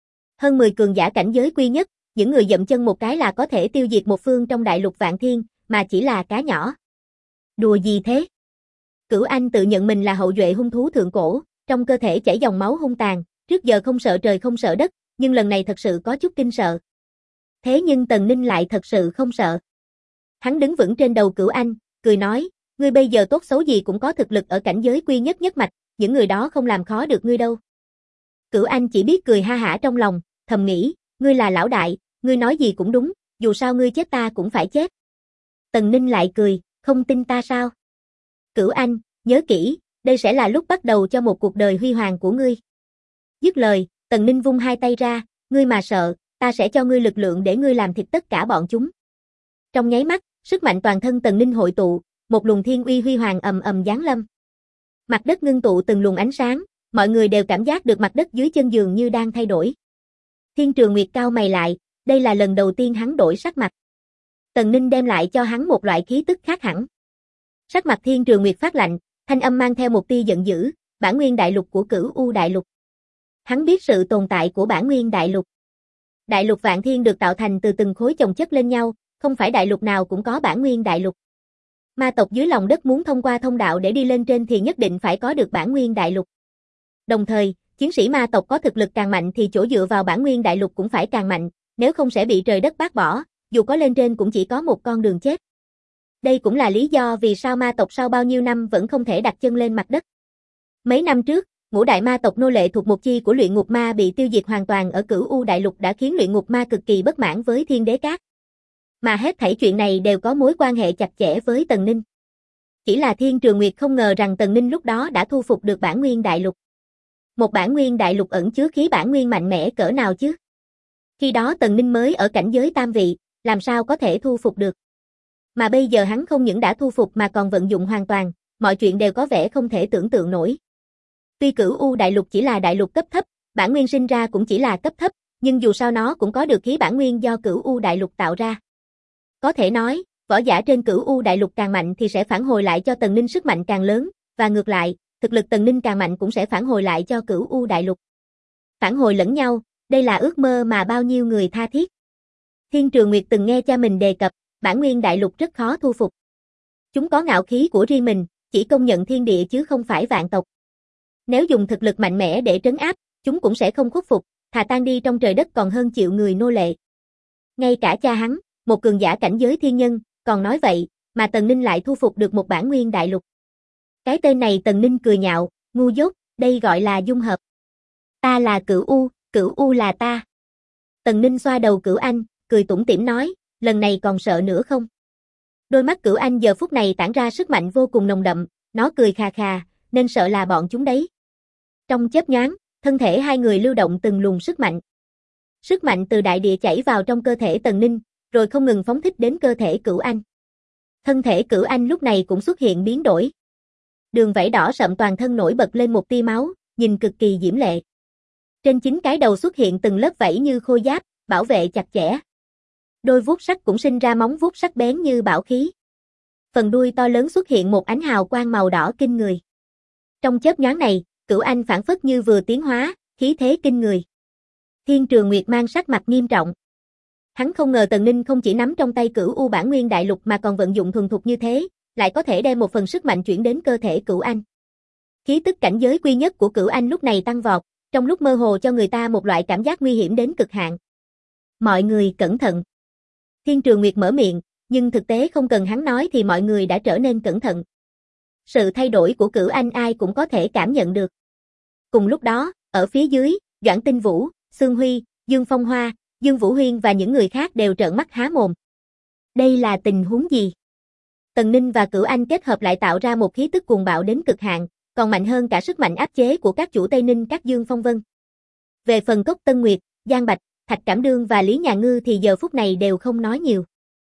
Hơn 10 cường giả cảnh giới quy nhất, những người dậm chân một cái là có thể tiêu diệt một phương trong đại lục vạn thiên, mà chỉ là cá nhỏ. Đùa gì thế? Cửu Anh tự nhận mình là hậu duệ hung thú thượng cổ, trong cơ thể chảy dòng máu hung tàn, trước giờ không sợ trời không sợ đất, nhưng lần này thật sự có chút kinh sợ. Thế nhưng Tần Ninh lại thật sự không sợ. Hắn đứng vững trên đầu Cửu Anh, cười nói, ngươi bây giờ tốt xấu gì cũng có thực lực ở cảnh giới quy nhất nhất mạch, những người đó không làm khó được ngươi đâu. Cửu Anh chỉ biết cười ha hả trong lòng, thầm nghĩ, ngươi là lão đại, ngươi nói gì cũng đúng, dù sao ngươi chết ta cũng phải chết. Tần Ninh lại cười, không tin ta sao? Cửu Anh, nhớ kỹ, đây sẽ là lúc bắt đầu cho một cuộc đời huy hoàng của ngươi. Dứt lời, Tần Ninh vung hai tay ra, ngươi mà sợ, ta sẽ cho ngươi lực lượng để ngươi làm thịt tất cả bọn chúng. Trong nháy mắt, sức mạnh toàn thân Tần Ninh hội tụ, một luồng thiên uy huy hoàng ầm ầm giáng lâm. Mặt đất ngưng tụ từng luồng ánh sáng, mọi người đều cảm giác được mặt đất dưới chân dường như đang thay đổi. Thiên Trường Nguyệt cau mày lại, đây là lần đầu tiên hắn đổi sắc mặt. Tần Ninh đem lại cho hắn một loại khí tức khác hẳn. Sắc mặt Thiên Trường Nguyệt phát lạnh, thanh âm mang theo một tia giận dữ, Bản Nguyên Đại Lục của Cửu U Đại Lục. Hắn biết sự tồn tại của Bản Nguyên Đại Lục. Đại lục Vạn Thiên được tạo thành từ từng khối chồng chất lên nhau, không phải đại lục nào cũng có Bản Nguyên Đại Lục. Ma tộc dưới lòng đất muốn thông qua thông đạo để đi lên trên thì nhất định phải có được Bản Nguyên Đại Lục. Đồng thời, chiến sĩ ma tộc có thực lực càng mạnh thì chỗ dựa vào Bản Nguyên Đại Lục cũng phải càng mạnh, nếu không sẽ bị trời đất bác bỏ, dù có lên trên cũng chỉ có một con đường chết. Đây cũng là lý do vì sao ma tộc sau bao nhiêu năm vẫn không thể đặt chân lên mặt đất. Mấy năm trước, ngũ đại ma tộc nô lệ thuộc một chi của luyện ngục ma bị tiêu diệt hoàn toàn ở Cửu U Đại Lục đã khiến luyện ngục ma cực kỳ bất mãn với Thiên Đế Các. Mà hết thảy chuyện này đều có mối quan hệ chặt chẽ với Tần Ninh. Chỉ là Thiên Trường Nguyệt không ngờ rằng Tần Ninh lúc đó đã thu phục được Bản Nguyên Đại Lục. Một Bản Nguyên Đại Lục ẩn chứa khí bản nguyên mạnh mẽ cỡ nào chứ? Khi đó Tần Ninh mới ở cảnh giới tam vị, làm sao có thể thu phục được? Mà bây giờ hắn không những đã thu phục mà còn vận dụng hoàn toàn, mọi chuyện đều có vẻ không thể tưởng tượng nổi. Tuy Cửu U Đại Lục chỉ là đại lục cấp thấp, bản nguyên sinh ra cũng chỉ là cấp thấp, nhưng dù sao nó cũng có được khí bản nguyên do Cửu U Đại Lục tạo ra. Có thể nói, võ giả trên Cửu U Đại Lục càng mạnh thì sẽ phản hồi lại cho Tần Ninh sức mạnh càng lớn, và ngược lại, thực lực Tần Ninh càng mạnh cũng sẽ phản hồi lại cho Cửu U Đại Lục. Phản hồi lẫn nhau, đây là ước mơ mà bao nhiêu người tha thiết. Thiên Trường Nguyệt từng nghe cha mình đề cập, Bản Nguyên Đại Lục rất khó thu phục. Chúng có ngạo khí của riêng mình, chỉ công nhận thiên địa chứ không phải vạn tộc. Nếu dùng thực lực mạnh mẽ để trấn áp, chúng cũng sẽ không khuất phục, thà tan đi trong trời đất còn hơn chịu người nô lệ. Ngay cả cha hắn, một cường giả cảnh giới thiên nhân, còn nói vậy, mà Tần Ninh lại thu phục được một Bản Nguyên Đại Lục. Cái tên này Tần Ninh cười nhạo, ngu dốt, đây gọi là dung hợp. Ta là Cửu U là ta. Tần Ninh xoa đầu Cửu Anh, cười tủm tỉm nói, lần này còn sợ nữa không? Đôi mắt Cửu Anh giờ phút này tản ra sức mạnh vô cùng nồng đậm, nó cười khà khà, nên sợ là bọn chúng đấy. Trong chớp nhoáng, thân thể hai người lưu động từng luồng sức mạnh. Sức mạnh từ đại địa chảy vào trong cơ thể Tần Ninh, rồi không ngừng phóng thích đến cơ thể Cửu Anh. Thân thể Cửu Anh lúc này cũng xuất hiện biến đổi. Đường vảy đỏ sậm toàn thân nổi bật lên một tia máu, nhìn cực kỳ diễm lệ. Trên chính cái đầu xuất hiện từng lớp vảy như khôi giáp, bảo vệ chặt chẽ. Đôi vuốt sắc cũng sinh ra móng vuốt sắc bén như bảo khí. Phần đuôi to lớn xuất hiện một ánh hào quang màu đỏ kinh người. Trong chớp nhoáng này, Cửu Anh phảng phất như vừa tiến hóa, khí thế kinh người. Thiên Trường Nguyệt mang sắc mặt nghiêm trọng. Hắn không ngờ Tần Ninh không chỉ nắm trong tay Cửu U Bản Nguyên Đại Lục mà còn vận dụng thuần thục như thế, lại có thể đem một phần sức mạnh chuyển đến cơ thể Cửu Anh. Khí tức cảnh giới quy nhất của Cửu Anh lúc này tăng vọt, trong lúc mơ hồ cho người ta một loại cảm giác nguy hiểm đến cực hạn. Mọi người cẩn thận. Thiên Trường Nguyệt mở miệng, nhưng thực tế không cần hắn nói thì mọi người đã trở nên cẩn thận. Sự thay đổi của Cửu Anh ai cũng có thể cảm nhận được. Cùng lúc đó, ở phía dưới, Doãn Tinh Vũ, Xương Huy, Dương Phong Hoa, Dương Vũ Huyên và những người khác đều trợn mắt há mồm. Đây là tình huống gì? Tần Ninh và Cửu Anh kết hợp lại tạo ra một khí tức cuồng bạo đến cực hạn, còn mạnh hơn cả sức mạnh áp chế của các chủ Tây Ninh các Dương Phong Vân. Về phần Cốc Tân Nguyệt, Giang Bạch, Thạch Cảm Đương và Lý Nhà Ngư thì giờ phút này đều không nói nhiều.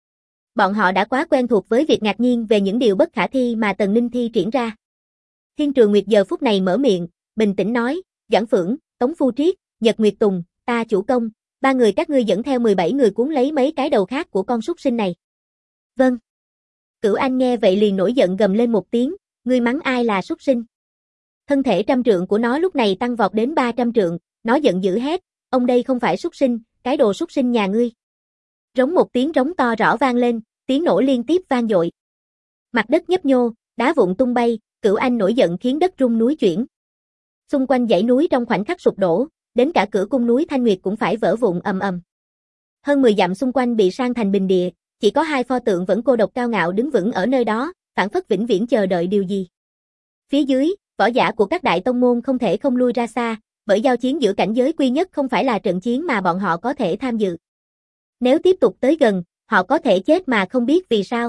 Bọn họ đã quá quen thuộc với việc ngạc nhiên về những điều bất khả thi mà Tần Ninh thi triển ra. Thiên Trường Nguyệt giờ phút này mở miệng, bình tĩnh nói, Doãn Phưởng, Tống Phu Triết, Nhật Nguyệt Tùng, ta chủ công, ba người các ngươi dẫn theo 17 người cuốn lấy mấy cái đầu khác của con súc sinh này. Vâng. Cửu Anh nghe vậy liền nổi giận gầm lên một tiếng, ngươi mắng ai là súc sinh. Thân thể 100 trượng của nó lúc này tăng vọt đến 300 trượng, nó giận dữ hét, ông đây không phải súc sinh, cái đồ súc sinh nhà ngươi. Rống một tiếng rống to rõ vang lên, tiếng nổ liên tiếp vang dội. Mặt đất nhấp nhô, đá vụn tung bay, Cửu Anh nổi giận khiến đất rung núi chuyển. Xung quanh dãy núi trong khoảnh khắc sụp đổ, đến cả cửa cung núi Thanh Nguyệt cũng phải vỡ vụn ầm ầm. Hơn 10 dặm xung quanh bị san thành bình địa, chỉ có hai pho tượng vẫn cô độc cao ngạo đứng vững ở nơi đó, phảng phất vĩnh viễn chờ đợi điều gì. Phía dưới, võ giả của các đại tông môn không thể không lui ra xa, bởi giao chiến giữa cảnh giới quy nhất không phải là trận chiến mà bọn họ có thể tham dự. Nếu tiếp tục tới gần, họ có thể chết mà không biết vì sao.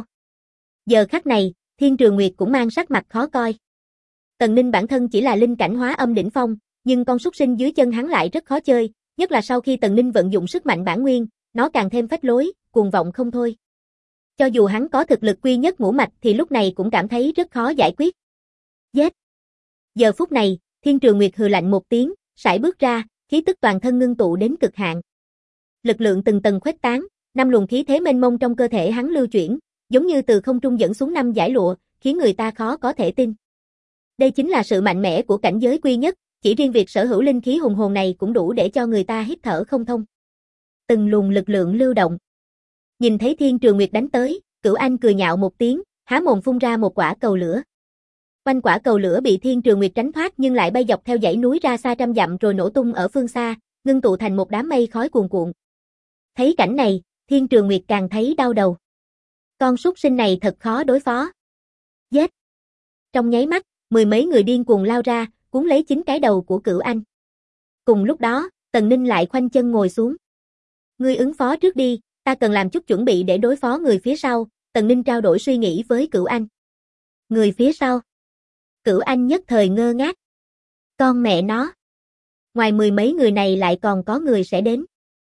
Giờ khắc này, Thiên Trường Nguyệt cũng mang sắc mặt khó coi. Tần Ninh bản thân chỉ là linh cảnh hóa âm đỉnh phong, nhưng con súc sinh dưới chân hắn lại rất khó chơi, nhất là sau khi Tần Ninh vận dụng sức mạnh bản nguyên, nó càng thêm phách lối, cuồng vọng không thôi. Cho dù hắn có thực lực quy nhất ngũ mạch thì lúc này cũng cảm thấy rất khó giải quyết. Giết! Giờ phút này, Thiên Trường Nguyệt hừ lạnh một tiếng, sải bước ra, khí tức toàn thân ngưng tụ đến cực hạn. Lực lượng từng tầng khuếch tán, 5 luồng khí thế mênh mông trong cơ thể hắn lưu chuyển, giống như từ không trung dẫn xuống 5 dải lụa, khiến người ta khó có thể tin. Đây chính là sự mạnh mẽ của cảnh giới quy nhất, chỉ riêng việc sở hữu linh khí hùng hồn này cũng đủ để cho người ta hít thở không thông. Từng luồng lực lượng lưu động. Nhìn thấy Thiên Trường Nguyệt đánh tới, Cửu Anh cười nhạo một tiếng, há mồm phun ra một quả cầu lửa. Quanh quả cầu lửa bị Thiên Trường Nguyệt tránh thoát nhưng lại bay dọc theo dãy núi ra xa trăm dặm rồi nổ tung ở phương xa, ngưng tụ thành một đám mây khói cuồn cuộn. Thấy cảnh này, Thiên Trường Nguyệt càng thấy đau đầu. Con súc sinh này thật khó đối phó. Giết! Trong nháy mắt, mười mấy người điên cuồng lao ra, cuốn lấy chính cái đầu của Cửu Anh. Cùng lúc đó, Tần Ninh lại khoanh chân ngồi xuống. Ngươi ứng phó trước đi, ta cần làm chút chuẩn bị để đối phó người phía sau, Tần Ninh trao đổi suy nghĩ với Cửu Anh. Người phía sau? Cửu Anh nhất thời ngơ ngác. Con mẹ nó! Ngoài mười mấy người này lại còn có người sẽ đến.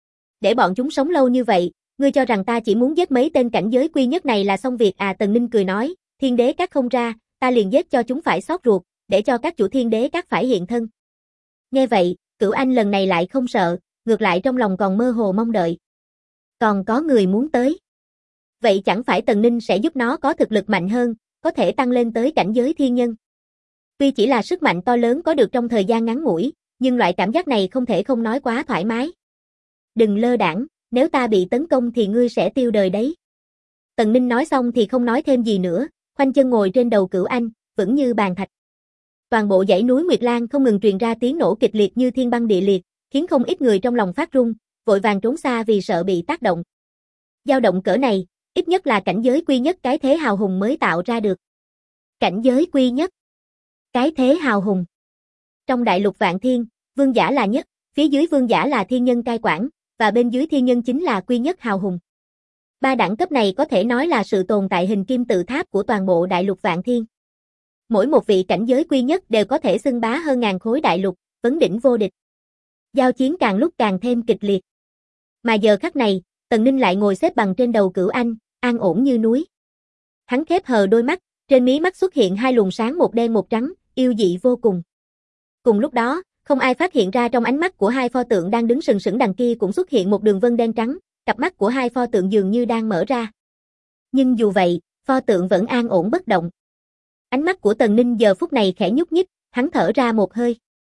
Để bọn chúng sống lâu như vậy, ngươi cho rằng ta chỉ muốn giết mấy tên cảnh giới quy nhất này là xong việc à? Tần Ninh cười nói, Thiên Đế Các không ra, ta liền giết cho chúng phải xót ruột, để cho các chủ Thiên Đế Các phải hiện thân. Nghe vậy, Cửu Anh lần này lại không sợ, ngược lại trong lòng còn mơ hồ mong đợi. Còn có người muốn tới. Vậy chẳng phải Tần Ninh sẽ giúp nó có thực lực mạnh hơn, có thể tăng lên tới cảnh giới thiên nhân. Tuy chỉ là sức mạnh to lớn có được trong thời gian ngắn ngủi, nhưng loại cảm giác này không thể không nói quá thoải mái. Đừng lơ đãng, nếu ta bị tấn công thì ngươi sẽ tiêu đời đấy. Tần Ninh nói xong thì không nói thêm gì nữa, khoanh chân ngồi trên đầu Cửu Anh, vững như bàn thạch. Toàn bộ dãy núi Nguyệt Lan không ngừng truyền ra tiếng nổ kịch liệt như thiên băng địa liệt, khiến không ít người trong lòng phát run, vội vàng trốn xa vì sợ bị tác động. Dao động cỡ này, ít nhất là cảnh giới quy nhất cái thế hào hùng mới tạo ra được. Cảnh giới quy nhất. Cái thế hào hùng. Trong đại lục vạn thiên, vương giả là nhất, phía dưới vương giả là thiên nhân cai quản, và bên dưới thiên nhân chính là quy nhất hào hùng. Ba đẳng cấp này có thể nói là sự tồn tại hình kim tự tháp của toàn bộ đại lục vạn thiên. Mỗi một vị cảnh giới quy nhất đều có thể xưng bá hơn ngàn khối đại lục, vấn đỉnh vô địch. Giao chiến càng lúc càng thêm kịch liệt. Mà giờ khắc này, Tần Ninh lại ngồi xếp bằng trên đầu Cửu Anh, an ổn như núi. Hắn khép hờ đôi mắt, trên mí mắt xuất hiện hai luồng sáng một đen một trắng, yêu dị vô cùng. Cùng lúc đó, không ai phát hiện ra trong ánh mắt của hai pho tượng đang đứng sừng sững đằng kia cũng xuất hiện một đường vân đen trắng, cặp mắt của hai pho tượng dường như đang mở ra. Nhưng dù vậy, pho tượng vẫn an ổn bất động. Ánh mắt của Tần Ninh giờ phút này khẽ nhúc nhích, hắn thở ra một hơi.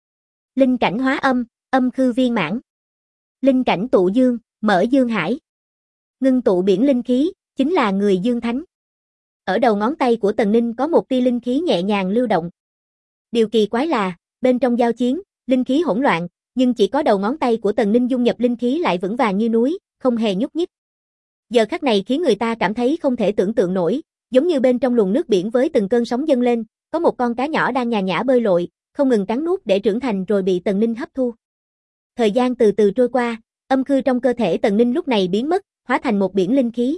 Linh cảnh hóa âm, âm khư viên mãn. Linh cảnh tụ dương, mở dương hải. Ngưng tụ biển linh khí, chính là người dương thánh. Ở đầu ngón tay của Tần Ninh có một tia linh khí nhẹ nhàng lưu động. Điều kỳ quái là, bên trong giao chiến, linh khí hỗn loạn, nhưng chỉ có đầu ngón tay của Tần Ninh dung nhập linh khí lại vững vàng như núi, không hề nhúc nhích. Giờ khắc này khiến người ta cảm thấy không thể tưởng tượng nổi, giống như bên trong luồng nước biển với từng cơn sóng dâng lên, có một con cá nhỏ đang nhàn nhã bơi lội, không ngừng cắn nuốt để trưởng thành rồi bị Tần Ninh hấp thu. Thời gian từ từ trôi qua, âm khư trong cơ thể Tần Ninh lúc này biến mất, hóa thành một biển linh khí.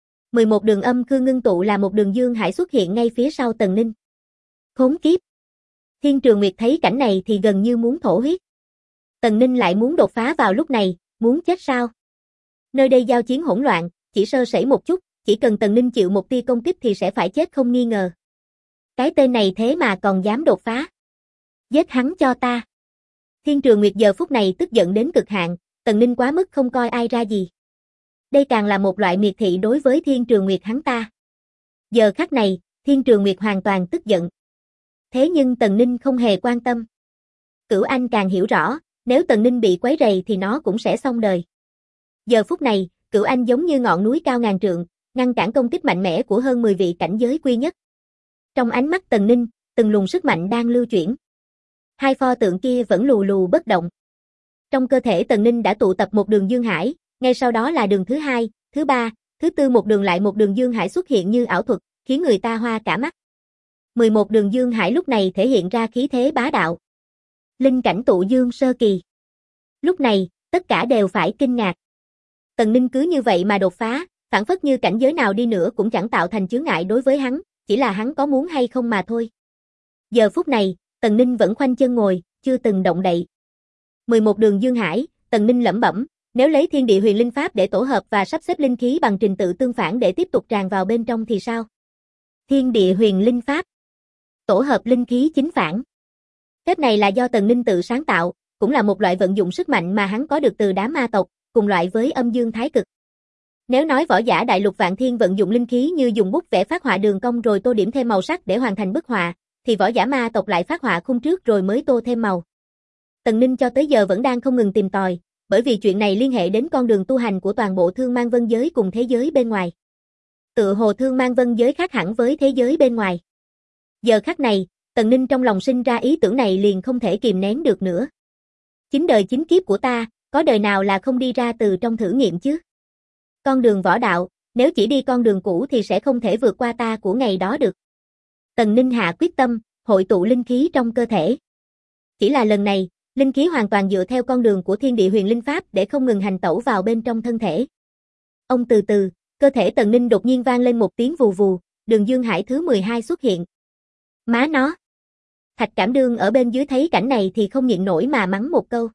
11 đường âm khư ngưng tụ là một đường dương hải xuất hiện ngay phía sau Tần Ninh. Khốn kiếp! Thiên Trường Nguyệt thấy cảnh này thì gần như muốn thổ huyết. Tần Ninh lại muốn đột phá vào lúc này, muốn chết sao? Nơi đây giao chiến hỗn loạn, chỉ sơ sẩy một chút, chỉ cần Tần Ninh chịu một tia công kích thì sẽ phải chết không nghi ngờ. Cái tên này thế mà còn dám đột phá. Giết hắn cho ta. Thiên Trường Nguyệt giờ phút này tức giận đến cực hạn, Tần Ninh quá mức không coi ai ra gì. Đây càng là một loại miệt thị đối với Thiên Trường Nguyệt hắn ta. Giờ khắc này, Thiên Trường Nguyệt hoàn toàn tức giận. Thế nhưng Tần Ninh không hề quan tâm. Cửu Anh càng hiểu rõ, nếu Tần Ninh bị quấy rầy thì nó cũng sẽ xong đời. Giờ phút này, Cửu Anh giống như ngọn núi cao ngàn trượng, ngăn cản công kích mạnh mẽ của hơn 10 vị cảnh giới quy nhất. Trong ánh mắt Tần Ninh, từng luồng sức mạnh đang lưu chuyển. Hai pho tượng kia vẫn lù lù bất động. Trong cơ thể Tần Ninh đã tụ tập một đường dương hải, ngay sau đó là đường thứ hai, thứ ba, thứ tư một đường lại một đường dương hải xuất hiện như ảo thuật, khiến người ta hoa cả mắt. 11 đường dương hải lúc này thể hiện ra khí thế bá đạo. Linh cảnh tụ dương sơ kỳ. Lúc này, tất cả đều phải kinh ngạc. Tần Ninh cứ như vậy mà đột phá, phảng phất như cảnh giới nào đi nữa cũng chẳng tạo thành chướng ngại đối với hắn, chỉ là hắn có muốn hay không mà thôi. Giờ phút này, Tần Ninh vẫn khoanh chân ngồi, chưa từng động đậy. 11 đường dương hải, Tần Ninh lẩm bẩm, nếu lấy thiên địa huyền linh pháp để tổ hợp và sắp xếp linh khí bằng trình tự tương phản để tiếp tục tràn vào bên trong thì sao? Thiên địa huyền linh pháp. Tổ hợp linh khí chính phản. Phép này là do Tần Ninh tự sáng tạo, cũng là một loại vận dụng sức mạnh mà hắn có được từ đám ma tộc, cùng loại với âm dương thái cực. Nếu nói võ giả đại lục vạn thiên vận dụng linh khí như dùng bút vẽ phác họa đường cong rồi tô điểm thêm màu sắc để hoàn thành bức họa, thì võ giả ma tộc lại phác họa khung trước rồi mới tô thêm màu. Tần Ninh cho tới giờ vẫn đang không ngừng tìm tòi, bởi vì chuyện này liên hệ đến con đường tu hành của toàn bộ Thương Mang Vân giới cùng thế giới bên ngoài. Tựa hồ Thương Mang Vân giới khác hẳn với thế giới bên ngoài. Giờ khắc này, Tần Ninh trong lòng sinh ra ý tưởng này liền không thể kìm nén được nữa. Chín đời chín kiếp của ta, có đời nào là không đi ra từ trong thử nghiệm chứ? Con đường võ đạo, nếu chỉ đi con đường cũ thì sẽ không thể vượt qua ta của ngày đó được. Tần Ninh hạ quyết tâm, hội tụ linh khí trong cơ thể. Chỉ là lần này, linh khí hoàn toàn dựa theo con đường của Thiên Địa Huyền Linh Pháp để không ngừng hành tẩu vào bên trong thân thể. Ông từ từ, cơ thể Tần Ninh đột nhiên vang lên một tiếng vù vù, Đường Dương Hải thứ 12 xuất hiện. Má nó! Thạch Cảm Đương ở bên dưới thấy cảnh này thì không nhịn nổi mà mắng một câu.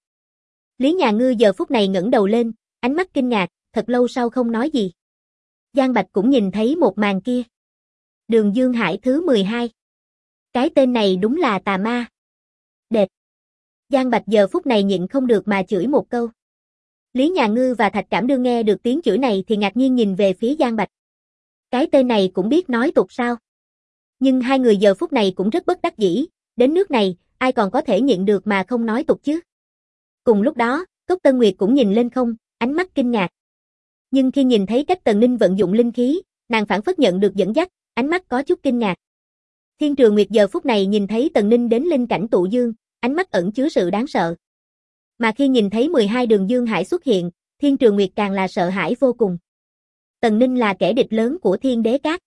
Lý Nhà Ngư giờ phút này ngẩng đầu lên, ánh mắt kinh ngạc, thật lâu sau không nói gì. Giang Bạch cũng nhìn thấy một màn kia. Đường Dương Hải thứ 12. Cái tên này đúng là tà ma. Đệt. Giang Bạch giờ phút này nhịn không được mà chửi một câu. Lý Nhà Ngư và Thạch Cảm Đương nghe được tiếng chửi này thì ngạc nhiên nhìn về phía Giang Bạch. Cái tên này cũng biết nói tục sao? Nhưng hai người giờ phút này cũng rất bất đắc dĩ, đến nước này, ai còn có thể nhịn được mà không nói tục chứ? Cùng lúc đó, Cốc Tân Nguyệt cũng nhìn lên không, ánh mắt kinh ngạc. Nhưng khi nhìn thấy cách Tần Ninh vận dụng linh khí, nàng phảng phất nhận được dẫn dắt, ánh mắt có chút kinh ngạc. Thiên Trường Nguyệt giờ phút này nhìn thấy Tần Ninh đến linh cảnh tụ dương, ánh mắt ẩn chứa sự đáng sợ. Mà khi nhìn thấy 12 Đường Dương Hải xuất hiện, Thiên Trường Nguyệt càng là sợ hãi vô cùng. Tần Ninh là kẻ địch lớn của Thiên Đế Các.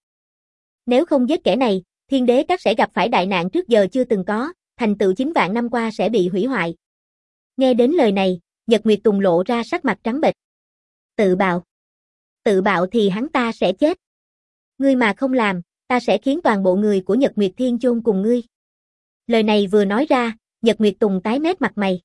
Nếu không giết kẻ này, Thiên Đế Các sẽ gặp phải đại nạn trước giờ chưa từng có, thành tựu 9 vạn năm qua sẽ bị hủy hoại. Nghe đến lời này, Nhật Nguyệt Tùng lộ ra sắc mặt trắng bệch. Tự bạo. Tự bạo thì hắn ta sẽ chết. Ngươi mà không làm, ta sẽ khiến toàn bộ người của Nhật Nguyệt Thiên chôn cùng ngươi. Lời này vừa nói ra, Nhật Nguyệt Tùng tái mét mặt mày.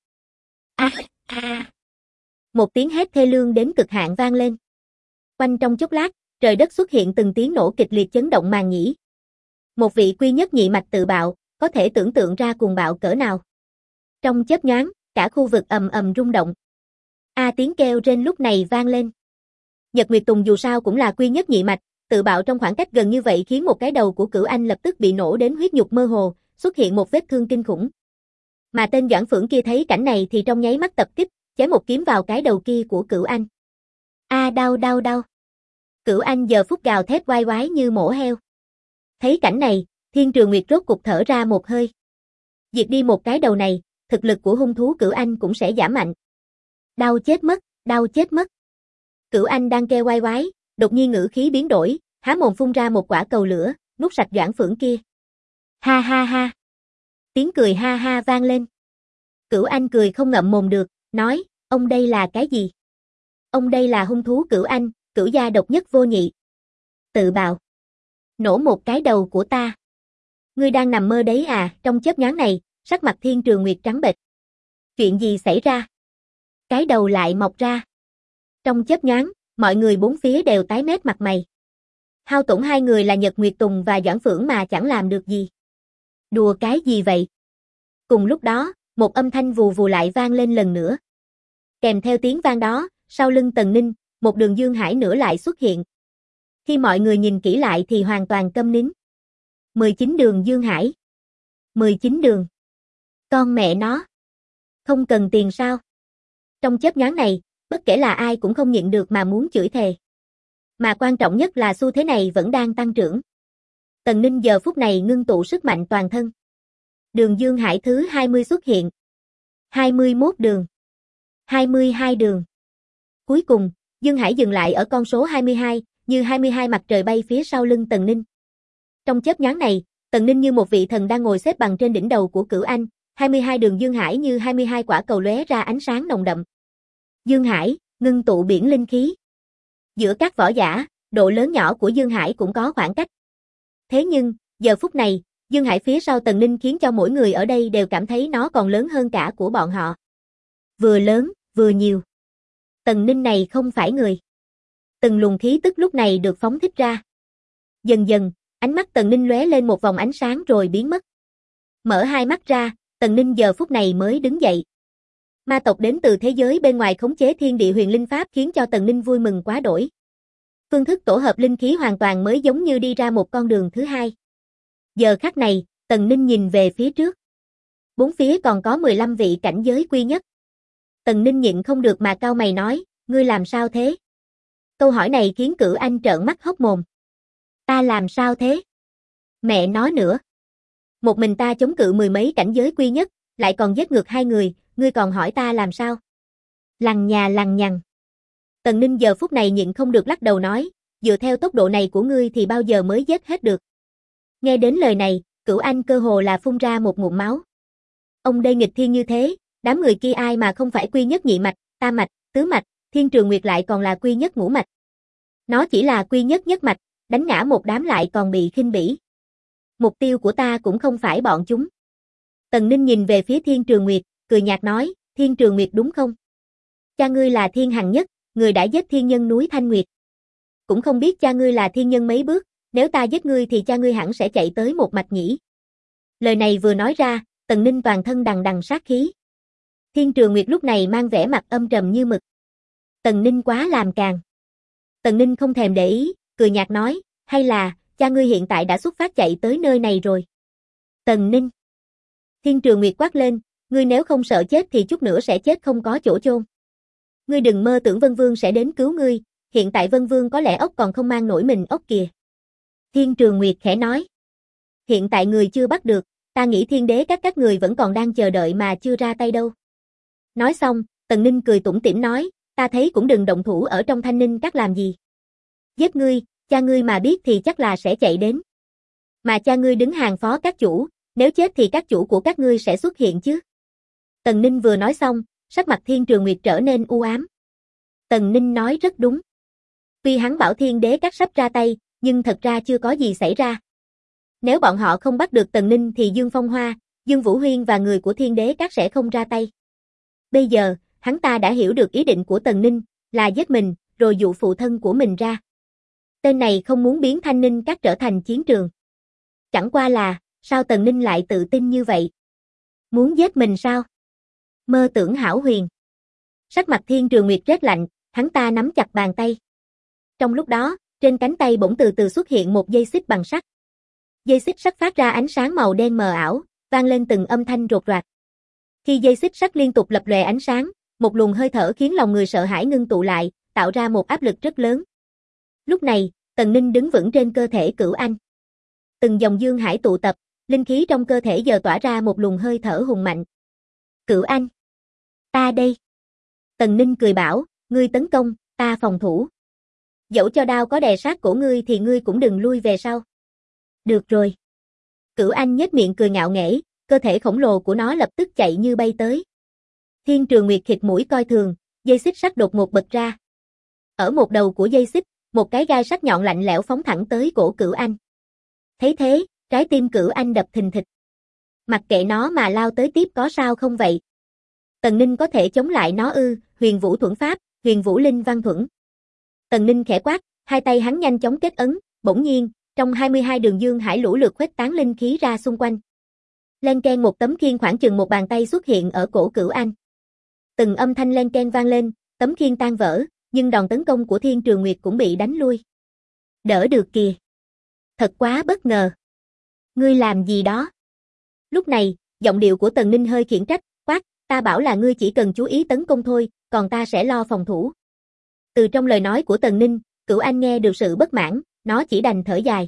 Một tiếng hét thê lương đến cực hạn vang lên. Quanh trong chốc lát, trời đất xuất hiện từng tiếng nổ kịch liệt chấn động màng nhĩ. Một vị quy nhất nhị mạch tự bạo, có thể tưởng tượng ra cuồng bạo cỡ nào. Trong chớp nhoáng, cả khu vực ầm ầm rung động. Tiếng kêu trên lúc này vang lên. Nhật Nguyệt Tùng dù sao cũng là quy nhất nhị mạch, tự bạo trong khoảng cách gần như vậy khiến một cái đầu của Cửu Anh lập tức bị nổ đến huyết nhục mơ hồ, xuất hiện một vết thương kinh khủng. Mà tên Doãn Phượng kia thấy cảnh này thì trong nháy mắt tập kích, chém một kiếm vào cái đầu kia của Cửu Anh. Đau đau đau. Cửu Anh giờ phút gào thét oai oái như mổ heo. Thấy cảnh này, Thiên Trường Nguyệt rốt cục thở ra một hơi. Diệt đi một cái đầu này, thực lực của hung thú Cửu Anh cũng sẽ giảm mạnh. Đau chết mất, đau chết mất. Cửu Anh đang kêu oai oái, đột nhiên ngữ khí biến đổi, há mồm phun ra một quả cầu lửa, nuốt sạch Doãn Phượng kia. Ha ha ha. Tiếng cười ha ha vang lên. Cửu Anh cười không ngậm mồm được, nói, ông đây là cái gì? Ông đây là hung thú Cửu Anh, cửu gia độc nhất vô nhị. Tự bạo. Nổ một cái đầu của ta. Ngươi đang nằm mơ đấy à? Trong chớp nhoáng này, sắc mặt Thiên Trường Nguyệt trắng bệch. Chuyện gì xảy ra? Cái đầu lại mọc ra. Trong chớp nhoáng, mọi người bốn phía đều tái mét mặt mày. Hao tổn hai người là Nhật Nguyệt Tùng và Doãn Phượng mà chẳng làm được gì. Đùa cái gì vậy? Cùng lúc đó, một âm thanh vù vù lại vang lên lần nữa. Kèm theo tiếng vang đó, sau lưng Tần Ninh, một Đường Dương Hải nữa lại xuất hiện. Khi mọi người nhìn kỹ lại thì hoàn toàn câm nín. 19 Đường Dương Hải. 19 đường. Con mẹ nó. Không cần tiền sao? Trong chớp nhoáng này, bất kể là ai cũng không nhịn được mà muốn chửi thề. Mà quan trọng nhất là xu thế này vẫn đang tăng trưởng. Tần Ninh giờ phút này ngưng tụ sức mạnh toàn thân. Đường Dương Hải thứ 20 xuất hiện. 21 đường. 22 đường. Cuối cùng, Dương Hải dừng lại ở con số 22, như 22 mặt trời bay phía sau lưng Tần Ninh. Trong chớp nhoáng này, Tần Ninh như một vị thần đang ngồi xếp bằng trên đỉnh đầu của Cửu Anh, 22 đường Dương Hải như 22 quả cầu lóe ra ánh sáng nồng đậm. Dương Hải, ngưng tụ biển linh khí. Giữa các võ giả, độ lớn nhỏ của Dương Hải cũng có khoảng cách. Thế nhưng, giờ phút này, Dương Hải phía sau Tần Ninh khiến cho mỗi người ở đây đều cảm thấy nó còn lớn hơn cả của bọn họ. Vừa lớn, vừa nhiều. Tần Ninh này không phải người. Từng luồng khí tức lúc này được phóng thích ra. Dần dần, ánh mắt Tần Ninh lóe lên một vòng ánh sáng rồi biến mất. Mở hai mắt ra, Tần Ninh giờ phút này mới đứng dậy. Ma tộc đến từ thế giới bên ngoài khống chế thiên địa huyền linh pháp khiến cho Tần Ninh vui mừng quá đỗi. Phương thức tổ hợp linh khí hoàn toàn mới, giống như đi ra một con đường thứ hai. Giờ khắc này, Tần Ninh nhìn về phía trước. Bốn phía còn có 15 vị cảnh giới quy nhất. Tần Ninh nhịn không được mà cau mày nói, ngươi làm sao thế? Câu hỏi này khiến Cửu Anh trợn mắt hốc mồm. Ta làm sao thế? Mẹ nói nữa. Một mình ta chống cự 10 mấy cảnh giới quy nhất, lại còn giết ngược 2 người, ngươi còn hỏi ta làm sao? Lằng nhà lằng nhằng. Tần Ninh giờ phút này nhịn không được lắc đầu nói, dựa theo tốc độ này của ngươi thì bao giờ mới giết hết được? Nghe đến lời này, Cửu Anh cơ hồ là phun ra một ngụm máu. Ông đây nghịch thiên như thế, đám người kia ai mà không phải quy nhất nhị mạch, tam mạch, tứ mạch, Thiên Trường Nguyệt lại còn là quy nhất ngũ mạch. Nó chỉ là quy nhất nhất mạch, đánh ngã một đám lại còn bị khinh bỉ. Mục tiêu của ta cũng không phải bọn chúng. Tần Ninh nhìn về phía Thiên Trường Nguyệt, cười nhạt nói, Thiên Trường Nguyệt đúng không? Cha ngươi là Thiên Hằng Nhất, người đã giết thiên nhân núi Thanh Nguyệt. Cũng không biết cha ngươi là thiên nhân mấy bước, nếu ta giết ngươi thì cha ngươi hẳn sẽ chạy tới một mạch nhỉ. Lời này vừa nói ra, Tần Ninh toàn thân đằng đằng sát khí. Thiên Trường Nguyệt lúc này mang vẻ mặt âm trầm như mực. Tần Ninh quá làm càng. Tần Ninh không thèm để ý, cười nhạt nói, hay là, cha ngươi hiện tại đã xuất phát chạy tới nơi này rồi. Tần Ninh. Thiên Trường Nguyệt quát lên, ngươi nếu không sợ chết thì chút nữa sẽ chết không có chỗ chôn. Ngươi đừng mơ tưởng Vân Vương sẽ đến cứu ngươi, hiện tại Vân Vương có lẽ ốc còn không mang nổi mình ốc kìa. Thiên Trường Nguyệt khẽ nói. Hiện tại người chưa bắt được, ta nghĩ thiên đế các người vẫn còn đang chờ đợi mà chưa ra tay đâu. Nói xong, Tần Ninh cười tủm tỉm nói, ta thấy cũng đừng động thủ ở trong Thanh Ninh các làm gì. Giết ngươi, cha ngươi mà biết thì chắc là sẽ chạy đến. Mà cha ngươi đứng hàng phó các chủ, nếu chết thì các chủ của các ngươi sẽ xuất hiện chứ. Tần Ninh vừa nói xong, sắc mặt Thiên Trường Nguyệt trở nên u ám. Tần Ninh nói rất đúng. Tuy hắn bảo thiên đế các sắp ra tay, nhưng thật ra chưa có gì xảy ra. Nếu bọn họ không bắt được Tần Ninh thì Dương Phong Hoa, Dương Vũ Huyên và người của thiên đế các sẽ không ra tay. Bây giờ, hắn ta đã hiểu được ý định của Tần Ninh, là giết mình, rồi dụ phụ thân của mình ra. Tên này không muốn biến Thanh Ninh các trở thành chiến trường. Chẳng qua là, sao Tần Ninh lại tự tin như vậy? Muốn giết mình sao? Mơ tưởng hão huyền. Sắc mặt Thiên Trường Nguyệt rét lạnh, hắn ta nắm chặt bàn tay. Trong lúc đó, trên cánh tay bỗng từ từ xuất hiện một dây xích bằng sắt. Dây xích sắt phát ra ánh sáng màu đen mờ ảo, vang lên từng âm thanh rột rạc. Khi dây xích sắt liên tục lập lòe ánh sáng, một luồng hơi thở khiến lòng người sợ hãi ngưng tụ lại, tạo ra một áp lực rất lớn. Lúc này, Tần Ninh đứng vững trên cơ thể Cửu Anh. Từng dòng dương hải tụ tập, linh khí trong cơ thể giờ tỏa ra một luồng hơi thở hùng mạnh. Cửu Anh, ta đây. Tần Ninh cười bảo, ngươi tấn công, ta phòng thủ. Dẫu cho đao có đè sát cổ ngươi thì ngươi cũng đừng lui về sau. Được rồi. Cửu Anh nhếch miệng cười ngạo nghễ, cơ thể khổng lồ của nó lập tức chạy như bay tới. Thiên Trường Nguyệt khịt mũi coi thường, dây xích sắt đột ngột bật ra. Ở một đầu của dây xích, một cái gai sắc nhọn lạnh lẽo phóng thẳng tới cổ Cửu Anh. Thấy thế, trái tim Cửu Anh đập thình thịch. Mặc kệ nó mà lao tới tiếp có sao không vậy? Tần Ninh có thể chống lại nó ư? Huyền Vũ Thuẫn Pháp, Huyền Vũ Linh Văn Thuẫn. Tần Ninh khẽ quát, hai tay hắn nhanh chóng kết ấn, bỗng nhiên, trong 22 đường dương hải lũ lượt khuếch tán linh khí ra xung quanh. Len keng, một tấm khiên khoảng chừng một bàn tay xuất hiện ở cổ Cửu Anh. Từng âm thanh len keng vang lên, tấm khiên tan vỡ, nhưng đòn tấn công của Thiên Trường Nguyệt cũng bị đánh lui. Đỡ được kìa. Thật quá bất ngờ. Ngươi làm gì đó? Lúc này, giọng điệu của Tần Ninh hơi khiển trách, quát, ta bảo là ngươi chỉ cần chú ý tấn công thôi, còn ta sẽ lo phòng thủ. Từ trong lời nói của Tần Ninh, Cửu Anh nghe được sự bất mãn, nó chỉ đành thở dài.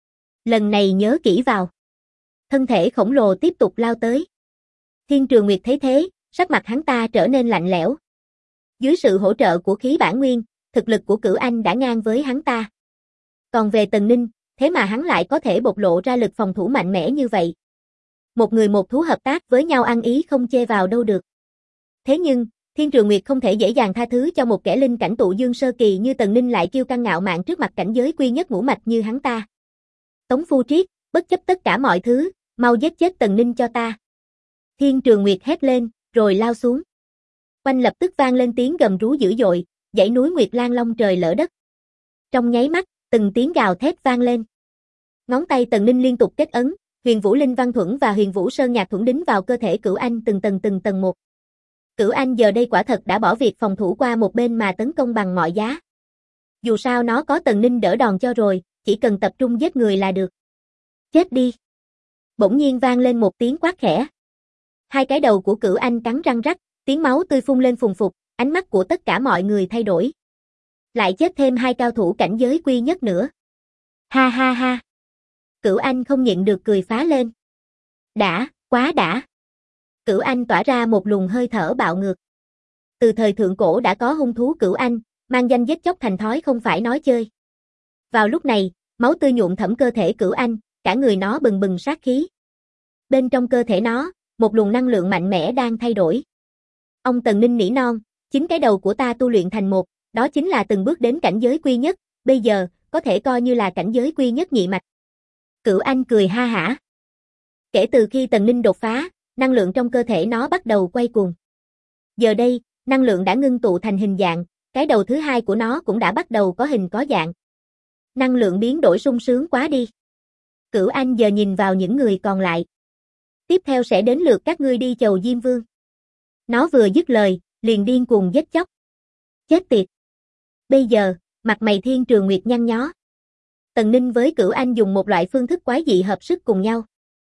Lần này nhớ kỹ vào. Thân thể khổng lồ tiếp tục lao tới. Thiên Trường Nguyệt thấy thế, sắc mặt hắn ta trở nên lạnh lẽo. Dưới sự hỗ trợ của khí bản nguyên, thực lực của Cửu Anh đã ngang với hắn ta. Còn về Tần Ninh, thế mà hắn lại có thể bộc lộ ra lực phòng thủ mạnh mẽ như vậy. Một người một thú hợp tác với nhau ăn ý không chê vào đâu được. Thế nhưng, Thiên Trường Nguyệt không thể dễ dàng tha thứ cho một kẻ linh cảnh tụ dương sơ kỳ như Tần Ninh lại kiêu căng ngạo mạn trước mặt cảnh giới quy nhất ngũ mạch như hắn ta. Tống Phu Triết, bất chấp tất cả mọi thứ, mau giết chết Tần Ninh cho ta. Thiên Trường Nguyệt hét lên, rồi lao xuống. Quanh lập tức vang lên tiếng gầm rú dữ dội, dãy núi Nguyệt Lan long trời lở đất. Trong nháy mắt, từng tiếng gào thét vang lên. Ngón tay Tần Ninh liên tục kết ấn, Huyền Vũ Linh Văn Thuẫn và Huyền Vũ Sơn Nhạc Thuẫn đính vào cơ thể Cửu Anh từng tầng một. Cửu Anh giờ đây quả thật đã bỏ việc phòng thủ qua một bên mà tấn công bằng mọi giá. Dù sao nó có Tần Ninh đỡ đòn cho rồi, chỉ cần tập trung giết người là được. Chết đi. Bỗng nhiên vang lên một tiếng quát khẽ. Hai cái đầu của Cửu Anh cắn răng rắc, tiếng máu tươi phun lên phùng phục, ánh mắt của tất cả mọi người thay đổi. Lại chết thêm hai cao thủ cảnh giới quy nhất nữa. Ha ha ha. Cửu Anh không nhịn được cười phá lên. Đã, quá đã. Cửu Anh tỏa ra một luồng hơi thở bạo ngược. Từ thời thượng cổ đã có hung thú Cửu Anh, mang danh giết chóc thành thói không phải nói chơi. Vào lúc này, máu tươi nhuộm thẫm cơ thể Cửu Anh, cả người nó bừng bừng sát khí. Bên trong cơ thể nó, một luồng năng lượng mạnh mẽ đang thay đổi. Ông Tần Ninh nỉ non, chính cái đầu của ta tu luyện thành một, đó chính là từng bước đến cảnh giới quy nhất, bây giờ, có thể coi như là cảnh giới quy nhất nhị mạch. Cửu Anh cười ha hả. Kể từ khi Tần Ninh đột phá, năng lượng trong cơ thể nó bắt đầu quay cuồng. Giờ đây, năng lượng đã ngưng tụ thành hình dạng, cái đầu thứ hai của nó cũng đã bắt đầu có hình có dạng. Năng lượng biến đổi sung sướng quá đi. Cửu Anh giờ nhìn vào những người còn lại. Tiếp theo sẽ đến lượt các ngươi đi chầu Diêm Vương. Nó vừa dứt lời, liền điên cuồng giết chóc. Chết tiệt. Bây giờ, mặt mày Thiên Trường Nguyệt nhăn nhó. Tần Ninh với Cửu Anh dùng một loại phương thức quái dị hợp sức cùng nhau.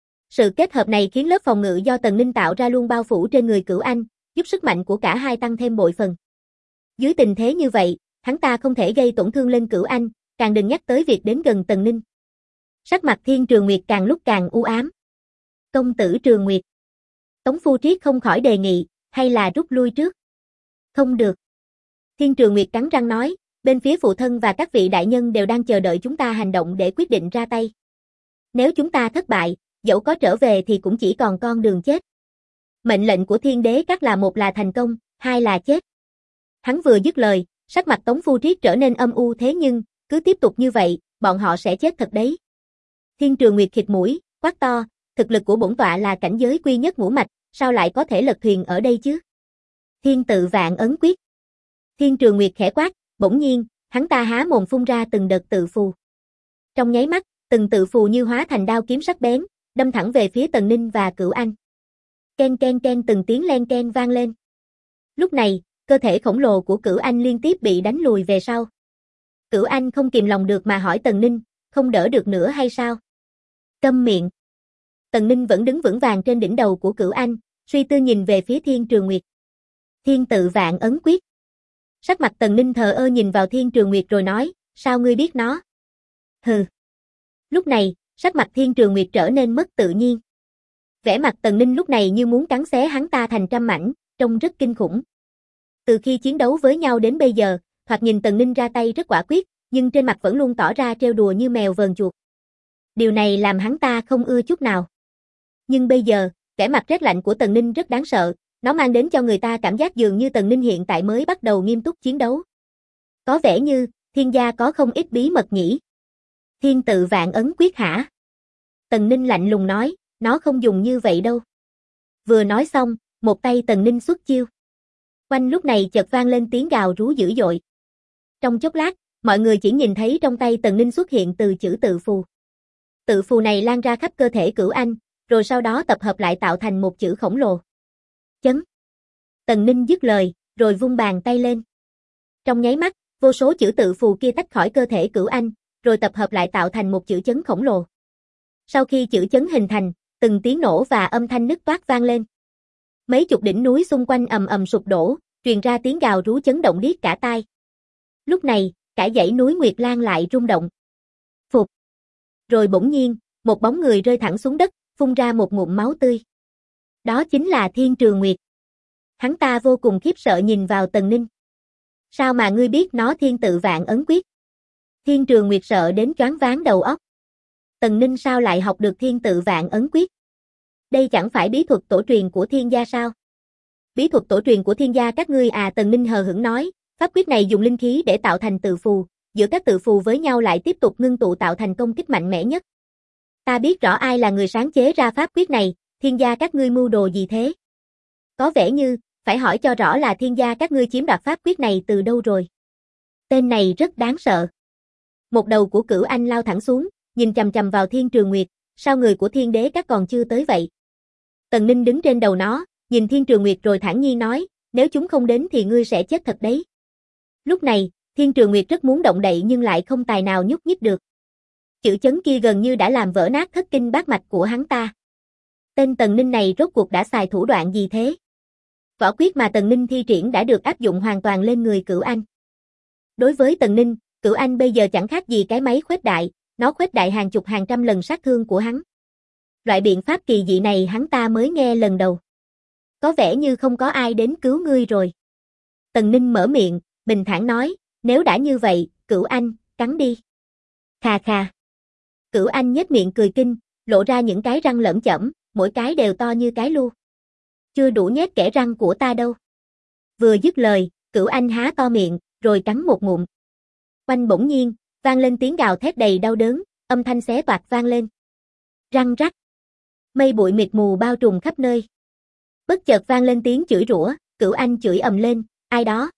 Sự kết hợp này khiến lớp phòng ngự do Tần Ninh tạo ra luôn bao phủ trên người Cửu Anh, giúp sức mạnh của cả hai tăng thêm bội phần. Dưới tình thế như vậy, hắn ta không thể gây tổn thương lên Cửu Anh, càng đừng nhắc tới việc đến gần Tần Ninh. Sắc mặt Thiên Trường Nguyệt càng lúc càng u ám. Công tử Trường Nguyệt. Tống Phu Triết không khỏi đề nghị, hay là rút lui trước. Không được. Thiên Trường Nguyệt cắn răng nói, bên phía phụ thân và các vị đại nhân đều đang chờ đợi chúng ta hành động để quyết định ra tay. Nếu chúng ta thất bại, dẫu có trở về thì cũng chỉ còn con đường chết. Mệnh lệnh của Thiên Đế Các là một là thành công, hai là chết. Hắn vừa dứt lời, sắc mặt Tống Phu Triết trở nên âm u, thế nhưng, cứ tiếp tục như vậy, bọn họ sẽ chết thật đấy. Thiên Trường Nguyệt khịt mũi, quát to, thực lực của bổn tọa là cảnh giới quy nhất ngũ mạch, sao lại có thể lật thuyền ở đây chứ? Thiên Tự Vạn Ấn Quyết. Thiên Trường Nguyệt khẽ quát, bỗng nhiên, hắn ta há mồm phun ra từng đợt tự phù. Trong nháy mắt, từng tự phù như hóa thành đao kiếm sắc bén, đâm thẳng về phía Tần Ninh và Cửu Anh. Ken ken ken từng tiếng len ken vang lên. Lúc này, cơ thể khổng lồ của Cửu Anh liên tiếp bị đánh lùi về sau. Cửu Anh không kìm lòng được mà hỏi Tần Ninh, không đỡ được nữa hay sao? Câm miệng. Tần Ninh vẫn đứng vững vàng trên đỉnh đầu của Cửu Anh, suy tư nhìn về phía Thiên Trường Nguyệt. Thiên Tự Vạn Ấn Quyết. Sắc mặt Tần Ninh thờ ơ nhìn vào Thiên Trường Nguyệt rồi nói, sao ngươi biết nó? Hừ. Lúc này, sắc mặt Thiên Trường Nguyệt trở nên mất tự nhiên. Vẻ mặt Tần Ninh lúc này như muốn cắn xé hắn ta thành trăm mảnh, trông rất kinh khủng. Từ khi chiến đấu với nhau đến bây giờ, thoạt nhìn Tần Ninh ra tay rất quả quyết, nhưng trên mặt vẫn luôn tỏ ra trêu đùa như mèo vờn chuột. Điều này làm hắn ta không ưa chút nào. Nhưng bây giờ, vẻ mặt rét lạnh của Tần Ninh rất đáng sợ, nó mang đến cho người ta cảm giác dường như Tần Ninh hiện tại mới bắt đầu nghiêm túc chiến đấu. Có vẻ như, Thiên gia có không ít bí mật nhỉ. Thiên Tự Vạn Ấn Quyết hả? Tần Ninh lạnh lùng nói, nó không dùng như vậy đâu. Vừa nói xong, một tay Tần Ninh xuất chiêu. Quanh lúc này chợt vang lên tiếng gào rú dữ dội. Trong chốc lát, mọi người chỉ nhìn thấy trong tay Tần Ninh xuất hiện từ chữ tự phù. Tự phù này lan ra khắp cơ thể Cửu Anh, rồi sau đó tập hợp lại tạo thành một chữ khổng lồ. Chấn. Tần Ninh dứt lời, rồi vung bàn tay lên. Trong nháy mắt, vô số chữ tự phù kia tách khỏi cơ thể Cửu Anh, rồi tập hợp lại tạo thành một chữ chấn khổng lồ. Sau khi chữ chấn hình thành, từng tiếng nổ và âm thanh nứt toát vang lên. Mấy chục đỉnh núi xung quanh ầm ầm sụp đổ, truyền ra tiếng gào rú chấn động điếc cả tai. Lúc này, cả dãy núi Nguyệt Lan lại rung động. Phụt. Rồi bỗng nhiên, một bóng người rơi thẳng xuống đất, phun ra một ngụm máu tươi. Đó chính là Thiên Trường Nguyệt. Hắn ta vô cùng khiếp sợ nhìn vào Tần Ninh. Sao mà ngươi biết nó Thiên Tự Vạn Ấn Quyết? Thiên Trường Nguyệt sợ đến choáng váng đầu óc. Tần Ninh sao lại học được Thiên Tự Vạn Ấn Quyết? Đây chẳng phải bí thuật tổ truyền của Thiên gia sao? Bí thuật tổ truyền của Thiên gia các ngươi à? Tần Ninh hờ hững nói, pháp quyết này dùng linh khí để tạo thành tự phù, giữa các tự phù với nhau lại tiếp tục ngưng tụ tạo thành công kích mạnh mẽ nhất. Ta biết rõ ai là người sáng chế ra pháp quyết này, Thiên gia các ngươi mưu đồ gì thế? Có vẻ như, phải hỏi cho rõ là Thiên gia các ngươi chiếm đoạt pháp quyết này từ đâu rồi. Tên này rất đáng sợ. Một đầu của Cửu Anh lao thẳng xuống, nhìn chằm chằm vào Thiên Trường Nguyệt, sao người của Thiên Đế Các còn chưa tới vậy? Tần Ninh đứng trên đầu nó, nhìn Thiên Trường Nguyệt rồi thản nhiên nói, nếu chúng không đến thì ngươi sẽ chết thật đấy. Lúc này, Thiên Trường Nguyệt rất muốn động đậy nhưng lại không tài nào nhúc nhích được. Chữ chấn kia gần như đã làm vỡ nát thất kinh bát mạch của hắn ta. Tên Tần Ninh này rốt cuộc đã xài thủ đoạn gì thế? Võ quyết mà Tần Ninh thi triển đã được áp dụng hoàn toàn lên người Cửu Anh. Đối với Tần Ninh, Cửu Anh bây giờ chẳng khác gì cái máy khuếch đại, nó khuếch đại hàng chục hàng trăm lần sát thương của hắn. Loại biện pháp kỳ dị này hắn ta mới nghe lần đầu. Có vẻ như không có ai đến cứu ngươi rồi. Tần Ninh mở miệng, bình thản nói, nếu đã như vậy, Cửu Anh, cắn đi. Khà khà. Cửu Anh nhếch miệng cười kinh, lộ ra những cái răng lởm chởm, mỗi cái đều to như cái lu. Chưa đủ nhét kẽ răng của ta đâu. Vừa dứt lời, Cửu Anh há to miệng, rồi cắn một ngụm. Oanh bỗng nhiên, vang lên tiếng gào thét đầy đau đớn, âm thanh xé toạc vang lên. Răng rắc. Mây bụi mịt mù bao trùm khắp nơi. Bất chợt vang lên tiếng chửi rủa, Cửu Anh chửi ầm lên, ai đó?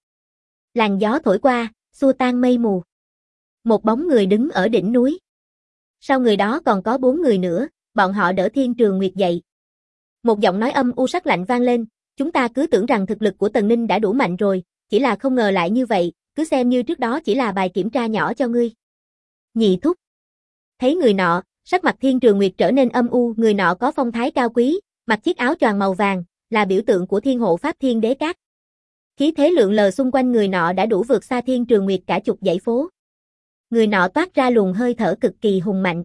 Làn gió thổi qua, xua tan mây mù. Một bóng người đứng ở đỉnh núi. Sau người đó còn có 4 người nữa, bọn họ đỡ Thiên Trường Nguyệt dậy. Một giọng nói âm u sắc lạnh vang lên, chúng ta cứ tưởng rằng thực lực của Tần Ninh đã đủ mạnh rồi, chỉ là không ngờ lại như vậy, cứ xem như trước đó chỉ là bài kiểm tra nhỏ cho ngươi. Nhị thúc. Thấy người nọ, sắc mặt Thiên Trường Nguyệt trở nên âm u, người nọ có phong thái cao quý, mặc chiếc áo choàng màu vàng, là biểu tượng của Thiên Hộ Pháp Thiên Đế Các. Khí thế lượn lờ xung quanh người nọ đã đủ vượt xa Thiên Trường Nguyệt cả chục dãy phố. Người nọ toát ra luồng hơi thở cực kỳ hùng mạnh.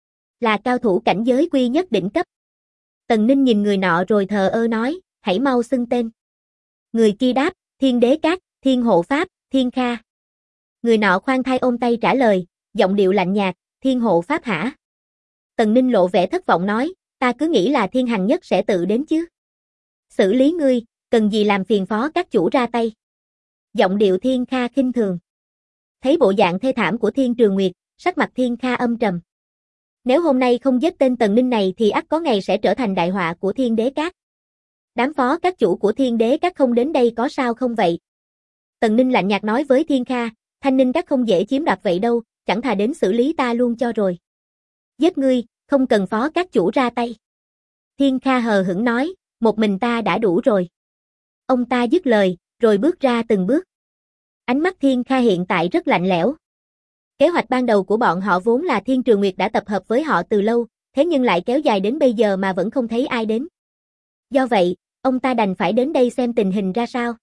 Là cao thủ cảnh giới quy nhất đỉnh cấp. Tần Ninh nhìn người nọ rồi thờ ơ nói, hãy mau xưng tên. Người kia đáp, Thiên Đế Các, Thiên Hộ Pháp, Thiên Kha. Người nọ khoan thai ôm tay trả lời, giọng điệu lạnh nhạt, Thiên Hộ Pháp hả? Tần Ninh lộ vẻ thất vọng nói, ta cứ nghĩ là Thiên Hằng Nhất sẽ tự đến chứ. Xử lý ngươi, cần gì làm phiền phó các chủ ra tay. Giọng điệu Thiên Kha khinh thường. Thấy bộ dạng thê thảm của Thiên Trường Nguyệt, sắc mặt Thiên Kha âm trầm. Nếu hôm nay không giết tên Tần Ninh này thì ắt có ngày sẽ trở thành đại họa của Thiên Đế Các. Đám phó các chủ của Thiên Đế Các không đến đây có sao không vậy? Tần Ninh lạnh nhạt nói với Thiên Kha, Thanh Ninh Các không dễ chiếm đoạt vậy đâu, chẳng thà đến xử lý ta luôn cho rồi. Giết ngươi, không cần phó các chủ ra tay. Thiên Kha hờ hững nói, một mình ta đã đủ rồi. Ông ta dứt lời, rồi bước ra từng bước. Ánh mắt Thiên Kha hiện tại rất lạnh lẽo. Kế hoạch ban đầu của bọn họ vốn là Thiên Trường Nguyệt đã tập hợp với họ từ lâu, thế nhưng lại kéo dài đến bây giờ mà vẫn không thấy ai đến. Do vậy, ông ta đành phải đến đây xem tình hình ra sao.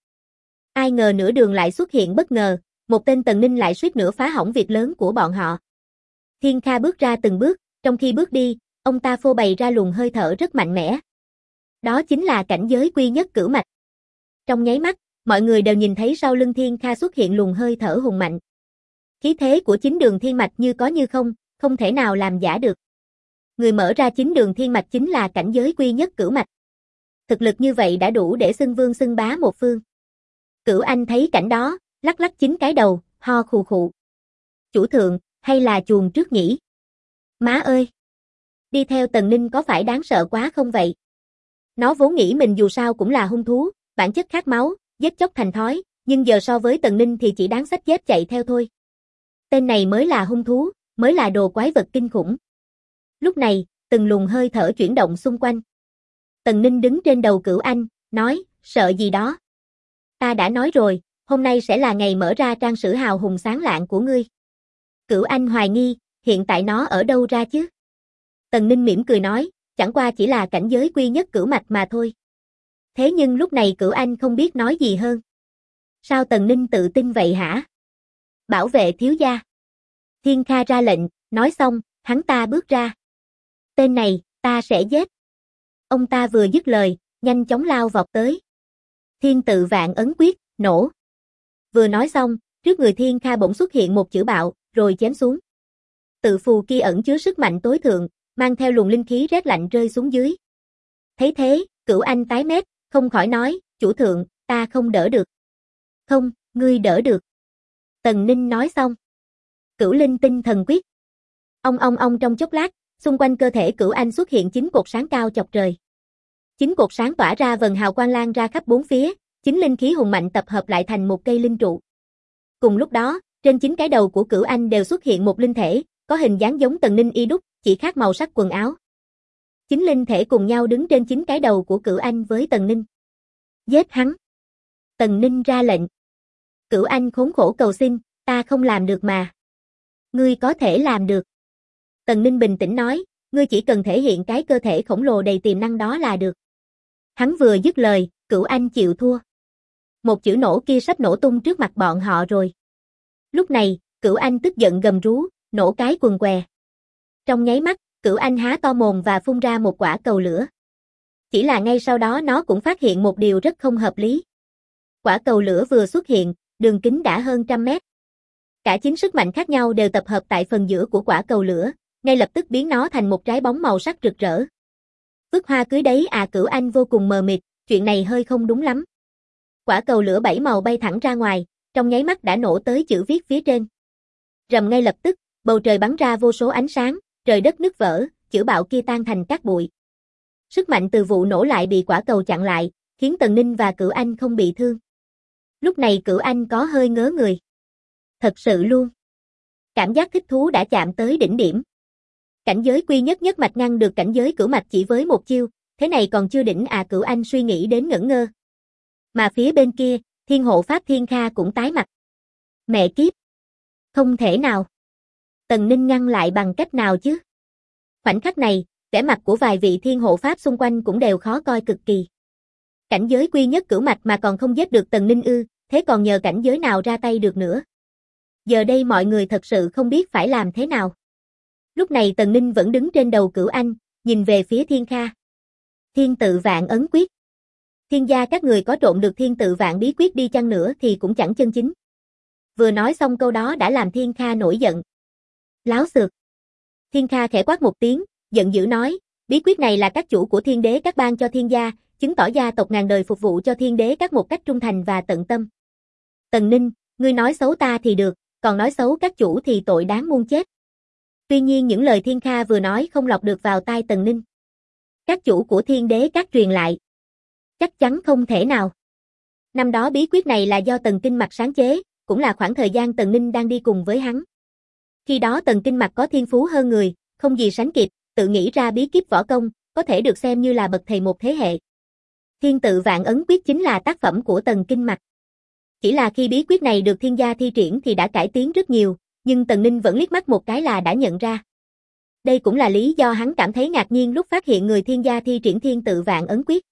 Ai ngờ nửa đường lại xuất hiện bất ngờ, một tên Tần Ninh lại suýt nữa phá hỏng việc lớn của bọn họ. Thiên Kha bước ra từng bước, trong khi bước đi, ông ta phô bày ra luồng hơi thở rất mạnh mẽ. Đó chính là cảnh giới quy nhất cửu mạch. Trong nháy mắt, mọi người đều nhìn thấy sau lưng Thiên Kha xuất hiện luồng hơi thở hùng mạnh. Khí thế của chính đường thiên mạch như có như không, không thể nào làm giả được. Người mở ra chính đường thiên mạch chính là cảnh giới quy nhất cửu mạch. Thực lực như vậy đã đủ để xưng vương xưng bá một phương. Cửu Anh thấy cảnh đó, lắc lắc chính cái đầu, ho khù khụ. Chủ thượng, hay là chuồng trước nhỉ? Má ơi! Đi theo Tần Ninh có phải đáng sợ quá không vậy? Nó vốn nghĩ mình dù sao cũng là hung thú, bản chất khát máu, giết chóc thành thói, nhưng giờ so với Tần Ninh thì chỉ đáng xách dép chạy theo thôi. Tên này mới là hung thú, mới là đồ quái vật kinh khủng. Lúc này, từng luồng hơi thở chuyển động xung quanh. Tần Ninh đứng trên đầu Cửu Anh, nói, sợ gì đó. Ta đã nói rồi, hôm nay sẽ là ngày mở ra trang sử hào hùng sáng lạng của ngươi. Cửu Anh hoài nghi, hiện tại nó ở đâu ra chứ? Tần Ninh mỉm cười nói, chẳng qua chỉ là cảnh giới quy nhất cửu mạch mà thôi. Thế nhưng lúc này Cửu Anh không biết nói gì hơn. Sao Tần Ninh tự tin vậy hả? Bảo vệ thiếu gia. Thiên Kha ra lệnh, nói xong, hắn ta bước ra. Tên này, ta sẽ giết. Ông ta vừa dứt lời, nhanh chóng lao vọt tới. Thiên tự vạn ấn quyết, nổ. Vừa nói xong, trước người Thiên Kha bỗng xuất hiện một chữ bạo, rồi chém xuống. Tự phù kia ẩn chứa sức mạnh tối thượng, mang theo luồng linh khí rét lạnh rơi xuống dưới. Thấy thế, Cửu Anh tái mét, không khỏi nói, chủ thượng, ta không đỡ được. Không, ngươi đỡ được. Tần Ninh nói xong. Cửu Linh tinh thần quyết. Ong trong chốc lát, xung quanh cơ thể Cửu Anh xuất hiện 9 cột sáng cao chọc trời. 9 cột sáng tỏa ra vầng hào quang lan ra khắp bốn phía, 9 linh khí hùng mạnh tập hợp lại thành một cây linh trụ. Cùng lúc đó, trên 9 cái đầu của Cửu Anh đều xuất hiện một linh thể, có hình dáng giống Tần Ninh y đúc, chỉ khác màu sắc quần áo. 9 linh thể cùng nhau đứng trên 9 cái đầu của Cửu Anh với Tần Ninh. Giết hắn. Tần Ninh ra lệnh. Cửu Anh khốn khổ cầu xin, Ta không làm được mà. Ngươi có thể làm được. Tần Ninh bình tĩnh nói, ngươi chỉ cần thể hiện cái cơ thể khổng lồ đầy tiềm năng đó là được. Hắn vừa dứt lời, Cửu Anh chịu thua. Một chữ nổ kia sắp nổ tung trước mặt bọn họ rồi. Lúc này, Cửu Anh tức giận gầm rú, nổ cái quần què. Trong nháy mắt, Cửu Anh há to mồm và phun ra một quả cầu lửa. Chỉ là ngay sau đó nó cũng phát hiện một điều rất không hợp lý. Quả cầu lửa vừa xuất hiện, đường kính đã hơn 100 mét. Cả 9 sức mạnh khác nhau đều tập hợp tại phần giữa của quả cầu lửa, ngay lập tức biến nó thành một trái bóng màu sắc rực rỡ. Vứt hoa cưới đấy à? Cửu Anh vô cùng mờ mịt, chuyện này hơi không đúng lắm. Quả cầu lửa 7 màu bay thẳng ra ngoài, trong nháy mắt đã nổ tới chữ viết phía trên. Rầm, ngay lập tức, bầu trời bắn ra vô số ánh sáng, trời đất nứt vỡ, chữ bạo kia tan thành cát bụi. Sức mạnh từ vụ nổ lại bị quả cầu chặn lại, khiến Tần Ninh và Cửu Anh không bị thương. Lúc này Cửu Anh có hơi ngớ người. Thật sự luôn. Cảm giác thích thú đã chạm tới đỉnh điểm. Cảnh giới quy nhất nhất mạch ngăn được cảnh giới cửu mạch chỉ với một chiêu, thế này còn chưa đỉnh à? Cửu Anh suy nghĩ đến ngẩn ngơ. Mà phía bên kia, Thiên Hộ Pháp Thiên Kha cũng tái mặt. Mẹ kiếp! Không thể nào! Tần Ninh ngăn lại bằng cách nào chứ? Khoảnh khắc này, vẻ mặt của vài vị Thiên Hộ Pháp xung quanh cũng đều khó coi cực kỳ. Cảnh giới quy nhất cửu mạch mà còn không giết được Tần Ninh ư, thế còn nhờ cảnh giới nào ra tay được nữa? Giờ đây mọi người thật sự không biết phải làm thế nào. Lúc này Tần Ninh vẫn đứng trên đầu Cửu Anh, nhìn về phía Thiên Kha. Thiên tự vạn ấn quyết. Thiên gia các người có trộn được thiên tự vạn bí quyết đi chăng nữa thì cũng chẳng chân chính. Vừa nói xong câu đó đã làm Thiên Kha nổi giận. Láo xược. Thiên Kha khẽ quát một tiếng, giận dữ nói, bí quyết này là các chủ của thiên đế các ban cho thiên gia, chứng tỏ gia tộc ngàn đời phục vụ cho thiên đế các một cách trung thành và tận tâm. Tần Ninh, ngươi nói xấu ta thì được, còn nói xấu các chủ thì tội đáng muôn chết. Tuy nhiên những lời Thiên Kha vừa nói không lọt được vào tai Tần Ninh. Các chủ của thiên đế các truyền lại. Chắc chắn không thể nào. Năm đó bí quyết này là do Tần Kinh Mặc sáng chế, cũng là khoảng thời gian Tần Ninh đang đi cùng với hắn. Khi đó Tần Kinh Mặc có thiên phú hơn người, không gì sánh kịp, tự nghĩ ra bí kíp võ công, có thể được xem như là bậc thầy một thế hệ. Thiên tự vạn ấn quyết chính là tác phẩm của Tần Kinh Mặc. Chỉ là khi bí quyết này được thiên gia thi triển thì đã cải tiến rất nhiều, nhưng Tần Ninh vẫn liếc mắt một cái là đã nhận ra. Đây cũng là lý do hắn cảm thấy ngạc nhiên lúc phát hiện người thiên gia thi triển thiên tự vạn ấn quyết.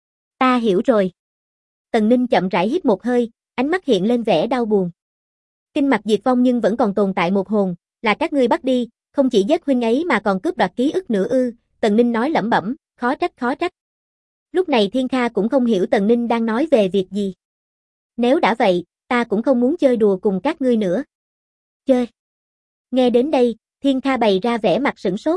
Ta hiểu rồi. Tần Ninh chậm rãi hít một hơi, ánh mắt hiện lên vẻ đau buồn. Kinh Mặc diệt vong nhưng vẫn còn tồn tại một hồn, là các ngươi bắt đi, không chỉ giết huynh ấy mà còn cướp đoạt ký ức nữa ư? Tần Ninh nói lẩm bẩm, khó trách khó trách. Lúc này Thiên Kha cũng không hiểu Tần Ninh đang nói về việc gì. Nếu đã vậy, ta cũng không muốn chơi đùa cùng các ngươi nữa. Chơi. Nghe đến đây, Thiên Kha bày ra vẻ mặt sửng sốt.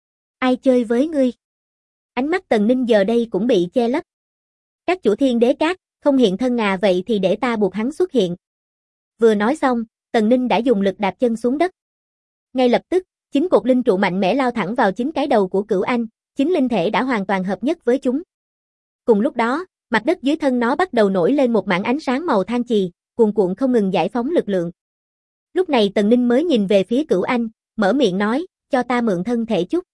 Ai chơi với ngươi? Ánh mắt Tần Ninh giờ đây cũng bị che lấp. Các chủ thiên đế các, không hiện thân à? Vậy thì để ta buộc hắn xuất hiện. Vừa nói xong, Tần Ninh đã dùng lực đạp chân xuống đất. Ngay lập tức, 9 cột linh trụ mạnh mẽ lao thẳng vào 9 cái đầu của Cửu Anh, 9 linh thể đã hoàn toàn hợp nhất với chúng. Cùng lúc đó, mặt đất dưới thân nó bắt đầu nổi lên một mảng ánh sáng màu than chì, cuồn cuộn không ngừng giải phóng lực lượng. Lúc này Tần Ninh mới nhìn về phía Cửu Anh, mở miệng nói, cho ta mượn thân thể chút.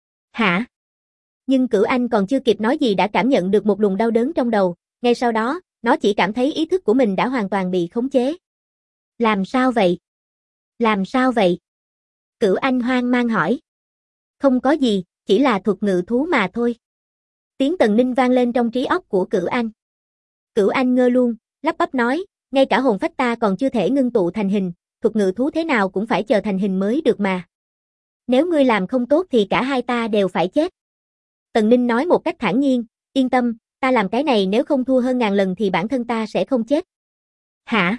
Hả? Nhưng Cửu Anh còn chưa kịp nói gì đã cảm nhận được một luồng đau đớn trong đầu, ngay sau đó, nó chỉ cảm thấy ý thức của mình đã hoàn toàn bị khống chế. Làm sao vậy? Làm sao vậy? Cửu Anh hoang mang hỏi. Không có gì, chỉ là thuật ngự thú mà thôi. Tiếng Tần Ninh vang lên trong trí óc của Cửu Anh. Cửu Anh ngơ luôn, lắp bắp nói, ngay cả hồn phách ta còn chưa thể ngưng tụ thành hình, thuật ngự thú thế nào cũng phải chờ thành hình mới được mà. Nếu ngươi làm không tốt thì cả hai ta đều phải chết. Tần Ninh nói một cách thản nhiên, yên tâm, ta làm cái này nếu không thua hơn ngàn lần thì bản thân ta sẽ không chết. Hả?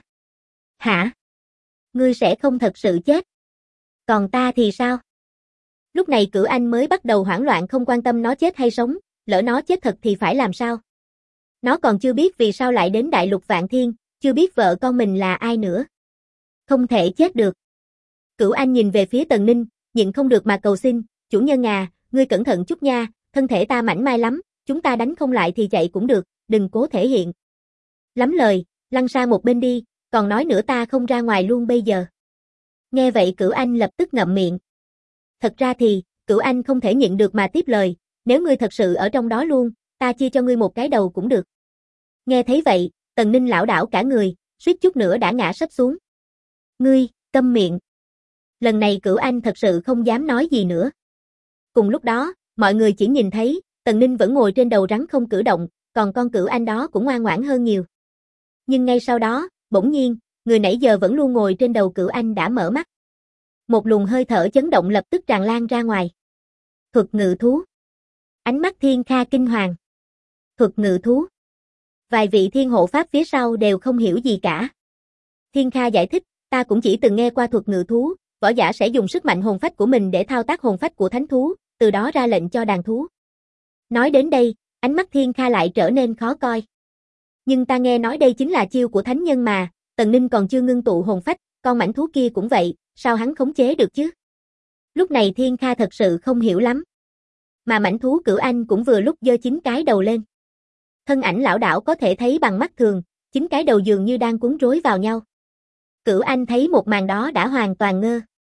Hả? Ngươi sẽ không thật sự chết. Còn ta thì sao? Lúc này Cửu Anh mới bắt đầu hoảng loạn, không quan tâm nó chết hay sống, lỡ nó chết thật thì phải làm sao? Nó còn chưa biết vì sao lại đến Đại Lục Vạn Thiên, chưa biết vợ con mình là ai nữa. Không thể chết được. Cửu Anh nhìn về phía Tần Ninh, nhịn không được mà cầu xin, chủ nhân à, ngươi cẩn thận chút nha, thân thể ta mảnh mai lắm, chúng ta đánh không lại thì chạy cũng được, đừng cố thể hiện. Lắm lời, lăn sang một bên đi, còn nói nữa ta không ra ngoài luôn bây giờ. Nghe vậy Cửu Anh lập tức ngậm miệng. Thật ra thì, Cửu Anh không thể nhịn được mà tiếp lời, nếu ngươi thật sự ở trong đó luôn, ta chia cho ngươi một cái đầu cũng được. Nghe thấy vậy, Tần Ninh lảo đảo cả người, suýt chút nữa đã ngã sấp xuống. Ngươi, câm miệng. Lần này Cửu Anh thật sự không dám nói gì nữa. Cùng lúc đó, mọi người chỉ nhìn thấy, Tần Ninh vẫn ngồi trên đầu rắn không cử động, còn con Cửu Anh đó cũng ngoan ngoãn hơn nhiều. Nhưng ngay sau đó, bỗng nhiên, người nãy giờ vẫn luôn ngồi trên đầu Cửu Anh đã mở mắt. Một luồng hơi thở chấn động lập tức tràn lan ra ngoài. Thuật ngự thú. Ánh mắt Thiên Kha kinh hoàng. Thuật ngự thú. Vài vị thiên hộ pháp phía sau đều không hiểu gì cả. Thiên Kha giải thích, ta cũng chỉ từng nghe qua thuật ngự thú, võ giả sẽ dùng sức mạnh hồn phách của mình để thao tác hồn phách của thánh thú, từ đó ra lệnh cho đàn thú. Nói đến đây, ánh mắt Thiên Kha lại trở nên khó coi. Nhưng ta nghe nói đây chính là chiêu của thánh nhân mà, Tần Ninh còn chưa ngưng tụ hồn phách, con mãnh thú kia cũng vậy, sao hắn khống chế được chứ? Lúc này Thiên Kha thật sự không hiểu lắm. Mà mãnh thú Cửu Anh cũng vừa lúc giơ 9 cái đầu lên. Thân ảnh lão đảo có thể thấy bằng mắt thường, 9 cái đầu dường như đang cuốn rối vào nhau. Cửu Anh thấy một màn đó đã hoàn toàn ngơ.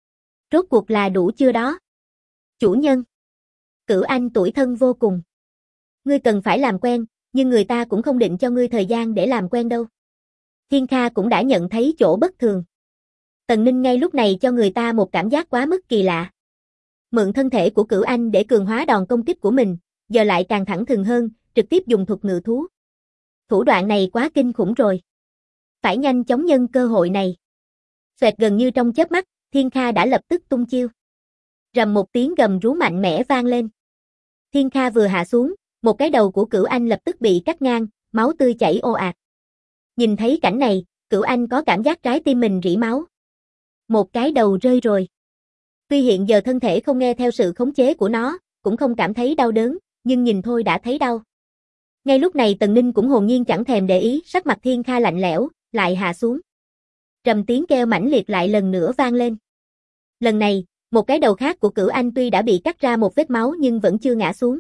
Rốt cuộc là đủ chưa đó? Chủ nhân. Cửu Anh tủi thân vô cùng. Ngươi cần phải làm quen, nhưng người ta cũng không định cho ngươi thời gian để làm quen đâu. Thiên Kha cũng đã nhận thấy chỗ bất thường. Tần Ninh ngay lúc này cho người ta một cảm giác quá mức kỳ lạ. Mượn thân thể của Cửu Anh để cường hóa đòn công kích của mình, giờ lại càng thẳng thừng hơn, trực tiếp dùng thuật ngự thú. Thủ đoạn này quá kinh khủng rồi. Phải nhanh chóng nhân cơ hội này. Xoẹt gần như trong chớp mắt, Thiên Kha đã lập tức tung chiêu. Rầm một tiếng gầm rú mạnh mẽ vang lên. Thiên Kha vừa hạ xuống, một cái đầu của Cửu Anh lập tức bị cắt ngang, máu tươi chảy ồ ạt. Nhìn thấy cảnh này, Cửu Anh có cảm giác trái tim mình rỉ máu. Một cái đầu rơi rồi. Tuy hiện giờ thân thể không nghe theo sự khống chế của nó, cũng không cảm thấy đau đớn, nhưng nhìn thôi đã thấy đau. Ngay lúc này Tần Ninh cũng hồn nhiên chẳng thèm để ý, sắc mặt Thiên Kha lạnh lẽo, lại hạ xuống. Trầm tiếng kêu mãnh liệt lại lần nữa vang lên. Lần này, một cái đầu khác của Cửu Anh tuy đã bị cắt ra một vết máu nhưng vẫn chưa ngã xuống.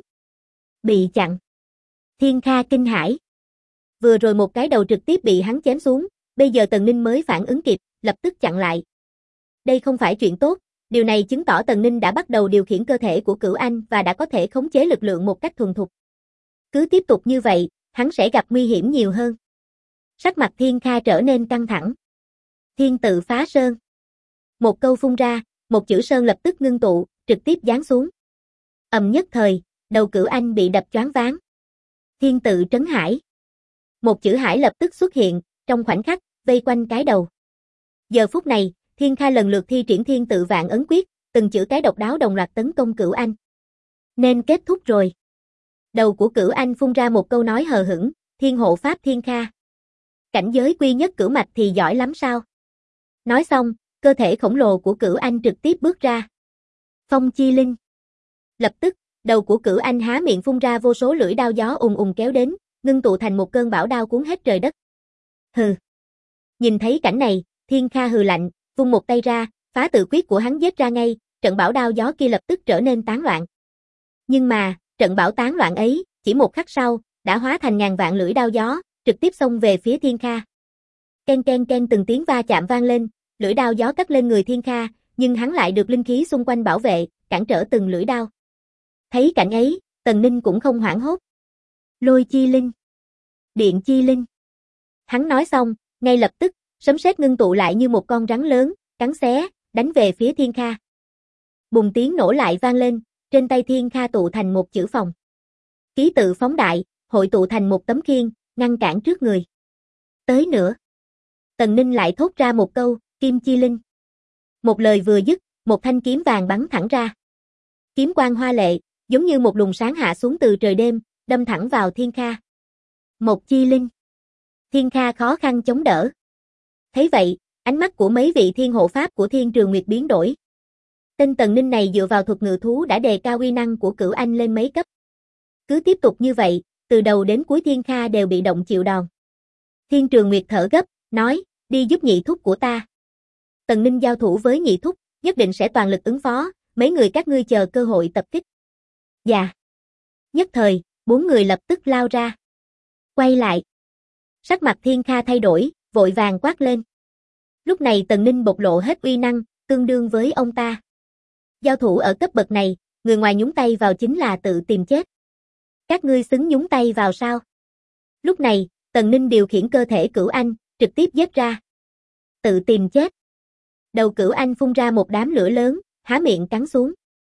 Bị chặn. Thiên Kha kinh hãi. Vừa rồi một cái đầu trực tiếp bị hắn chém xuống, bây giờ Tần Ninh mới phản ứng kịp, lập tức chặn lại. Đây không phải chuyện tốt, điều này chứng tỏ Tần Ninh đã bắt đầu điều khiển cơ thể của Cửu Anh và đã có thể khống chế lực lượng một cách thuần thục. Cứ tiếp tục như vậy, hắn sẽ gặp nguy hiểm nhiều hơn. Sắc mặt Thiên Kha trở nên căng thẳng. Thiên tự phá sơn. Một câu phun ra, một chữ sơn lập tức ngưng tụ, trực tiếp giáng xuống. Ầm nhất thời, đầu Cửu Anh bị đập choáng váng. Thiên tự trấn hải. Một chữ hải lập tức xuất hiện, trong khoảnh khắc, vây quanh cái đầu. Giờ phút này, Thiên Kha lần lượt thi triển thiên tự vạn ấn quyết, từng chữ cái độc đáo đồng loạt tấn công Cửu Anh. Nên kết thúc rồi. Đầu của Cửu Anh phun ra một câu nói hờ hững, Thiên hộ pháp Thiên Kha. Cảnh giới quy nhất cửu mạch thì giỏi lắm sao? Nói xong, cơ thể khổng lồ của Cửu Anh trực tiếp bước ra. Phong chi linh. Lập tức, đầu của Cửu Anh há miệng phun ra vô số lưỡi đao gió ùng ùng kéo đến, ngưng tụ thành một cơn bão đao cuốn hết trời đất. Hừ. Nhìn thấy cảnh này, Thiên Kha hừ lạnh, vung một tay ra, phá tự quyết của hắn giết ra ngay, trận bão đao gió kia lập tức trở nên tán loạn. Nhưng mà, trận bão tán loạn ấy, chỉ một khắc sau, đã hóa thành ngàn vạn lưỡi đao gió, trực tiếp xông về phía Thiên Kha. Ken ken ken từng tiếng va chạm vang lên, lưỡi đao gió cắt lên người Thiên Kha, nhưng hắn lại được linh khí xung quanh bảo vệ, cản trở từng lưỡi đao. Thấy cảnh ấy, Tần Ninh cũng không hoảng hốt. Lôi chi linh. Điện chi linh. Hắn nói xong, ngay lập tức, sấm sét ngưng tụ lại như một con rắn lớn, cắn xé, đánh về phía Thiên Kha. Bùng tiếng nổ lại vang lên, trên tay Thiên Kha tụ thành một chữ phòng. Ký tự phóng đại, hội tụ thành một tấm khiên, ngăn cản trước người. Tới nữa. Tần Ninh lại thốt ra một câu, kim chi linh. Một lời vừa dứt, một thanh kiếm vàng bắn thẳng ra. Kiếm quang hoa lệ, giống như một luồng sáng hạ xuống từ trời đêm, đâm thẳng vào Thiên Kha. Một chi linh. Thiên Kha khó khăn chống đỡ. Thấy vậy, ánh mắt của mấy vị thiên hộ pháp của Thiên Trường Nguyệt biến đổi. Tên Tần Ninh này dựa vào thuật ngự thú đã đề cao uy năng của Cửu Anh lên mấy cấp. Cứ tiếp tục như vậy, từ đầu đến cuối Thiên Kha đều bị động chịu đòn. Thiên Trường Nguyệt thở gấp, nói, đi giúp nhị thúc của ta. Tần Ninh giao thủ với nhị thúc, nhất định sẽ toàn lực ứng phó, mấy người các ngươi chờ cơ hội tập kích. Dạ. Nhất thời, 4 người lập tức lao ra. Quay lại. Sắc mặt Thiên Kha thay đổi, vội vàng quát lên. Lúc này Tần Ninh bộc lộ hết uy năng, tương đương với ông ta. Giao thủ ở cấp bậc này, người ngoài nhúng tay vào chính là tự tìm chết. Các ngươi xứng nhúng tay vào sao? Lúc này, Tần Ninh điều khiển cơ thể Cửu Anh, trực tiếp giết ra. Tự tìm chết. Đầu Cửu Anh phun ra một đám lửa lớn, há miệng cắn xuống.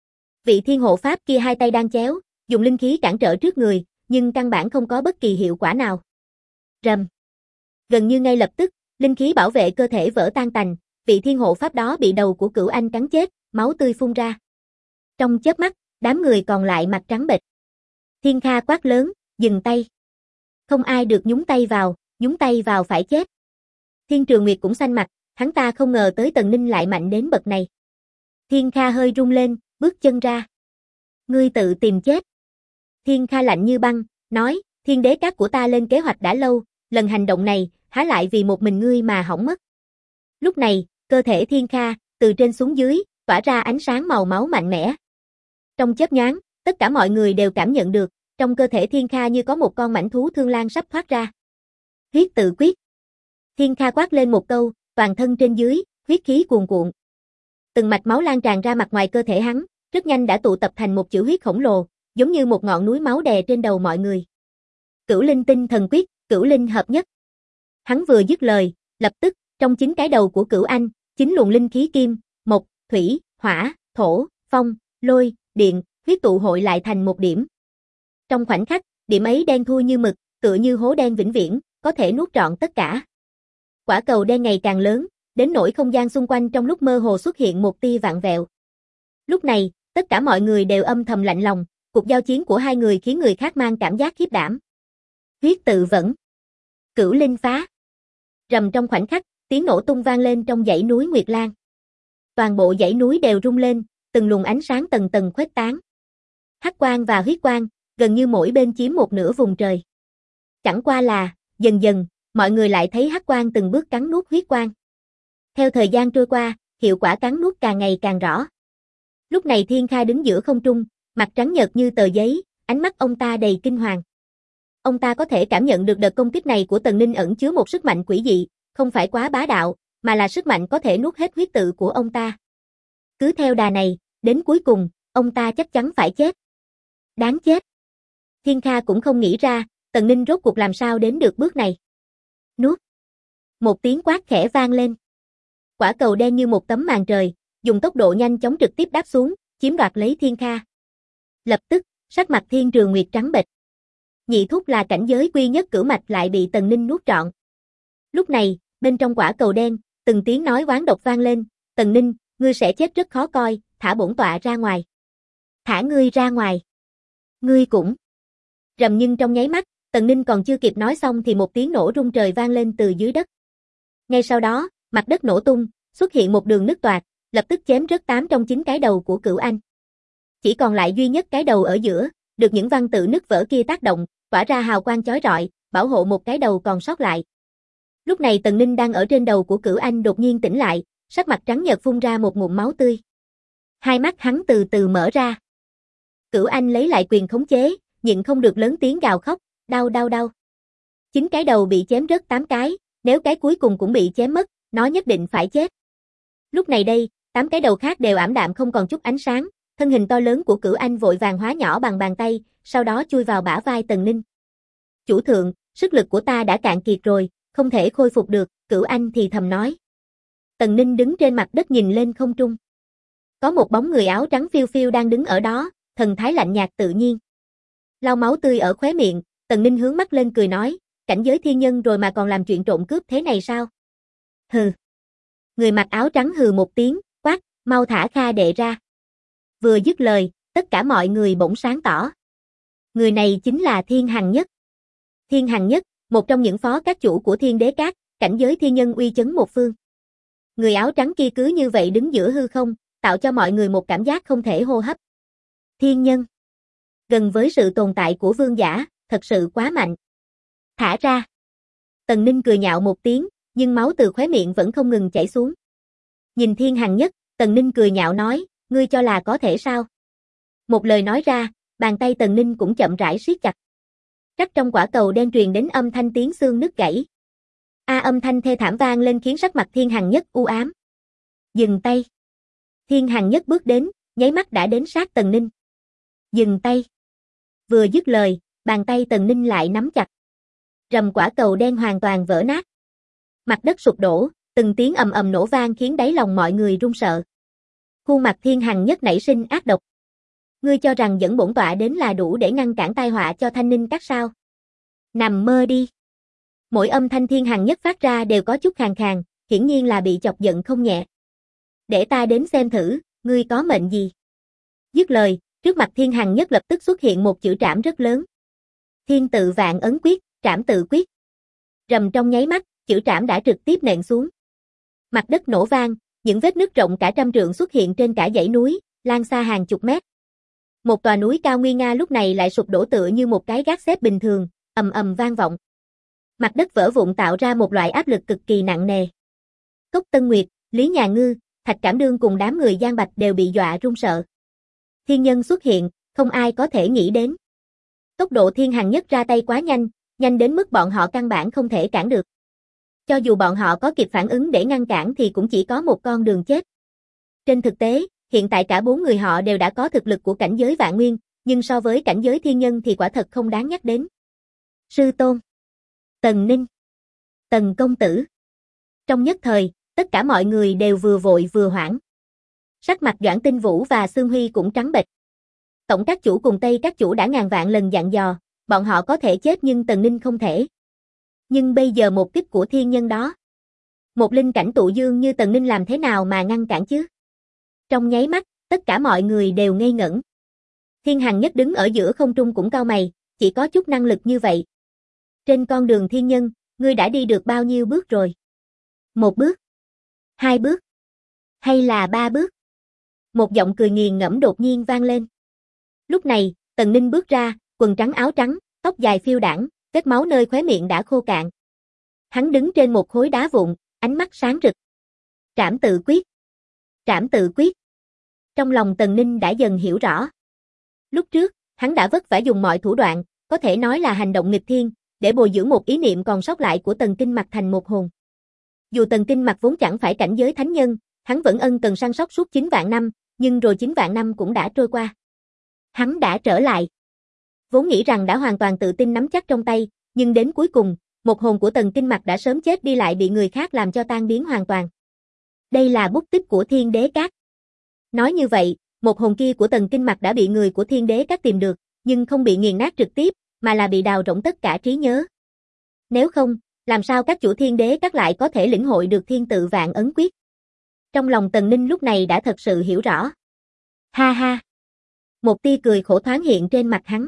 Vị thiên hộ pháp kia hai tay đang chéo, dùng linh khí cản trở trước người, nhưng căn bản không có bất kỳ hiệu quả nào. Rầm. Gần như ngay lập tức, linh khí bảo vệ cơ thể vỡ tan tành, vị thiên hộ pháp đó bị đầu của Cửu Anh cắn chết, máu tươi phun ra. Trong chớp mắt, đám người còn lại mặt trắng bệch. Thiên Kha quát lớn, dừng tay. Không ai được nhúng tay vào phải chết. Thiên Trường Nguyệt cũng xanh mặt, hắn ta không ngờ tới Tần Ninh lại mạnh đến bậc này. Thiên Kha hơi rung lên, bước chân ra. Ngươi tự tìm chết. Thiên Kha lạnh như băng, nói, Thiên Đế Các của ta lên kế hoạch đã lâu, lần hành động này, há lại vì một mình ngươi mà hỏng mất. Lúc này, cơ thể Thiên Kha, từ trên xuống dưới, tỏa ra ánh sáng màu máu mạnh mẽ. Trong chớp nhoáng, tất cả mọi người đều cảm nhận được, trong cơ thể Thiên Kha như có một con mãnh thú thương lang sắp thoát ra. Huyết tự quyết. Thiên Kha quát lên một câu, toàn thân trên dưới, huyết khí cuồn cuộn. Từng mạch máu lan tràn ra mặt ngoài cơ thể hắn, rất nhanh đã tụ tập thành một chữ huyết khổng lồ, giống như một ngọn núi máu đè trên đầu mọi người. Cửu Linh Tinh Thần Quyết, Cửu Linh hợp nhất. Hắn vừa dứt lời, lập tức, trong 9 cái đầu của Cửu Anh, 9 luồng linh khí kim, mộc, thủy, hỏa, thổ, phong, lôi, điện, huyết tụ hội lại thành một điểm. Trong khoảnh khắc, điểm ấy đen thui như mực, tựa như hố đen vĩnh viễn, có thể nuốt trọn tất cả. Quả cầu đen ngày càng lớn, đến nỗi không gian xung quanh trong lúc mơ hồ xuất hiện một tia vạn vẹo. Lúc này, tất cả mọi người đều âm thầm lạnh lòng, cuộc giao chiến của hai người khiến người khác mang cảm giác khiếp đảm. Huyết tự vẫn. Cửu Linh phá. Rầm trong khoảnh khắc, tiếng nổ tung vang lên trong dãy núi Nguyệt Lan. Toàn bộ dãy núi đều rung lên, từng luồng ánh sáng tầng tầng khuếch tán. Hắc quang và huyết quang, gần như mỗi bên chiếm một nửa vùng trời. Chẳng qua là, dần dần, mọi người lại thấy hắc quang từng bước cắn nuốt huyết quang. Theo thời gian trôi qua, hiệu quả cắn nuốt càng ngày càng rõ. Lúc này Thiên Kha đứng giữa không trung, mặt trắng nhợt như tờ giấy, ánh mắt ông ta đầy kinh hoàng. Ông ta có thể cảm nhận được đợt công kích này của Tần Ninh ẩn chứa một sức mạnh quỷ dị, không phải quá bá đạo, mà là sức mạnh có thể nuốt hết huyết tự của ông ta. Cứ theo đà này, đến cuối cùng, ông ta chắc chắn phải chết. Đáng chết. Thiên Kha cũng không nghĩ ra, Tần Ninh rốt cuộc làm sao đến được bước này. Nuốt. Một tiếng quát khẽ vang lên. Quả cầu đen như một tấm màn trời, dùng tốc độ nhanh chóng trực tiếp đáp xuống, chiếm đoạt lấy Thiên Kha. Lập tức, sắc mặt Thiên Trường Nguyệt trắng bệch. Nhị thúc là cảnh giới quy nhất cửu mạch lại bị Tần Ninh nuốt trọn. Lúc này, bên trong quả cầu đen, từng tiếng nói oán độc vang lên, Tần Ninh, ngươi sẽ chết rất khó coi, thả bổn tọa ra ngoài. Thả ngươi ra ngoài. Ngươi cũng. Rầm nhưng trong nháy mắt, Tần Ninh còn chưa kịp nói xong thì một tiếng nổ rung trời vang lên từ dưới đất. Ngay sau đó, mặt đất nổ tung, xuất hiện một đường nứt toạc, lập tức chém rớt 8 trong 9 cái đầu của Cửu Anh. Chỉ còn lại duy nhất cái đầu ở giữa, được những văn tự nứt vỡ kia tác động, tỏa ra hào quang chói rọi, bảo hộ một cái đầu còn sót lại. Lúc này Tần Ninh đang ở trên đầu của Cửu Anh đột nhiên tỉnh lại, sắc mặt trắng nhợt phun ra một ngụm máu tươi. Hai mắt hắn từ từ mở ra. Cửu Anh lấy lại quyền khống chế, nhịn không được lớn tiếng gào khóc, đau đau đau. 9 cái đầu bị chém rớt 8 cái, nếu cái cuối cùng cũng bị chém mất, nó nhất định phải chết. Lúc này đây, 8 cái đầu khác đều ảm đạm không còn chút ánh sáng, thân hình to lớn của Cửu Anh vội vàng hóa nhỏ bằng bàn tay, sau đó chui vào bả vai Tần Ninh. Chủ thượng, sức lực của ta đã cạn kiệt rồi, không thể khôi phục được, Cửu Anh thì thầm nói. Tần Ninh đứng trên mặt đất nhìn lên không trung. Có một bóng người áo trắng phiêu phiêu đang đứng ở đó, thần thái lạnh nhạt tự nhiên. Lau máu tươi ở khóe miệng, Tần Ninh hướng mắt lên cười nói, cảnh giới thiên nhân rồi mà còn làm chuyện trộm cướp thế này sao? Hừ. Người mặc áo trắng hừ một tiếng, quát, mau thả Kha đệ ra. Vừa dứt lời, tất cả mọi người bỗng sáng tỏ. Người này chính là Thiên Hằng Nhất. Thiên Hằng Nhất, một trong những phó các chủ của Thiên Đế Các, cảnh giới thiên nhân uy chấn một phương. Người áo trắng kia cứ như vậy đứng giữa hư không, tạo cho mọi người một cảm giác không thể hô hấp. Thiên nhân. Gần với sự tồn tại của vương giả, thật sự quá mạnh. Thả ra. Tần Ninh cười nhạo một tiếng, nhưng máu từ khóe miệng vẫn không ngừng chảy xuống. Nhìn Thiên Hằng Nhất, Tần Ninh cười nhạo nói, ngươi cho là có thể sao? Một lời nói ra, bàn tay Tần Ninh cũng chậm rãi siết chặt. Rắc trong quả cầu đen truyền đến âm thanh tiếng xương nứt gãy. Âm thanh thê thảm vang lên khiến sắc mặt Thiên Hằng Nhất u ám. Dừng tay. Thiên Hằng Nhất bước đến, nháy mắt đã đến sát Tần Ninh. Dừng tay. Vừa dứt lời, bàn tay Tần Ninh lại nắm chặt. Rầm quả cầu đen hoàn toàn vỡ nát. Mặt đất sụp đổ, Từng tiếng ầm ầm nổ vang khiến đáy lòng mọi người run sợ. Khuôn mặt Thiên Hằng Nhất nảy sinh ác độc. Ngươi cho rằng dẫn bổn tọa đến là đủ để ngăn cản tai họa cho Thanh Ninh Các sao? Nằm mơ đi. Mỗi âm thanh Thiên Hằng Nhất phát ra đều có chút khàn khàn, hiển nhiên là bị chọc giận không nhẹ. Để ta đến xem thử, ngươi có mệnh gì? Dứt lời, trước mặt Thiên Hằng Nhất lập tức xuất hiện một chữ trảm rất lớn. Thiên tự vạn ấn quyết, trảm tự quyết. Rầm trong nháy mắt, chữ trảm đã trực tiếp nện xuống. Mặt đất nổ vang, những vết nứt rộng cả trăm trượng xuất hiện trên cả dãy núi, lan xa hàng chục mét. Một tòa núi cao nguy nga lúc này lại sụp đổ tựa như một cái gác xếp bình thường, ầm ầm vang vọng. Mặt đất vỡ vụn tạo ra một loại áp lực cực kỳ nặng nề. Cốc Tân Nguyệt, Lý Nhà Ngư, Thạch Cảm Đương cùng đám người Giang Bạch đều bị dọa run sợ. Thiên nhân xuất hiện, không ai có thể nghĩ đến. Tốc độ Thiên Hằng Nhất ra tay quá nhanh, nhanh đến mức bọn họ căn bản không thể cản được. Cho dù bọn họ có kịp phản ứng để ngăn cản thì cũng chỉ có một con đường chết. Trên thực tế, hiện tại cả 4 người họ đều đã có thực lực của cảnh giới vạn nguyên, nhưng so với cảnh giới thiên nhân thì quả thật không đáng nhắc đến. Sư Tôn, Tần Ninh, Tần Công Tử. Trong nhất thời, tất cả mọi người đều vừa vội vừa hoảng. Sắc mặt Doãn Tinh Vũ và Xương Huy cũng trắng bệch. Tổng các chủ cùng Tây các chủ đã ngàn vạn lần dặn dò, bọn họ có thể chết nhưng Tần Ninh không thể. Nhưng bây giờ một kích của thiên nhân đó. Một linh cảnh tụ dương như Tần Ninh làm thế nào mà ngăn cản chứ? Trong nháy mắt, tất cả mọi người đều ngây ngẩn. Thiên Hằng Nhất đứng ở giữa không trung cũng cau mày, chỉ có chút năng lực như vậy. Trên con đường thiên nhân, ngươi đã đi được bao nhiêu bước rồi? 1 bước? 2 bước? Hay là 3 bước? Một giọng cười nghiền ngẫm đột nhiên vang lên. Lúc này, Tần Ninh bước ra, quần trắng áo trắng, tóc dài phiêu đãng, vết máu nơi khóe miệng đã khô cạn. Hắn đứng trên một khối đá vụn, ánh mắt sáng rực. Trảm tự quyết. Trảm tự quyết. Trong lòng Tần Ninh đã dần hiểu rõ. Lúc trước, hắn đã vất vả dùng mọi thủ đoạn, có thể nói là hành động nghịch thiên, để bồi dưỡng một ý niệm còn sót lại của Tần Kinh Mạch thành một hồn. Dù Tần Kinh Mạch vốn chẳng phải cảnh giới thánh nhân, hắn vẫn ân cần săn sóc suốt 9 vạn năm, nhưng rồi 9 vạn năm cũng đã trôi qua. Hắn đã trở lại. Vốn nghĩ rằng đã hoàn toàn tự tin nắm chắc trong tay, nhưng đến cuối cùng, một hồn của Tần Kinh Mạch đã sớm chết đi lại bị người khác làm cho tan biến hoàn toàn. Đây là bút tích của Thiên Đế Các. Nói như vậy, một hồn kia của Tần Kinh Mạch đã bị người của Thiên Đế Các tìm được, nhưng không bị nghiền nát trực tiếp, mà là bị đào rỗng tất cả trí nhớ. Nếu không, làm sao các chủ Thiên Đế Các lại có thể lĩnh hội được thiên tự vạn ấn quyết? Trong lòng Tần Ninh lúc này đã thật sự hiểu rõ. Ha ha! Một tia cười khổ thoáng hiện trên mặt hắn.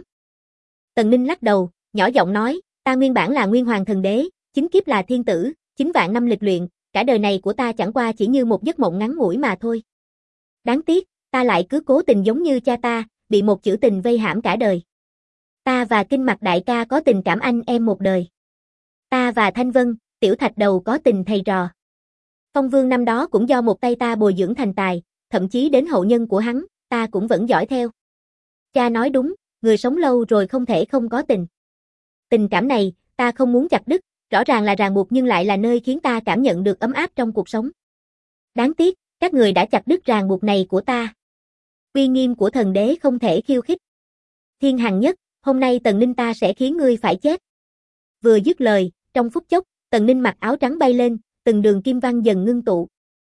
Tần Ninh lắc đầu, nhỏ giọng nói, ta nguyên bản là Nguyên Hoàng Thần Đế, 9 kiếp là thiên tử, 9 vạn năm lịch luyện, cả đời này của ta chẳng qua chỉ như một giấc mộng ngắn ngủi mà thôi. Đáng tiếc, ta lại cứ cố tình giống như cha ta, bị một chữ tình vây hãm cả đời. Ta và Kinh Mạch đại ca có tình cảm anh em một đời. Ta và Thanh Vân, Tiểu Thạch Đầu có tình thầy trò. Phong Vương năm đó cũng do một tay ta bồi dưỡng thành tài, thậm chí đến hậu nhân của hắn, ta cũng vẫn dõi theo. Cha nói đúng, người sống lâu rồi không thể không có tình. Tình cảm này, ta không muốn chặt đứt, rõ ràng là ràng buộc nhưng lại là nơi khiến ta cảm nhận được ấm áp trong cuộc sống. Đáng tiếc, các người đã chặt đứt ràng buộc này của ta. Uy nghiêm của thần đế không thể khiêu khích. Thiên Hằng Nhất, hôm nay Tần Ninh ta sẽ khiến ngươi phải chết. Vừa dứt lời, trong phút chốc, Tần Ninh mặc áo trắng bay lên, từng đường kim văn dần ngưng tụ.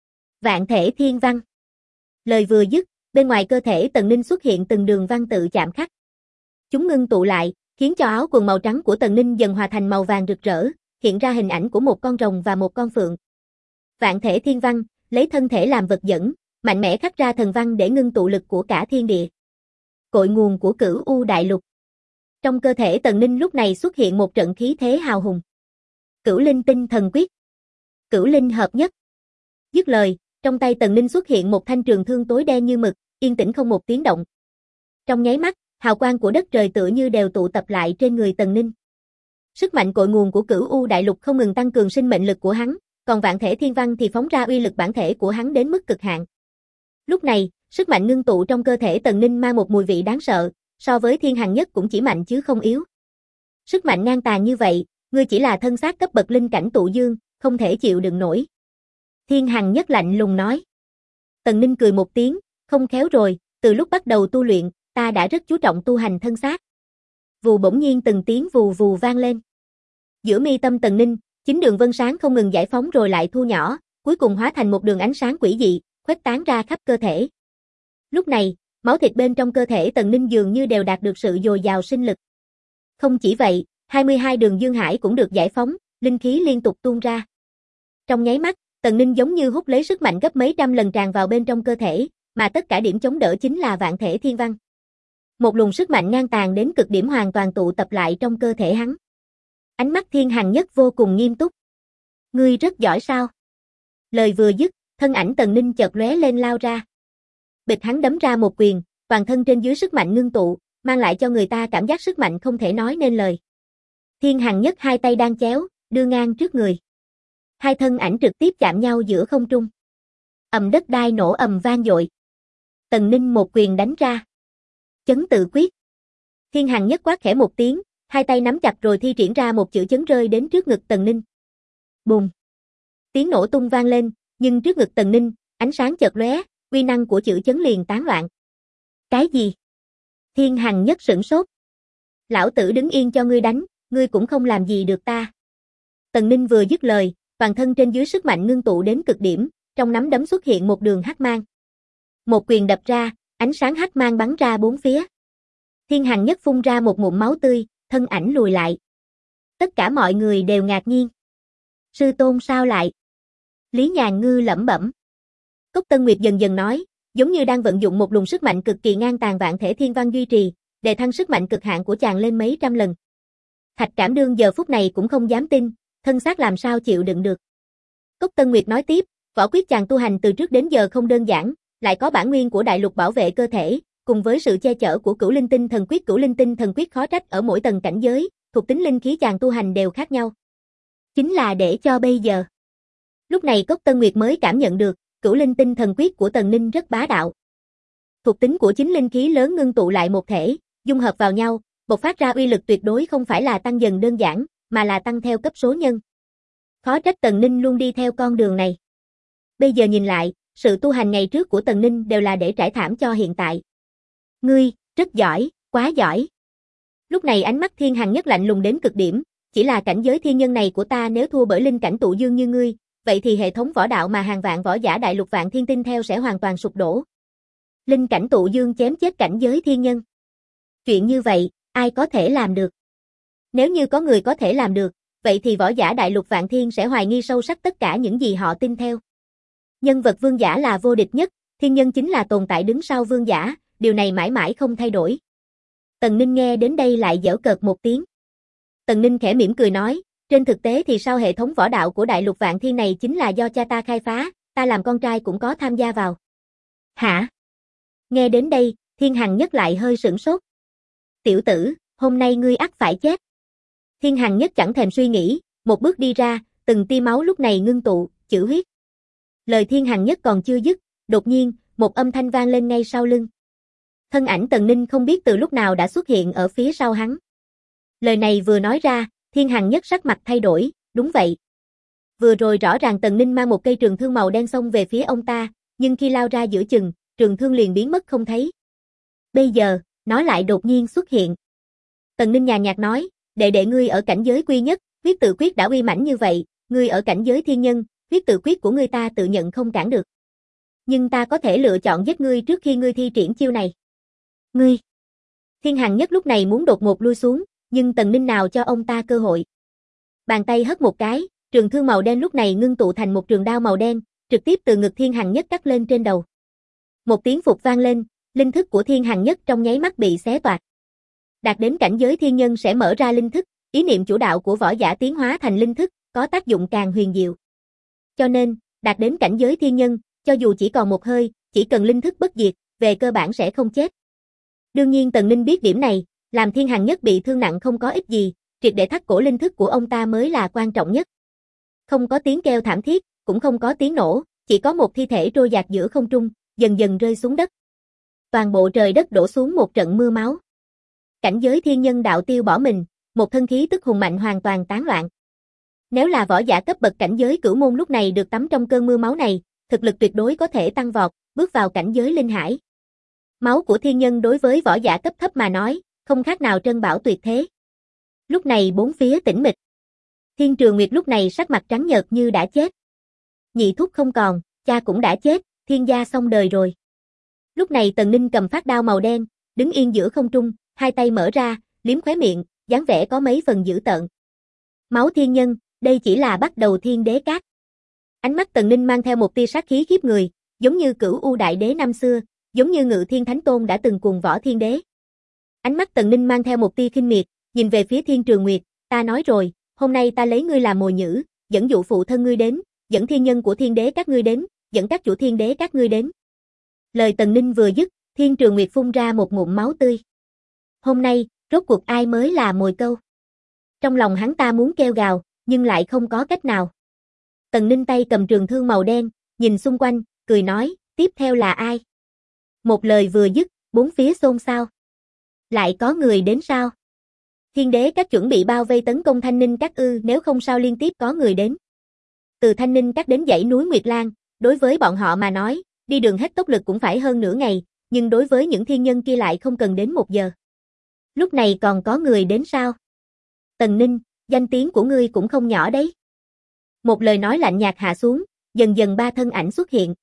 Vạn thể thiên văn. Lời vừa dứt, bên ngoài cơ thể Tần Ninh xuất hiện từng đường văn tự chạm khắc. Chúng ngưng tụ lại, khiến cho áo quần màu trắng của Tần Ninh dần hòa thành màu vàng rực rỡ, hiện ra hình ảnh của một con rồng và một con phượng. Vạn thể thiên văn, lấy thân thể làm vật dẫn, mạnh mẽ khắc ra thần văn để ngưng tụ lực của cả thiên địa. Cội nguồn của Cửu U Đại Lục. Trong cơ thể Tần Ninh lúc này xuất hiện một trận khí thế hào hùng. Cửu Linh Tinh Thần Quyết. Cửu Linh hợp nhất. Dứt lời, trong tay Tần Ninh xuất hiện một thanh trường thương tối đen như mực, yên tĩnh không một tiếng động. Trong nháy mắt, hào quang của đất trời tựa như đều tụ tập lại trên người Tần Ninh. Sức mạnh cội nguồn của Cửu U Đại Lục không ngừng tăng cường sinh mệnh lực của hắn, còn vạn thể thiên văn thì phóng ra uy lực bản thể của hắn đến mức cực hạn. Lúc này, sức mạnh ngưng tụ trong cơ thể Tần Ninh mang một mùi vị đáng sợ, so với Thiên Hằng Nhất cũng chỉ mạnh chứ không yếu. Sức mạnh ngang tàn như vậy, ngươi chỉ là thân xác cấp bậc linh cảnh tụ dương, không thể chịu đựng nổi. Thiên Hằng Nhất lạnh lùng nói. Tần Ninh cười một tiếng, không khéo rồi, từ lúc bắt đầu tu luyện, ta đã rất chú trọng tu hành thân xác. Vù bỗng nhiên từng tiếng vù vù vang lên. Giữa mi tâm Tần Ninh, 9 đường vân sáng không ngừng giải phóng rồi lại thu nhỏ, cuối cùng hóa thành một đường ánh sáng quỷ dị, khuếch tán ra khắp cơ thể. Lúc này, máu thịt bên trong cơ thể Tần Ninh dường như đều đạt được sự dồi dào sinh lực. Không chỉ vậy, 22 đường dương hải cũng được giải phóng, linh khí liên tục tuôn ra. Trong nháy mắt, Tần Ninh giống như hút lấy sức mạnh gấp mấy trăm lần tràn vào bên trong cơ thể, mà tất cả điểm chống đỡ chính là vạn thể thiên văn. Một luồng sức mạnh ngang tàn đến cực điểm hoàn toàn tụ tập lại trong cơ thể hắn. Ánh mắt Thiên Hằng Nhất vô cùng nghiêm túc. Ngươi rất giỏi sao? Lời vừa dứt, thân ảnh Tần Ninh chợt lóe lên lao ra. Bịch hắn đấm ra một quyền, toàn thân trên dưới sức mạnh ngưng tụ, mang lại cho người ta cảm giác sức mạnh không thể nói nên lời. Thiên Hằng Nhất hai tay đang chéo, đưa ngang trước người. Hai thân ảnh trực tiếp chạm nhau giữa không trung. Ầm, đất đai nổ ầm vang dội. Tần Ninh một quyền đánh ra. Chấn tự quyết. Thiên Hằng Nhất quát khẽ một tiếng, hai tay nắm chặt rồi thi triển ra một chữ chấn rơi đến trước ngực Tần Ninh. Bùm. Tiếng nổ tung vang lên, nhưng trước ngực Tần Ninh, ánh sáng chợt lóe, uy năng của chữ chấn liền tán loạn. Cái gì? Thiên Hằng Nhất sửng sốt. Lão tử đứng yên cho ngươi đánh, ngươi cũng không làm gì được ta. Tần Ninh vừa dứt lời, toàn thân trên dưới sức mạnh ngưng tụ đến cực điểm, trong nắm đấm xuất hiện một đường hắc mang. Một quyền đập ra, ánh sáng hắc mang bắn ra bốn phía. Thiên Hằng Nhất phun ra một ngụm máu tươi, thân ảnh lùi lại. Tất cả mọi người đều ngạc nhiên. Sư tôn sao lại? Lý Nhàn Ngư lẩm bẩm. Cốc Tân Nguyệt dần dần nói, giống như đang vận dụng một luồng sức mạnh cực kỳ ngang tàn vạn thể thiên văn duy trì, để thăng sức mạnh cực hạn của chàng lên mấy trăm lần. Thạch Cảm Đương giờ phút này cũng không dám tin, thân xác làm sao chịu đựng được. Cốc Tân Nguyệt nói tiếp, võ quyết chàng tu hành từ trước đến giờ không đơn giản, lại có bản nguyên của đại lục bảo vệ cơ thể, cùng với sự che chở của Cửu Linh Tinh thần quyết khó trách ở mỗi tầng cảnh giới, thuộc tính linh khí chàng tu hành đều khác nhau. Chính là để cho bây giờ. Lúc này Cốc Tân Nguyệt mới cảm nhận được, Cửu Linh Tinh thần quyết của Tần Ninh rất bá đạo. Thuộc tính của chính linh khí lớn ngưng tụ lại một thể, dung hợp vào nhau, bộc phát ra uy lực tuyệt đối không phải là tăng dần đơn giản, mà là tăng theo cấp số nhân. Khó trách Tần Ninh luôn đi theo con đường này. Bây giờ nhìn lại, sự tu hành ngày trước của Tần Ninh đều là để trải thảm cho hiện tại. Ngươi, rất giỏi, quá giỏi. Lúc này ánh mắt Thiên Hằng Nhất lạnh lùng đến cực điểm, chỉ là cảnh giới thiên nhân này của ta nếu thua bởi linh cảnh tụ dương như ngươi, vậy thì hệ thống võ đạo mà hàng vạn võ giả đại lục vạn thiên tinh theo sẽ hoàn toàn sụp đổ. Linh cảnh tụ dương chém chết cảnh giới thiên nhân. Chuyện như vậy, ai có thể làm được? Nếu như có người có thể làm được, vậy thì võ giả đại lục vạn thiên sẽ hoài nghi sâu sắc tất cả những gì họ tin theo. Nhân vật vương giả là vô địch nhất, thiên nhân chính là tồn tại đứng sau vương giả, điều này mãi mãi không thay đổi. Tần Ninh nghe đến đây lại giễu cợt một tiếng. Tần Ninh khẽ mỉm cười nói, trên thực tế thì sau hệ thống võ đạo của đại lục vạn thiên này chính là do cha ta khai phá, ta làm con trai cũng có tham gia vào. Hả? Nghe đến đây, Thiên Hằng Nhất lại hơi sửng sốt. Tiểu tử, hôm nay ngươi ắt phải chết. Thiên Hằng Nhất chẳng thèm suy nghĩ, một bước đi ra, từng tia máu lúc này ngưng tụ, chữ huyết. Lời Thiên Hằng Nhất còn chưa dứt, đột nhiên, một âm thanh vang lên ngay sau lưng. Thân ảnh Tần Ninh không biết từ lúc nào đã xuất hiện ở phía sau hắn. Lời này vừa nói ra, Thiên Hằng Nhất sắc mặt thay đổi, đúng vậy. Vừa rồi rõ ràng Tần Ninh mang một cây trường thương màu đen xông về phía ông ta, nhưng khi lao ra giữa chừng, trường thương liền biến mất không thấy. Bây giờ, nó lại đột nhiên xuất hiện. Tần Ninh nhàn nhạt nói, đệ đệ ngươi ở cảnh giới quy nhất, huyết tự quyết đã uy mãnh như vậy, ngươi ở cảnh giới thiên nhân, huyết tự quyết của ngươi ta tự nhận không cản được. Nhưng ta có thể lựa chọn giết ngươi trước khi ngươi thi triển chiêu này. Ngươi! Thiên Hằng Nhất lúc này muốn đột ngột lui xuống, nhưng Tần Ninh nào cho ông ta cơ hội. Bàn tay hất một cái, trường thương màu đen lúc này ngưng tụ thành một trường đao màu đen, trực tiếp từ ngực Thiên Hằng Nhất cắt lên trên đầu. Một tiếng phụt vang lên, linh thức của Thiên Hằng Nhất trong nháy mắt bị xé toạc. Đạt đến cảnh giới thiên nhân sẽ mở ra linh thức, ý niệm chủ đạo của võ giả tiến hóa thành linh thức, có tác dụng càng huyền diệu. Cho nên, đạt đến cảnh giới thiên nhân, cho dù chỉ còn một hơi, chỉ cần linh thức bất diệt, về cơ bản sẽ không chết. Đương nhiên Tần Ninh biết điểm này, làm Thiên Hằng Nhất bị thương nặng không có ích gì, triệt để thắt cổ linh thức của ông ta mới là quan trọng nhất. Không có tiếng kêu thảm thiết, cũng không có tiếng nổ, chỉ có một thi thể trôi dạt giữa không trung, dần dần rơi xuống đất. Toàn bộ trời đất đổ xuống một trận mưa máu. Cảnh giới thiên nhân đạo tiêu bỏ mình, một thân khí tức hùng mạnh hoàn toàn tán loạn. Nếu là võ giả cấp bậc cảnh giới cửu môn lúc này được tắm trong cơn mưa máu này, thực lực tuyệt đối có thể tăng vọt, bước vào cảnh giới linh hải. Máu của thiên nhân đối với võ giả cấp thấp mà nói, không khác nào trân bảo tuyệt thế. Lúc này bốn phía tĩnh mịch. Thiên Trường Nguyệt lúc này sắc mặt trắng nhợt như đã chết. nhị thúc không còn, cha cũng đã chết, Thiên gia xong đời rồi. Lúc này Tần Ninh cầm phát đao màu đen, đứng yên giữa không trung, hai tay mở ra, liếm khóe miệng, dáng vẻ có mấy phần dữ tợn. Máu thiên nhân, đây chỉ là bắt đầu thiên đế cát. Ánh mắt Tần Ninh mang theo một tia sát khí khiếp người, giống như Cửu U đại đế năm xưa, giống như Ngự Thiên Thánh Tôn đã từng cùng võ thiên đế. Ánh mắt Tần Ninh mang theo một tia khinh miệt, nhìn về phía Thiên Trường Nguyệt, ta nói rồi, hôm nay ta lấy ngươi làm mồi nhử, dẫn dụ phụ thân ngươi đến, dẫn thiên nhân của thiên đế các ngươi đến, dẫn các chủ thiên đế các ngươi đến. Lời Tần Ninh vừa dứt, Thiên Trường Nguyệt phun ra một ngụm máu tươi. Hôm nay, rốt cuộc ai mới là mồi câu? Trong lòng hắn ta muốn kêu gào, nhưng lại không có cách nào. Tần Ninh tay cầm trường thương màu đen, nhìn xung quanh, cười nói, tiếp theo là ai? Một lời vừa dứt, bốn phía xôn xao. Lại có người đến sao? Thiên đế các chuẩn bị bao vây tấn công Thanh Ninh các ư, nếu không sao liên tiếp có người đến. Từ Thanh Ninh các đến dãy núi Nguyệt Lan, đối với bọn họ mà nói, đi đường hết tốc lực cũng phải hơn nửa ngày, nhưng đối với những thiên nhân kia lại không cần đến 1 giờ. Lúc này còn có người đến sao? Tần Ninh, danh tiếng của ngươi cũng không nhỏ đấy. Một lời nói lạnh nhạt hạ xuống, dần dần 3 thân ảnh xuất hiện.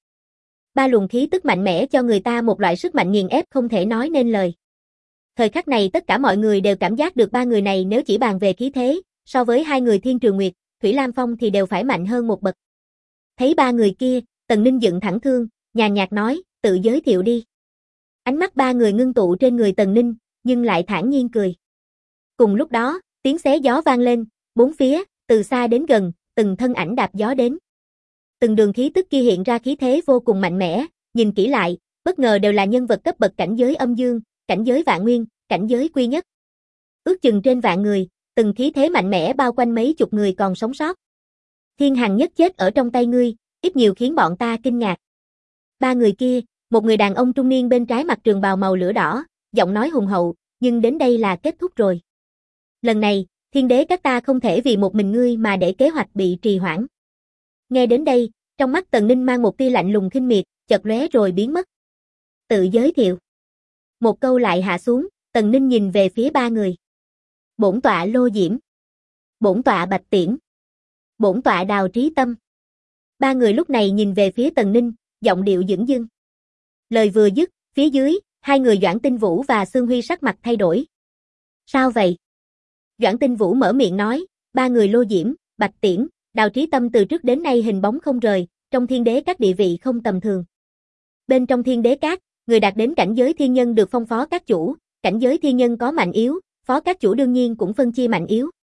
3 luồng khí tức mạnh mẽ cho người ta một loại sức mạnh nghiền ép không thể nói nên lời. Thời khắc này tất cả mọi người đều cảm giác được 3 người này nếu chỉ bàn về khí thế, so với 2 người Thiên Trường Nguyệt, Thủy Lam Phong thì đều phải mạnh hơn một bậc. Thấy 3 người kia, Tần Ninh dựng thẳng thương, nhàn nhạt nói, tự giới thiệu đi. Ánh mắt 3 người ngưng tụ trên người Tần Ninh, nhưng lại thản nhiên cười. Cùng lúc đó, tiếng xé gió vang lên, bốn phía, từ xa đến gần, từng thân ảnh đạp gió đến. Từng đường khí tức kia hiện ra khí thế vô cùng mạnh mẽ, nhìn kỹ lại, bất ngờ đều là nhân vật cấp bậc cảnh giới âm dương, cảnh giới vạn nguyên, cảnh giới quy nhất. Ước chừng trên vạn người, từng khí thế mạnh mẽ bao quanh mấy chục người còn sống sót. Thiên Hằng Nhất chết ở trong tay ngươi, ít nhiều khiến bọn ta kinh ngạc. 3 người kia, một người đàn ông trung niên bên trái mặc trường bào màu lửa đỏ, giọng nói hùng hậu, nhưng đến đây là kết thúc rồi. Lần này, thiên đế các ta không thể vì một mình ngươi mà để kế hoạch bị trì hoãn. Nghe đến đây, trong mắt Tần Ninh mang một tia lạnh lùng khinh miệt, chợt lóe rồi biến mất. Tự giới thiệu. Một câu lại hạ xuống, Tần Ninh nhìn về phía 3 người. Bổn tọa Lô Diễm. Bổn tọa Bạch Tiễn. Bổn tọa Đào Trí Tâm. 3 người lúc này nhìn về phía Tần Ninh, giọng điệu dửng dưng. Lời vừa dứt, phía dưới, 2 người Doãn Tinh Vũ và Xương Huy sắc mặt thay đổi. Sao vậy? Doãn Tinh Vũ mở miệng nói, 3 người Lô Diễm, Bạch Tiễn, Đào Trí Tâm từ trước đến nay hình bóng không rời, trong thiên đế các địa vị không tầm thường. Bên trong thiên đế các, người đạt đến cảnh giới thiên nhân được phong phó các chủ, cảnh giới thiên nhân có mạnh yếu, phó các chủ đương nhiên cũng phân chia mạnh yếu.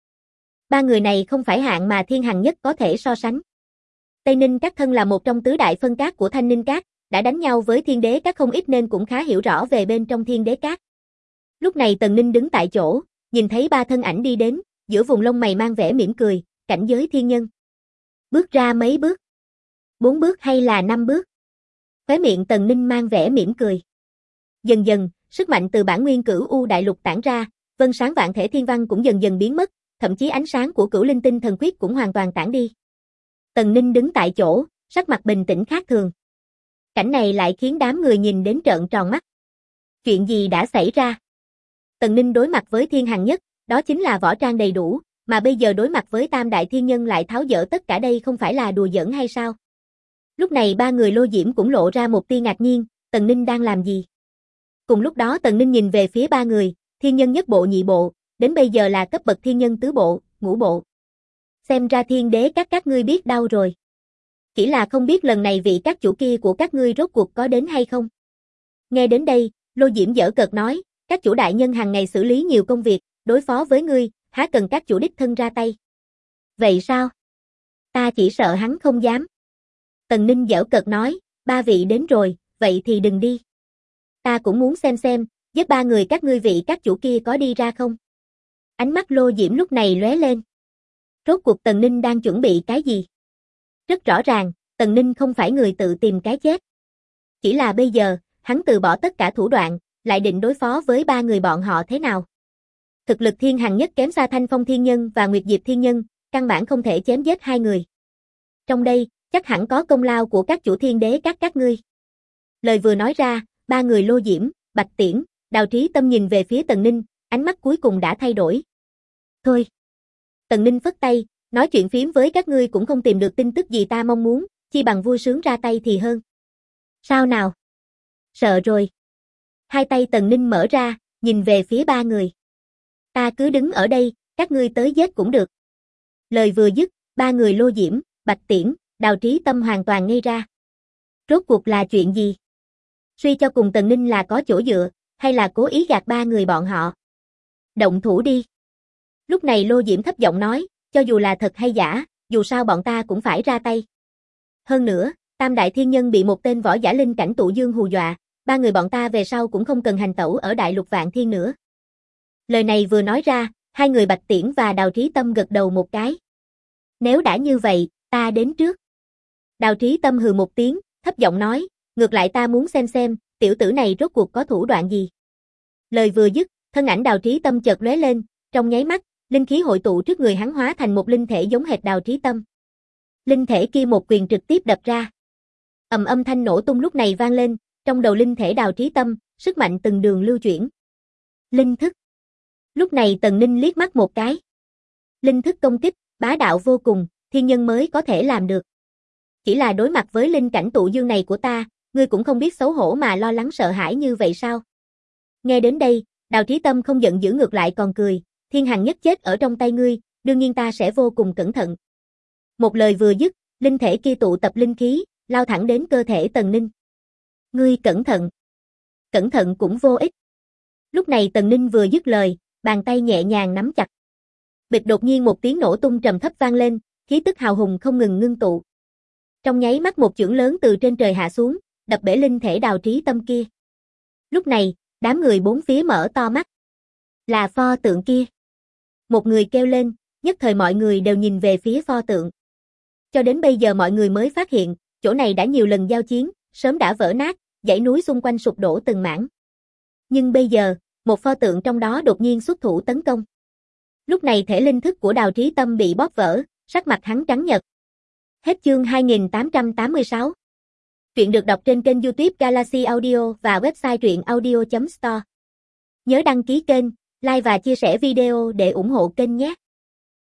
3 người này không phải hạng mà Thiên Hằng Nhất có thể so sánh. Tây Ninh các thân là một trong tứ đại phân các của Thanh Ninh các, đã đánh nhau với thiên đế các không ít nên cũng khá hiểu rõ về bên trong thiên đế các. Lúc này Tần Ninh đứng tại chỗ, nhìn thấy 3 thân ảnh đi đến, giữa vùng lông mày mang vẻ mỉm cười, cảnh giới thiên nhân. Bước ra mấy bước? 4 bước hay là 5 bước? Khóe miệng Tần Ninh mang vẻ mỉm cười. Dần dần, sức mạnh từ bản nguyên Cửu U đại lục tản ra, vân sáng vạn thể thiên văn cũng dần dần biến mất, thậm chí ánh sáng của Cửu Linh Tinh thần quyết cũng hoàn toàn tản đi. Tần Ninh đứng tại chỗ, sắc mặt bình tĩnh khác thường. Cảnh này lại khiến đám người nhìn đến trợn tròn mắt. Chuyện gì đã xảy ra? Tần Ninh đối mặt với Thiên Hằng Nhất, đó chính là võ trang đầy đủ, mà bây giờ đối mặt với Tam đại thiên nhân lại tháo dỡ tất cả đây không phải là đùa giỡn hay sao? Lúc này 3 người Lô Diễm cũng lộ ra một tia ngạc nhiên, Tần Ninh đang làm gì? Cùng lúc đó Tần Ninh nhìn về phía 3 người, thiên nhân nhất bộ nhị bộ, đến bây giờ là cấp bậc thiên nhân tứ bộ, ngũ bộ. Xem ra thiên đế các ngươi biết đau rồi. Chỉ là không biết lần này vị các chủ kia của các ngươi rốt cuộc có đến hay không. Nghe đến đây, Lô Diễm giở cợt nói, các chủ đại nhân hàng ngày xử lý nhiều công việc, đối phó với ngươi, há cần các chủ đích thân ra tay. Vậy sao? Ta chỉ sợ hắn không dám. Tần Ninh giở cợt nói, 3 vị đến rồi, vậy thì đừng đi. Ta cũng muốn xem, với 3 người các ngươi vị các chủ kia có đi ra không? Ánh mắt Lô Diễm lúc này lóe lên. Rốt cuộc Tần Ninh đang chuẩn bị cái gì? Rất rõ ràng, Tần Ninh không phải người tự tìm cái chết. Chỉ là bây giờ, hắn từ bỏ tất cả thủ đoạn, lại định đối phó với 3 người bọn họ thế nào? Thực lực Thiên Hằng Nhất kém xa Thanh Phong Thiên Nhân và Nguyệt Diệp Thiên Nhân, căn bản không thể chém giết 2 người. Trong đây, chắc hẳn có công lao của các chủ thiên đế các ngươi. Lời vừa nói ra, 3 người Lô Diễm, Bạch Tiễn, Đào Trí Tâm nhìn về phía Tần Ninh, ánh mắt cuối cùng đã thay đổi. Thôi. Tần Ninh phất tay, nói chuyện phiếm với các ngươi cũng không tìm được tin tức gì ta mong muốn, chi bằng vui sướng ra tay thì hơn. Sao nào? Sợ rồi. Hai tay Tần Ninh mở ra, nhìn về phía ba người. Ta cứ đứng ở đây, các ngươi tới giết cũng được. Lời vừa dứt, ba người Lô Diễm, Bạch Tiễn, Đào Trí Tâm hoàn toàn ngây ra. Rốt cuộc là chuyện gì? Suy cho cùng Tần Ninh là có chỗ dựa, hay là cố ý gạt ba người bọn họ? Động thủ đi. Lúc này Lô Diễm thấp giọng nói, cho dù là thật hay giả, dù sao bọn ta cũng phải ra tay. Hơn nữa, Tam Đại Thiên Nhân bị một tên võ giả linh cảnh tụ dương hù dọa, ba người bọn ta về sau cũng không cần hành tẩu ở Đại Lục Vạn Thiên nữa. Lời này vừa nói ra, hai người Bạch Tiễn và Đào Trí Tâm gật đầu một cái. Nếu đã như vậy, ta đến trước. Đào Trí Tâm hừ một tiếng, thấp giọng nói, ngược lại ta muốn xem, tiểu tử này rốt cuộc có thủ đoạn gì. Lời vừa dứt, thân ảnh Đào Trí Tâm chợt lóe lên, trong nháy mắt, linh khí hội tụ trước người hắn hóa thành một linh thể giống hệt Đào Trí Tâm. Linh thể kia một quyền trực tiếp đập ra. Âm thanh nổ tung lúc này vang lên, trong đầu linh thể Đào Trí Tâm, sức mạnh từng đường lưu chuyển. Linh thức. Lúc này Tần Ninh liếc mắt một cái. Linh thức công kích, bá đạo vô cùng, thiên nhân mới có thể làm được. Chỉ là đối mặt với linh cảnh tụ dương này của ta, ngươi cũng không biết xấu hổ mà lo lắng sợ hãi như vậy sao? Nghe đến đây, Đào Trí Tâm không giận dữ ngược lại còn cười, thiên hàng nhất chết ở trong tay ngươi, đương nhiên ta sẽ vô cùng cẩn thận. Một lời vừa dứt, linh thể kia tụ tập linh khí, lao thẳng đến cơ thể Tần Ninh. Ngươi cẩn thận. Cẩn thận cũng vô ích. Lúc này Tần Ninh vừa dứt lời, bàn tay nhẹ nhàng nắm chặt. Bịch đột nhiên một tiếng nổ tung trầm thấp vang lên, khí tức hào hùng không ngừng ngưng tụ. Trong nháy mắt một chưởng lớn từ trên trời hạ xuống, đập bể linh thể Đào Trí Tâm kia. Lúc này, đám người bốn phía mở to mắt. Là pho tượng kia. Một người kêu lên, nhất thời mọi người đều nhìn về phía pho tượng. Cho đến bây giờ mọi người mới phát hiện, chỗ này đã nhiều lần giao chiến, sớm đã vỡ nát, dãy núi xung quanh sụp đổ từng mảng. Nhưng bây giờ, một pho tượng trong đó đột nhiên xuất thủ tấn công. Lúc này thể linh thức của Đào Trí Tâm bị bóp vỡ, sắc mặt hắn trắng nhợt. Hết chương 2886. Truyện được đọc trên kênh YouTube Galaxy Audio và website truyệnaudio.store. Nhớ đăng ký kênh, like và chia sẻ video để ủng hộ kênh nhé.